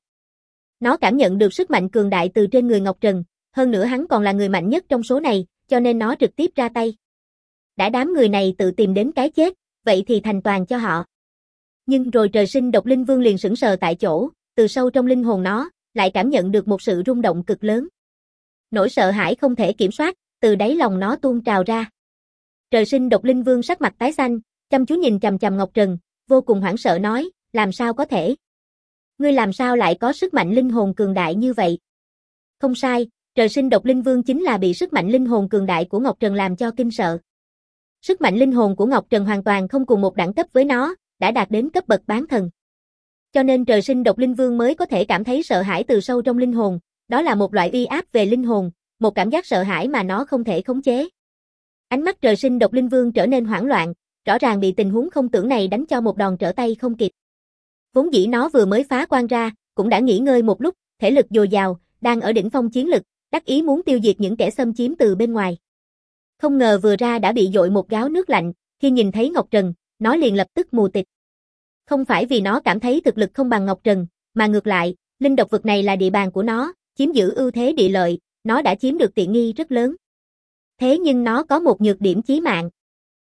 Nó cảm nhận được sức mạnh cường đại từ trên người Ngọc Trần, hơn nữa hắn còn là người mạnh nhất trong số này, cho nên nó trực tiếp ra tay. Đã đám người này tự tìm đến cái chết, vậy thì thành toàn cho họ. Nhưng rồi Trời Sinh Độc Linh Vương liền sững sờ tại chỗ, từ sâu trong linh hồn nó, lại cảm nhận được một sự rung động cực lớn. Nỗi sợ hãi không thể kiểm soát, từ đáy lòng nó tuôn trào ra. Trời Sinh Độc Linh Vương sắc mặt tái xanh, chăm chú nhìn chằm chằm Ngọc Trần, vô cùng hoảng sợ nói, làm sao có thể? Ngươi làm sao lại có sức mạnh linh hồn cường đại như vậy? Không sai, Trời Sinh Độc Linh Vương chính là bị sức mạnh linh hồn cường đại của Ngọc Trần làm cho kinh sợ. Sức mạnh linh hồn của Ngọc Trần hoàn toàn không cùng một đẳng cấp với nó, đã đạt đến cấp bậc bán thần. Cho nên Trời Sinh Độc Linh Vương mới có thể cảm thấy sợ hãi từ sâu trong linh hồn, đó là một loại uy áp về linh hồn, một cảm giác sợ hãi mà nó không thể khống chế. Ánh mắt Trời Sinh Độc Linh Vương trở nên hoảng loạn, rõ ràng bị tình huống không tưởng này đánh cho một đòn trở tay không kịp. Vốn dĩ nó vừa mới phá quan ra, cũng đã nghỉ ngơi một lúc, thể lực dồi dào, đang ở đỉnh phong chiến lực, đắc ý muốn tiêu diệt những kẻ xâm chiếm từ bên ngoài. Không ngờ vừa ra đã bị dội một gáo nước lạnh, khi nhìn thấy Ngọc Trần, nó liền lập tức mù tịt. Không phải vì nó cảm thấy thực lực không bằng Ngọc Trần, mà ngược lại, linh độc vực này là địa bàn của nó, chiếm giữ ưu thế địa lợi, nó đã chiếm được tiện nghi rất lớn. Thế nhưng nó có một nhược điểm chí mạng.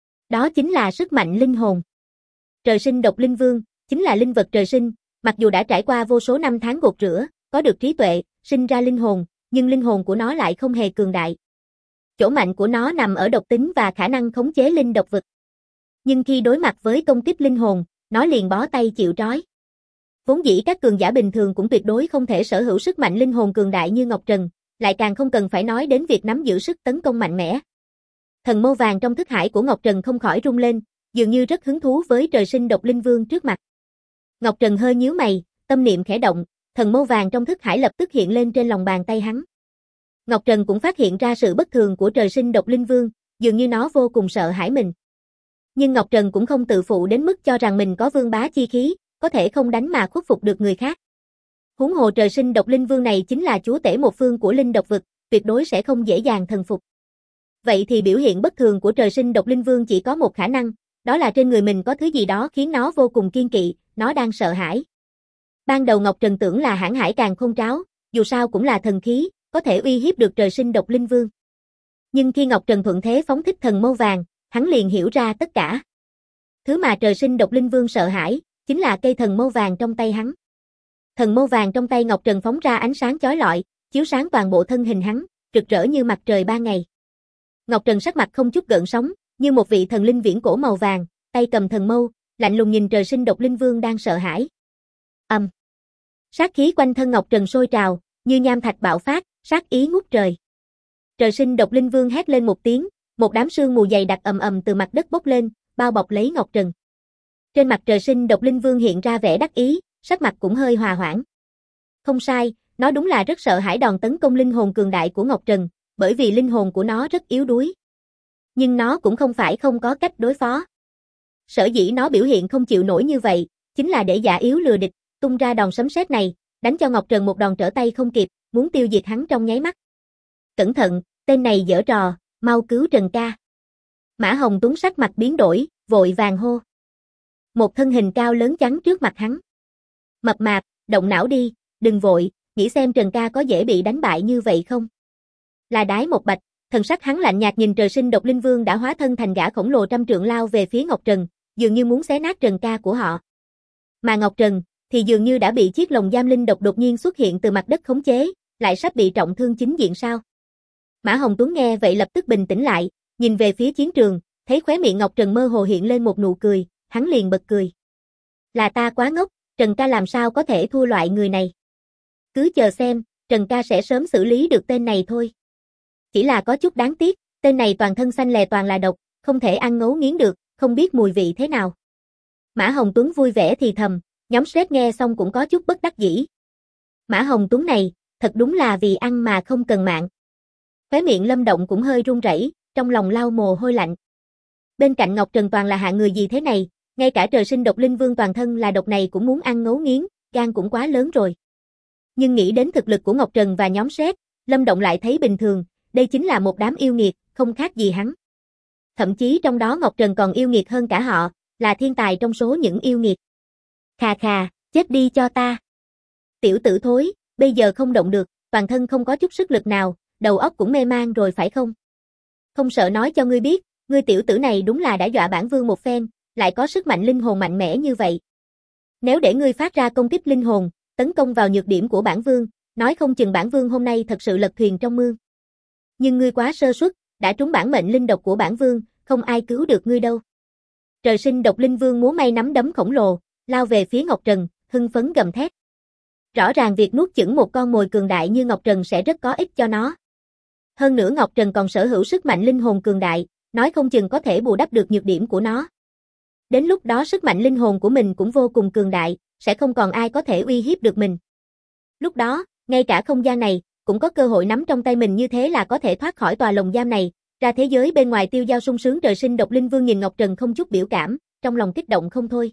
Đó chính là sức mạnh linh hồn. Trời Sinh Độc Linh Vương, chính là linh vật trời sinh, mặc dù đã trải qua vô số năm tháng gột rửa, có được trí tuệ, sinh ra linh hồn, nhưng linh hồn của nó lại không hề cường đại. Chỗ mạnh của nó nằm ở độc tính và khả năng khống chế linh độc vực. Nhưng khi đối mặt với công kích linh hồn, nó liền bó tay chịu trói. Vốn dĩ các cường giả bình thường cũng tuyệt đối không thể sở hữu sức mạnh linh hồn cường đại như Ngọc Trần, lại càng không cần phải nói đến việc nắm giữ sức tấn công mạnh mẽ. Thần mâu vàng trong thức hải của Ngọc Trần không khỏi rung lên, dường như rất hứng thú với Trời Sinh Độc Linh Vương trước mặt. Ngọc Trần hơi nhíu mày, tâm niệm khẽ động, thần mâu vàng trong thức hải lập tức hiện lên trên lòng bàn tay hắn. Ngọc Trần cũng phát hiện ra sự bất thường của Trời Sinh Độc Linh Vương, dường như nó vô cùng sợ hãi mình. Nhưng Ngọc Trần cũng không tự phụ đến mức cho rằng mình có vương bá chi khí, có thể không đánh mà khuất phục được người khác. Huống hồ Trời Sinh Độc Linh Vương này chính là chúa tể một phương của linh độc vực, tuyệt đối sẽ không dễ dàng thần phục. Vậy thì biểu hiện bất thường của Trời Sinh Độc Linh Vương chỉ có một khả năng, đó là trên người mình có thứ gì đó khiến nó vô cùng kiên kỵ, nó đang sợ hãi. Ban đầu Ngọc Trần tưởng là hãn hải càn khôn tráo, dù sao cũng là thần khí, có thể uy hiếp được Trời Sinh Độc Linh Vương. Nhưng khi Ngọc Trần thuận thế phóng thích thần mâu vàng, hắn liền hiểu ra tất cả. Thứ mà Trời Sinh Độc Linh Vương sợ hãi, chính là cây thần mâu vàng trong tay hắn. Thần mâu vàng trong tay Ngọc Trần phóng ra ánh sáng chói lọi, chiếu sáng toàn bộ thân hình hắn, rực rỡ như mặt trời ban ngày. Ngọc Trần sắc mặt không chút gợn sóng, như một vị thần linh viễn cổ màu vàng, tay cầm thần mâu, lạnh lùng nhìn Trời Sinh Độc Linh Vương đang sợ hãi. Sát khí quanh thân Ngọc Trần sôi trào, như nham thạch bạo phát, sát ý ngút trời. Trời Sinh Độc Linh Vương hét lên một tiếng, một đám sương mù dày đặc ầm ầm từ mặt đất bốc lên, bao bọc lấy Ngọc Trần. Trên mặt Trời Sinh Độc Linh Vương hiện ra vẻ đắc ý, sắc mặt cũng hơi hòa hoãn. Không sai, nó đúng là rất sợ hãi đòn tấn công linh hồn cường đại của Ngọc Trần, bởi vì linh hồn của nó rất yếu đuối. Nhưng nó cũng không phải không có cách đối phó. Sở dĩ nó biểu hiện không chịu nổi như vậy, chính là để giả yếu lừa địch, tung ra đòn sấm sét này, đánh cho Ngọc Trần một đòn trở tay không kịp, muốn tiêu diệt hắn trong nháy mắt. Cẩn thận, tên này giở trò, mau cứu Trần ca. Mã Hồng Tuấn sắc mặt biến đổi, vội vàng hô. Một thân hình cao lớn chắn trước mặt hắn. Mập mạp, động não đi, đừng vội, nghĩ xem Trần ca có dễ bị đánh bại như vậy không? Là đái một bạch, thần sắc hắn lạnh nhạt nhìn Trời Sinh Độc Linh Vương đã hóa thân thành gã khổng lồ trăm trượng lao về phía Ngọc Trần, dường như muốn xé nát Trần ca của họ. Mà Ngọc Trần thì dường như đã bị chiếc lồng giam linh độc đột nhiên xuất hiện từ mặt đất khống chế, lại sắp bị trọng thương chính diện sao? Mã Hồng Tuấn nghe vậy lập tức bình tĩnh lại, nhìn về phía chiến trường, thấy khóe miệng Ngọc Trần mơ hồ hiện lên một nụ cười, hắn liền bật cười. Là ta quá ngốc, Trần ca làm sao có thể thua loại người này? Cứ chờ xem, Trần ca sẽ sớm xử lý được tên này thôi. Chỉ là có chút đáng tiếc, tên này toàn thân xanh lè toàn là độc, không thể ăn ngấu nghiến được, không biết mùi vị thế nào. Mã Hồng Tuấn vui vẻ thì thầm, nhóm Shrek nghe xong cũng có chút bất đắc dĩ. Mã Hồng Tuấn này, thật đúng là vì ăn mà không cần mạng. Khóe miệng Lâm Động cũng hơi run rẩy, trong lòng lau mồ hôi lạnh. Bên cạnh Ngọc Trần toàn là hạng người gì thế này, ngay cả trời sinh độc linh vương toàn thân là độc này cũng muốn ăn ngấu nghiến, gan cũng quá lớn rồi. Nhưng nghĩ đến thực lực của Ngọc Trần và nhóm Sét, Lâm Động lại thấy bình thường, đây chính là một đám yêu nghiệt, không khác gì hắn. Thậm chí trong đó Ngọc Trần còn yêu nghiệt hơn cả họ, là thiên tài trong số những yêu nghiệt. Khà khà, chết đi cho ta. Tiểu tử thối, bây giờ không động được, toàn thân không có chút sức lực nào, đầu óc cũng mê man rồi phải không? Không sợ nói cho ngươi biết, ngươi tiểu tử này đúng là đã dọa bản vương một phen, lại có sức mạnh linh hồn mạnh mẽ như vậy. Nếu để ngươi phát ra công kích linh hồn, tấn công vào nhược điểm của bản vương, nói không chừng bản vương hôm nay thật sự lật thuyền trong mương. Nhưng ngươi quá sơ suất, đã trúng bản mệnh linh độc của bản vương, không ai cứu được ngươi đâu. Trời sinh độc linh vương múa may nắm đấm khổng lồ, lao về phía Ngọc Trần, hưng phấn gầm thét. Rõ ràng việc nuốt chửng một con mồi cường đại như Ngọc Trần sẽ rất có ích cho nó. Hơn nữa Ngọc Trần còn sở hữu sức mạnh linh hồn cường đại, nói không chừng có thể bù đắp được nhược điểm của nó. Đến lúc đó sức mạnh linh hồn của mình cũng vô cùng cường đại, sẽ không còn ai có thể uy hiếp được mình. Lúc đó, ngay cả không gian này, cũng có cơ hội nắm trong tay mình, như thế là có thể thoát khỏi tòa lồng giam này, ra thế giới bên ngoài tiêu dao sung sướng. Trời sinh độc linh vương nhìn Ngọc Trần không chút biểu cảm, trong lòng kích động không thôi.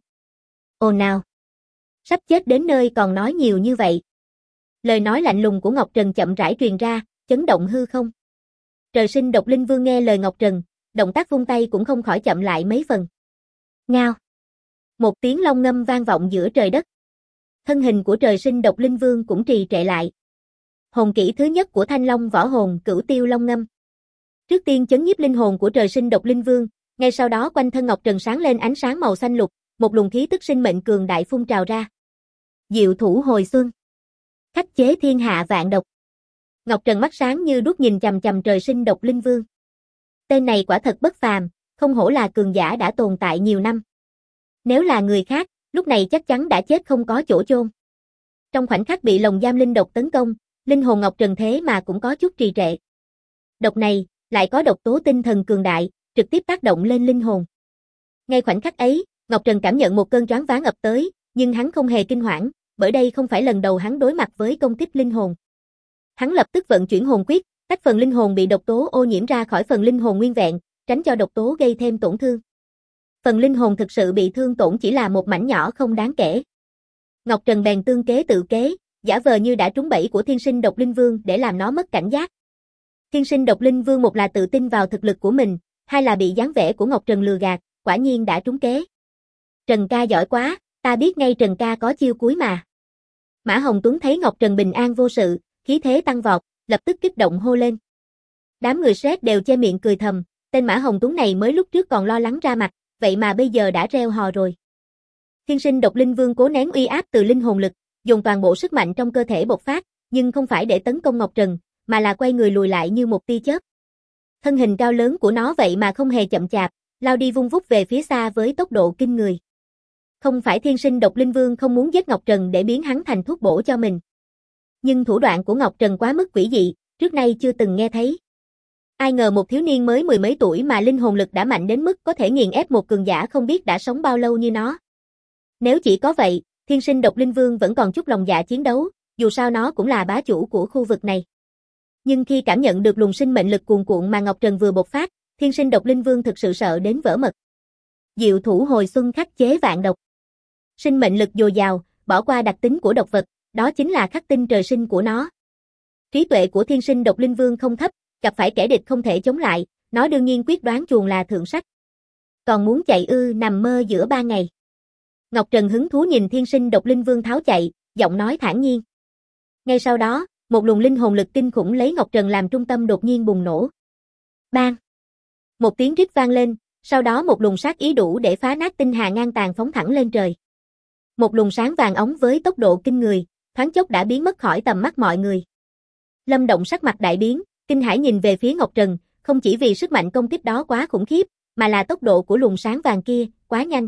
Ồ nào! Sắp chết đến nơi còn nói nhiều như vậy. Lời nói lạnh lùng của Ngọc Trần chậm rãi truyền ra, chấn động hư không. Trời sinh độc linh vương nghe lời Ngọc Trần, động tác vung tay cũng không khỏi chậm lại mấy phần. Ngao! Một tiếng long ngâm vang vọng giữa trời đất. Thân hình của trời sinh độc linh vương cũng trì trệ lại. Hồn kỹ thứ nhất của Thanh Long võ hồn Cửu Tiêu Long Ngâm. Trước tiên chấn nhiếp linh hồn của trời sinh độc linh vương, ngay sau đó quanh thân Ngọc Trần sáng lên ánh sáng màu xanh lục, một luồng khí tức sinh mệnh cường đại phun trào ra. Diệu thủ hồi xuân. Khắc chế thiên hạ vạn độc. Ngọc Trần mắt sáng như đuốc nhìn chằm chằm trời sinh độc linh vương. Tên này quả thật bất phàm, không hổ là cường giả đã tồn tại nhiều năm. Nếu là người khác, lúc này chắc chắn đã chết không có chỗ chôn. Trong khoảnh khắc bị lồng giam linh độc tấn công, linh hồn Ngọc Trần thế mà cũng có chút trì trệ. Độc này, lại có độc tố tinh thần cường đại, trực tiếp tác động lên linh hồn. Ngay khoảnh khắc ấy, Ngọc Trần cảm nhận một cơn choáng váng ập tới, nhưng hắn không hề kinh hoảng, bởi đây không phải lần đầu hắn đối mặt với công kích linh hồn. Hắn lập tức vận chuyển hồn quyết, tách phần linh hồn bị độc tố ô nhiễm ra khỏi phần linh hồn nguyên vẹn, tránh cho độc tố gây thêm tổn thương. Phần linh hồn thực sự bị thương tổn chỉ là một mảnh nhỏ không đáng kể. Ngọc Trần bèn tương kế tự kế, giả vờ như đã trúng bẫy của thiên sinh độc linh vương để làm nó mất cảnh giác. Thiên sinh độc linh vương một là tự tin vào thực lực của mình, hai là bị dáng vẻ của Ngọc Trần lừa gạt, quả nhiên đã trúng kế. Trần ca giỏi quá, ta biết ngay Trần ca có chiêu cuối mà. Mã Hồng Tuấn thấy Ngọc Trần bình an vô sự, khí thế tăng vọt, lập tức kích động hô lên. Đám người Sét đều che miệng cười thầm, tên Mã Hồng Tuấn này mới lúc trước còn lo lắng ra mặt, vậy mà bây giờ đã reo hò rồi. Thiên sinh độc linh vương cố nén uy áp từ linh hồn lực, dùng toàn bộ sức mạnh trong cơ thể bộc phát, nhưng không phải để tấn công Ngọc Trần, mà là quay người lùi lại như một tia chớp. Thân hình cao lớn của nó vậy mà không hề chậm chạp, lao đi vung vút về phía xa với tốc độ kinh người. Không phải thiên sinh độc linh vương không muốn giết Ngọc Trần để biến hắn thành thuốc bổ cho mình. Nhưng thủ đoạn của Ngọc Trần quá mức quỷ dị, trước nay chưa từng nghe thấy. Ai ngờ một thiếu niên mới mười mấy tuổi mà linh hồn lực đã mạnh đến mức có thể nghiền ép một cường giả không biết đã sống bao lâu như nó. Nếu chỉ có vậy, thiên sinh độc linh vương vẫn còn chút lòng dạ chiến đấu, dù sao nó cũng là bá chủ của khu vực này. Nhưng khi cảm nhận được luồng sinh mệnh lực cuồn cuộn mà Ngọc Trần vừa bộc phát, thiên sinh độc linh vương thực sự sợ đến vỡ mật. Diệu thủ hồi xuân khắc chế vạn độc. Sinh mệnh lực dồi dào, bỏ qua đặc tính của độc vật, đó chính là khắc tinh trời sinh của nó. Trí tuệ của thiên sinh độc linh vương không thấp, gặp phải kẻ địch không thể chống lại, nó đương nhiên quyết đoán chuồn là thượng sách. Còn muốn chạy ư, nằm mơ giữa ba ngày. Ngọc Trần hứng thú nhìn thiên sinh độc linh vương tháo chạy, giọng nói thản nhiên. Ngay sau đó, một luồng linh hồn lực kinh khủng lấy Ngọc Trần làm trung tâm đột nhiên bùng nổ. Bang! Một tiếng rít vang lên, sau đó một luồng sát ý đủ để phá nát tinh hà ngang tàn phóng thẳng lên trời. Một luồng sáng vàng óng với tốc độ kinh người, thoáng chốc đã biến mất khỏi tầm mắt mọi người. Lâm Động sắc mặt đại biến, kinh hãi nhìn về phía Ngọc Trần, không chỉ vì sức mạnh công kích đó quá khủng khiếp, mà là tốc độ của luồng sáng vàng kia, quá nhanh.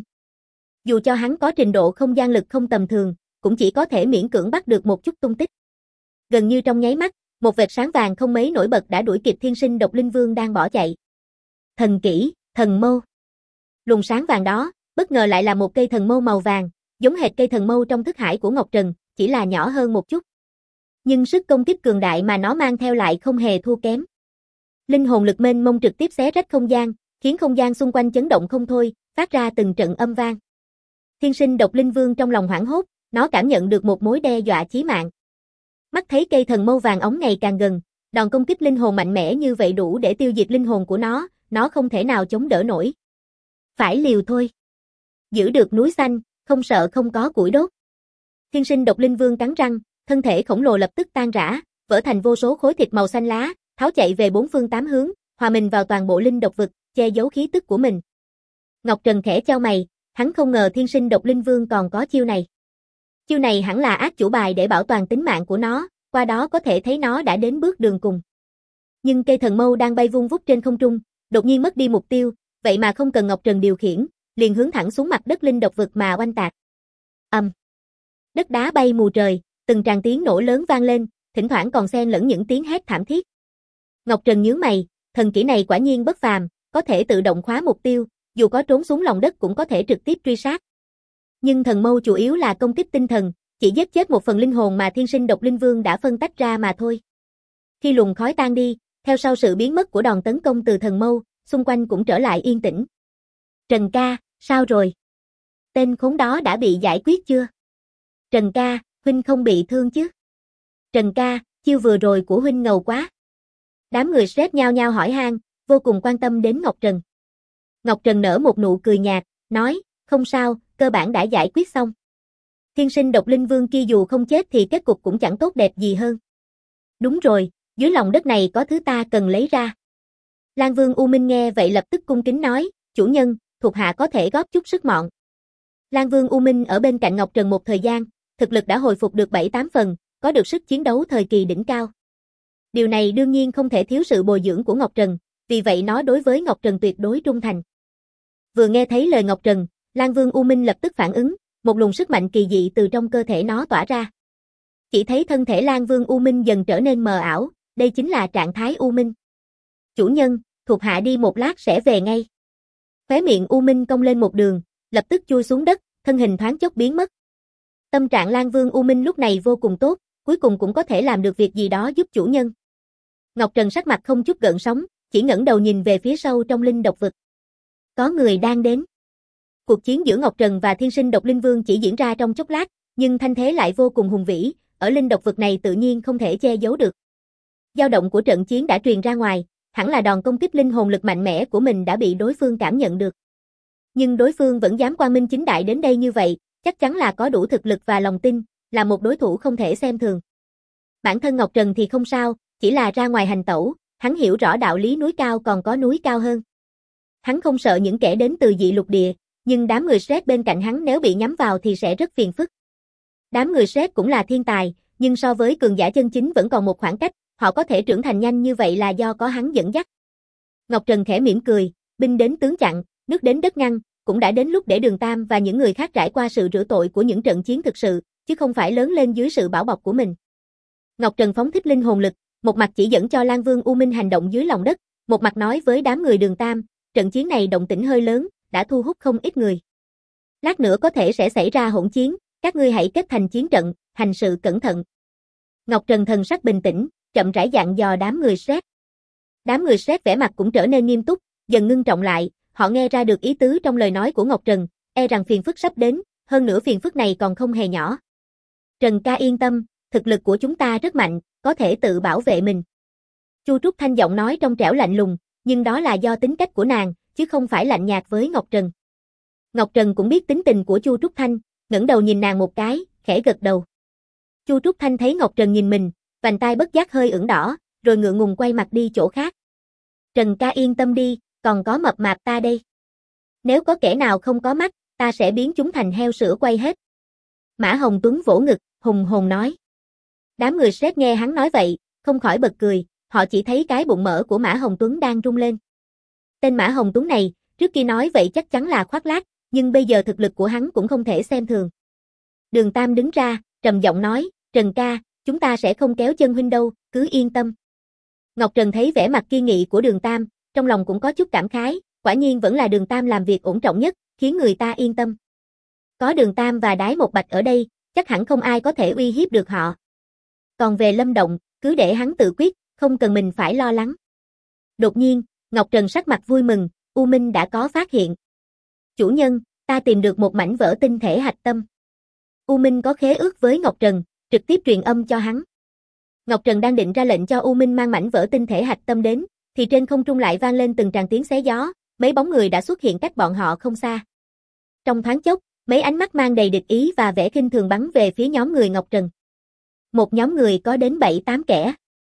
Dù cho hắn có trình độ không gian lực không tầm thường, cũng chỉ có thể miễn cưỡng bắt được một chút tung tích. Gần như trong nháy mắt, một vệt sáng vàng không mấy nổi bật đã đuổi kịp thiên sinh độc linh vương đang bỏ chạy. Thần kỹ, thần mâu. Luồng sáng vàng đó, bất ngờ lại là một cây thần mâu màu vàng, giống hệt cây thần mâu trong thức hải của Ngọc Trần, chỉ là nhỏ hơn một chút. Nhưng sức công kích cường đại mà nó mang theo lại không hề thua kém. Linh hồn lực mênh mông trực tiếp xé rách không gian, khiến không gian xung quanh chấn động không thôi, phát ra từng trận âm vang. Thiên sinh độc linh vương trong lòng hoảng hốt, nó cảm nhận được một mối đe dọa chí mạng. Mắt thấy cây thần mâu vàng óng ngày càng gần, đòn công kích linh hồn mạnh mẽ như vậy đủ để tiêu diệt linh hồn của nó không thể nào chống đỡ nổi. Phải liều thôi. Giữ được núi xanh, không sợ không có củi đốt. Thiên sinh độc linh vương cắn răng, thân thể khổng lồ lập tức tan rã, vỡ thành vô số khối thịt màu xanh lá, tháo chạy về bốn phương tám hướng, hòa mình vào toàn bộ linh độc vực, che giấu khí tức của mình. Ngọc Trần khẽ chau mày, hắn không ngờ thiên sinh độc linh vương còn có chiêu này. Chiêu này hẳn là ác chủ bài để bảo toàn tính mạng của nó, qua đó có thể thấy nó đã đến bước đường cùng. Nhưng cây thần mâu đang bay vung vút trên không trung, đột nhiên mất đi mục tiêu, vậy mà không cần Ngọc Trần điều khiển, liền hướng thẳng xuống mặt đất linh độc vực mà oanh tạc. Đất đá bay mù trời, từng tràng tiếng nổ lớn vang lên, thỉnh thoảng còn xen lẫn những tiếng hét thảm thiết. Ngọc Trần nhướng mày, thần kỹ này quả nhiên bất phàm, có thể tự động khóa mục tiêu, dù có trốn xuống lòng đất cũng có thể trực tiếp truy sát. Nhưng thần mâu chủ yếu là công kích tinh thần, chỉ giết chết một phần linh hồn mà thiên sinh độc linh vương đã phân tách ra mà thôi. Khi luồng khói tan đi, theo sau sự biến mất của đòn tấn công từ thần mâu, xung quanh cũng trở lại yên tĩnh. Trần ca, sao rồi? Tên khốn đó đã bị giải quyết chưa? Trần ca, huynh không bị thương chứ? Trần ca, chiêu vừa rồi của huynh ngầu quá. Đám người stress nhao nhao hỏi han, vô cùng quan tâm đến Ngọc Trần. Ngọc Trần nở một nụ cười nhạt, nói, không sao, cơ bản đã giải quyết xong. Thiên sinh độc linh vương kia dù không chết thì kết cục cũng chẳng tốt đẹp gì hơn. Đúng rồi, dưới lòng đất này có thứ ta cần lấy ra. Lan Vương U Minh nghe vậy lập tức cung kính nói, chủ nhân, thuộc hạ có thể góp chút sức mọn. Lan Vương U Minh ở bên cạnh Ngọc Trần một thời gian, thực lực đã hồi phục được 7-8 phần, có được sức chiến đấu thời kỳ đỉnh cao. Điều này đương nhiên không thể thiếu sự bồi dưỡng của Ngọc Trần, vì vậy nó đối với Ngọc Trần tuyệt đối trung thành. Vừa nghe thấy lời Ngọc Trần, Lan Vương U Minh lập tức phản ứng, một luồng sức mạnh kỳ dị từ trong cơ thể nó tỏa ra. Chỉ thấy thân thể Lan Vương U Minh dần trở nên mờ ảo, đây chính là trạng thái U Minh. Chủ nhân, thuộc hạ đi một lát sẽ về ngay. Khóe miệng U Minh cong lên một đường, lập tức chui xuống đất, thân hình thoáng chốc biến mất. Tâm trạng Lan Vương U Minh lúc này vô cùng tốt, cuối cùng cũng có thể làm được việc gì đó giúp chủ nhân. Ngọc Trần sắc mặt không chút gợn sóng, chỉ ngẩng đầu nhìn về phía sâu trong linh độc vực. Có người đang đến. Cuộc chiến giữa Ngọc Trần và thiên sinh độc linh vương chỉ diễn ra trong chốc lát, nhưng thanh thế lại vô cùng hùng vĩ, ở linh độc vực này tự nhiên không thể che giấu được. Dao động của trận chiến đã truyền ra ngoài, hẳn là đòn công kích linh hồn lực mạnh mẽ của mình đã bị đối phương cảm nhận được. Nhưng đối phương vẫn dám quang minh chính đại đến đây như vậy, chắc chắn là có đủ thực lực và lòng tin, là một đối thủ không thể xem thường. Bản thân Ngọc Trần thì không sao, chỉ là ra ngoài hành tẩu, hắn hiểu rõ đạo lý núi cao còn có núi cao hơn. Hắn không sợ những kẻ đến từ dị lục địa, nhưng đám người stress bên cạnh hắn nếu bị nhắm vào thì sẽ rất phiền phức. Đám người stress cũng là thiên tài, nhưng so với cường giả chân chính vẫn còn một khoảng cách, họ có thể trưởng thành nhanh như vậy là do có hắn dẫn dắt. Ngọc Trần khẽ mỉm cười, binh đến tướng chặn, nước đến đất ngăn, cũng đã đến lúc để Đường Tam và những người khác trải qua sự rửa tội của những trận chiến thực sự, chứ không phải lớn lên dưới sự bảo bọc của mình. Ngọc Trần phóng thích linh hồn lực, một mặt chỉ dẫn cho Lan Vương U Minh hành động dưới lòng đất, một mặt nói với đám người Đường Tam, trận chiến này động tĩnh hơi lớn, đã thu hút không ít người. Lát nữa có thể sẽ xảy ra hỗn chiến, các ngươi hãy kết thành chiến trận, hành sự cẩn thận. Ngọc Trần thần sắc bình tĩnh, chậm rãi dặn dò đám người stress. Đám người stress vẻ mặt cũng trở nên nghiêm túc, dần ngưng trọng lại, họ nghe ra được ý tứ trong lời nói của Ngọc Trần, e rằng phiền phức sắp đến, hơn nữa phiền phức này còn không hề nhỏ. Trần ca yên tâm, thực lực của chúng ta rất mạnh, có thể tự bảo vệ mình. Chu Trúc Thanh giọng nói trong trẻo lạnh lùng, nhưng đó là do tính cách của nàng, chứ không phải lạnh nhạt với Ngọc Trần. Ngọc Trần cũng biết tính tình của Chu Trúc Thanh, ngẩng đầu nhìn nàng một cái, khẽ gật đầu. Chu Trúc Thanh thấy Ngọc Trần nhìn mình, vành tai bất giác hơi ửng đỏ, rồi ngượng ngùng quay mặt đi chỗ khác. Trần ca yên tâm đi, còn có mập mạp ta đây. Nếu có kẻ nào không có mắt, ta sẽ biến chúng thành heo sữa quay hết. Mã Hồng Tuấn vỗ ngực, hùng hồn nói. Đám người stress nghe hắn nói vậy, không khỏi bật cười, họ chỉ thấy cái bụng mỡ của Mã Hồng Tuấn đang rung lên. Tên Mã Hồng Tuấn này, trước kia nói vậy chắc chắn là khoác lác, nhưng bây giờ thực lực của hắn cũng không thể xem thường. Đường Tam đứng ra, trầm giọng nói, Trần ca, chúng ta sẽ không kéo chân huynh đâu, cứ yên tâm. Ngọc Trần thấy vẻ mặt kiên nghị của Đường Tam, trong lòng cũng có chút cảm khái, quả nhiên vẫn là Đường Tam làm việc ổn trọng nhất, khiến người ta yên tâm. Có Đường Tam và Đái Một Bạch ở đây, chắc hẳn không ai có thể uy hiếp được họ. Còn về Lâm Động, cứ để hắn tự quyết, không cần mình phải lo lắng. Đột nhiên, Ngọc Trần sắc mặt vui mừng, U Minh đã có phát hiện. Chủ nhân, ta tìm được một mảnh vỡ tinh thể hạch tâm. U Minh có khế ước với Ngọc Trần, trực tiếp truyền âm cho hắn. Ngọc Trần đang định ra lệnh cho U Minh mang mảnh vỡ tinh thể hạch tâm đến, thì trên không trung lại vang lên từng tràng tiếng xé gió, mấy bóng người đã xuất hiện cách bọn họ không xa. Trong thoáng chốc, mấy ánh mắt mang đầy địch ý và vẻ khinh thường bắn về phía nhóm người Ngọc Trần. Một nhóm người có đến 7-8 kẻ.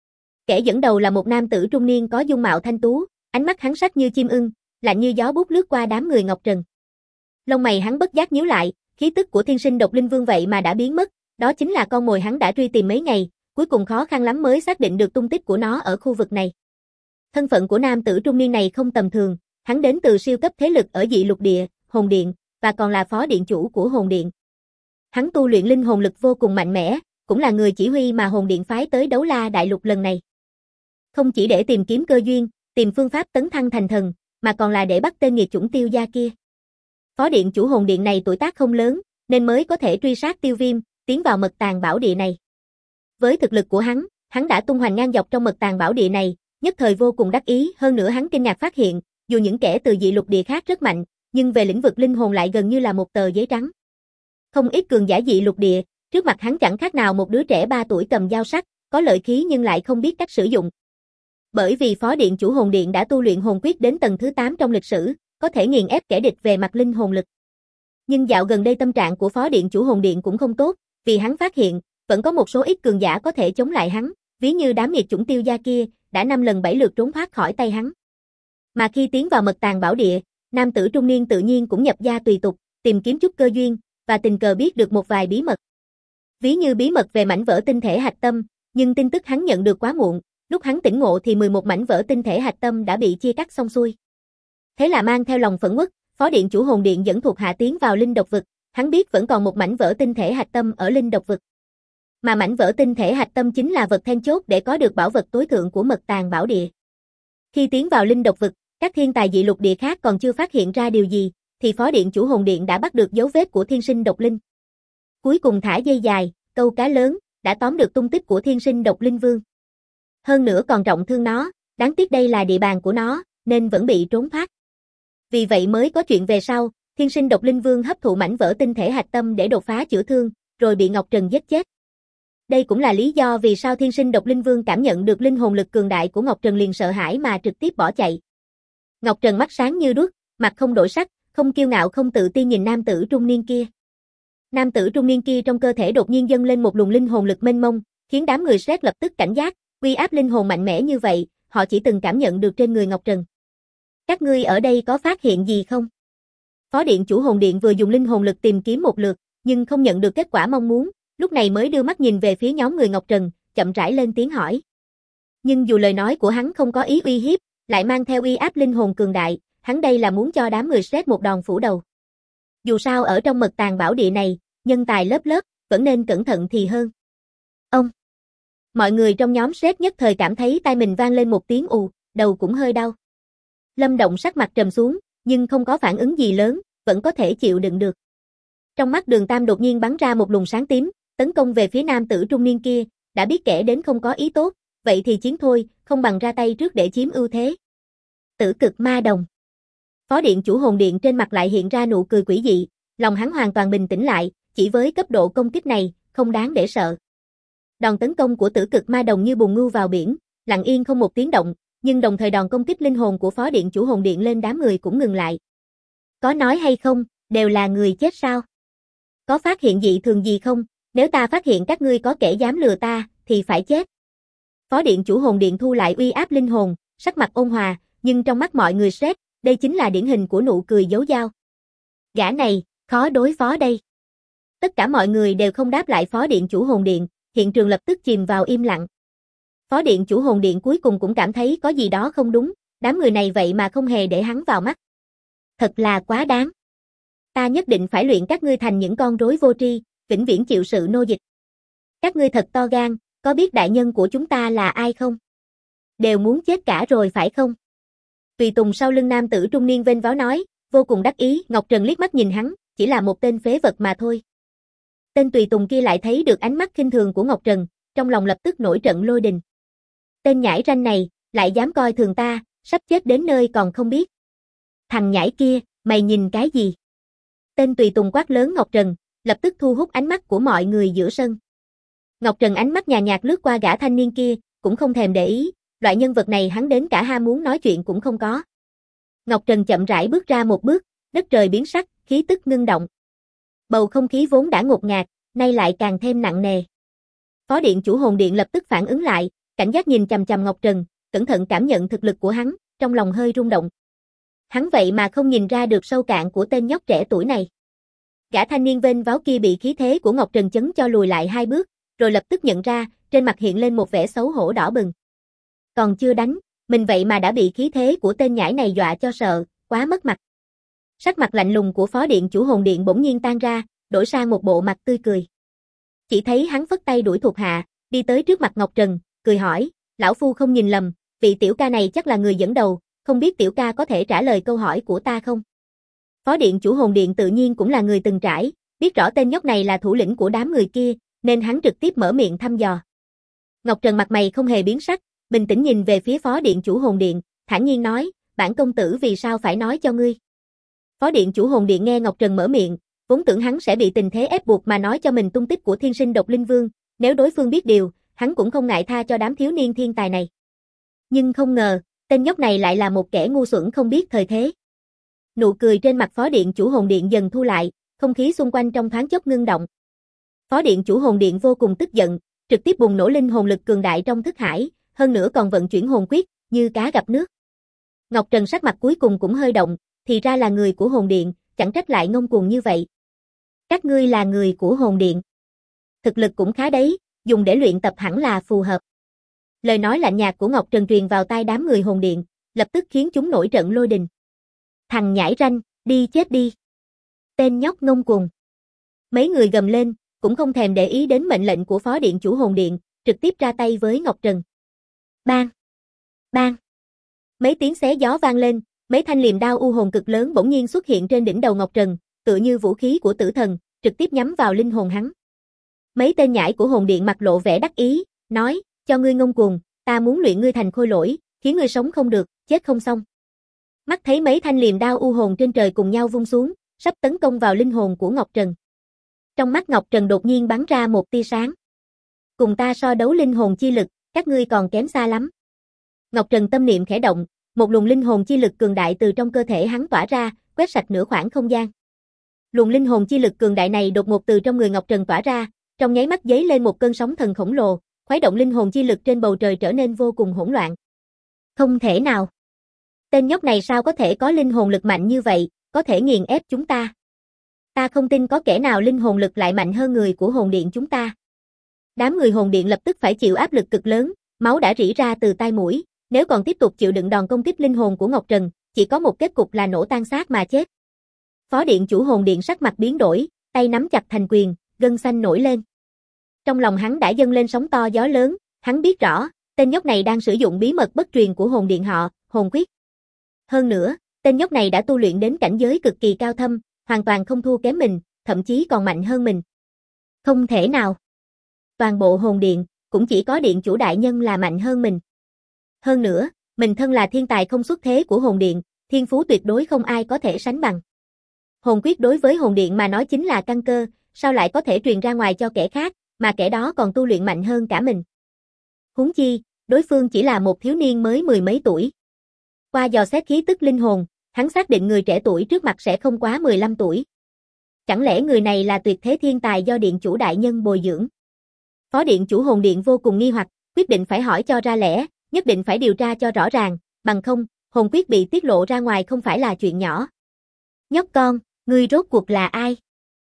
Kẻ dẫn đầu là một nam tử trung niên có dung mạo thanh tú, ánh mắt hắn sắc như chim ưng, lạnh như gió bút lướt qua đám người Ngọc Trần. Lông mày hắn bất giác nhíu lại, khí tức của Thiên Sinh Độc Linh Vương vậy mà đã biến mất, đó chính là con mồi hắn đã truy tìm mấy ngày, cuối cùng khó khăn lắm mới xác định được tung tích của nó ở khu vực này. Thân phận của nam tử trung niên này không tầm thường, hắn đến từ siêu cấp thế lực ở Dị Lục Địa, Hồn Điện, và còn là phó điện chủ của Hồn Điện. Hắn tu luyện linh hồn lực vô cùng mạnh mẽ, cũng là người chỉ huy mà Hồn Điện phái tới Đấu La Đại Lục lần này. Không chỉ để tìm kiếm cơ duyên, tìm phương pháp tấn thăng thành thần, mà còn là để bắt tên nghiệt chủng Tiêu gia kia. Phó điện chủ Hồn Điện này tuổi tác không lớn, nên mới có thể truy sát Tiêu Viêm, tiến vào mật tàng bảo địa này. Với thực lực của hắn đã tung hoành ngang dọc trong mật tàng bảo địa này, nhất thời vô cùng đắc ý, hơn nữa hắn kinh ngạc phát hiện, dù những kẻ từ Dị Lục Địa khác rất mạnh, nhưng về lĩnh vực linh hồn lại gần như là một tờ giấy trắng. Không ít cường giả Dị Lục Địa, trước mặt hắn chẳng khác nào một đứa trẻ 3 tuổi cầm dao sắc, có lợi khí nhưng lại không biết cách sử dụng. Bởi vì phó điện chủ Hồn Điện đã tu luyện hồn quyết đến tầng thứ 8 trong lịch sử, có thể nghiền ép kẻ địch về mặt linh hồn lực. Nhưng dạo gần đây tâm trạng của phó điện chủ Hồn Điện cũng không tốt, vì hắn phát hiện, vẫn có một số ít cường giả có thể chống lại hắn, ví như đám nghiệt chủng Tiêu gia kia, đã 5 lần 7 lượt trốn thoát khỏi tay hắn. Mà khi tiến vào mật tàng bảo địa, nam tử trung niên tự nhiên cũng nhập gia tùy tục, tìm kiếm chút cơ duyên, và tình cờ biết được một vài bí mật. Ví như bí mật về mảnh vỡ tinh thể hạch tâm, nhưng tin tức hắn nhận được quá muộn, lúc hắn tỉnh ngộ thì 11 mảnh vỡ tinh thể hạch tâm đã bị chia cắt xong xuôi. Thế là mang theo lòng phẫn uất, phó điện chủ Hồn Điện dẫn thuộc hạ tiến vào linh độc vực, hắn biết vẫn còn một mảnh vỡ tinh thể hạch tâm ở linh độc vực. Mà mảnh vỡ tinh thể hạch tâm chính là vật then chốt để có được bảo vật tối thượng của mật tàng bảo địa. Khi tiến vào linh độc vực, các thiên tài Dị Lục Địa khác còn chưa phát hiện ra điều gì, thì phó điện chủ Hồn Điện đã bắt được dấu vết của Thiên Sinh Độc Linh. Cuối cùng thả dây dài, câu cá lớn, đã tóm được tung tích của Thiên Sinh Độc Linh Vương. Hơn nữa còn trọng thương nó, đáng tiếc đây là địa bàn của nó, nên vẫn bị trốn thoát. Vì vậy mới có chuyện về sau, Thiên Sinh Độc Linh Vương hấp thụ mảnh vỡ tinh thể hạch tâm để đột phá chữa thương, rồi bị Ngọc Trần giết chết. Đây cũng là lý do vì sao Thiên Sinh Độc Linh Vương cảm nhận được linh hồn lực cường đại của Ngọc Trần liền sợ hãi mà trực tiếp bỏ chạy. Ngọc Trần mắt sáng như đuốc, mặt không đổi sắc, không kiêu ngạo không tự ti nhìn nam tử trung niên kia. Nam tử trung niên kia trong cơ thể đột nhiên dâng lên một luồng linh hồn lực mênh mông, khiến đám người Sét lập tức cảnh giác, uy áp linh hồn mạnh mẽ như vậy, họ chỉ từng cảm nhận được trên người Ngọc Trần. Các ngươi ở đây có phát hiện gì không? Phó điện chủ Hồn Điện vừa dùng linh hồn lực tìm kiếm một lượt, nhưng không nhận được kết quả mong muốn, lúc này mới đưa mắt nhìn về phía nhóm người Ngọc Trần, chậm rãi lên tiếng hỏi. Nhưng dù lời nói của hắn không có ý uy hiếp, lại mang theo uy áp linh hồn cường đại, hắn đây là muốn cho đám người Sét một đòn phủ đầu. Dù sao ở trong mật tàng bảo địa này, nhân tài lớp lớp, vẫn nên cẩn thận thì hơn. Ông! Mọi người trong nhóm Sét nhất thời cảm thấy tai mình vang lên một tiếng ù, đầu cũng hơi đau. Lâm Động sắc mặt trầm xuống, nhưng không có phản ứng gì lớn, vẫn có thể chịu đựng được. Trong mắt Đường Tam đột nhiên bắn ra một luồng sáng tím, tấn công về phía nam tử trung niên kia, đã biết kẻ đến không có ý tốt, vậy thì chiến thôi, không bằng ra tay trước để chiếm ưu thế. Tử Cực Ma Đồng. Phó điện chủ Hồn Điện trên mặt lại hiện ra nụ cười quỷ dị, lòng hắn hoàn toàn bình tĩnh lại, chỉ với cấp độ công kích này, không đáng để sợ. Đòn tấn công của Tử Cực Ma Đồng như bùn ngưu vào biển, lặng yên không một tiếng động, nhưng đồng thời đòn công kích linh hồn của phó điện chủ Hồn Điện lên đám người cũng ngừng lại. Có nói hay không, đều là người chết sao? Có phát hiện dị thường gì không? Nếu ta phát hiện các ngươi có kẻ dám lừa ta, thì phải chết. Phó điện chủ Hồn Điện thu lại uy áp linh hồn, sắc mặt ôn hòa, nhưng trong mắt mọi người Sét, đây chính là điển hình của nụ cười giấu dao. Gã này, khó đối phó đây. Tất cả mọi người đều không đáp lại phó điện chủ Hồn Điện, hiện trường lập tức chìm vào im lặng. Phó điện chủ Hồn Điện cuối cùng cũng cảm thấy có gì đó không đúng, đám người này vậy mà không hề để hắn vào mắt. Thật là quá đáng. Ta nhất định phải luyện các ngươi thành những con rối vô tri, vĩnh viễn chịu sự nô dịch. Các ngươi thật to gan, có biết đại nhân của chúng ta là ai không? Đều muốn chết cả rồi phải không? Tùy tùng sau lưng nam tử trung niên vênh váo nói, vô cùng đắc ý. Ngọc Trần liếc mắt nhìn hắn, chỉ là một tên phế vật mà thôi. Tên tùy tùng kia lại thấy được ánh mắt khinh thường của Ngọc Trần, trong lòng lập tức nổi trận lôi đình. Tên nhãi ranh này, lại dám coi thường ta, sắp chết đến nơi còn không biết. Thằng nhãi kia, mày nhìn cái gì? Tên tùy tùng quát lớn Ngọc Trần, lập tức thu hút ánh mắt của mọi người giữa sân. Ngọc Trần ánh mắt nhàn nhạt lướt qua gã thanh niên kia, cũng không thèm để ý, loại nhân vật này hắn đến cả ham muốn nói chuyện cũng không có. Ngọc Trần chậm rãi bước ra một bước, đất trời biến sắc, khí tức ngưng động. Bầu không khí vốn đã ngột ngạt, nay lại càng thêm nặng nề. Phó điện chủ hồn điện lập tức phản ứng lại, cảnh giác nhìn chằm chằm Ngọc Trần, cẩn thận cảm nhận thực lực của hắn, trong lòng hơi rung động. Hắn vậy mà không nhìn ra được sâu cạn của tên nhóc trẻ tuổi này. Gã thanh niên vênh váo kia bị khí thế của Ngọc Trần chấn cho lùi lại 2 bước, rồi lập tức nhận ra, trên mặt hiện lên một vẻ xấu hổ đỏ bừng. Còn chưa đánh, mình vậy mà đã bị khí thế của tên nhãi này dọa cho sợ, quá mất mặt. Sắc mặt lạnh lùng của phó điện chủ hồn điện bỗng nhiên tan ra, đổi sang một bộ mặt tươi cười. Chỉ thấy hắn phất tay đuổi thuộc hạ, đi tới trước mặt Ngọc Trần, cười hỏi, lão phu không nhìn lầm, vị tiểu ca này chắc là người dẫn đầu, không biết tiểu ca có thể trả lời câu hỏi của ta không? Phó điện chủ hồn điện tự nhiên cũng là người từng trải, biết rõ tên nhóc này là thủ lĩnh của đám người kia, nên hắn trực tiếp mở miệng thăm dò. Ngọc Trần mặt mày không hề biến sắc, bình tĩnh nhìn về phía phó điện chủ hồn điện, thản nhiên nói, bản công tử vì sao phải nói cho ngươi? Phó điện chủ hồn điện nghe Ngọc Trần mở miệng, vốn tưởng hắn sẽ bị tình thế ép buộc mà nói cho mình tung tích của thiên sinh độc linh vương, nếu đối phương biết điều, hắn cũng không ngại tha cho đám thiếu niên thiên tài này. Nhưng không ngờ, tên nhóc này lại là một kẻ ngu xuẩn không biết thời thế. Nụ cười trên mặt phó điện chủ hồn điện dần thu lại, không khí xung quanh trong thoáng chốc ngưng động. Phó điện chủ hồn điện vô cùng tức giận, trực tiếp bùng nổ linh hồn lực cường đại trong thức hải, hơn nữa còn vận chuyển hồn quyết, như cá gặp nước. Ngọc Trần sắc mặt cuối cùng cũng hơi động, thì ra là người của hồn điện, chẳng trách lại ngông cuồng như vậy. Các ngươi là người của hồn điện. Thực lực cũng khá đấy, dùng để luyện tập hẳn là phù hợp. Lời nói lạnh nhạt của Ngọc Trần truyền vào tai đám người hồn điện, lập tức khiến chúng nổi trận lôi đình. Thằng nhãi ranh, đi chết đi. Tên nhóc ngông cuồng. Mấy người gầm lên, cũng không thèm để ý đến mệnh lệnh của phó điện chủ hồn điện, trực tiếp ra tay với Ngọc Trần. Bang! Bang! Mấy tiếng xé gió vang lên, mấy thanh liềm đao u hồn cực lớn bỗng nhiên xuất hiện trên đỉnh đầu Ngọc Trần, tựa như vũ khí của tử thần, trực tiếp nhắm vào linh hồn hắn. Mấy tên nhãi của hồn điện mặt lộ vẻ đắc ý, nói, cho ngươi ngông cuồng, ta muốn luyện ngươi thành khôi lỗi, khiến ngươi sống không được, chết không xong. Mắt thấy mấy thanh liềm đao u hồn trên trời cùng nhau vung xuống, sắp tấn công vào linh hồn của Ngọc Trần. Trong mắt Ngọc Trần đột nhiên bắn ra một tia sáng. Cùng ta so đấu linh hồn chi lực, các ngươi còn kém xa lắm. Ngọc Trần tâm niệm khẽ động, một luồng linh hồn chi lực cường đại từ trong cơ thể hắn tỏa ra, quét sạch nửa khoảng không gian. Luồng linh hồn chi lực cường đại này đột ngột từ trong người Ngọc Trần tỏa ra, trong nháy mắt dấy lên một cơn sóng thần khổng lồ, khuấy động linh hồn chi lực trên bầu trời trở nên vô cùng hỗn loạn. Không thể nào. Tên nhóc này sao có thể có linh hồn lực mạnh như vậy, có thể nghiền ép chúng ta. Ta không tin có kẻ nào linh hồn lực lại mạnh hơn người của hồn điện chúng ta. Đám người hồn điện lập tức phải chịu áp lực cực lớn, máu đã rỉ ra từ tai mũi, nếu còn tiếp tục chịu đựng đòn công kích linh hồn của Ngọc Trần, chỉ có một kết cục là nổ tan xác mà chết. Phó điện chủ hồn điện sắc mặt biến đổi, tay nắm chặt thành quyền, gân xanh nổi lên. Trong lòng hắn đã dâng lên sóng to gió lớn, hắn biết rõ, tên nhóc này đang sử dụng bí mật bất truyền của hồn điện họ, hồn quyết. Hơn nữa, tên nhóc này đã tu luyện đến cảnh giới cực kỳ cao thâm, hoàn toàn không thua kém mình, thậm chí còn mạnh hơn mình. Không thể nào. Toàn bộ hồn điện, cũng chỉ có điện chủ đại nhân là mạnh hơn mình. Hơn nữa, mình thân là thiên tài không xuất thế của hồn điện, thiên phú tuyệt đối không ai có thể sánh bằng. Hồn quyết đối với hồn điện mà nói chính là căn cơ, sao lại có thể truyền ra ngoài cho kẻ khác, mà kẻ đó còn tu luyện mạnh hơn cả mình. Huống chi, đối phương chỉ là một thiếu niên mới 10 mấy tuổi. Qua dò xét khí tức linh hồn, hắn xác định người trẻ tuổi trước mặt sẽ không quá 15 tuổi. Chẳng lẽ người này là tuyệt thế thiên tài do điện chủ đại nhân bồi dưỡng? Phó điện chủ hồn điện vô cùng nghi hoặc, quyết định phải hỏi cho ra lẽ, nhất định phải điều tra cho rõ ràng, bằng không, hồn quyết bị tiết lộ ra ngoài không phải là chuyện nhỏ. Nhóc con, ngươi rốt cuộc là ai?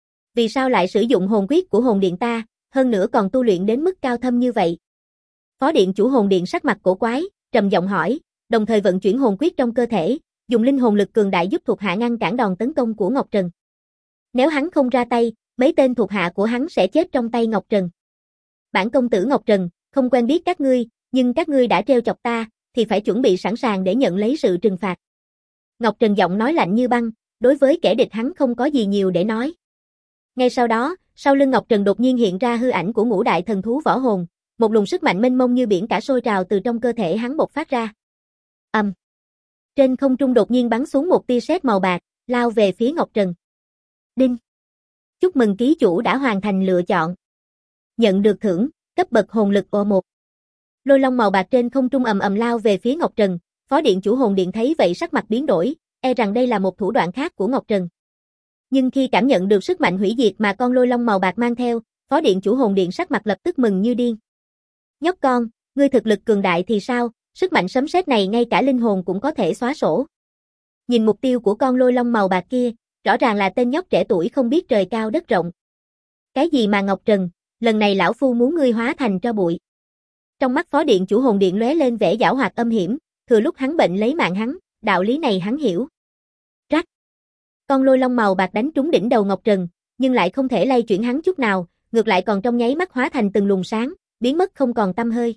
Vì sao lại sử dụng hồn quyết của hồn điện ta, hơn nữa còn tu luyện đến mức cao thâm như vậy? Phó điện chủ hồn điện sắc mặt cổ quái, trầm giọng hỏi, đồng thời vận chuyển hồn quyết trong cơ thể, dùng linh hồn lực cường đại giúp thuộc hạ ngăn cản đòn tấn công của Ngọc Trần. Nếu hắn không ra tay, mấy tên thuộc hạ của hắn sẽ chết trong tay Ngọc Trần. Bản công tử Ngọc Trần, không quen biết các ngươi, nhưng các ngươi đã trêu chọc ta, thì phải chuẩn bị sẵn sàng để nhận lấy sự trừng phạt. Ngọc Trần giọng nói lạnh như băng, đối với kẻ địch hắn không có gì nhiều để nói. Ngay sau đó, sau lưng Ngọc Trần đột nhiên hiện ra hư ảnh của ngũ đại thần thú võ hồn, một luồng sức mạnh mênh mông như biển cả sôi trào từ trong cơ thể hắn bộc phát ra. Trên không trung đột nhiên bắn xuống một tia sét màu bạc, lao về phía Ngọc Trần. Đinh. Chúc mừng ký chủ đã hoàn thành lựa chọn. Nhận được thưởng, cấp bậc hồn lực O1. Lôi long màu bạc trên không trung ầm ầm lao về phía Ngọc Trần, Phó điện chủ hồn điện thấy vậy sắc mặt biến đổi, e rằng đây là một thủ đoạn khác của Ngọc Trần. Nhưng khi cảm nhận được sức mạnh hủy diệt mà con lôi long màu bạc mang theo, Phó điện chủ hồn điện sắc mặt lập tức mừng như điên. Nhóc con, ngươi thực lực cường đại thì sao, sức mạnh sấm sét này ngay cả linh hồn cũng có thể xóa sổ. Nhìn mục tiêu của con lôi long màu bạc kia, rõ ràng là tên nhóc trẻ tuổi không biết trời cao đất rộng. Cái gì mà Ngọc Trần, lần này lão phu muốn ngươi hóa thành tro bụi. Trong mắt Phó điện chủ hồn điện lóe lên vẻ giảo hoạt âm hiểm, thừa lúc hắn bệnh lấy mạng hắn, đạo lý này hắn hiểu. Rắc. Con lôi long màu bạc đánh trúng đỉnh đầu Ngọc Trần, nhưng lại không thể lay chuyển hắn chút nào, ngược lại còn trong nháy mắt hóa thành từng luồng sáng, biến mất không còn tăm hơi.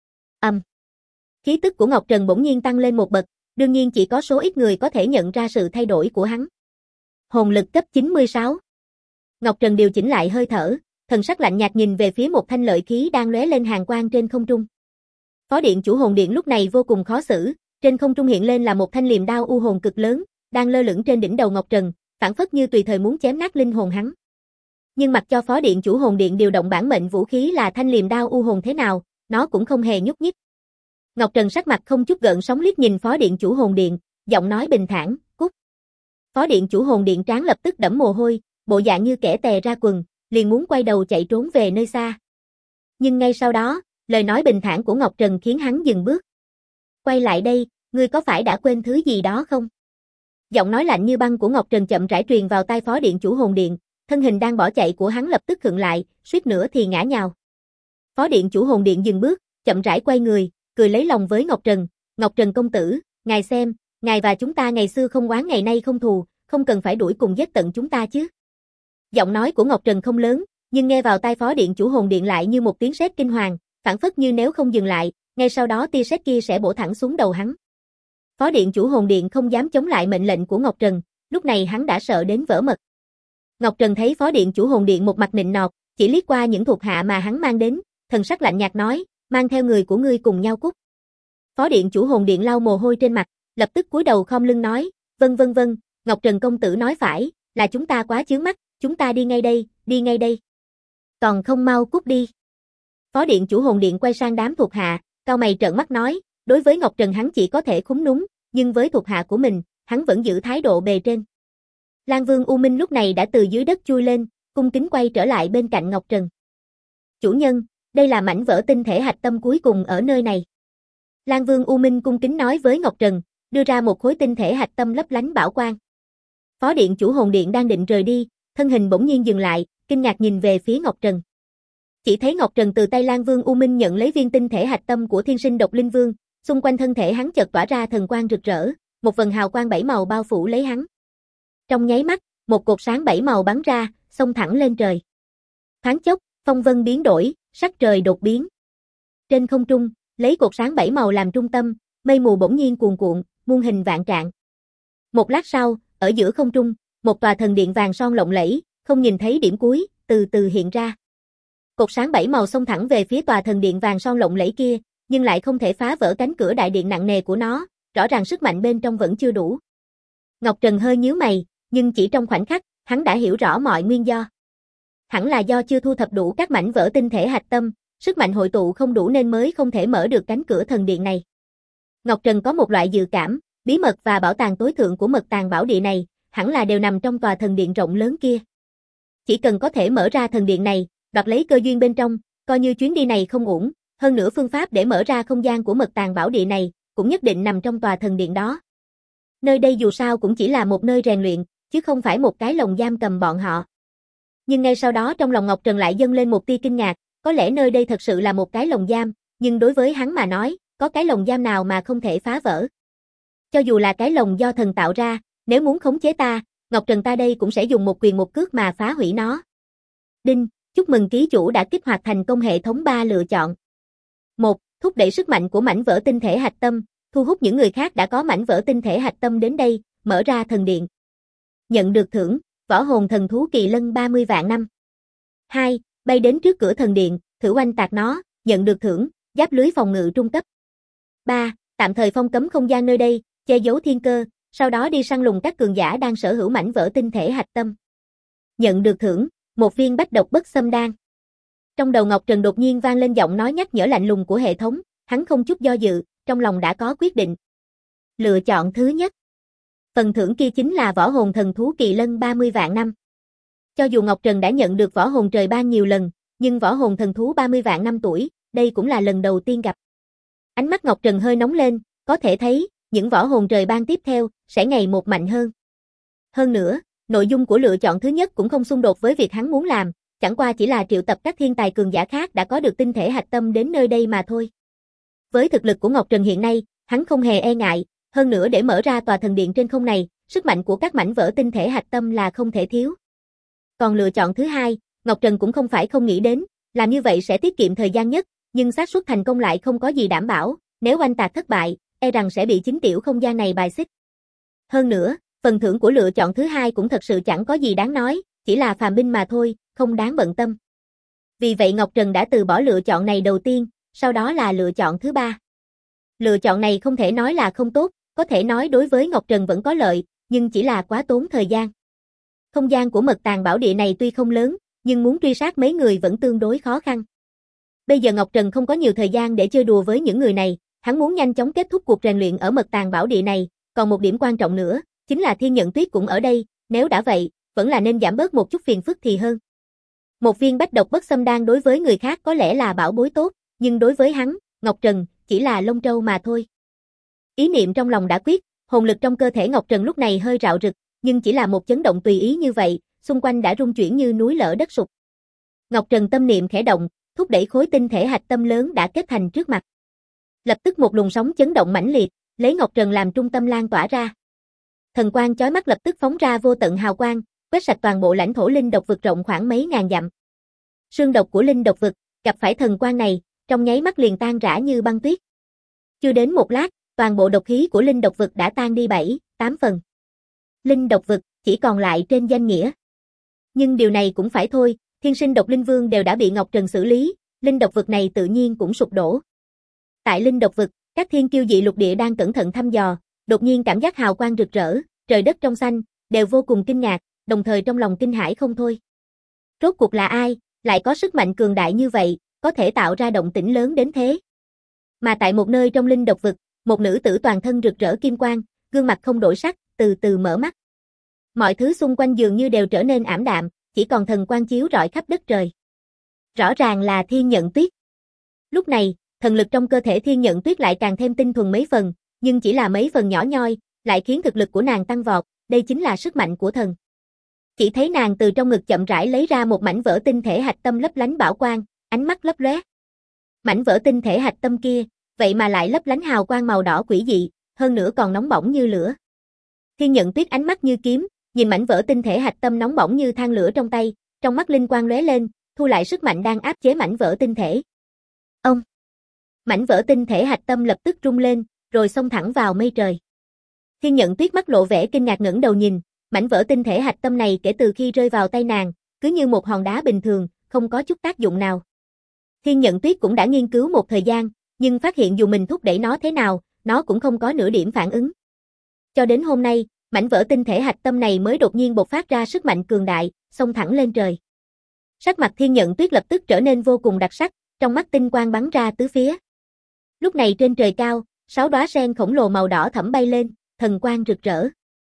Khí tức của Ngọc Trần bỗng nhiên tăng lên một bậc, đương nhiên chỉ có số ít người có thể nhận ra sự thay đổi của hắn. Hồn lực cấp 96. Ngọc Trần điều chỉnh lại hơi thở, thần sắc lạnh nhạt nhìn về phía một thanh lợi khí đang lóe lên hàn quang trên không trung. Phó điện chủ hồn điện lúc này vô cùng khó xử, trên không trung hiện lên là một thanh liềm đao u hồn cực lớn, đang lơ lửng trên đỉnh đầu Ngọc Trần, phảng phất như tùy thời muốn chém nát linh hồn hắn. Nhưng mặc cho Phó điện chủ hồn điện điều động bản mệnh vũ khí là thanh liềm đao u hồn thế nào, nó cũng không hề nhúc nhích. Ngọc Trần sắc mặt không chút gợn sóng liếc nhìn Phó điện chủ hồn điện, giọng nói bình thản, "Cút." Phó điện chủ hồn điện trán lập tức đẫm mồ hôi, bộ dạng như kẻ tè ra quần, liền muốn quay đầu chạy trốn về nơi xa. Nhưng ngay sau đó, lời nói bình thản của Ngọc Trần khiến hắn dừng bước. "Quay lại đây, ngươi có phải đã quên thứ gì đó không?" Giọng nói lạnh như băng của Ngọc Trần chậm rãi truyền vào tai Phó điện chủ hồn điện, thân hình đang bỏ chạy của hắn lập tức khựng lại, suýt nữa thì ngã nhào. Phó điện chủ hồn điện dừng bước, chậm rãi quay người, cười lấy lòng với Ngọc Trần, "Ngọc Trần công tử, ngài xem, ngài và chúng ta ngày xưa không oán ngày nay không thù, không cần phải đuổi cùng giết tận chúng ta chứ." Giọng nói của Ngọc Trần không lớn, nhưng nghe vào tai Phó điện chủ hồn điện lại như một tiếng sét kinh hoàng, phảng phất như nếu không dừng lại, ngay sau đó tia sét kia sẽ bổ thẳng xuống đầu hắn. Phó điện chủ hồn điện không dám chống lại mệnh lệnh của Ngọc Trần, lúc này hắn đã sợ đến vỡ mật. Ngọc Trần thấy Phó điện chủ hồn điện một mặt nịnh nọt, chỉ liếc qua những thuộc hạ mà hắn mang đến, thần sắc lạnh nhạt nói, "Mang theo người của ngươi cùng nhau cút." Phó điện chủ hồn điện lau mồ hôi trên mặt, lập tức cúi đầu khom lưng nói, vâng, Ngọc Trần công tử nói phải, là chúng ta quá chướng mắt, chúng ta đi ngay đây. Còn không mau cút đi." Phó điện chủ hồn điện quay sang đám thuộc hạ, cau mày trợn mắt nói, đối với Ngọc Trần hắn chỉ có thể khúm núm, nhưng với thuộc hạ của mình, hắn vẫn giữ thái độ bề trên. Lan Vương U Minh lúc này đã từ dưới đất chui lên, cung kính quay trở lại bên cạnh Ngọc Trần. "Chủ nhân, đây là mảnh vỡ tinh thể hạch tâm cuối cùng ở nơi này." Lan Vương U Minh cung kính nói với Ngọc Trần, đưa ra một khối tinh thể hạch tâm lấp lánh bảo quang. Phó điện chủ hồn điện đang định rời đi, thân hình bỗng nhiên dừng lại, kinh ngạc nhìn về phía Ngọc Trần. Chỉ thấy Ngọc Trần từ tay Lan Vương U Minh nhận lấy viên tinh thể hạch tâm của Thiên Sinh Độc Linh Vương, xung quanh thân thể hắn chợt tỏa ra thần quang rực rỡ, một vầng hào quang 7 màu bao phủ lấy hắn. Trong nháy mắt, một cột sáng 7 màu bắn ra, xông thẳng lên trời. Thoáng chốc, phong vân biến đổi, sắc trời đột biến. Trên không trung, lấy cột sáng 7 màu làm trung tâm, mây mù bỗng nhiên cuồn cuộn, muôn hình vạn trạng. Một lát sau, ở giữa không trung, một tòa thần điện vàng son lộng lẫy, không nhìn thấy điểm cuối, từ từ hiện ra. Cột sáng 7 màu xông thẳng về phía tòa thần điện vàng son lộng lẫy kia, nhưng lại không thể phá vỡ cánh cửa đại điện nặng nề của nó, rõ ràng sức mạnh bên trong vẫn chưa đủ. Ngọc Trần hơi nhíu mày, nhưng chỉ trong khoảnh khắc, hắn đã hiểu rõ mọi nguyên do. Hẳn là do chưa thu thập đủ các mảnh vỡ tinh thể hạch tâm, sức mạnh hội tụ không đủ nên mới không thể mở được cánh cửa thần điện này. Ngọc Trần có một loại dự cảm, bí mật và bảo tàng tối thượng của mật tàng bảo địa này, hẳn là đều nằm trong tòa thần điện rộng lớn kia. Chỉ cần có thể mở ra thần điện này, đoạt lấy cơ duyên bên trong, coi như chuyến đi này không uổng, hơn nữa phương pháp để mở ra không gian của mật tàng bảo địa này, cũng nhất định nằm trong tòa thần điện đó. Nơi đây dù sao cũng chỉ là một nơi rèn luyện, chứ không phải một cái lồng giam cầm bọn họ. Nhưng ngay sau đó trong lòng Ngọc Trần lại dâng lên một tia kinh ngạc, có lẽ nơi đây thật sự là một cái lồng giam, nhưng đối với hắn mà nói, có cái lồng giam nào mà không thể phá vỡ. Cho dù là cái lồng do thần tạo ra, nếu muốn khống chế ta, Ngọc Trần ta đây cũng sẽ dùng một quyền một cước mà phá hủy nó. Đinh, chúc mừng ký chủ đã kích hoạt thành công hệ thống 3 lựa chọn. 1. Thúc đẩy sức mạnh của mảnh vỡ tinh thể hạch tâm, thu hút những người khác đã có mảnh vỡ tinh thể hạch tâm đến đây, mở ra thần điện. Nhận được thưởng, võ hồn thần thú kỳ lân 30 vạn năm. 2. Bay đến trước cửa thần điện, thử oanh tạc nó, nhận được thưởng, giáp lưới phòng ngự trung cấp. 3. Tạm thời phong cấm không gian nơi đây, che giấu thiên cơ, sau đó đi săn lùng các cường giả đang sở hữu mảnh vỡ tinh thể hạch tâm. Nhận được thưởng, một viên bách độc bất xâm đan. Trong đầu Ngọc Trần đột nhiên vang lên giọng nói nhắc nhở lạnh lùng của hệ thống, hắn không chút do dự, trong lòng đã có quyết định. Lựa chọn thứ nhất. Phần thưởng kia chính là võ hồn thần thú kỳ lân 30 vạn năm. Cho dù Ngọc Trần đã nhận được võ hồn trời ban nhiều lần, nhưng võ hồn thần thú 30 vạn năm tuổi, đây cũng là lần đầu tiên gặp. Ánh mắt Ngọc Trần hơi nóng lên, có thể thấy, những võ hồn trời ban tiếp theo, sẽ ngày một mạnh hơn. Hơn nữa, nội dung của lựa chọn thứ nhất cũng không xung đột với việc hắn muốn làm, chẳng qua chỉ là triệu tập các thiên tài cường giả khác đã có được tinh thể hạch tâm đến nơi đây mà thôi. Với thực lực của Ngọc Trần hiện nay, hắn không hề e ngại, hơn nữa để mở ra tòa thần điện trên không này, sức mạnh của các mảnh vỡ tinh thể hạch tâm là không thể thiếu. Còn lựa chọn thứ hai, Ngọc Trần cũng không phải không nghĩ đến, làm như vậy sẽ tiết kiệm thời gian nhất, nhưng xác suất thành công lại không có gì đảm bảo, nếu oanh tạc thất bại, e rằng sẽ bị chính tiểu không gian này bài xích. Hơn nữa, phần thưởng của lựa chọn thứ hai cũng thật sự chẳng có gì đáng nói, chỉ là phàm binh mà thôi, không đáng bận tâm. Vì vậy Ngọc Trần đã từ bỏ lựa chọn này đầu tiên, sau đó là lựa chọn thứ ba. Lựa chọn này không thể nói là không tốt, có thể nói đối với Ngọc Trần vẫn có lợi, nhưng chỉ là quá tốn thời gian. Không gian của mật tàng bảo địa này tuy không lớn, nhưng muốn truy sát mấy người vẫn tương đối khó khăn. Bây giờ Ngọc Trần không có nhiều thời gian để chơi đùa với những người này, hắn muốn nhanh chóng kết thúc cuộc rèn luyện ở mật tàng bảo địa này, còn một điểm quan trọng nữa, chính là Thiên Nhận Tuyết cũng ở đây, nếu đã vậy, vẫn là nên giảm bớt một chút phiền phức thì hơn. Một viên bách độc bất xâm đan đối với người khác có lẽ là bảo bối tốt, nhưng đối với hắn, Ngọc Trần, chỉ là lông trâu mà thôi. Ý niệm trong lòng đã quyết, hồn lực trong cơ thể Ngọc Trần lúc này hơi rạo rực, nhưng chỉ là một chấn động tùy ý như vậy, xung quanh đã rung chuyển như núi lở đất sụp. Ngọc Trần tâm niệm khẽ động, thúc đẩy khối tinh thể hạch tâm lớn đã kết thành trước mặt. Lập tức một luồng sóng chấn động mãnh liệt, lấy Ngọc Trần làm trung tâm lan tỏa ra. Thần quang chói mắt lập tức phóng ra vô tận hào quang, quét sạch toàn bộ lãnh thổ linh độc vực rộng khoảng mấy ngàn dặm. Sương độc của linh độc vực, gặp phải thần quang này, trong nháy mắt liền tan rã như băng tuyết. Chưa đến một lát, toàn bộ độc khí của linh độc vực đã tan đi 7-8 phần. Linh độc vực chỉ còn lại trên danh nghĩa. Nhưng điều này cũng phải thôi, thiên sinh độc linh vương đều đã bị Ngọc Trần xử lý, linh độc vực này tự nhiên cũng sụp đổ. Tại linh độc vực, các thiên kiêu dị lục địa đang cẩn thận thăm dò, đột nhiên cảm giác hào quang rực rỡ, trời đất trong xanh, đều vô cùng kinh ngạc, đồng thời trong lòng kinh hãi không thôi. Rốt cuộc là ai, lại có sức mạnh cường đại như vậy, có thể tạo ra động tĩnh lớn đến thế. Mà tại một nơi trong linh độc vực, một nữ tử toàn thân rực rỡ kim quang, gương mặt không đổi sắc, từ từ mở mắt. Mọi thứ xung quanh dường như đều trở nên ảm đạm, chỉ còn thần quang chiếu rọi khắp đất trời. Rõ ràng là Thiên Nhận Tuyết. Lúc này, thần lực trong cơ thể Thiên Nhận Tuyết lại càng thêm tinh thuần mấy phần, nhưng chỉ là mấy phần nhỏ nhoi, lại khiến thực lực của nàng tăng vọt, đây chính là sức mạnh của thần. Chỉ thấy nàng từ trong ngực chậm rãi lấy ra một mảnh vỡ tinh thể hạch tâm lấp lánh bảo quang, ánh mắt lấp lóe. Mảnh vỡ tinh thể hạch tâm kia, vậy mà lại lấp lánh hào quang màu đỏ quỷ dị, hơn nữa còn nóng bỏng như lửa. Thiên Nhận Tuyết ánh mắt như kiếm, nhìn mảnh vỡ tinh thể hạch tâm nóng bỏng như than lửa trong tay, trong mắt linh quang lóe lên, thu lại sức mạnh đang áp chế mảnh vỡ tinh thể. Ông! Mảnh vỡ tinh thể hạch tâm lập tức rung lên, rồi xông thẳng vào mây trời. Thiên Nhận Tuyết mắt lộ vẻ kinh ngạc ngẩng đầu nhìn, mảnh vỡ tinh thể hạch tâm này kể từ khi rơi vào tay nàng, cứ như một hòn đá bình thường, không có chút tác dụng nào. Thiên Nhận Tuyết cũng đã nghiên cứu một thời gian, nhưng phát hiện dù mình thúc đẩy nó thế nào, nó cũng không có nửa điểm phản ứng. Cho đến hôm nay, mảnh vỡ tinh thể hạch tâm này mới đột nhiên bộc phát ra sức mạnh cường đại, xông thẳng lên trời. Sắc mặt Thiên Nhận Tuyết lập tức trở nên vô cùng đặc sắc, trong mắt tinh quang bắn ra tứ phía. Lúc này trên trời cao, 6 đóa sen khổng lồ màu đỏ thẫm bay lên, thần quang rực rỡ.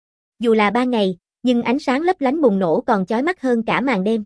Dù là ban ngày, nhưng ánh sáng lấp lánh bùng nổ còn chói mắt hơn cả màn đêm.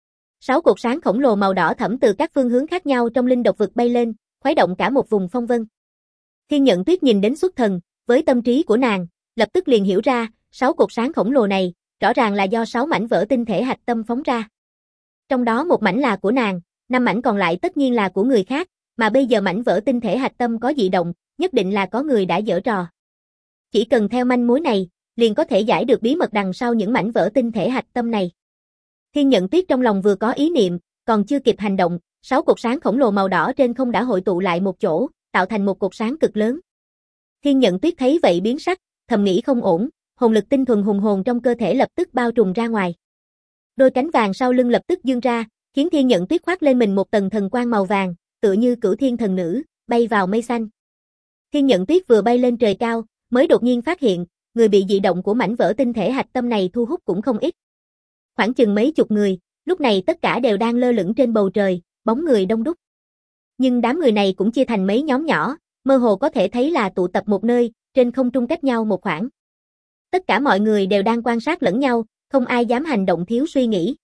6 cột sáng khổng lồ màu đỏ thẫm từ các phương hướng khác nhau trong linh độc vực bay lên, khuấy động cả một vùng phong vân. Thiên Nhận Tuyết nhìn đến xuất thần, với tâm trí của nàng, lập tức liền hiểu ra, 6 cột sáng khổng lồ này, rõ ràng là do 6 mảnh vỡ tinh thể hạch tâm phóng ra. Trong đó một mảnh là của nàng, 5 mảnh còn lại tất nhiên là của người khác, mà bây giờ mảnh vỡ tinh thể hạch tâm có dị động, nhất định là có người đã giở trò. Chỉ cần theo manh mối này, liền có thể giải được bí mật đằng sau những mảnh vỡ tinh thể hạch tâm này. Thiên Nhận Tuyết trong lòng vừa có ý niệm, còn chưa kịp hành động, 6 cột sáng khổng lồ màu đỏ trên không đã hội tụ lại một chỗ, tạo thành một cột sáng cực lớn. Thiên Nhận Tuyết thấy vậy biến sắc, thầm nghĩ không ổn, hồn lực tinh thuần hùng hồn trong cơ thể lập tức bao trùm ra ngoài. Đôi cánh vàng sau lưng lập tức dương ra, khiến Thiên Nhận Tuyết khoác lên mình một tầng thần quang màu vàng, tựa như Cửu Thiên thần nữ, bay vào mây xanh. Thiên Nhận Tuyết vừa bay lên trời cao, mới đột nhiên phát hiện, người bị dị động của mảnh vỡ tinh thể hạch tâm này thu hút cũng không ít. Khoảng chừng mấy chục người, lúc này tất cả đều đang lơ lửng trên bầu trời, bóng người đông đúc. Nhưng đám người này cũng chia thành mấy nhóm nhỏ, mơ hồ có thể thấy là tụ tập một nơi, trên không trung cách nhau một khoảng. Tất cả mọi người đều đang quan sát lẫn nhau, không ai dám hành động thiếu suy nghĩ.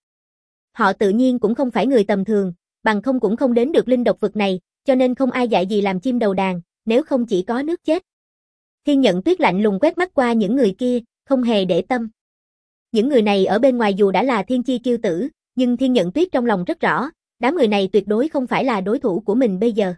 Họ tự nhiên cũng không phải người tầm thường, bằng không cũng không đến được linh độc vực này, cho nên không ai dạy gì làm chim đầu đàn, nếu không chỉ có nước chết. Thiên Nhận Tuyết lạnh lùng quét mắt qua những người kia, không hề để tâm. Những người này ở bên ngoài dù đã là thiên chi kiêu tử, nhưng Thiên Nhận Tuyết trong lòng rất rõ, đám người này tuyệt đối không phải là đối thủ của mình bây giờ.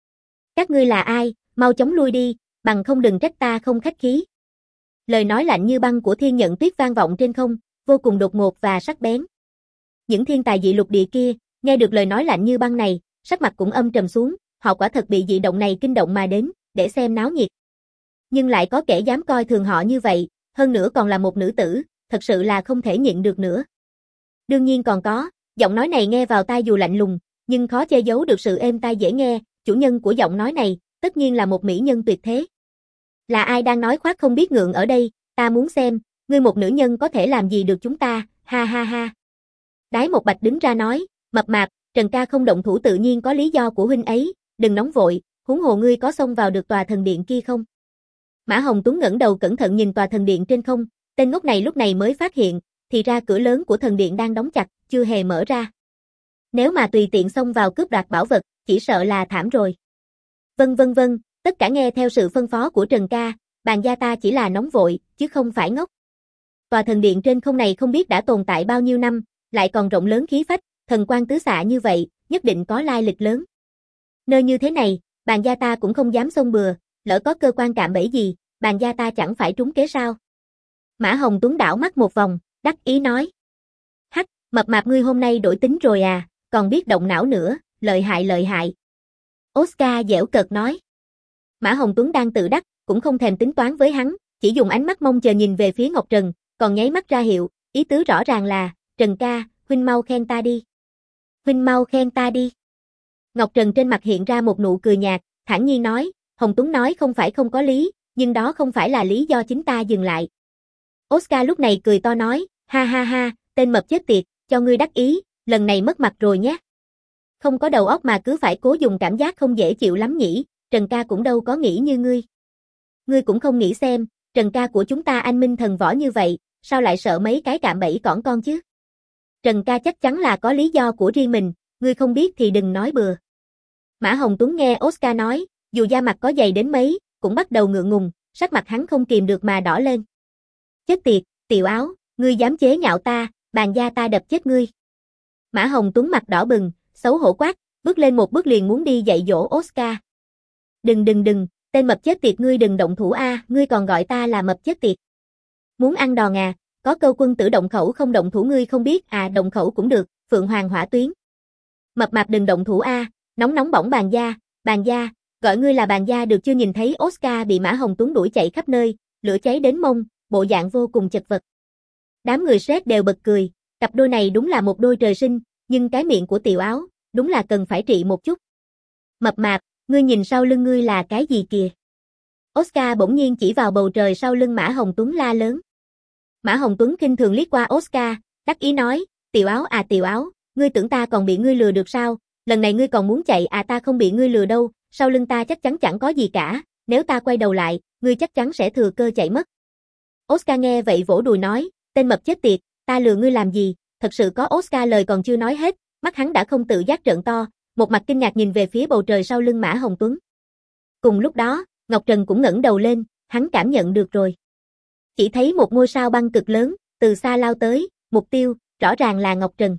Các ngươi là ai, mau chóng lui đi, bằng không đừng trách ta không khách khí. Lời nói lạnh như băng của Thiên Nhận Tuyết vang vọng trên không, vô cùng đột ngột và sắc bén. Những thiên tài dị lục địa kia, nghe được lời nói lạnh như băng này, sắc mặt cũng âm trầm xuống, họ quả thật bị dị động này kinh động mà đến, để xem náo nhiệt. Nhưng lại có kẻ dám coi thường họ như vậy, hơn nữa còn là một nữ tử, thật sự là không thể nhịn được nữa. Đương nhiên còn có, giọng nói này nghe vào tai dù lạnh lùng, nhưng khó che giấu được sự êm tai dễ nghe, chủ nhân của giọng nói này, tất nhiên là một mỹ nhân tuyệt thế. Là ai đang nói khoác không biết ngượng ở đây, ta muốn xem, ngươi một nữ nhân có thể làm gì được chúng ta, ha ha ha. Đái Một Bạch đứng ra nói, mập mạp, Trần ca không động thủ tự nhiên có lý do của huynh ấy, đừng nóng vội, huống hồ ngươi có xông vào được tòa thần điện kia không? Mã Hồng Tuấn ngẩng đầu cẩn thận nhìn tòa thần điện trên không, tên ngốc này lúc này mới phát hiện, thì ra cửa lớn của thần điện đang đóng chặt, chưa hề mở ra. Nếu mà tùy tiện xông vào cướp đoạt bảo vật, chỉ sợ là thảm rồi. Vâng, tất cả nghe theo sự phân phó của Trần ca, bàn gia ta chỉ là nóng vội, chứ không phải ngốc. Tòa thần điện trên không này không biết đã tồn tại bao nhiêu năm, lại còn rộng lớn khí phách, thần quang tứ xạ như vậy, nhất định có lai lịch lớn. Nơi như thế này, bàn gia ta cũng không dám xông bừa, lỡ có cơ quan cạm bẫy gì, bàn gia ta chẳng phải trúng kế sao? Mã Hồng Tuấn đảo mắt một vòng, đắc ý nói. Hắc, mập mạp ngươi hôm nay đổi tính rồi à, còn biết động não nữa, lợi hại. Oscar dẻo cợt nói. Mã Hồng Tuấn đang tự đắc, cũng không thèm tính toán với hắn, chỉ dùng ánh mắt mong chờ nhìn về phía Ngọc Trần, còn nháy mắt ra hiệu, ý tứ rõ ràng là, Trần ca, huynh mau khen ta đi. Huynh mau khen ta đi. Ngọc Trần trên mặt hiện ra một nụ cười nhạt, thản nhiên nói, Hồng Tuấn nói không phải không có lý, nhưng đó không phải là lý do chính ta dừng lại. Oscar lúc này cười to nói, ha ha ha, tên mập chết tiệt, cho ngươi đắc ý, lần này mất mặt rồi nhé. Không có đầu óc mà cứ phải cố dùng cảm giác không dễ chịu lắm nhỉ, Trần ca cũng đâu có nghĩ như ngươi. Ngươi cũng không nghĩ xem, Trần ca của chúng ta anh minh thần võ như vậy, sao lại sợ mấy cái cạm bẫy cỏn con chứ? Trần ca chắc chắn là có lý do của riêng mình, ngươi không biết thì đừng nói bừa. Mã Hồng Tuấn nghe Oscar nói, dù da mặt có dày đến mấy, cũng bắt đầu ngượng ngùng, sắc mặt hắn không kìm được mà đỏ lên. Chết tiệt, tiểu áo, ngươi dám chế nhạo ta, bàn gia ta đập chết ngươi. Mã Hồng Tuấn mặt đỏ bừng, xấu hổ quát, bước lên một bước liền muốn đi dạy dỗ Oscar. Đừng, tên mập chết tiệt ngươi đừng động thủ a, ngươi còn gọi ta là mập chết tiệt. Muốn ăn đòn à, có câu quân tử động khẩu không động thủ ngươi không biết à, động khẩu cũng được, Phượng Hoàng hỏa tuyến. Mập mạp đừng động thủ a, nóng bỏng bàn gia, gọi ngươi là bàn gia được chưa? Nhìn thấy Oscar bị Mã Hồng Tuấn đuổi chạy khắp nơi, lửa cháy đến mông, bộ dạng vô cùng chật vật. Đám người sét đều bật cười, cặp đôi này đúng là một đôi trời sinh, nhưng cái miệng của tiểu áo, đúng là cần phải trị một chút. Mập mạp, ngươi nhìn sau lưng ngươi là cái gì kìa? Oscar bỗng nhiên chỉ vào bầu trời sau lưng Mã Hồng Tuấn la lớn. Mã Hồng Tuấn khinh thường liếc qua Oscar, đắc ý nói, tiểu áo, ngươi tưởng ta còn bị ngươi lừa được sao? Lần này ngươi còn muốn chạy à? Ta không bị ngươi lừa đâu, sau lưng ta chắc chắn chẳng có gì cả, nếu ta quay đầu lại, ngươi chắc chắn sẽ thừa cơ chạy mất. Oscar nghe vậy vỗ đùi nói, tên mập chết tiệt, ta lừa ngươi làm gì? Thật sự có. Oscar lời còn chưa nói hết, mắt hắn đã không tự giác trợn to, một mặt kinh ngạc nhìn về phía bầu trời sau lưng Mã Hồng Tuấn. Cùng lúc đó, Ngọc Trần cũng ngẩng đầu lên, hắn cảm nhận được rồi. Chỉ thấy một ngôi sao băng cực lớn, từ xa lao tới, mục tiêu, rõ ràng là Ngọc Trần.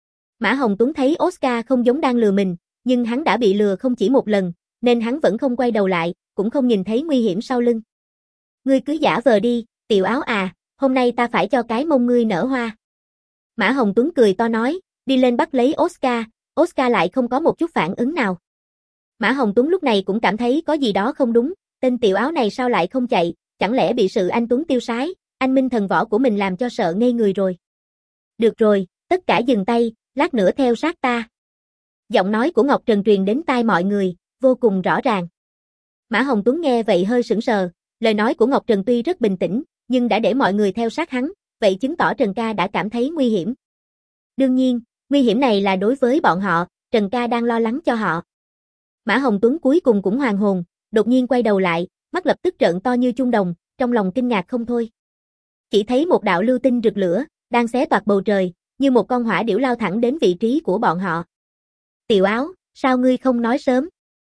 Mã Hồng Tuấn thấy Oscar không giống đang lừa mình, nhưng hắn đã bị lừa không chỉ một lần, nên hắn vẫn không quay đầu lại, cũng không nhìn thấy nguy hiểm sau lưng. Ngươi cứ giả vờ đi, tiểu áo à, hôm nay ta phải cho cái mông ngươi nở hoa. Mã Hồng Tuấn cười to nói, đi lên bắt lấy Oscar, Oscar lại không có một chút phản ứng nào. Mã Hồng Tuấn lúc này cũng cảm thấy có gì đó không đúng, tên tiểu áo này sao lại không chạy, chẳng lẽ bị sự anh Tuấn tiêu sái, anh minh thần võ của mình làm cho sợ ngây người rồi. Được rồi, tất cả dừng tay, lát nữa theo sát ta. Giọng nói của Ngọc Trần truyền đến tai mọi người, vô cùng rõ ràng. Mã Hồng Tuấn nghe vậy hơi sững sờ, Lời nói của Ngọc Trần tuy rất bình tĩnh, nhưng đã để mọi người theo sát hắn, vậy chứng tỏ Trần ca đã cảm thấy nguy hiểm. Đương nhiên, nguy hiểm này là đối với bọn họ, Trần ca đang lo lắng cho họ. Mã Hồng Tuấn cuối cùng cũng hoàn hồn, đột nhiên quay đầu lại, mắt lập tức trợn to như chuông đồng, trong lòng kinh ngạc không thôi. Chỉ thấy một đạo lưu tinh rực lửa, đang xé toạc bầu trời, như một con hỏa điểu lao thẳng đến vị trí của bọn họ. Tiểu Áo, sao ngươi không nói sớm?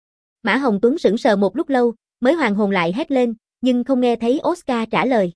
Mã Hồng Tuấn sững sờ một lúc lâu, mới hoàn hồn lại hét lên, nhưng không nghe thấy Oscar trả lời.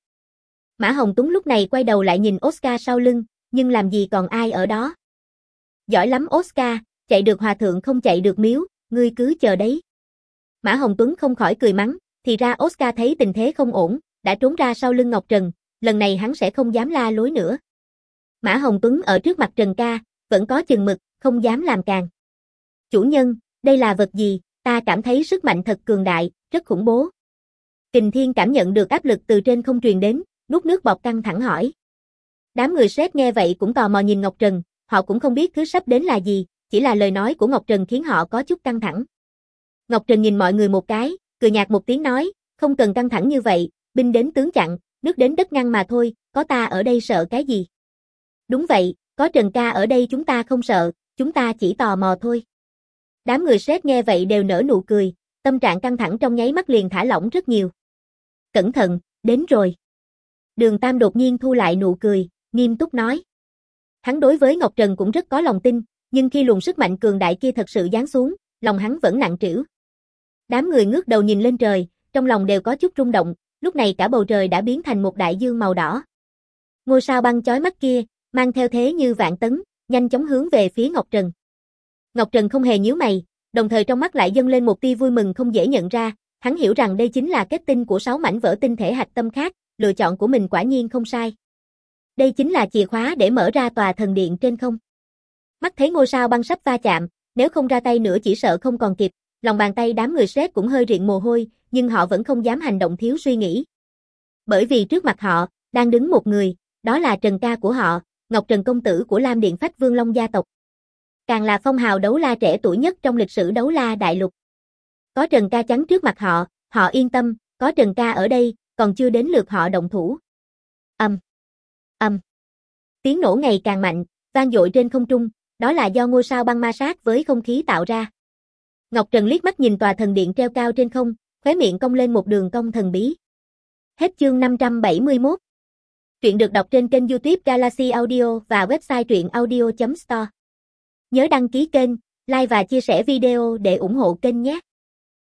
Mã Hồng Tuấn lúc này quay đầu lại nhìn Oscar sau lưng, nhưng làm gì còn ai ở đó. Giỏi lắm Oscar, chạy được hòa thượng không chạy được miếu, ngươi cứ chờ đấy. Mã Hồng Tuấn không khỏi cười mắng, thì ra Oscar thấy tình thế không ổn, đã trốn ra sau lưng Ngọc Trần, lần này hắn sẽ không dám la lối nữa. Mã Hồng Tuấn ở trước mặt Trần ca, vẫn có chừng mực, không dám làm càng. Chủ nhân, đây là vật gì? Ta cảm thấy sức mạnh thật cường đại, rất khủng bố. Kình Thiên cảm nhận được áp lực từ trên không truyền đến, nuốt nước bọt căng thẳng hỏi. Đám người sếp nghe vậy cũng tò mò nhìn Ngọc Trần, họ cũng không biết thứ sắp đến là gì, chỉ là lời nói của Ngọc Trần khiến họ có chút căng thẳng. Ngọc Trần nhìn mọi người một cái, cười nhạt một tiếng nói, không cần căng thẳng như vậy, binh đến tướng chặn, nước đến đất ngăn mà thôi, có ta ở đây sợ cái gì? Đúng vậy, có Trần ca ở đây chúng ta không sợ, chúng ta chỉ tò mò thôi. Đám người sếp nghe vậy đều nở nụ cười, tâm trạng căng thẳng trong nháy mắt liền thả lỏng rất nhiều. Cẩn thận, đến rồi. Đường Tam đột nhiên thu lại nụ cười, nghiêm túc nói. Hắn đối với Ngọc Trần cũng rất có lòng tin, nhưng khi luồng sức mạnh cường đại kia thật sự giáng xuống, lòng hắn vẫn nặng trĩu. Đám người ngước đầu nhìn lên trời, trong lòng đều có chút rung động, lúc này cả bầu trời đã biến thành một đại dương màu đỏ. Ngôi sao băng chói mắt kia, mang theo thế như vạn tấn, nhanh chóng hướng về phía Ngọc Trần. Ngọc Trần không hề nhíu mày, đồng thời trong mắt lại dâng lên một tia vui mừng không dễ nhận ra, hắn hiểu rằng đây chính là kết tinh của 6 mảnh vỡ tinh thể hạch tâm khác, lựa chọn của mình quả nhiên không sai. Đây chính là chìa khóa để mở ra tòa thần điện trên không. Mắt thấy ngôi sao băng sắp va chạm, nếu không ra tay nữa chỉ sợ không còn kịp, lòng bàn tay đám người sếp cũng hơi riện mồ hôi, nhưng họ vẫn không dám hành động thiếu suy nghĩ. Bởi vì trước mặt họ, đang đứng một người, đó là Trần ca của họ, Ngọc Trần công tử của Lam Điện Phách Vương Long gia tộc. Càng là phong hào đấu la trẻ tuổi nhất trong lịch sử đấu la đại lục. Có Trần ca chắn trước mặt họ, họ yên tâm, có Trần ca ở đây, còn chưa đến lượt họ động thủ. Tiếng nổ ngày càng mạnh, vang dội trên không trung, đó là do ngôi sao băng ma sát với không khí tạo ra. Ngọc Trần liếc mắt nhìn tòa thần điện treo cao trên không, khóe miệng cong lên một đường cong thần bí. Hết chương 571. Truyện được đọc trên kênh YouTube Galaxy Audio và website truyệnaudio.store. Nhớ đăng ký kênh, like và chia sẻ video để ủng hộ kênh nhé.